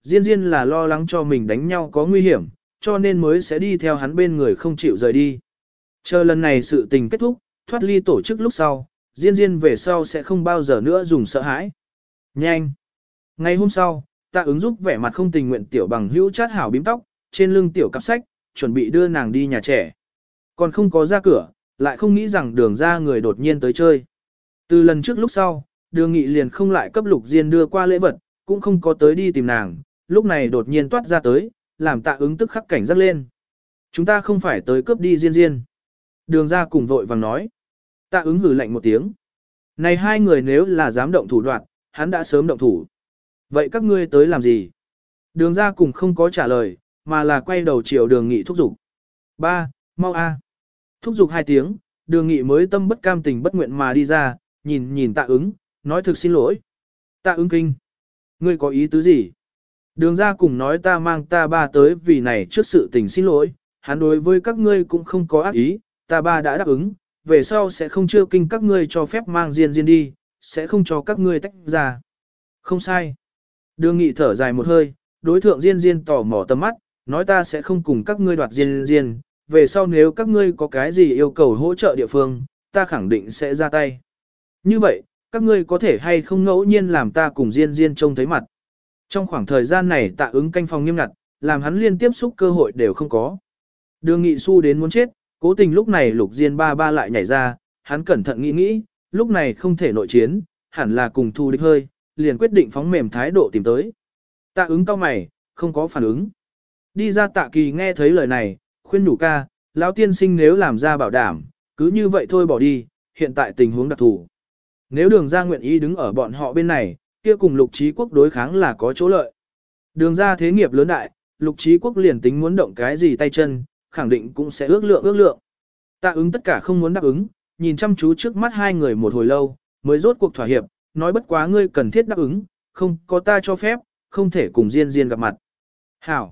S1: Diên Diên là lo lắng cho mình đánh nhau có nguy hiểm, cho nên mới sẽ đi theo hắn bên người không chịu rời đi. Chờ lần này sự tình kết thúc, thoát ly tổ chức lúc sau, Diên Diên về sau sẽ không bao giờ nữa dùng sợ hãi. Nhanh! Ngày hôm sau, Tạ Ứng giúp vẻ mặt không tình nguyện tiểu bằng hữu chát hảo bím tóc, trên lưng tiểu cặp sách, chuẩn bị đưa nàng đi nhà trẻ. Còn không có ra cửa, lại không nghĩ rằng đường ra người đột nhiên tới chơi. Từ lần trước lúc sau, đường nghị liền không lại cấp Lục Diên đưa qua lễ vật, cũng không có tới đi tìm nàng, lúc này đột nhiên toát ra tới, làm Tạ Ứng tức khắc cảnh giác lên. Chúng ta không phải tới cướp đi Diên Diên. Đường ra cùng vội vàng nói. Tạ Ứng hử lạnh một tiếng. Này hai người nếu là dám động thủ đoạn, hắn đã sớm động thủ. Vậy các ngươi tới làm gì? Đường ra cùng không có trả lời, mà là quay đầu chiều đường nghị thúc giục. Ba, mau a. Thúc giục hai tiếng, đường nghị mới tâm bất cam tình bất nguyện mà đi ra, nhìn Tạ Ứng, nói thực xin lỗi. Tạ Ứng kinh. Ngươi có ý tứ gì? Đường ra cùng nói ta mang ta ba tới vì này trước sự tình xin lỗi, hắn đối với các ngươi cũng không có ác ý, ta ba đã đáp ứng, về sau sẽ không chưa kinh các ngươi cho phép mang Diên Diên đi, sẽ không cho các ngươi tách ra. Không sai. Đường nghị thở dài một hơi, đối thượng Diên Diên tỏ mỏ tầm mắt, nói ta sẽ không cùng các ngươi đoạt Diên Diên, về sau nếu các ngươi có cái gì yêu cầu hỗ trợ địa phương, ta khẳng định sẽ ra tay. Như vậy, các ngươi có thể hay không ngẫu nhiên làm ta cùng Diên Diên trông thấy mặt. Trong khoảng thời gian này Tạ Ứng canh phòng nghiêm ngặt, làm hắn liên tiếp xúc cơ hội đều không có. Đường nghị su đến muốn chết, cố tình lúc này Lục Diên ba ba lại nhảy ra, hắn cẩn thận nghĩ, lúc này không thể nội chiến, hẳn là cùng thu địch hơi, liền quyết định phóng mềm thái độ tìm tới. Tạ Ứng cau mày, không có phản ứng. Đi ra Tạ Kỳ nghe thấy lời này, khuyên nhủ ca, lão tiên sinh nếu làm ra bảo đảm, cứ như vậy thôi bỏ đi, hiện tại tình huống đặc thù. Nếu đường ra nguyện ý đứng ở bọn họ bên này, kia cùng Lục Chí Quốc đối kháng là có chỗ lợi. Đường ra thế nghiệp lớn đại, Lục Chí Quốc liền tính muốn động cái gì tay chân, khẳng định cũng sẽ ước lượng. Tạ Ứng tất cả không muốn đáp ứng, nhìn chăm chú trước mắt hai người một hồi lâu, mới rốt cuộc thỏa hiệp, nói bất quá ngươi cần thiết đáp ứng, không có ta cho phép, không thể cùng Diên Diên gặp mặt. Hảo,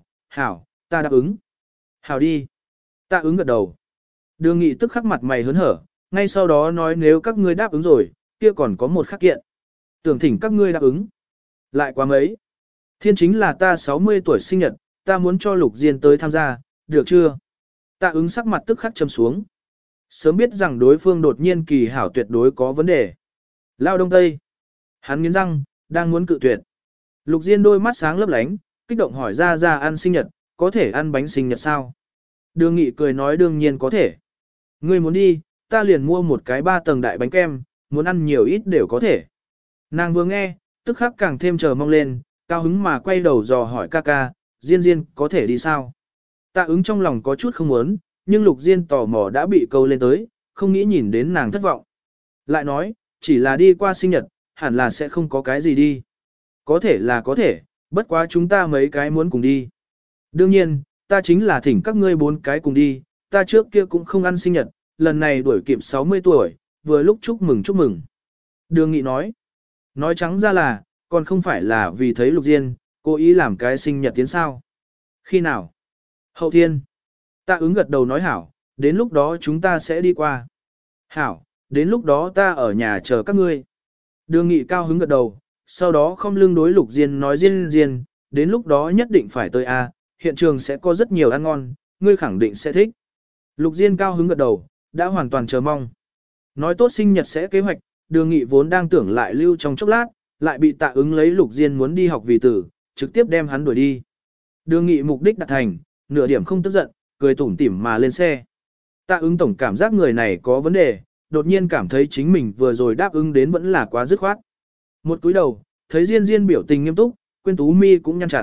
S1: ta đáp ứng. Hảo đi. Tạ Ứng gật đầu. Đường nghị tức khắc mặt mày hớn hở, ngay sau đó nói nếu các ngươi đáp ứng rồi, kia còn có một khắc kiện. Tưởng thỉnh các ngươi đáp ứng. Lại quá mấy. Thiên chính là ta 60 tuổi sinh nhật, ta muốn cho Lục Diên tới tham gia, được chưa? Tạ Ứng sắc mặt tức khắc trầm xuống. Sớm biết rằng đối phương đột nhiên kỳ hảo tuyệt đối có vấn đề. Lao đông tây. Hắn nghiến răng, đang muốn cự tuyệt. Lục Diên đôi mắt sáng lấp lánh, kích động hỏi ra ăn sinh nhật, có thể ăn bánh sinh nhật sao? Đường nghị cười nói đương nhiên có thể. Ngươi muốn đi, ta liền mua một cái 3 tầng đại bánh kem, muốn ăn nhiều ít đều có thể. Nàng vừa nghe, tức khắc càng thêm chờ mong lên, cao hứng mà quay đầu dò hỏi ca, Diên Diên có thể đi sao? Tạ Ứng trong lòng có chút không muốn, nhưng Lục Diên tò mò đã bị câu lên tới, không nghĩ nhìn đến nàng thất vọng. Lại nói, chỉ là đi qua sinh nhật, hẳn là sẽ không có cái gì đi. Có thể là có thể, bất quá chúng ta mấy cái muốn cùng đi. Đương nhiên, ta chính là thỉnh các ngươi 4 cái cùng đi, ta trước kia cũng không ăn sinh nhật, lần này đuổi kịp 60 tuổi, vừa lúc chúc mừng. Đường Nghị nói trắng ra là, còn không phải là vì thấy Lục Diên, cố ý làm cái sinh nhật tiến sao. Khi nào? Hậu thiên. Tạ Ứng gật đầu nói hảo, đến lúc đó chúng ta sẽ đi qua. Hảo, đến lúc đó ta ở nhà chờ các ngươi. Đường Nghị cao hứng gật đầu, sau đó không lưng đối Lục Diên nói Diên, đến lúc đó nhất định phải tới a, hiện trường sẽ có rất nhiều ăn ngon, ngươi khẳng định sẽ thích. Lục Diên cao hứng gật đầu, đã hoàn toàn chờ mong. Nói tốt sinh nhật sẽ kế hoạch, Đường Nghị vốn đang tưởng lại lưu trong chốc lát, lại bị Tạ Ứng lấy Lục Diên muốn đi học vì tử, trực tiếp đem hắn đuổi đi. Đường Nghị mục đích đạt thành, nửa điểm không tức giận, cười tủm tỉm mà lên xe. Tạ Ứng tổng cảm giác người này có vấn đề, đột nhiên cảm thấy chính mình vừa rồi đáp ứng đến vẫn là quá dứt khoát. Một cúi đầu, thấy Diên biểu tình nghiêm túc, Quyên Tú mi cũng nhăn chặt.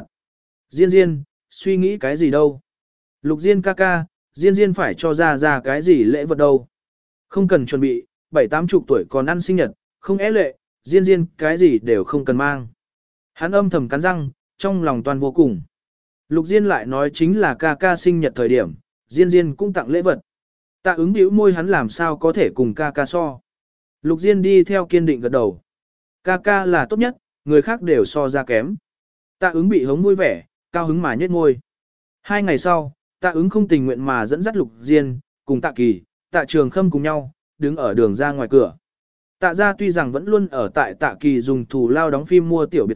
S1: Diên, suy nghĩ cái gì đâu? Lục Diên ca, Diên phải cho ra cái gì lễ vật đâu? Không cần chuẩn bị, 7-80 tuổi còn ăn sinh nhật, không é lệ, Diên cái gì đều không cần mang. Hắn âm thầm cắn răng, trong lòng toàn vô cùng. Lục Diên lại nói chính là ca sinh nhật thời điểm, Diên cũng tặng lễ vật. Tạ Ứng bĩu môi hắn làm sao có thể cùng ca so. Lục Diên đi theo kiên định gật đầu. Ca là tốt nhất, người khác đều so ra kém. Tạ Ứng bị hống vui vẻ, cao hứng mà nhếch môi. 2 ngày sau, Tạ Ứng không tình nguyện mà dẫn dắt Lục Diên, cùng Tạ Kỳ, Tạ Trường Khâm cùng nhau, đứng ở đường ra ngoài cửa. Tạ gia tuy rằng vẫn luôn ở tại Tạ Kỳ dùng thù lao đóng phim mua tiểu biệt thự,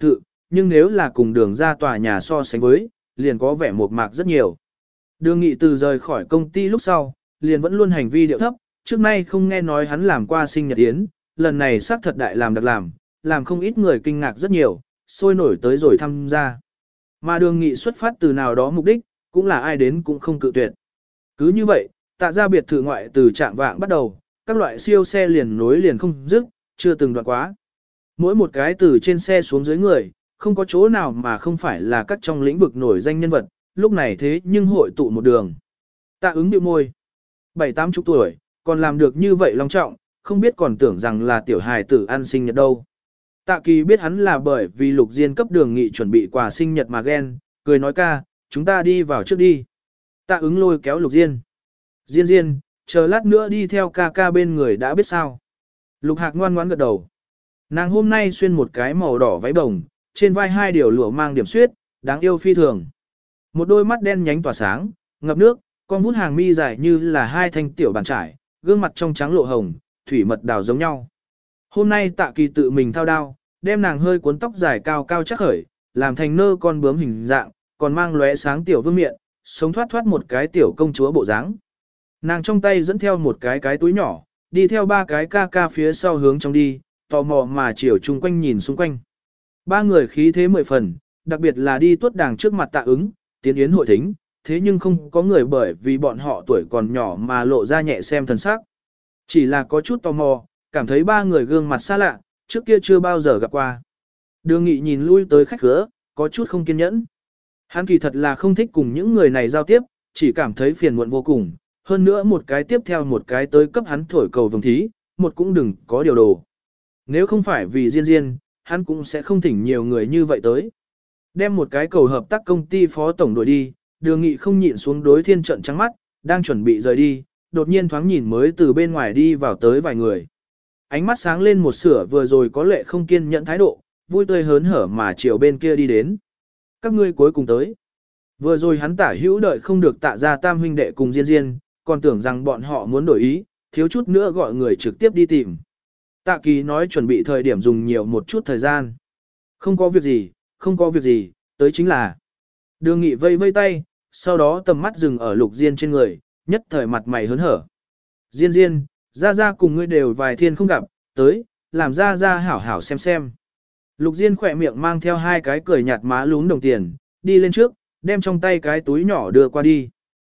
S1: nhưng nếu là cùng đường ra tòa nhà so sánh với, liền có vẻ mộc mạc rất nhiều. Đường Nghị từ rời khỏi công ty lúc sau, liền vẫn luôn hành vi điệu thấp, trước nay không nghe nói hắn làm qua sinh nhật yến, lần này xác thật đại làm đặc làm không ít người kinh ngạc rất nhiều, sôi nổi tới rồi tham gia. Mà Đường Nghị xuất phát từ nào đó mục đích, cũng là ai đến cũng không cự tuyệt. Cứ như vậy, Tạ ra biệt thự ngoại từ trạng vạng bắt đầu, các loại siêu xe liền nối liền không dứt, chưa từng đoạn quá. Mỗi một cái từ trên xe xuống dưới người, không có chỗ nào mà không phải là các trong lĩnh vực nổi danh nhân vật, lúc này thế nhưng hội tụ một đường. Tạ ứng điệu môi. 7-8 chục tuổi, còn làm được như vậy long trọng, không biết còn tưởng rằng là tiểu hài tử ăn sinh nhật đâu. Tạ Kỳ biết hắn là bởi vì Lục Diên cấp Đường Nghị chuẩn bị quà sinh nhật mà ghen, cười nói ca, chúng ta đi vào trước đi. Tạ ứng lôi kéo Lục Diên. Diên, chờ lát nữa đi theo ca ca bên người đã biết sao. Lục Hạc ngoan ngoãn gật đầu. Nàng hôm nay xuyên một cái màu đỏ váy bồng, trên vai 2 điều lụa mang điểm xuyết, đáng yêu phi thường. Một đôi mắt đen nhánh tỏa sáng, ngập nước, con vút hàng mi dài như là 2 thanh tiểu bàn trải, gương mặt trong trắng lộ hồng, thủy mật đào giống nhau. Hôm nay Tạ Kỳ tự mình thao đao, đem nàng hơi cuốn tóc dài cao cao chắc khởi, làm thành nơ con bướm hình dạng, còn mang lóe sáng tiểu vương miện, sống thoát thoát một cái tiểu công chúa bộ dáng. Nàng trong tay dẫn theo một cái túi nhỏ, đi theo 3 cái ca ca phía sau hướng trong đi, tò mò mà chiều chung quanh nhìn xung quanh. 3 người khí thế 10 phần, đặc biệt là đi tuốt đàng trước mặt Tạ ứng, tiến yến hội thính, thế nhưng không có người bởi vì bọn họ tuổi còn nhỏ mà lộ ra nhẹ xem thần sắc. Chỉ là có chút tò mò, cảm thấy 3 người gương mặt xa lạ, trước kia chưa bao giờ gặp qua. Đường Nghị nhìn lui tới khách khứa, có chút không kiên nhẫn. Hắn kỳ thật là không thích cùng những người này giao tiếp, chỉ cảm thấy phiền muộn vô cùng, hơn nữa một cái tiếp theo một cái tới cấp hắn thổi cầu vồng thí, một cũng đừng có điều đồ. Nếu không phải vì Diên, hắn cũng sẽ không thỉnh nhiều người như vậy tới. Đem một cái cầu hợp tác công ty phó tổng đội đi, Đường Nghị không nhịn xuống đối thiên trận trắng mắt, đang chuẩn bị rời đi, đột nhiên thoáng nhìn mới từ bên ngoài đi vào tới vài người. Ánh mắt sáng lên một sửa vừa rồi có lệ không kiên nhẫn thái độ, vui tươi hớn hở mà chiều bên kia đi đến. Các ngươi cuối cùng tới. Vừa rồi hắn tả hữu đợi không được Tạ ra tam huynh đệ cùng Diên, còn tưởng rằng bọn họ muốn đổi ý, thiếu chút nữa gọi người trực tiếp đi tìm. Tạ Kỳ nói chuẩn bị thời điểm dùng nhiều một chút thời gian. Không có việc gì, tới chính là. Đường Nghị vây vây tay, sau đó tầm mắt dừng ở Lục Diên trên người, nhất thời mặt mày hớn hở. Diên, ra cùng ngươi đều vài thiên không gặp, tới, làm ra hảo hảo xem. Lục Diên khỏe miệng mang theo 2 cái cười nhạt má lún đồng tiền, đi lên trước, đem trong tay cái túi nhỏ đưa qua đi.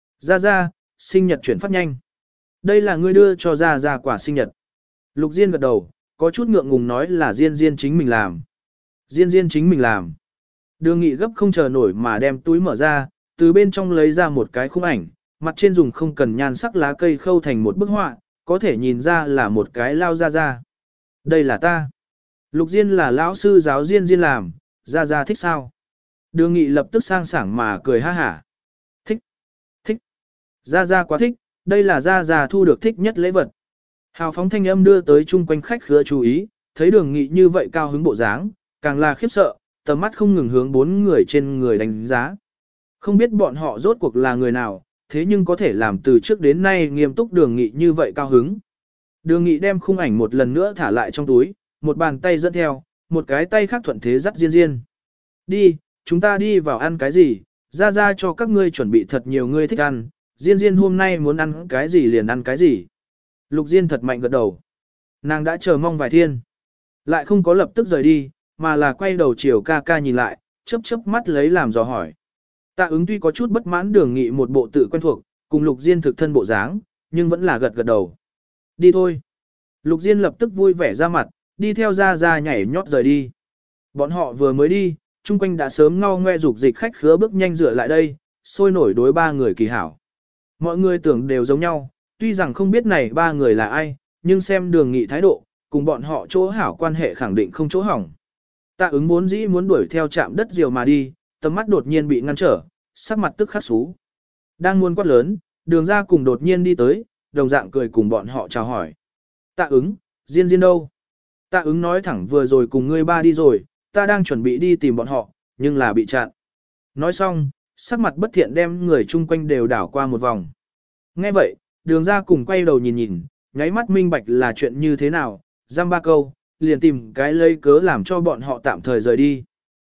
S1: Ra, sinh nhật chuyển phát nhanh. Đây là ngươi đưa cho ra quả sinh nhật. Lục Diên gật đầu, có chút ngượng ngùng nói là Diên chính mình làm. Diên chính mình làm. Đường Nghị gấp không chờ nổi mà đem túi mở ra, từ bên trong lấy ra một cái khung ảnh, mặt trên dùng không cần nhan sắc lá cây khâu thành một bức họa, có thể nhìn ra là một cái lao ra. Đây là ta. Lục Diên là lão sư giáo Diên làm, ra thích sao? Đường Nghị lập tức sang sảng mà cười ha hả. Thích. Ra quá thích, đây là ra thu được thích nhất lễ vật. Hào phóng thanh âm đưa tới chung quanh khách khứa chú ý, thấy Đường Nghị như vậy cao hứng bộ dáng, càng là khiếp sợ, tầm mắt không ngừng hướng 4 người trên người đánh giá. Không biết bọn họ rốt cuộc là người nào, thế nhưng có thể làm từ trước đến nay nghiêm túc Đường Nghị như vậy cao hứng. Đường Nghị đem khung ảnh một lần nữa thả lại trong túi, một bàn tay dẫn theo, một cái tay khác thuận thế dắt Diên. Đi, chúng ta đi vào ăn cái gì, ra cho các ngươi chuẩn bị thật nhiều ngươi thích ăn, Diên hôm nay muốn ăn cái gì liền ăn cái gì. Lục Diên thật mạnh gật đầu. Nàng đã chờ mong vài thiên. Lại không có lập tức rời đi, mà là quay đầu chiều ca nhìn lại, chớp mắt lấy làm dò hỏi. Tạ ứng tuy có chút bất mãn Đường Nghị một bộ tự quen thuộc, cùng Lục Diên thực thân bộ dáng, nhưng vẫn là gật đầu. Đi thôi. Lục Diên lập tức vui vẻ ra mặt, đi theo ra nhảy nhót rời đi. Bọn họ vừa mới đi, chung quanh đã sớm ngao ngoe dục dịch khách khứa bước nhanh rửa lại đây, sôi nổi đối 3 người kỳ hảo. Mọi người tưởng đều giống nhau, tuy rằng không biết này 3 người là ai, nhưng xem Đường Nghị thái độ, cùng bọn họ chỗ hảo quan hệ khẳng định không chỗ hỏng. Tạ ứng vốn dĩ muốn đuổi theo chạm đất diều mà đi, tầm mắt đột nhiên bị ngăn trở, sắc mặt tức khắc xú. Đang muốn quát lớn, Đường ra cùng đột nhiên đi tới, đồng dạng cười cùng bọn họ chào hỏi. Tạ ứng, Diên đâu? Tạ ứng nói thẳng vừa rồi cùng ngươi ba đi rồi, ta đang chuẩn bị đi tìm bọn họ, nhưng là bị chặn. Nói xong, sắc mặt bất thiện đem người chung quanh đều đảo qua một vòng. Nghe vậy, Đường ra cùng quay đầu nhìn, nháy mắt minh bạch là chuyện như thế nào, giam 3 câu, liền tìm cái lấy cớ làm cho bọn họ tạm thời rời đi.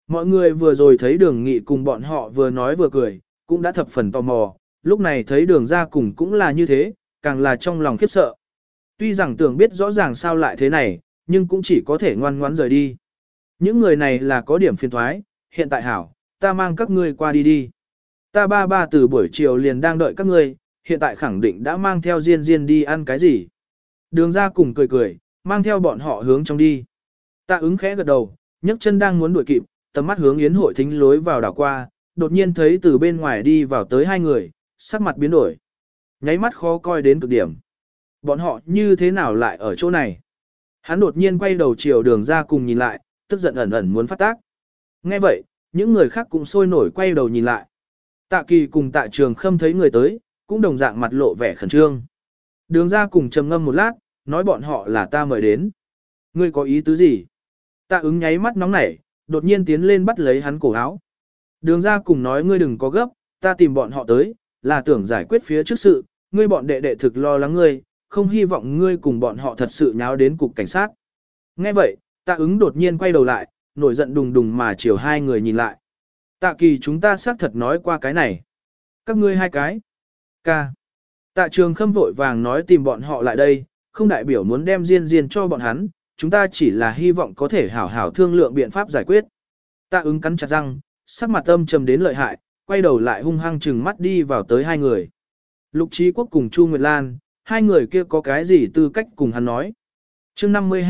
S1: Mọi người vừa rồi thấy đường nghị cùng bọn họ vừa nói vừa cười, cũng đã thập phần tò mò, lúc này thấy đường ra cùng cũng là như thế, càng là trong lòng khiếp sợ. Tuy rằng tưởng biết rõ ràng sao lại thế này, nhưng cũng chỉ có thể ngoan ngoãn rời đi. Những người này là có điểm phiền thoái, hiện tại hảo, ta mang các ngươi qua đi đi. Ta ba từ buổi chiều liền đang đợi các ngươi, hiện tại khẳng định đã mang theo Diên Diên đi ăn cái gì. Đường ra cùng cười cười, mang theo bọn họ hướng trong đi. Tạ ứng khẽ gật đầu, nhấc chân đang muốn đuổi kịp, tầm mắt hướng yến hội thính lối vào đảo qua, đột nhiên thấy từ bên ngoài đi vào tới hai người, sắc mặt biến đổi. Nháy mắt khó coi đến cực điểm. Bọn họ như thế nào lại ở chỗ này? Hắn đột nhiên quay đầu chiều đường ra cùng nhìn lại, tức giận ẩn ẩn muốn phát tác. Nghe vậy, những người khác cũng sôi nổi quay đầu nhìn lại. Tạ Kỳ cùng Tạ Trường Khâm thấy người tới, cũng đồng dạng mặt lộ vẻ khẩn trương. Đường ra cùng trầm ngâm một lát, nói bọn họ là ta mời đến. Ngươi có ý tứ gì? Tạ ứng nháy mắt nóng nảy, đột nhiên tiến lên bắt lấy hắn cổ áo. Đường ra cùng nói ngươi đừng có gấp, ta tìm bọn họ tới, là tưởng giải quyết phía trước sự, ngươi bọn đệ đệ thực lo lắng ngươi, không hy vọng ngươi cùng bọn họ thật sự nháo đến cục cảnh sát. Nghe vậy, Tạ ứng đột nhiên quay đầu lại, nổi giận đùng đùng mà chiều hai người nhìn lại. Tạ Kỳ chúng ta xác thật nói qua cái này. Các ngươi hai cái. Ca. Tạ Trường Khâm vội vàng nói tìm bọn họ lại đây, không đại biểu muốn đem Diên Diên cho bọn hắn, chúng ta chỉ là hy vọng có thể hảo hảo thương lượng biện pháp giải quyết. Tạ ứng cắn chặt răng, sắc mặt âm trầm đến lợi hại, quay đầu lại hung hăng trừng mắt đi vào tới hai người. Lục Trí Quốc cùng Chu Nguyệt Lan, hai người kia có cái gì tư cách cùng hắn nói. Chương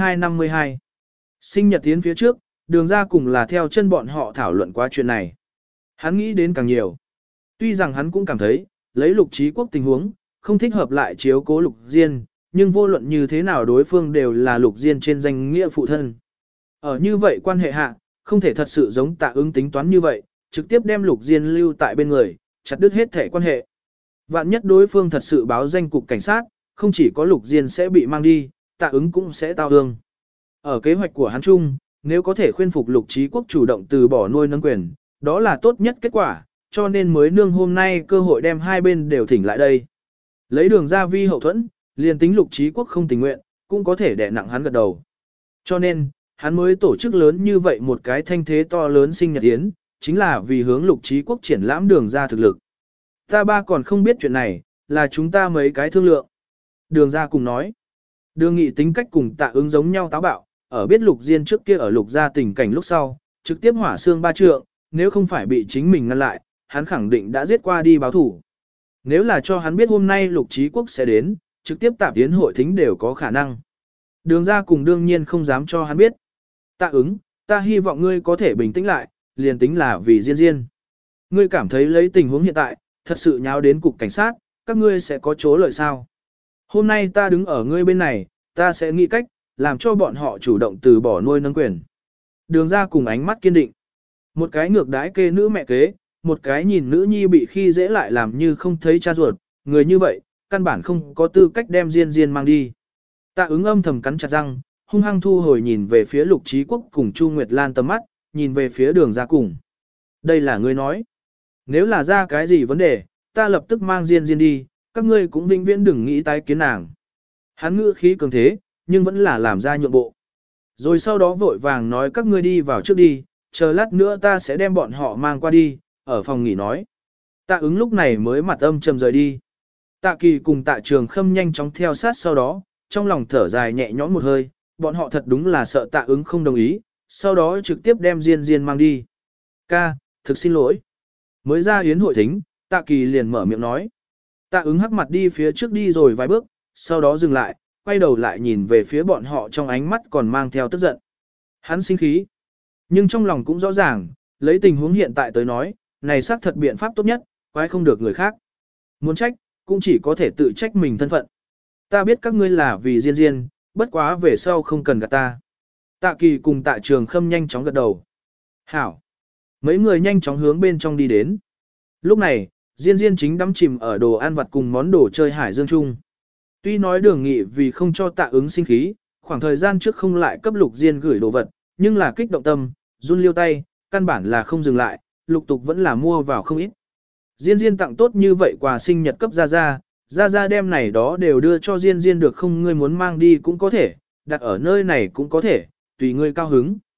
S1: 52. Sinh nhật tiến phía trước, đường ra cùng là theo chân bọn họ thảo luận qua chuyện này. Hắn nghĩ đến càng nhiều. Tuy rằng hắn cũng cảm thấy, lấy Lục Trí Quốc tình huống, không thích hợp lại chiếu cố Lục Diên, nhưng vô luận như thế nào đối phương đều là Lục Diên trên danh nghĩa phụ thân. Ở như vậy quan hệ hạ, không thể thật sự giống Tạ ứng tính toán như vậy, trực tiếp đem Lục Diên lưu tại bên người, chặt đứt hết thể quan hệ. Vạn nhất đối phương thật sự báo danh cục cảnh sát, không chỉ có Lục Diên sẽ bị mang đi, Tạ ứng cũng sẽ tao hương. Ở kế hoạch của hắn chung, nếu có thể khuyên phục Lục Trí Quốc chủ động từ bỏ nuôi nâng quyền, đó là tốt nhất kết quả, cho nên mới nương hôm nay cơ hội đem hai bên đều thỉnh lại đây. Lấy đường ra vi hậu thuẫn, liền tính Lục Trí Quốc không tình nguyện, cũng có thể đè nặng hắn gật đầu. Cho nên, hắn mới tổ chức lớn như vậy một cái thanh thế to lớn sinh nhật yến, chính là vì hướng Lục Trí Quốc triển lãm đường ra thực lực. Ta ba còn không biết chuyện này, là chúng ta mấy cái thương lượng. Đường ra cùng nói. Đường nghị tính cách cùng Tạ ứng giống nhau táo bạo, ở biết Lục Diên trước kia ở Lục gia tình cảnh lúc sau, trực tiếp hỏa xương ba trượng, nếu không phải bị chính mình ngăn lại, hắn khẳng định đã giết qua đi báo thủ. Nếu là cho hắn biết hôm nay Lục Trí Quốc sẽ đến, trực tiếp tạp tiến hội thính đều có khả năng. Đường ra cùng đương nhiên không dám cho hắn biết. Tạ ứng, ta hy vọng ngươi có thể bình tĩnh lại, liền tính là vì Diên Diên. Ngươi cảm thấy lấy tình huống hiện tại, thật sự nháo đến cục cảnh sát, các ngươi sẽ có chỗ lợi sao? Hôm nay ta đứng ở ngươi bên này, ta sẽ nghĩ cách, làm cho bọn họ chủ động từ bỏ nuôi nâng quyền. Đường ra cùng ánh mắt kiên định. Một cái ngược đãi kê nữ mẹ kế, một cái nhìn nữ nhi bị khi dễ lại làm như không thấy cha ruột, người như vậy, căn bản không có tư cách đem Diên Diên mang đi. Tạ ứng âm thầm cắn chặt răng, hung hăng thu hồi nhìn về phía Lục Trí Quốc cùng Chu Nguyệt Lan tầm mắt, nhìn về phía đường ra cùng. Đây là ngươi nói. Nếu là ra cái gì vấn đề, ta lập tức mang Diên Diên đi, các ngươi cũng vĩnh viễn đừng nghĩ tái kiến nàng. Hắn ngữ khí cường thế, nhưng vẫn là làm ra nhượng bộ. Rồi sau đó vội vàng nói các ngươi đi vào trước đi, chờ lát nữa ta sẽ đem bọn họ mang qua đi, ở phòng nghỉ nói. Tạ ứng lúc này mới mặt âm trầm rời đi. Tạ Kỳ cùng Tạ Trường Khâm nhanh chóng theo sát sau đó, trong lòng thở dài nhẹ nhõm một hơi, bọn họ thật đúng là sợ Tạ ứng không đồng ý, sau đó trực tiếp đem Diên Diên mang đi. Ca, thực xin lỗi. Mới ra yến hội thính, Tạ Kỳ liền mở miệng nói. Tạ ứng hắc mặt đi phía trước đi rồi vài bước, sau đó dừng lại, quay đầu lại nhìn về phía bọn họ trong ánh mắt còn mang theo tức giận. Hắn sinh khí. Nhưng trong lòng cũng rõ ràng, lấy tình huống hiện tại tới nói, này xác thật biện pháp tốt nhất, quái không được người khác. Muốn trách, cũng chỉ có thể tự trách mình thân phận. Ta biết các ngươi là vì Diên Diên, bất quá về sau không cần gạt ta. Tạ Kỳ cùng Tạ Trường Khâm nhanh chóng gật đầu. Hảo. Mấy người nhanh chóng hướng bên trong đi đến. Lúc này, Diên Diên chính đắm chìm ở đồ ăn vặt cùng món đồ chơi hải dương chung. Tuy nói đường nghị vì không cho Tạ ứng sinh khí, khoảng thời gian trước không lại cấp Lục Diên gửi đồ vật, nhưng là kích động tâm, run liêu tay, căn bản là không dừng lại, lục tục vẫn là mua vào không ít. Diên Diên tặng tốt như vậy quà sinh nhật cấp Gia Gia đem này đó đều đưa cho Diên Diên được không, ngươi muốn mang đi cũng có thể, đặt ở nơi này cũng có thể, tùy ngươi cao hứng.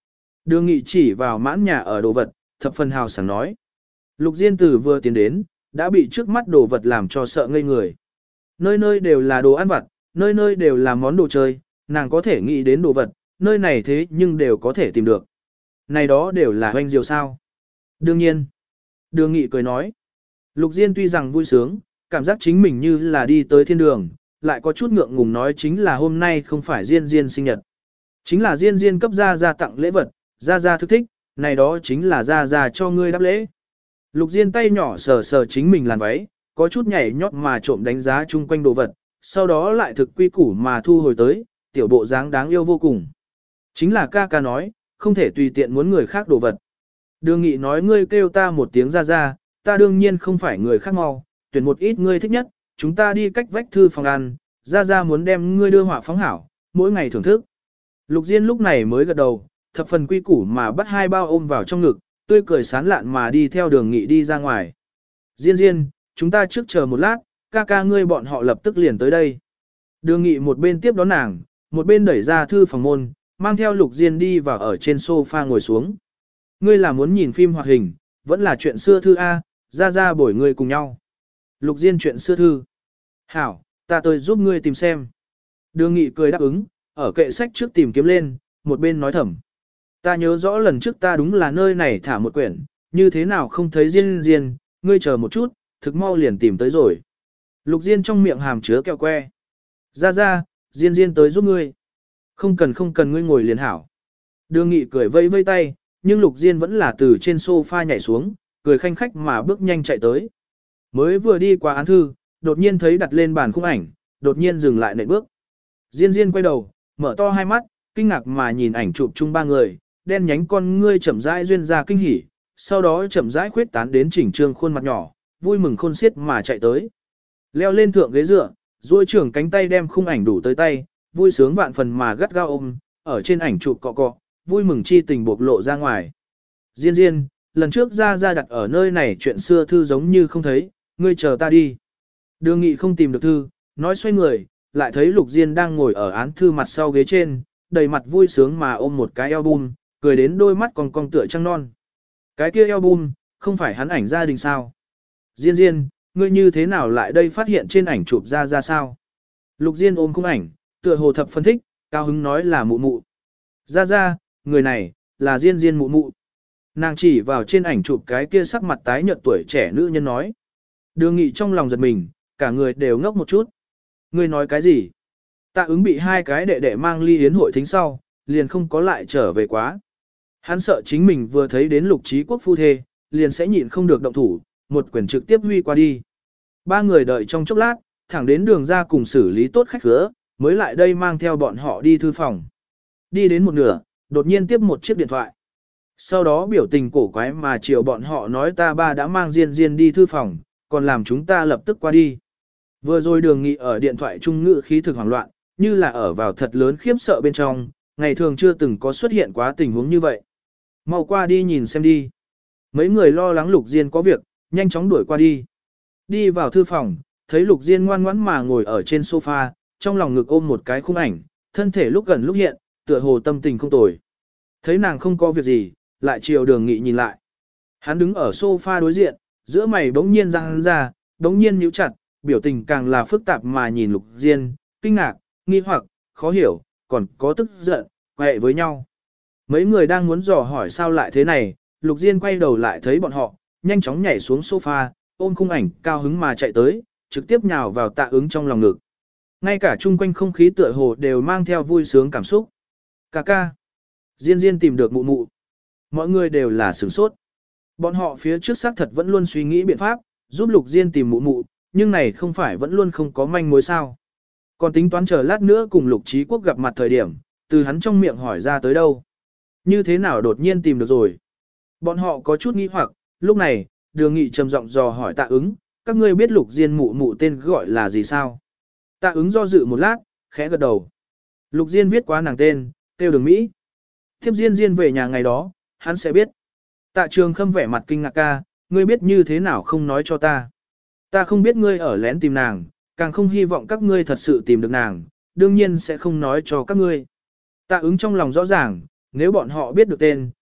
S1: Đường Nghị chỉ vào mãn nhà ở đồ vật, thập phần hào sảng nói. Lục Diên Tử vừa tiến đến, đã bị trước mắt đồ vật làm cho sợ ngây người. Nơi nơi đều là đồ ăn vặt, nơi nơi đều là món đồ chơi, nàng có thể nghĩ đến đồ vật, nơi này thế nhưng đều có thể tìm được. Này đó đều là hoanh diều sao. Đương nhiên. Đường Nghị cười nói. Lục Diên tuy rằng vui sướng, cảm giác chính mình như là đi tới thiên đường, lại có chút ngượng ngùng nói chính là hôm nay không phải Diên Diên sinh nhật. Chính là Diên Diên cấp Gia Gia tặng lễ vật, Gia Gia thức thích, này đó chính là Gia Gia cho ngươi đáp lễ. Lục Diên tay nhỏ sờ sờ chính mình làn váy, có chút nhảy nhót mà trộm đánh giá chung quanh đồ vật, sau đó lại thực quy củ mà thu hồi tới, tiểu bộ dáng đáng yêu vô cùng. Chính là ca ca nói, không thể tùy tiện muốn người khác đồ vật. Đường Nghị nói ngươi kêu ta một tiếng Gia Gia, ta đương nhiên không phải người khác mau, tuyển một ít ngươi thích nhất, chúng ta đi cách vách thư phòng ăn, Gia Gia muốn đem ngươi đưa họa phóng hảo, mỗi ngày thưởng thức. Lục Diên lúc này mới gật đầu, thập phần quy củ mà bắt hai bao ôm vào trong ngực, tươi cười sán lạn mà đi theo Đường Nghị đi ra ngoài. Diên Diên, chúng ta trước chờ một lát, ca ca ngươi bọn họ lập tức liền tới đây. Đường Nghị một bên tiếp đón nàng, một bên đẩy ra thư phòng môn, mang theo Lục Diên đi vào ở trên sofa ngồi xuống. Ngươi là muốn nhìn phim hoạt hình, vẫn là chuyện xưa thư A, Gia Gia bổi ngươi cùng nhau. Lục Diên chuyện xưa thư. Hảo, ta tới giúp ngươi tìm xem. Đường Nghị cười đáp ứng, ở kệ sách trước tìm kiếm lên, một bên nói thầm. Ta nhớ rõ lần trước ta đúng là nơi này thả một quyển, như thế nào không thấy Diên Diên, ngươi chờ một chút, thực mau liền tìm tới rồi. Lục Diên trong miệng hàm chứa kẹo que. Gia Gia, Diên Diên tới giúp ngươi. Không cần ngươi ngồi liền hảo. Đường Nghị cười vây vây tay, nhưng Lục Diên vẫn là từ trên sofa nhảy xuống, cười khanh khách mà bước nhanh chạy tới. Mới vừa đi qua án thư, đột nhiên thấy đặt lên bàn khung ảnh, đột nhiên dừng lại nện bước. Diên Diên quay đầu, mở to hai mắt, kinh ngạc mà nhìn ảnh chụp chung ba người, đen nhánh con ngươi chậm rãi duyên ra kinh hỉ, sau đó chậm rãi khuyết tán đến chỉnh trương khuôn mặt nhỏ, vui mừng khôn xiết mà chạy tới. Leo lên thượng ghế dựa, duỗi trưởng cánh tay đem khung ảnh đủ tới tay, vui sướng vạn phần mà gắt gao ôm, ở trên ảnh chụp cọ cọ, vui mừng chi tình bộc lộ ra ngoài. Diên Diên, lần trước Gia Gia đặt ở nơi này chuyện xưa thư giống như không thấy, ngươi chờ ta đi. Đường Nghị không tìm được thư, nói xoay người, lại thấy Lục Diên đang ngồi ở án thư mặt sau ghế trên, đầy mặt vui sướng mà ôm một cái album, cười đến đôi mắt còn cong tựa trăng non. Cái kia album, không phải hắn ảnh gia đình sao? Diên Diên, ngươi như thế nào lại đây phát hiện trên ảnh chụp Gia Gia sao? Lục Diên ôm khung ảnh, tựa hồ thập phân thích, cao hứng nói là mụ mụ. Gia Gia, người này, là Diên Diên mụ mụ. Nàng chỉ vào trên ảnh chụp cái kia sắc mặt tái nhợt tuổi trẻ nữ nhân nói. Đường Nghị trong lòng giật mình, cả người đều ngốc một chút. Ngươi nói cái gì? Tạ ứng bị hai cái đệ đệ mang ly yến hội thính sau, liền không có lại trở về quá. Hắn sợ chính mình vừa thấy đến Lục Trí Quốc phu thê, liền sẽ nhịn không được động thủ, một quyền trực tiếp huy qua đi. Ba người đợi trong chốc lát, thẳng đến đường ra cùng xử lý tốt khách khứa, mới lại đây mang theo bọn họ đi thư phòng. Đi đến một nửa, đột nhiên tiếp một chiếc điện thoại. Sau đó biểu tình cổ quái mà chiều bọn họ nói ta ba đã mang Diên Diên đi thư phòng, còn làm chúng ta lập tức qua đi. Vừa rồi Đường Nghị ở điện thoại trung ngữ khí thực hoảng loạn, như là ở vào thật lớn khiếp sợ bên trong, ngày thường chưa từng có xuất hiện quá tình huống như vậy. Mau qua đi nhìn xem đi. Mấy người lo lắng Lục Diên có việc, nhanh chóng đuổi qua đi. Đi vào thư phòng, thấy Lục Diên ngoan ngoãn mà ngồi ở trên sofa, trong lòng ngực ôm một cái khung ảnh, thân thể lúc gần lúc hiện, tựa hồ tâm tình không tồi. Thấy nàng không có việc gì, lại chiều Đường Nghị nhìn lại. Hắn đứng ở sofa đối diện, giữa mày bỗng nhiên răng ra, bỗng nhiên nhíu chặt, biểu tình càng là phức tạp mà nhìn Lục Diên, kinh ngạc, nghi hoặc, khó hiểu, còn có tức giận, quẹ với nhau. Mấy người đang muốn dò hỏi sao lại thế này, Lục Diên quay đầu lại thấy bọn họ, nhanh chóng nhảy xuống sofa, ôm khung ảnh, cao hứng mà chạy tới, trực tiếp nhào vào Tạ Ứng trong lòng ngực. Ngay cả chung quanh không khí tựa hồ đều mang theo vui sướng cảm xúc. Ca ca. Diên Diên tìm được mụ mụ. Mọi người đều là sửng sốt. Bọn họ phía trước xác thật vẫn luôn suy nghĩ biện pháp, giúp Lục Diên tìm mụ mụ, nhưng này không phải vẫn luôn không có manh mối sao. Còn tính toán chờ lát nữa cùng Lục Trí Quốc gặp mặt thời điểm, từ hắn trong miệng hỏi ra tới đâu. Như thế nào đột nhiên tìm được rồi. Bọn họ có chút nghi hoặc, lúc này, Đường Nghị trầm giọng dò hỏi Tạ Ứng, các ngươi biết Lục Diên mụ mụ tên gọi là gì sao? Tạ Ứng do dự một lát, khẽ gật đầu. Lục Diên viết quá nàng tên, kêu Đường Mỹ. Tiếp Diên Diên về nhà ngày đó, hắn sẽ biết. Tạ Trường Khâm vẻ mặt kinh ngạc ca, ngươi biết như thế nào không nói cho ta. Ta không biết ngươi ở lén tìm nàng, càng không hy vọng các ngươi thật sự tìm được nàng, đương nhiên sẽ không nói cho các ngươi. Tạ Ứng trong lòng rõ ràng, nếu bọn họ biết được tên,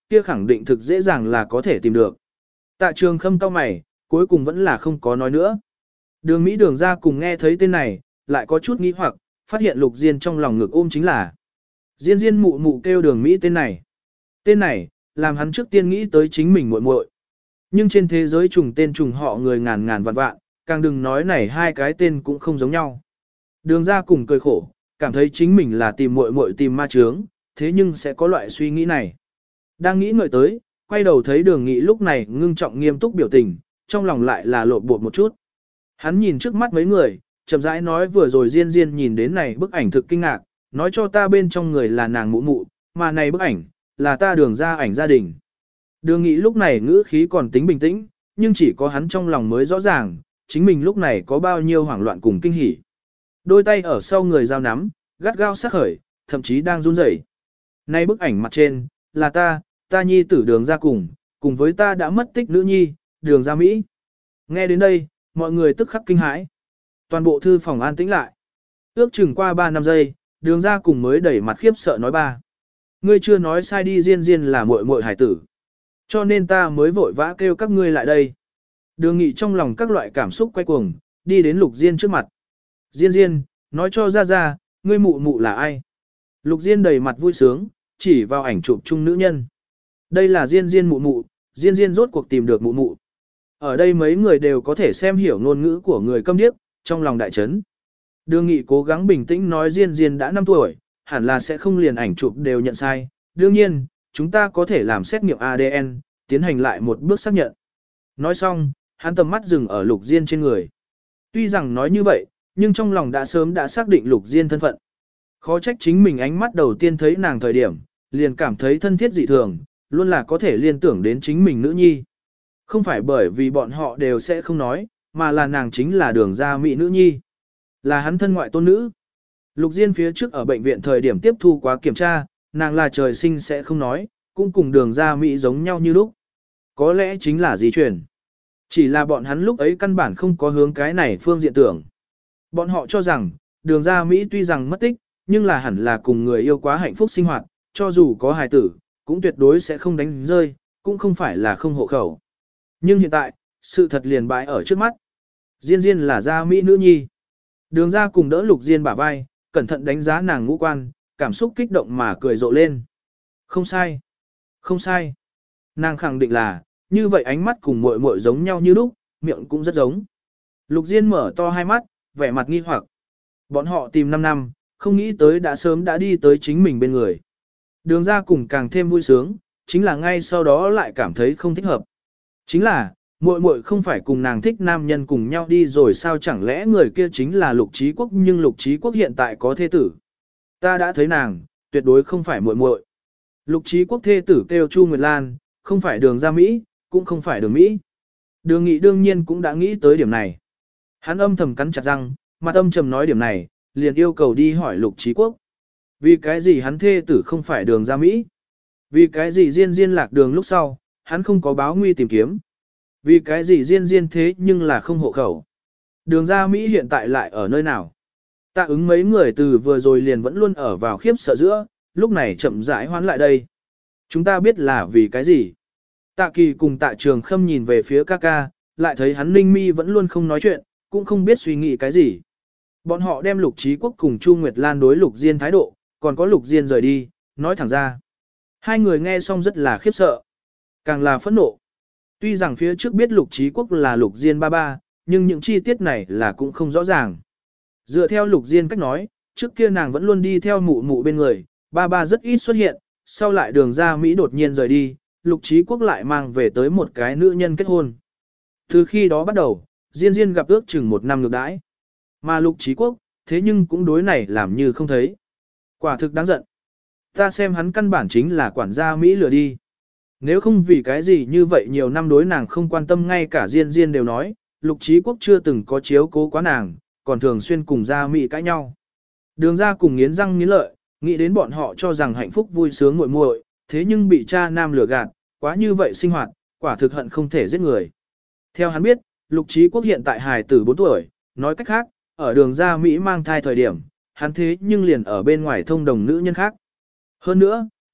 S1: kia khẳng định thực dễ dàng là có thể tìm được. Tạ Trường Khâm cau mày, cuối cùng vẫn là không có nói nữa. Đường Mỹ Đường ra cùng nghe thấy tên này, lại có chút nghĩ hoặc, phát hiện Lục Diên trong lòng ngực ôm chính là Diên Diên mụ mụ kêu Đường Mỹ tên này. Tên này, làm hắn trước tiên nghĩ tới chính mình muội muội. Nhưng trên thế giới trùng tên trùng họ người ngàn ngàn vạn vạn, càng đừng nói này hai cái tên cũng không giống nhau. Đường ra cùng cười khổ, cảm thấy chính mình là tìm muội muội tìm ma chướng, thế nhưng sẽ có loại suy nghĩ này. Đang nghĩ ngợi tới, quay đầu thấy Đường Nghị lúc này ngưng trọng nghiêm túc biểu tình, trong lòng lại là lộn bột một chút. Hắn nhìn trước mắt mấy người, chậm rãi nói vừa rồi Diên Diên nhìn đến này bức ảnh thực kinh ngạc, nói cho ta bên trong người là nàng mụ mụ, mà này bức ảnh, là ta Đường ra ảnh gia đình. Đường Nghị lúc này ngữ khí còn tính bình tĩnh, nhưng chỉ có hắn trong lòng mới rõ ràng, chính mình lúc này có bao nhiêu hoảng loạn cùng kinh hỉ. Đôi tay ở sau người giao nắm, gắt gao sát khởi, thậm chí đang run rẩy. Nay bức ảnh mặt trên, là ta nhi tử Đường ra cùng với ta đã mất tích nữ nhi, Đường ra Mỹ. Nghe đến đây, mọi người tức khắc kinh hãi. Toàn bộ thư phòng an tĩnh lại. Ước chừng qua 3 năm giây, Đường ra cùng mới đẩy mặt khiếp sợ nói ba. Ngươi chưa nói sai đi, Diên Diên là muội muội hải tử. Cho nên ta mới vội vã kêu các ngươi lại đây. Đường Nghị trong lòng các loại cảm xúc quay cuồng, đi đến Lục Diên trước mặt. Diên Diên, nói cho ra, ngươi mụ mụ là ai? Lục Diên đầy mặt vui sướng, chỉ vào ảnh chụp chung nữ nhân. Đây là Diên Diên mụ mụ, Diên Diên rốt cuộc tìm được mụ mụ. Ở đây mấy người đều có thể xem hiểu ngôn ngữ của người câm điếc, trong lòng đại chấn. Đường Nghị cố gắng bình tĩnh nói Diên Diên đã 5 tuổi, hẳn là sẽ không liền ảnh chụp đều nhận sai. Đương nhiên, chúng ta có thể làm xét nghiệm ADN, tiến hành lại một bước xác nhận. Nói xong, hắn tầm mắt dừng ở Lục Diên trên người. Tuy rằng nói như vậy, nhưng trong lòng đã sớm đã xác định Lục Diên thân phận. Khó trách chính mình ánh mắt đầu tiên thấy nàng thời điểm, liền cảm thấy thân thiết dị thường, luôn là có thể liên tưởng đến chính mình nữ nhi. Không phải bởi vì bọn họ đều sẽ không nói, mà là nàng chính là Đường ra Mỹ nữ nhi. Là hắn thân ngoại tôn nữ. Lục Diên phía trước ở bệnh viện thời điểm tiếp thu quá kiểm tra, nàng là trời sinh sẽ không nói, cũng cùng Đường ra Mỹ giống nhau như lúc. Có lẽ chính là di truyền. Chỉ là bọn hắn lúc ấy căn bản không có hướng cái này phương diện tưởng. Bọn họ cho rằng, Đường ra Mỹ tuy rằng mất tích, nhưng là hẳn là cùng người yêu quá hạnh phúc sinh hoạt, cho dù có hài tử, cũng tuyệt đối sẽ không đánh rơi, cũng không phải là không hộ khẩu. Nhưng hiện tại, sự thật liền bãi ở trước mắt. Diên Diên là gia Mỹ nữ nhi. Đường ra cùng đỡ Lục Diên bả vai, cẩn thận đánh giá nàng ngũ quan, cảm xúc kích động mà cười rộ lên. Không sai. Không sai. Nàng khẳng định là, như vậy ánh mắt cùng muội muội giống nhau như lúc, miệng cũng rất giống. Lục Diên mở to hai mắt, vẻ mặt nghi hoặc. Bọn họ tìm 5 năm, không nghĩ tới đã sớm đã đi tới chính mình bên người. Đường ra cùng càng thêm vui sướng, chính là ngay sau đó lại cảm thấy không thích hợp. Chính là, muội muội không phải cùng nàng thích nam nhân cùng nhau đi rồi sao, chẳng lẽ người kia chính là Lục Chí Quốc, nhưng Lục Chí Quốc hiện tại có thê tử. Ta đã thấy nàng, tuyệt đối không phải muội muội. Lục Chí Quốc thê tử kêu Chu Nguyệt Lan, không phải Đường ra Mỹ, cũng không phải Đường Mỹ. Đường Nghị đương nhiên cũng đã nghĩ tới điểm này. Hắn âm thầm cắn chặt răng, mặt âm trầm nói điểm này, liền yêu cầu đi hỏi Lục Chí Quốc. Vì cái gì hắn thê tử không phải Đường ra Mỹ? Vì cái gì Diên Diên lạc đường lúc sau, hắn không có báo nguy tìm kiếm? Vì cái gì Diên Diên thế nhưng là không hộ khẩu? Đường ra Mỹ hiện tại lại ở nơi nào? Tạ ứng mấy người từ vừa rồi liền vẫn luôn ở vào khiếp sợ giữa, lúc này chậm rãi hoán lại đây. Chúng ta biết là vì cái gì? Tạ Kỳ cùng Tạ Trường Khâm nhìn về phía ca ca, lại thấy hắn ninh mi vẫn luôn không nói chuyện, cũng không biết suy nghĩ cái gì. Bọn họ đem Lục Chí Quốc cùng Chu Nguyệt Lan đối Lục Diên thái độ, còn có Lục Diên rời đi, nói thẳng ra. Hai người nghe xong rất là khiếp sợ, càng là phẫn nộ. Tuy rằng phía trước biết Lục Chí Quốc là Lục Diên ba ba, nhưng những chi tiết này là cũng không rõ ràng. Dựa theo Lục Diên cách nói, trước kia nàng vẫn luôn đi theo mụ mụ bên người, ba ba rất ít xuất hiện, sau lại Đường ra Mỹ đột nhiên rời đi, Lục Chí Quốc lại mang về tới một cái nữ nhân kết hôn. Từ khi đó bắt đầu, Diên Diên gặp ước chừng 1 năm ngược đãi. Mà Lục Chí Quốc, thế nhưng cũng đối này làm như không thấy. Quả thực đáng giận. Ta xem hắn căn bản chính là quản gia Mỹ lừa đi. Nếu không vì cái gì như vậy nhiều năm đối nàng không quan tâm, ngay cả Diên Diên đều nói, Lục Chí Quốc chưa từng có chiếu cố quá nàng, còn thường xuyên cùng gia Mỹ cãi nhau. Đường ra cùng nghiến răng nghiến lợi, nghĩ đến bọn họ cho rằng hạnh phúc vui sướng muội muội, thế nhưng bị cha nam lừa gạt, quá như vậy sinh hoạt, quả thực hận không thể giết người. Theo hắn biết, Lục Chí Quốc hiện tại hài tử 4 tuổi, nói cách khác, ở Đường ra Mỹ mang thai thời điểm, hắn thế nhưng liền ở bên ngoài thông đồng nữ nhân khác. Hơn nữa,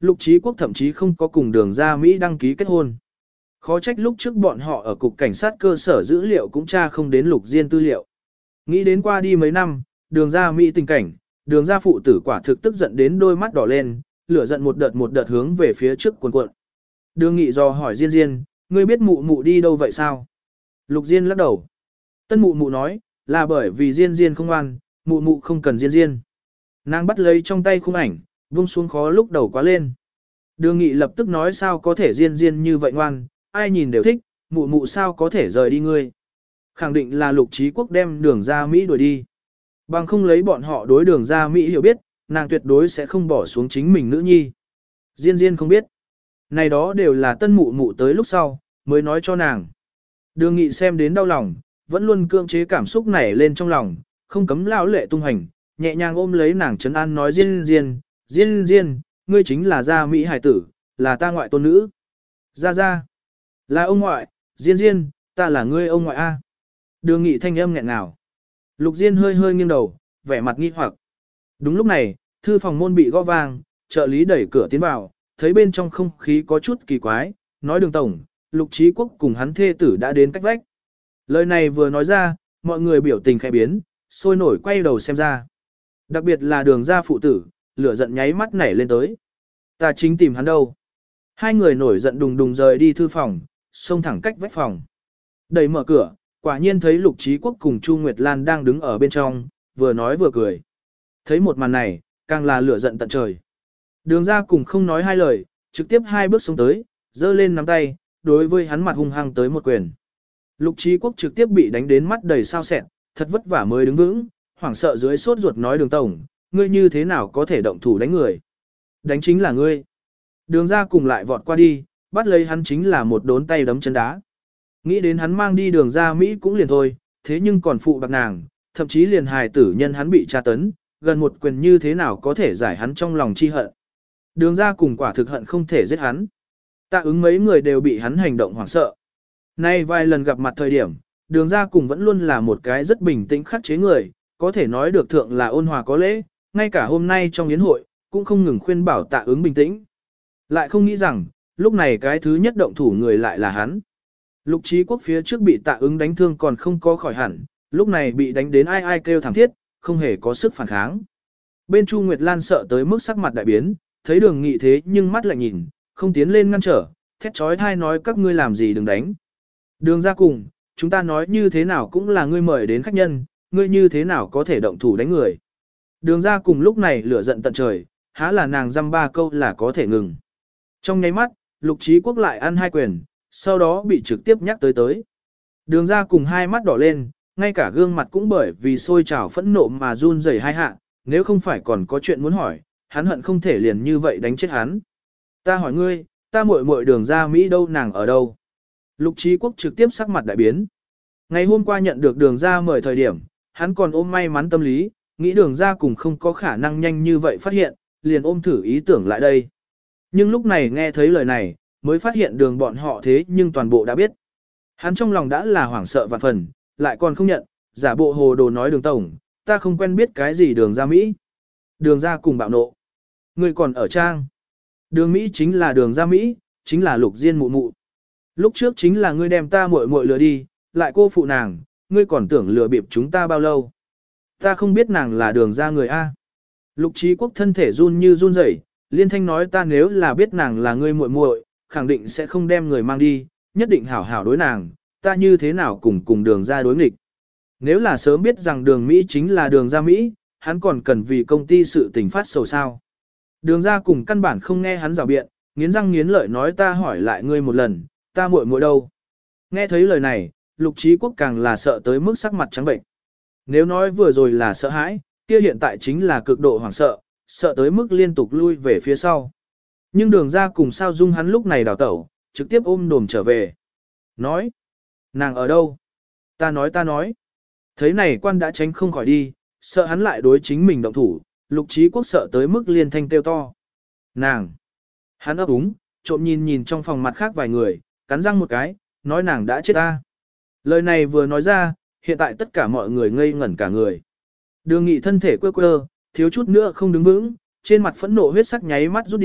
S1: Lục Chí Quốc thậm chí không có cùng đường ra Mỹ đăng ký kết hôn. Khó trách lúc trước bọn họ ở cục cảnh sát cơ sở dữ liệu cũng tra không đến Lục Diên tư liệu. Nghĩ đến qua đi mấy năm, đường ra Mỹ tình cảnh, đường ra phụ tử quả thực tức giận đến đôi mắt đỏ lên, lửa giận một đợt hướng về phía trước cuồn cuộn. Đường Nghị dò hỏi Diên Diên, ngươi biết mụ mụ đi đâu vậy sao? Lục Diên lắc đầu. Tân mụ mụ nói, là bởi vì Diên Diên không ngoan, mụ mụ không cần Diên Diên. Nàng bắt lấy trong tay khung ảnh, vung xuống khó lúc đầu quá lên. Đường Nghị lập tức nói sao có thể Diên Diên như vậy ngoan, ai nhìn đều thích, mụ mụ sao có thể rời đi ngươi. Khẳng định là Lục Chí Quốc đem đường ra Mỹ đuổi đi. Bằng không lấy bọn họ đối đường ra Mỹ hiểu biết, nàng tuyệt đối sẽ không bỏ xuống chính mình nữ nhi. Diên Diên không biết. Này đó đều là tân mụ mụ tới lúc sau, mới nói cho nàng. Đường Nghị xem đến đau lòng, vẫn luôn cưỡng chế cảm xúc nảy lên trong lòng, không cấm lão lệ tung hành, nhẹ nhàng ôm lấy nàng trấn an nói Diên Diên, Diên Diên, ngươi chính là gia Mỹ hải tử, là ta ngoại tôn nữ. Gia, là ông ngoại, Diên Diên, ta là ngươi ông ngoại A. Đường Nghị thanh âm nghẹn ngào. Lục Diên hơi hơi nghiêng đầu, vẻ mặt nghi hoặc. Đúng lúc này, thư phòng môn bị gõ vang, trợ lý đẩy cửa tiến vào, thấy bên trong không khí có chút kỳ quái, nói đường tổng, Lục Chí Quốc cùng hắn thê tử đã đến cách vách. Lời này vừa nói ra, mọi người biểu tình khẽ biến, sôi nổi quay đầu xem ra. Đặc biệt là đường gia phụ tử, lửa giận nháy mắt nảy lên tới. Ta chính tìm hắn đâu. Hai người nổi giận đùng đùng rời đi thư phòng, xông thẳng cách vách phòng. Đẩy mở cửa, quả nhiên thấy Lục Chí Quốc cùng Chu Nguyệt Lan đang đứng ở bên trong, vừa nói vừa cười. Thấy một màn này, càng là lửa giận tận trời. Đường gia cùng không nói hai lời, trực tiếp hai bước xuống tới, giơ lên nắm tay, đối với hắn mặt hung hăng tới một quyền. Lục Chí Quốc trực tiếp bị đánh đến mắt đầy sao sẹn, thật vất vả mới đứng vững, hoảng sợ dưới sốt ruột nói đường tổng, ngươi như thế nào có thể động thủ đánh người. Đánh chính là ngươi. Đường gia cùng lại vọt qua đi, bắt lấy hắn chính là một đốn tay đấm chân đá. Nghĩ đến hắn mang đi đường ra Mỹ cũng liền thôi, thế nhưng còn phụ bạc nàng, thậm chí liền hài tử nhân hắn bị tra tấn, gần một quyền như thế nào có thể giải hắn trong lòng chi hận. Đường ra cùng quả thực hận không thể giết hắn. Tạ ứng mấy người đều bị hắn hành động hoảng sợ. Nay vài lần gặp mặt thời điểm, đường ra cùng vẫn luôn là một cái rất bình tĩnh khắc chế người, có thể nói được thượng là ôn hòa có lễ, ngay cả hôm nay trong yến hội, cũng không ngừng khuyên bảo tạ ứng bình tĩnh. Lại không nghĩ rằng, lúc này cái thứ nhất động thủ người lại là hắn. Lục Chí Quốc phía trước bị tạ ứng đánh thương còn không có khỏi hẳn, lúc này bị đánh đến ai ai kêu thảm thiết, không hề có sức phản kháng. Bên Chu Nguyệt Lan sợ tới mức sắc mặt đại biến, thấy đường Nghị thế nhưng mắt lại nhìn, không tiến lên ngăn trở, thét chói tai nói các ngươi làm gì đừng đánh. Đường ra cùng, chúng ta nói như thế nào cũng là ngươi mời đến khách nhân, ngươi như thế nào có thể động thủ đánh người. Đường ra cùng lúc này lửa giận tận trời, há là nàng dăm ba câu là có thể ngừng. Trong nháy mắt, Lục Chí Quốc lại ăn hai quyền, sau đó bị trực tiếp nhắc tới. Đường ra cùng hai mắt đỏ lên, ngay cả gương mặt cũng bởi vì sôi trào phẫn nộ mà run rẩy hai hạ, nếu không phải còn có chuyện muốn hỏi, hắn hận không thể liền như vậy đánh chết hắn. Ta hỏi ngươi, ta muội muội đường ra Mỹ đâu nàng ở đâu? Lục Chí Quốc trực tiếp sắc mặt đại biến. Ngày hôm qua nhận được đường ra mời thời điểm, hắn còn ôm may mắn tâm lý, nghĩ đường ra cùng không có khả năng nhanh như vậy phát hiện, liền ôm thử ý tưởng lại đây. Nhưng lúc này nghe thấy lời này, mới phát hiện đường bọn họ thế nhưng toàn bộ đã biết. Hắn trong lòng đã là hoảng sợ vạn phần, lại còn không nhận, giả bộ hồ đồ nói đường tổng, ta không quen biết cái gì đường ra Mỹ. Đường ra cùng bạo nộ. Người còn ở trang. Đường Mỹ chính là đường ra Mỹ, chính là Lục Diên mụ mụ. Lúc trước chính là ngươi đem ta muội muội lừa đi, lại cô phụ nàng, ngươi còn tưởng lừa bịp chúng ta bao lâu. Ta không biết nàng là đường ra người A. Lục Chí Quốc thân thể run như run rẩy, liên thanh nói ta nếu là biết nàng là ngươi muội muội, khẳng định sẽ không đem người mang đi, nhất định hảo hảo đối nàng, ta như thế nào cùng đường ra đối nghịch. Nếu là sớm biết rằng đường Mỹ chính là đường ra Mỹ, hắn còn cần vì công ty sự tình phát sầu sao. Đường ra cùng căn bản không nghe hắn rào biện, nghiến răng nghiến lợi nói ta hỏi lại ngươi một lần, ta muội muội đâu. Nghe thấy lời này, Lục Chí Quốc càng là sợ tới mức sắc mặt trắng bệnh. Nếu nói vừa rồi là sợ hãi, kia hiện tại chính là cực độ hoảng sợ, sợ tới mức liên tục lui về phía sau. Nhưng đường ra cùng sao dung hắn lúc này đào tẩu, trực tiếp ôm đồm trở về. Nói, nàng ở đâu? Ta nói. Thấy này quan đã tránh không khỏi đi, sợ hắn lại đối chính mình động thủ, Lục Chí Quốc sợ tới mức liên thanh kêu to. Nàng! Hắn ấp úng, trộm nhìn trong phòng mặt khác vài người, cắn răng một cái, nói nàng đã chết ta. Lời này vừa nói ra, hiện tại tất cả mọi người ngây ngẩn cả người. Đường Nghị thân thể quơ quơ, thiếu chút nữa không đứng vững, trên mặt phẫn nộ huyết sắc nháy mắt rút đi,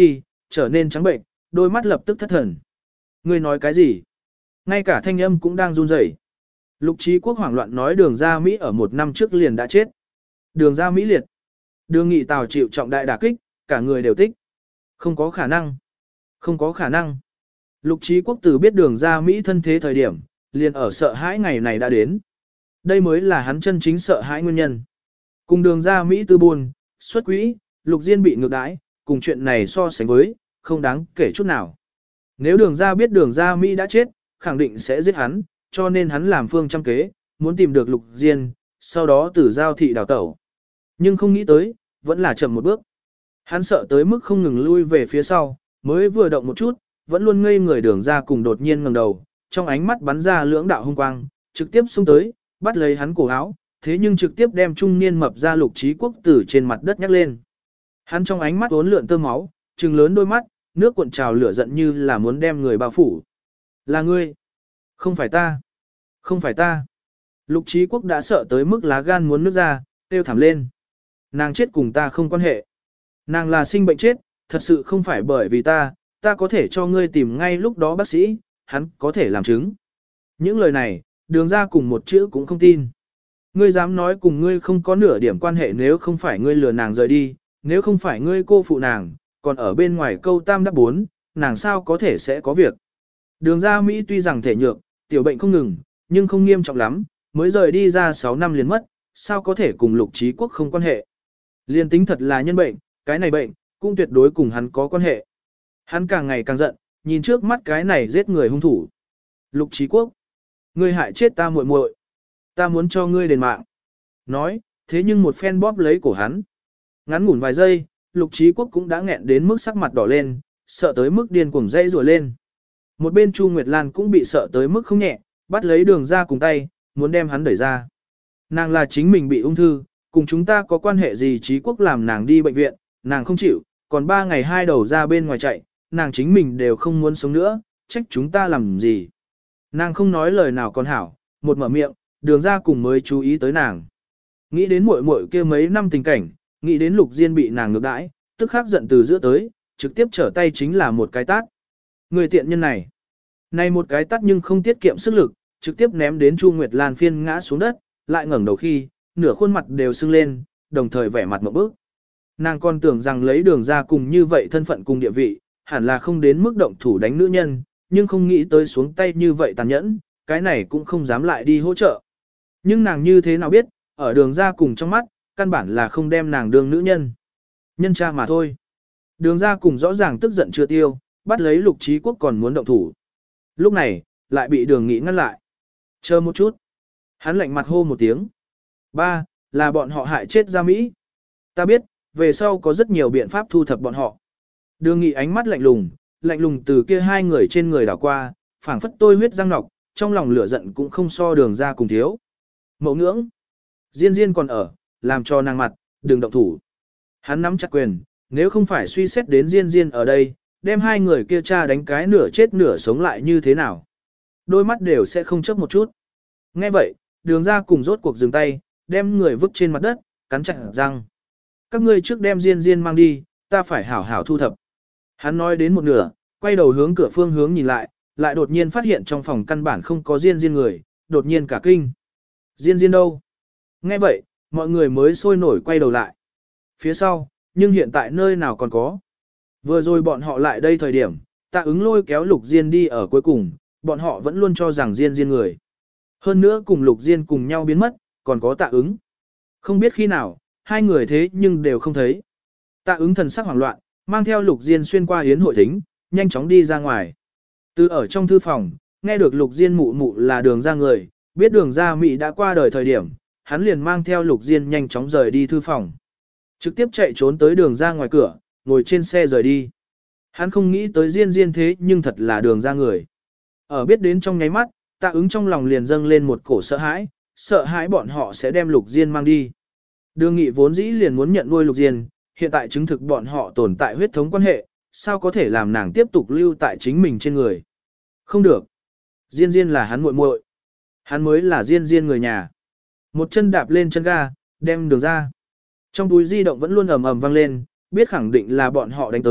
S1: trở nên trắng bệnh, đôi mắt lập tức thất thần. Ngươi nói cái gì? Ngay cả thanh âm cũng đang run rẩy. Lục Chí Quốc hoảng loạn nói Đường Gia Mỹ ở 1 năm trước liền đã chết. Đường Gia Mỹ liệt. Đường Nghị Tào chịu trọng đại đả kích, cả người đều tích. Không có khả năng. Không có khả năng. Lục Chí Quốc từ biết Đường Gia Mỹ thân thế thời điểm, liền ở sợ hãi ngày này đã đến. Đây mới là hắn chân chính sợ hãi nguyên nhân. Cùng Đường Gia Mỹ tư buồn, xuất quỹ, Lục Diên bị ngược đãi, cùng chuyện này so sánh với, không đáng kể chút nào. Nếu Đường Gia biết Đường Gia Mỹ đã chết, khẳng định sẽ giết hắn, cho nên hắn làm phương trăm kế, muốn tìm được Lục Diên, sau đó từ giao thị đào tẩu. Nhưng không nghĩ tới, vẫn là chậm một bước. Hắn sợ tới mức không ngừng lui về phía sau, mới vừa động một chút, vẫn luôn ngây người Đường Gia cùng đột nhiên ngẩng đầu, trong ánh mắt bắn ra lưỡng đạo hung quang, trực tiếp xông tới, bắt lấy hắn cổ áo, thế nhưng trực tiếp đem trung niên mập ra Lục Chí Quốc từ trên mặt đất nhắc lên. Hắn trong ánh mắt uốn lượn tơ máu, trừng lớn đôi mắt, nước cuộn trào lửa giận như là muốn đem người bao phủ. Là ngươi. Không phải ta. Không phải ta. Lục Chí Quốc đã sợ tới mức lá gan muốn nứt ra, kêu thảm lên. Nàng chết cùng ta không quan hệ. Nàng là sinh bệnh chết, thật sự không phải bởi vì ta có thể cho ngươi tìm ngay lúc đó bác sĩ, hắn có thể làm chứng. Những lời này, Đường Gia cùng một chữ cũng không tin. Ngươi dám nói cùng ngươi không có nửa điểm quan hệ nếu không phải ngươi lừa nàng rời đi, nếu không phải ngươi cô phụ nàng, còn ở bên ngoài câu tam đáp bốn, nàng sao có thể sẽ có việc. Đường Gia Mỹ tuy rằng thể nhược, tiểu bệnh không ngừng, nhưng không nghiêm trọng lắm, mới rời đi ra 6 năm liền mất, sao có thể cùng Lục Chí Quốc không quan hệ. Liên tính thật là nhân bệnh, cái này bệnh, cũng tuyệt đối cùng hắn có quan hệ. Hắn càng ngày càng giận, nhìn trước mắt cái này giết người hung thủ. Lục Chí Quốc, ngươi hại chết ta muội muội, ta muốn cho ngươi đền mạng. Nói, thế nhưng một phen bóp lấy cổ hắn. Ngắn ngủn vài giây, Lục Chí Quốc cũng đã nghẹn đến mức sắc mặt đỏ lên, sợ tới mức điên cuồng dây rùa lên. Một bên Chu Nguyệt Lan cũng bị sợ tới mức không nhẹ, bắt lấy Đường Gia cùng tay, muốn đem hắn đẩy ra. Nàng là chính mình bị ung thư, cùng chúng ta có quan hệ gì? Chí Quốc làm nàng đi bệnh viện, nàng không chịu, còn 3 ngày 2 đầu ra bên ngoài chạy, nàng chính mình đều không muốn sống nữa, trách chúng ta làm gì. Nàng không nói lời nào còn hảo, một mở miệng, Đường Gia cùng mới chú ý tới nàng. Nghĩ đến muội muội kia mấy năm tình cảnh, nghĩ đến Lục Diên bị nàng ngược đãi, tức khắc giận từ giữa tới, trực tiếp trở tay chính là một cái tát. Người tiện nhân này. Này một cái tát nhưng không tiết kiệm sức lực, trực tiếp ném đến Chu Nguyệt Lan phiên ngã xuống đất, lại ngẩng đầu khi, nửa khuôn mặt đều sưng lên, đồng thời vẻ mặt ngộp bức. Nàng còn tưởng rằng lấy Đường Gia cùng như vậy thân phận cùng địa vị, hẳn là không đến mức động thủ đánh nữ nhân, nhưng không nghĩ tới xuống tay như vậy tàn nhẫn, cái này cũng không dám lại đi hỗ trợ. Nhưng nàng như thế nào biết, ở Đường Gia cùng trong mắt, căn bản là không đem nàng đương nữ nhân. Nhân cha mà thôi. Đường Gia cùng rõ ràng tức giận chưa tiêu, bắt lấy Lục Chí Quốc còn muốn động thủ. Lúc này, lại bị Đường Nghị ngăn lại. Chờ một chút. Hắn lạnh mặt hô một tiếng. Ba, là bọn họ hại chết Gia Mỹ. Ta biết, về sau có rất nhiều biện pháp thu thập bọn họ. Đường Nghị ánh mắt lạnh lùng từ kia hai người trên người đảo qua, phảng phất tôi huyết răng nọc, trong lòng lửa giận cũng không so Đường Gia cùng thiếu. Mậu ngưỡng. Diên Diên còn ở, làm cho nàng mặt, đừng động thủ. Hắn nắm chặt quyền, nếu không phải suy xét đến Diên Diên ở đây, đem hai người kia cha đánh cái nửa chết nửa sống lại như thế nào. Đôi mắt đều sẽ không chớp một chút. Nghe vậy, Đường Gia cùng rốt cuộc dừng tay, đem người vứt trên mặt đất, cắn chặt răng. Các ngươi trước đem Diên Diên mang đi, ta phải hảo hảo thu thập. Hắn nói đến một nửa, quay đầu hướng cửa phương hướng nhìn lại, lại đột nhiên phát hiện trong phòng căn bản không có Diên Diên người, đột nhiên cả kinh. Diên Diên đâu? Nghe vậy, mọi người mới sôi nổi quay đầu lại. Phía sau, nhưng hiện tại nơi nào còn có. Vừa rồi bọn họ lại đây thời điểm, Tạ Ứng lôi kéo Lục Diên đi ở cuối cùng, bọn họ vẫn luôn cho rằng Diên Diên người. Hơn nữa cùng Lục Diên cùng nhau biến mất, còn có Tạ Ứng. Không biết khi nào, hai người thế nhưng đều không thấy. Tạ Ứng thần sắc hoảng loạn, mang theo Lục Diên xuyên qua yến hội thính, nhanh chóng đi ra ngoài. Từ ở trong thư phòng, nghe được Lục Diên mụ mụ là Đường Gia người, biết Đường Gia Mỹ đã qua đời thời điểm, hắn liền mang theo Lục Diên nhanh chóng rời đi thư phòng. Trực tiếp chạy trốn tới Đường Gia ngoài cửa, ngồi trên xe rời đi. Hắn không nghĩ tới Diên Diên thế nhưng thật là Đường Gia người. Ở biết đến trong nháy mắt, Tạ Ứng trong lòng liền dâng lên một cổ sợ hãi bọn họ sẽ đem Lục Diên mang đi. Đường Nghị vốn dĩ liền muốn nhận nuôi Lục Diên, hiện tại chứng thực bọn họ tồn tại huyết thống quan hệ, sao có thể làm nàng tiếp tục lưu tại chính mình trên người. Không được. Diên Diên là hắn muội muội, hắn mới là Diên Diên người nhà. Một chân đạp lên chân ga, đem Đường ra. Trong túi di động vẫn luôn ầm ầm vang lên, biết khẳng định là bọn họ đánh tới,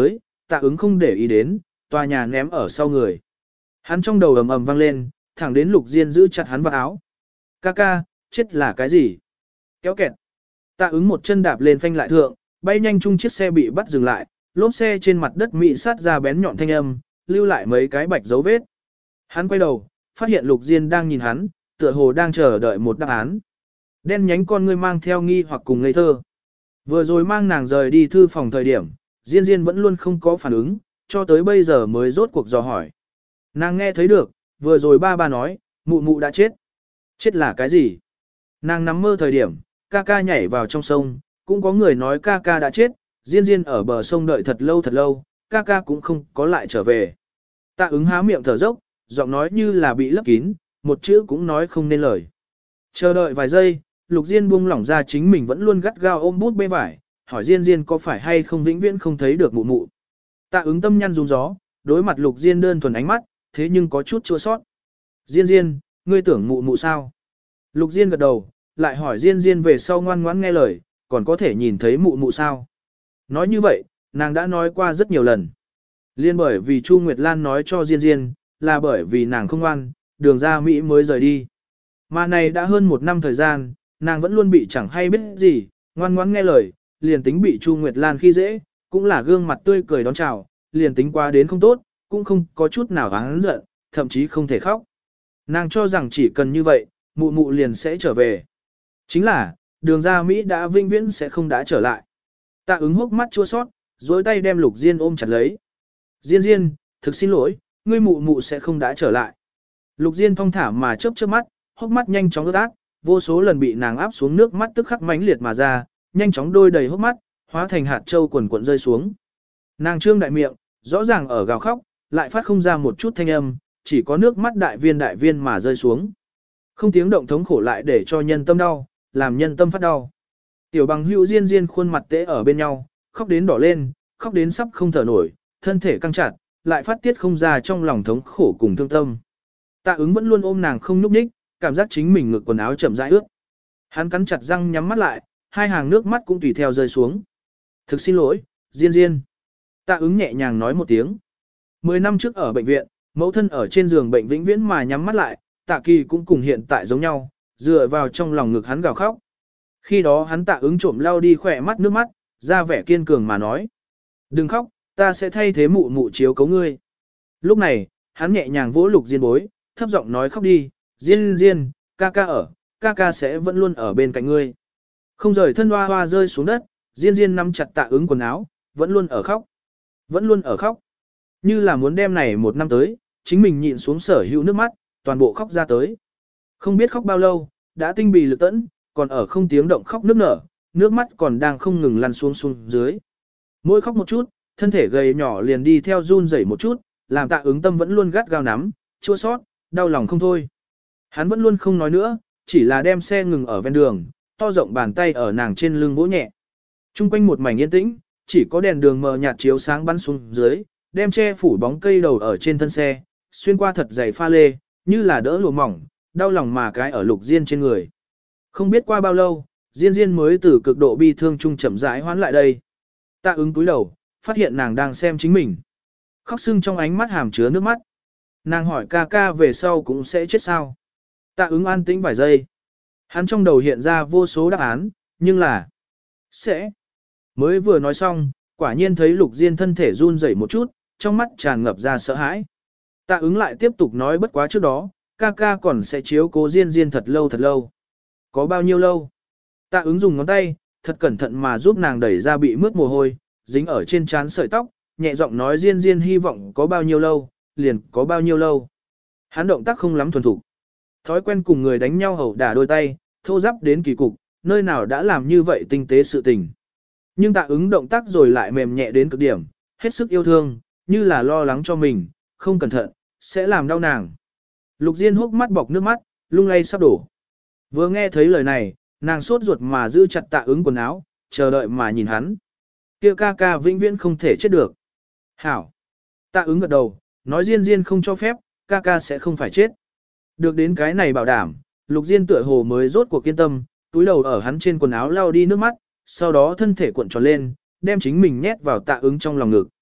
S1: tạ ứng không để ý đến, tòa nhà ném ở sau người. Hắn trong đầu ầm ầm vang lên, thẳng đến Lục Diên giữ chặt hắn vào áo. Ca ca, chết là cái gì? Kéo kẹt. Tạ ứng một chân đạp lên phanh lại thượng, bay nhanh chung chiếc xe bị bắt dừng lại, lốp xe trên mặt đất mị sát ra bén nhọn thanh âm, lưu lại mấy cái bạch dấu vết. Hắn quay đầu, phát hiện Lục Diên đang nhìn hắn, tựa hồ đang chờ đợi một đáp án. Đen nhánh con ngươi mang theo nghi hoặc cùng ngây thơ. Vừa rồi mang nàng rời đi thư phòng thời điểm, Diên Diên vẫn luôn không có phản ứng, cho tới bây giờ mới rốt cuộc dò hỏi. Nàng nghe thấy được, vừa rồi ba nói, mụ mụ đã chết. Chết là cái gì? Nàng nằm mơ thời điểm, ca ca nhảy vào trong sông, cũng có người nói ca ca đã chết, Diên Diên ở bờ sông đợi thật lâu, ca ca cũng không có lại trở về. Tạ ứng há miệng thở dốc, giọng nói như là bị lấp kín, một chữ cũng nói không nên lời. Chờ đợi vài giây, Lục Diên buông lỏng ra chính mình vẫn luôn gắt gao ôm bút bê vải, hỏi Diên Diên có phải hay không vĩnh viễn không thấy được mụ mụ. Tạ ứng tâm nhăn rung gió, đối mặt Lục Diên đơn thuần ánh mắt, thế nhưng có chút chua sót. Diên Diên, ngươi tưởng mụ mụ sao? Lục Diên gật đầu, lại hỏi Diên Diên về sau ngoan ngoãn nghe lời, còn có thể nhìn thấy mụ mụ sao? Nói như vậy, nàng đã nói qua rất nhiều lần. Liên bởi vì Chu Nguyệt Lan nói cho Diên Diên, là bởi vì nàng không ngoan, đường ra Mỹ mới rời đi. Mà này đã hơn một năm thời gian, nàng vẫn luôn bị chẳng hay biết gì, ngoan ngoãn nghe lời, liền tính bị Chu Nguyệt Lan khi dễ, cũng là gương mặt tươi cười đón chào, liền tính qua đến không tốt, cũng không có chút nào oán giận, thậm chí không thể khóc. Nàng cho rằng chỉ cần như vậy, mụ mụ liền sẽ trở về. Chính là, đường ra Mỹ đã vinh viễn sẽ không đã trở lại. Tạ ứng hốc mắt chua sót, dối tay đem Lục Diên ôm chặt lấy. Diên Diên, thực xin lỗi, ngươi mụ mụ sẽ không đã trở lại. Lục Diên thong thả mà chớp mắt, hốc mắt nhanh chóng ướt át, vô số lần bị nàng áp xuống nước mắt tức khắc mãnh liệt mà ra, nhanh chóng đôi đầy hốc mắt, hóa thành hạt châu quần cuộn rơi xuống. Nàng trương đại miệng, rõ ràng ở gào khóc, lại phát không ra một chút thanh âm, chỉ có nước mắt đại viên mà rơi xuống. Không tiếng động thống khổ lại để cho nhân tâm đau, làm nhân tâm phát đau. Tiểu Bằng Hữu Diên Diên khuôn mặt tễ ở bên nhau, khóc đến đỏ lên, khóc đến sắp không thở nổi, thân thể căng chặt, lại phát tiết không ra trong lòng thống khổ cùng thương tâm. Tạ ứng vẫn luôn ôm nàng không nhúc nhích, cảm giác chính mình ngực quần áo chậm rãi ướt. Hắn cắn chặt răng nhắm mắt lại, hai hàng nước mắt cũng tùy theo rơi xuống. Thực xin lỗi, Diên Diên. Tạ ứng nhẹ nhàng nói một tiếng. 10 năm trước ở bệnh viện, mẫu thân ở trên giường bệnh vĩnh viễn mà nhắm mắt lại, Tạ Kỳ cũng cùng hiện tại giống nhau, dựa vào trong lòng ngực hắn gào khóc. Khi đó hắn Tạ ứng trộm lau đi khỏe mắt nước mắt, ra vẻ kiên cường mà nói. Đừng khóc, ta sẽ thay thế mụ mụ chiếu cấu ngươi. Lúc này, hắn nhẹ nhàng vỗ Lục Diên bối, thấp giọng nói khóc đi, Diên Diên, ca ca ở, ca ca sẽ vẫn luôn ở bên cạnh ngươi. Không rời thân hoa hoa rơi xuống đất, Diên Diên nắm chặt Tạ ứng quần áo, vẫn luôn ở khóc. Vẫn luôn ở khóc. Như là muốn đem này một năm tới, chính mình nhịn xuống sở hữu nước mắt, toàn bộ khóc ra tới. Không biết khóc bao lâu, đã tinh bì lực tẫn, còn ở không tiếng động khóc nức nở, nước mắt còn đang không ngừng lăn xuống dưới. Mỗi khóc một chút, thân thể gầy nhỏ liền đi theo run rẩy một chút, làm Tạ ứng tâm vẫn luôn gắt gao nắm, chua sót, đau lòng không thôi. Hắn vẫn luôn không nói nữa, chỉ là đem xe ngừng ở ven đường, to rộng bàn tay ở nàng trên lưng vỗ nhẹ. Trung quanh một mảnh yên tĩnh, chỉ có đèn đường mờ nhạt chiếu sáng bắn xuống dưới, đem che phủ bóng cây đầu ở trên thân xe, xuyên qua thật dày pha lê, như là đỡ lụa mỏng, đau lòng mà cái ở Lục Diên trên người. Không biết qua bao lâu, Diên Diên mới từ cực độ bi thương trung chậm rãi hoán lại đây. Tạ ứng cúi đầu, phát hiện nàng đang xem chính mình. Khóc sưng trong ánh mắt hàm chứa nước mắt. Nàng hỏi ca ca về sau cũng sẽ chết sao. Tạ ứng an tĩnh vài giây. Hắn trong đầu hiện ra vô số đáp án, nhưng là sẽ. Mới vừa nói xong, quả nhiên thấy Lục Diên thân thể run rẩy một chút, trong mắt tràn ngập ra sợ hãi. Tạ ứng lại tiếp tục nói bất quá trước đó, ca ca còn sẽ chiếu cố Diên Diên thật lâu. Có bao nhiêu lâu? Tạ ứng dùng ngón tay, thật cẩn thận mà giúp nàng đẩy ra bị mướt mồ hôi, dính ở trên trán sợi tóc, nhẹ giọng nói Diên Diên hy vọng có bao nhiêu lâu, liền có bao nhiêu lâu. Hắn động tác không lắm thuần thục. Thói quen cùng người đánh nhau hầu đả đôi tay, thô giáp đến kỳ cục, nơi nào đã làm như vậy tinh tế sự tình. Nhưng Tạ ứng động tác rồi lại mềm nhẹ đến cực điểm, hết sức yêu thương, như là lo lắng cho mình, không cẩn thận, sẽ làm đau nàng. Lục Diên hốc mắt bọc nước mắt, lung lay sắp đổ. Vừa nghe thấy lời này, nàng sốt ruột mà giữ chặt Tạ ứng quần áo, chờ đợi mà nhìn hắn. Kia ca ca vĩnh viễn không thể chết được. Hảo. Tạ ứng gật đầu, nói Diên Diên không cho phép, ca ca sẽ không phải chết. Được đến cái này bảo đảm, Lục Diên tựa hồ mới rốt cuộc kiên tâm, túi đầu ở hắn trên quần áo lau đi nước mắt, sau đó thân thể cuộn tròn lên, đem chính mình nhét vào Tạ ứng trong lòng ngực.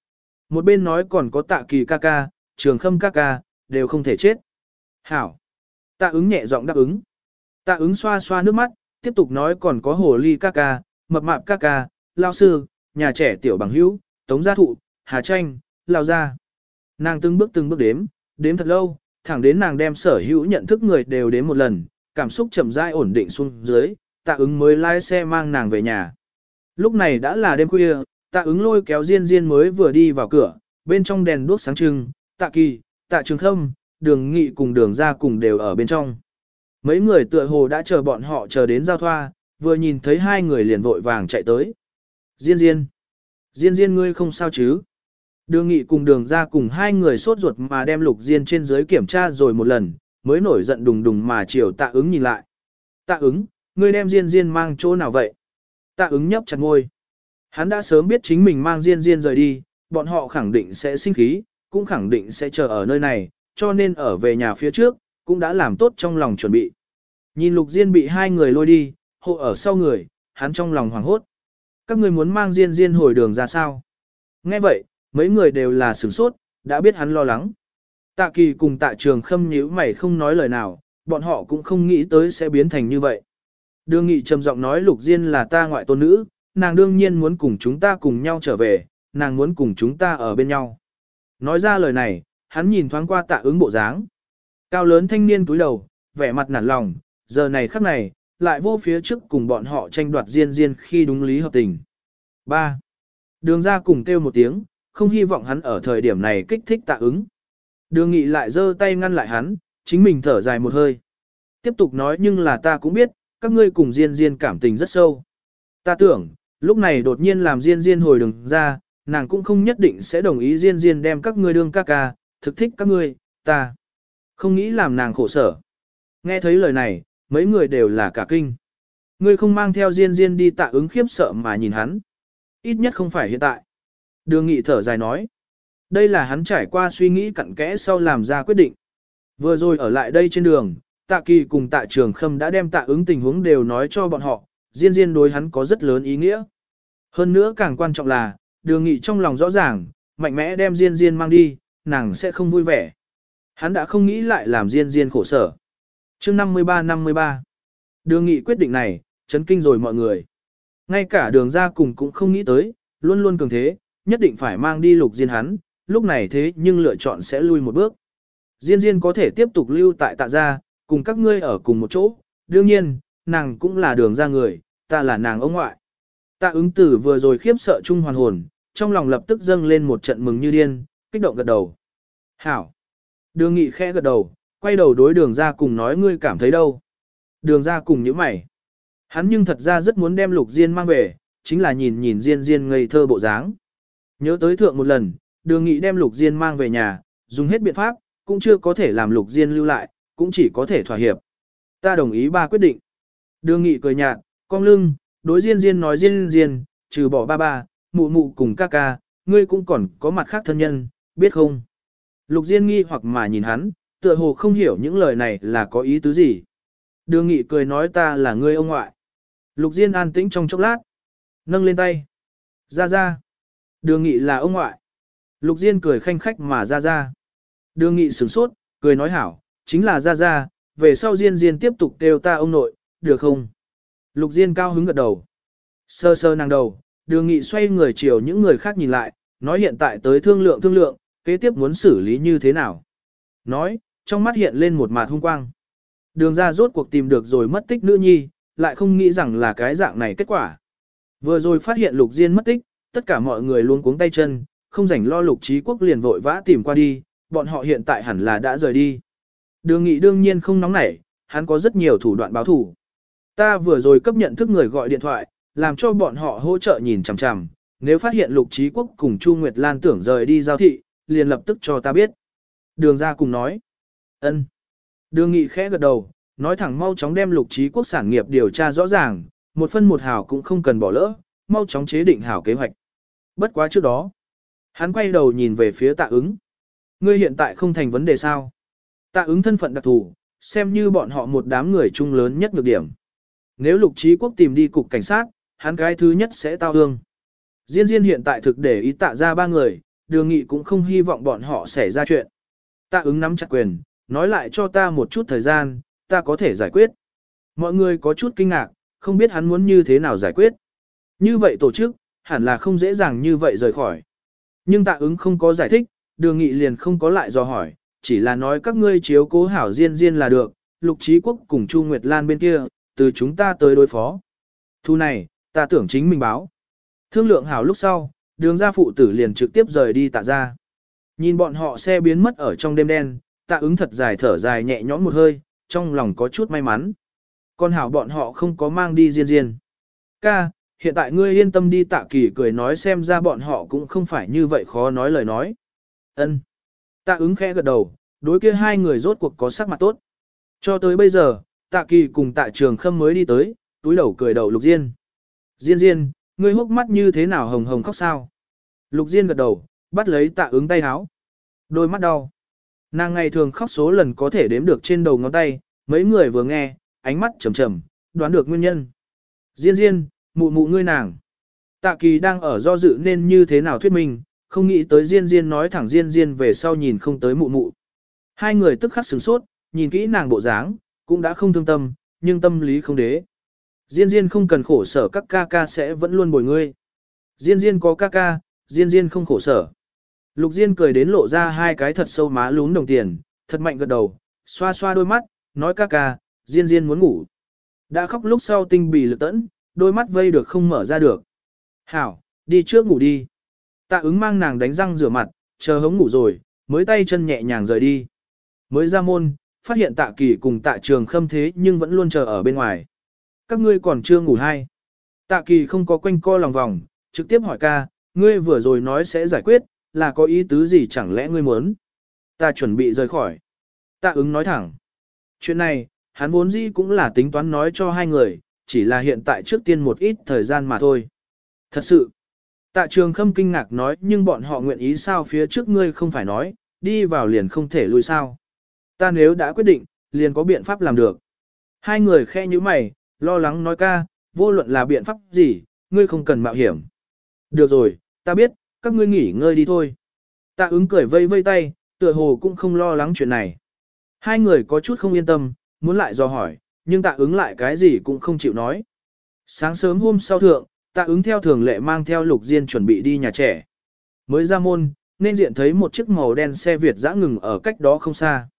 S1: Một bên nói còn có Tạ Kỳ ca ca, Trường Khâm ca ca, đều không thể chết. Hảo. Tạ ứng nhẹ giọng đáp ứng. Tạ ứng xoa xoa nước mắt, tiếp tục nói còn có Hồ Ly ca ca, Mập Mạp ca ca, Lao Sư, nhà trẻ tiểu bằng hữu, Tống Gia Thụ, Hà Tranh, Lao Gia. Nàng từng bước đếm thật lâu, thẳng đến nàng đem sở hữu nhận thức người đều đếm một lần, cảm xúc chậm rãi ổn định xuống dưới, Tạ ứng mới lái xe mang nàng về nhà. Lúc này đã là đêm khuya, Tạ ứng lôi kéo Diên Diên mới vừa đi vào cửa, bên trong đèn đuốc sáng trưng, Tạ Kỳ, Tạ Trường Khâm, Đường Nghị cùng Đường Gia cùng đều ở bên trong. Mấy người tựa hồ đã chờ bọn họ chờ đến giao thoa, vừa nhìn thấy hai người liền vội vàng chạy tới. Diên Diên, Diên Diên ngươi không sao chứ? Đường Nghị cùng Đường Gia cùng hai người sốt ruột mà đem Lục Diên trên dưới kiểm tra rồi một lần, mới nổi giận đùng đùng mà chiều Tạ ứng nhìn lại. Tạ ứng, ngươi đem Diên Diên mang chỗ nào vậy? Tạ ứng nhấp chặt ngôi. Hắn đã sớm biết chính mình mang Diên Diên rời đi, bọn họ khẳng định sẽ sinh khí, cũng khẳng định sẽ chờ ở nơi này, cho nên ở về nhà phía trước, cũng đã làm tốt trong lòng chuẩn bị. Nhìn Lục Diên bị hai người lôi đi, hộ ở sau người, hắn trong lòng hoảng hốt. Các người muốn mang Diên Diên hồi đường ra sao? Nghe vậy, mấy người đều là sửng sốt, đã biết hắn lo lắng. Tạ Kỳ cùng Tạ Trường Khâm nhíu mày không nói lời nào, bọn họ cũng không nghĩ tới sẽ biến thành như vậy. Đường Nghị trầm giọng nói Lục Diên là ta ngoại tôn nữ, nàng đương nhiên muốn cùng chúng ta cùng nhau trở về, nàng muốn cùng chúng ta ở bên nhau. Nói ra lời này, hắn nhìn thoáng qua Tạ ứng bộ dáng. Cao lớn thanh niên cúi đầu, vẻ mặt nản lòng, giờ này khắc này, lại vô phía trước cùng bọn họ tranh đoạt Diên Diên khi đúng lý hợp tình. 3. Đường Gia cùng kêu một tiếng, không hy vọng hắn ở thời điểm này kích thích Tạ ứng. Đường Nghị lại giơ tay ngăn lại hắn, chính mình thở dài một hơi. Tiếp tục nói nhưng là ta cũng biết, các ngươi cùng Diên Diên cảm tình rất sâu. Ta tưởng, lúc này đột nhiên làm Diên Diên hồi Đường Gia, nàng cũng không nhất định sẽ đồng ý Diên Diên đem các ngươi đương ca ca, thực thích các ngươi, ta không nghĩ làm nàng khổ sở. Nghe thấy lời này, mấy người đều là cả kinh. Ngươi không mang theo Diên Diên đi Tạ ứng khiếp sợ mà nhìn hắn. Ít nhất không phải hiện tại. Đường Nghị thở dài nói. Đây là hắn trải qua suy nghĩ cặn kẽ sau làm ra quyết định. Vừa rồi ở lại đây trên đường, Tạ Kỳ cùng Tạ Trường Khâm đã đem Tạ ứng tình huống đều nói cho bọn họ, Diên Diên đối hắn có rất lớn ý nghĩa. Hơn nữa càng quan trọng là, Đường Nghị trong lòng rõ ràng, mạnh mẽ đem Diên Diên mang đi, nàng sẽ không vui vẻ. Hắn đã không nghĩ lại làm Diên Diên khổ sở. Chương 53. Đường Nghị quyết định này, chấn kinh rồi mọi người. Ngay cả Đường Gia cùng cũng không nghĩ tới, luôn luôn cường thế, nhất định phải mang đi Lục Diên hắn, lúc này thế nhưng lựa chọn sẽ lui một bước. Diên Diên có thể tiếp tục lưu tại Tạ gia, cùng các ngươi ở cùng một chỗ, đương nhiên, nàng cũng là Đường Gia người, ta là nàng ông ngoại. Tạ ứng tử vừa rồi khiếp sợ chung hoàn hồn, trong lòng lập tức dâng lên một trận mừng như điên, kích động gật đầu. Hảo. Đường Nghị khẽ gật đầu, quay đầu đối Đường Gia cùng nói ngươi cảm thấy đâu. Đường Gia cùng nhíu mày. Hắn nhưng thật ra rất muốn đem Lục Diên mang về, chính là nhìn Diên Diên ngây thơ bộ dáng. Nhớ tới thượng một lần, Đường Nghị đem Lục Diên mang về nhà, dùng hết biện pháp, cũng chưa có thể làm Lục Diên lưu lại, cũng chỉ có thể thỏa hiệp. Ta đồng ý ba quyết định. Đường Nghị cười nhạt, cong lưng, đối Diên Diên nói Diên Diên, trừ bỏ ba, mụ mụ cùng ca ca, ngươi cũng còn có mặt khác thân nhân, biết không? Lục Diên nghi hoặc mà nhìn hắn, tựa hồ không hiểu những lời này là có ý tứ gì. Đường Nghị cười nói ta là ngươi ông ngoại. Lục Diên an tĩnh trong chốc lát, nâng lên tay. Ra. Đường Nghị là ông ngoại. Lục Diên cười khanh khách mà ra. Đường Nghị sửng sốt, cười nói hảo, chính là ra, về sau Diên tiếp tục kêu ta ông nội, được không? Lục Diên cao hứng gật đầu. Sơ nàng đầu, Đường Nghị xoay người chiều những người khác nhìn lại, nói hiện tại tới thương lượng, kế tiếp muốn xử lý như thế nào. Nói, trong mắt hiện lên một mạt hung quang. Đường Gia rốt cuộc tìm được rồi mất tích nữ nhi, lại không nghĩ rằng là cái dạng này kết quả. Vừa rồi phát hiện Lục Diên mất tích, tất cả mọi người luôn cuống tay chân, không rảnh lo Lục Trí Quốc liền vội vã tìm qua đi, bọn họ hiện tại hẳn là đã rời đi. Đường Nghị đương nhiên không nóng nảy, hắn có rất nhiều thủ đoạn báo thủ. Ta vừa rồi cấp nhận thức người gọi điện thoại, làm cho bọn họ hỗ trợ nhìn chằm chằm, nếu phát hiện Lục Trí Quốc cùng Chu Nguyệt Lan tưởng rời đi giao thị, liền lập tức cho ta biết. Đường Gia cùng nói. Ân. Đường Nghị khẽ gật đầu, nói thẳng mau chóng đem Lục Trí Quốc sản nghiệp điều tra rõ ràng, một phân một hào cũng không cần bỏ lỡ, mau chóng chế định hảo kế hoạch. Bất quá trước đó, hắn quay đầu nhìn về phía Tạ ứng. Ngươi hiện tại không thành vấn đề sao? Tạ ứng thân phận đặc thù, xem như bọn họ một đám người chung lớn nhất nhược điểm. Nếu Lục Trí Quốc tìm đi cục cảnh sát, hắn cái thứ nhất sẽ tao ương. Diên hiện tại thực để ý Tạ ra ba người, Đường Nghị cũng không hy vọng bọn họ xảy ra chuyện. Tạ ứng nắm chặt quyền, nói lại cho ta một chút thời gian, ta có thể giải quyết. Mọi người có chút kinh ngạc, không biết hắn muốn như thế nào giải quyết. Như vậy tổ chức, hẳn là không dễ dàng như vậy rời khỏi. Nhưng Tạ ứng không có giải thích, Đường Nghị liền không có lại dò hỏi, chỉ là nói các ngươi chiếu cố hảo Diên Diên là được, Lục Chí Quốc cùng Chu Nguyệt Lan bên kia, từ chúng ta tới đối phó. Thu này, ta tưởng chính mình báo. Thương lượng hảo lúc sau, Đường gia phụ tử liền trực tiếp rời đi Tạ gia. Nhìn bọn họ xe biến mất ở trong đêm đen, Tạ ứng thật dài thở dài nhẹ nhõm một hơi, trong lòng có chút may mắn. Còn hảo bọn họ không có mang đi Diên Diên. Ca, hiện tại ngươi yên tâm đi. Tạ Kỳ cười nói xem ra bọn họ cũng không phải như vậy khó nói lời nói. Ân. Tạ ứng khẽ gật đầu, đối kia hai người rốt cuộc có sắc mặt tốt. Cho tới bây giờ, Tạ Kỳ cùng Tạ Trường Khâm mới đi tới, túi đầu cười đầu Lục Diên. Diên Diên, ngươi hốc mắt như thế nào hồng hồng khóc sao? Lục Diên gật đầu, bắt lấy Tạ ứng tay háo. Đôi mắt đau. Nàng ngày thường khóc số lần có thể đếm được trên đầu ngón tay, mấy người vừa nghe, ánh mắt trầm trầm, đoán được nguyên nhân. Diên Diên, mụ mụ ngươi nàng. Tạ Kỳ đang ở do dự nên như thế nào thuyết minh, không nghĩ tới Diên Diên nói thẳng Diên Diên về sau nhìn không tới mụ mụ. Hai người tức khắc sửng sốt, nhìn kỹ nàng bộ dáng, cũng đã không thương tâm, nhưng tâm lý không đế. Diên Diên không cần khổ sở, các ca ca sẽ vẫn luôn bồi ngươi. Diên Diên có ca ca, Diên Diên không khổ sở. Lục Diên cười đến lộ ra hai cái thật sâu má lún đồng tiền, thật mạnh gật đầu, xoa xoa đôi mắt, nói ca ca, Diên Diên muốn ngủ. Đã khóc lúc sau tinh bì lực tẫn, đôi mắt vây được không mở ra được. Hảo, đi trước ngủ đi. Tạ ứng mang nàng đánh răng rửa mặt, chờ hống ngủ rồi, mới tay chân nhẹ nhàng rời đi. Mới ra môn, phát hiện Tạ Kỳ cùng Tạ Trường Khâm thế nhưng vẫn luôn chờ ở bên ngoài. Các ngươi còn chưa ngủ hay? Tạ Kỳ không có quanh co lòng vòng, trực tiếp hỏi ca, ngươi vừa rồi nói sẽ giải quyết, là có ý tứ gì chẳng lẽ ngươi muốn? Ta chuẩn bị rời khỏi. Tạ ứng nói thẳng. Chuyện này, hắn vốn dĩ cũng là tính toán nói cho hai người, chỉ là hiện tại trước tiên một ít thời gian mà thôi. Thật sự. Tạ Trường Khâm kinh ngạc nói nhưng bọn họ nguyện ý sao phía trước ngươi không phải nói, đi vào liền không thể lùi sao. Ta nếu đã quyết định, liền có biện pháp làm được. Hai người khe như mày, lo lắng nói ca, vô luận là biện pháp gì, ngươi không cần mạo hiểm. Được rồi, ta biết, các ngươi nghỉ ngơi đi thôi. Tạ ứng cười vây vây tay, tựa hồ cũng không lo lắng chuyện này. Hai người có chút không yên tâm, muốn lại dò hỏi, nhưng tạ ứng lại cái gì cũng không chịu nói. Sáng sớm hôm sau thượng, tạ ứng theo thường lệ mang theo Lục Diên chuẩn bị đi nhà trẻ. Mới ra môn, nên diện thấy một chiếc màu đen xe Việt dã ngừng ở cách đó không xa.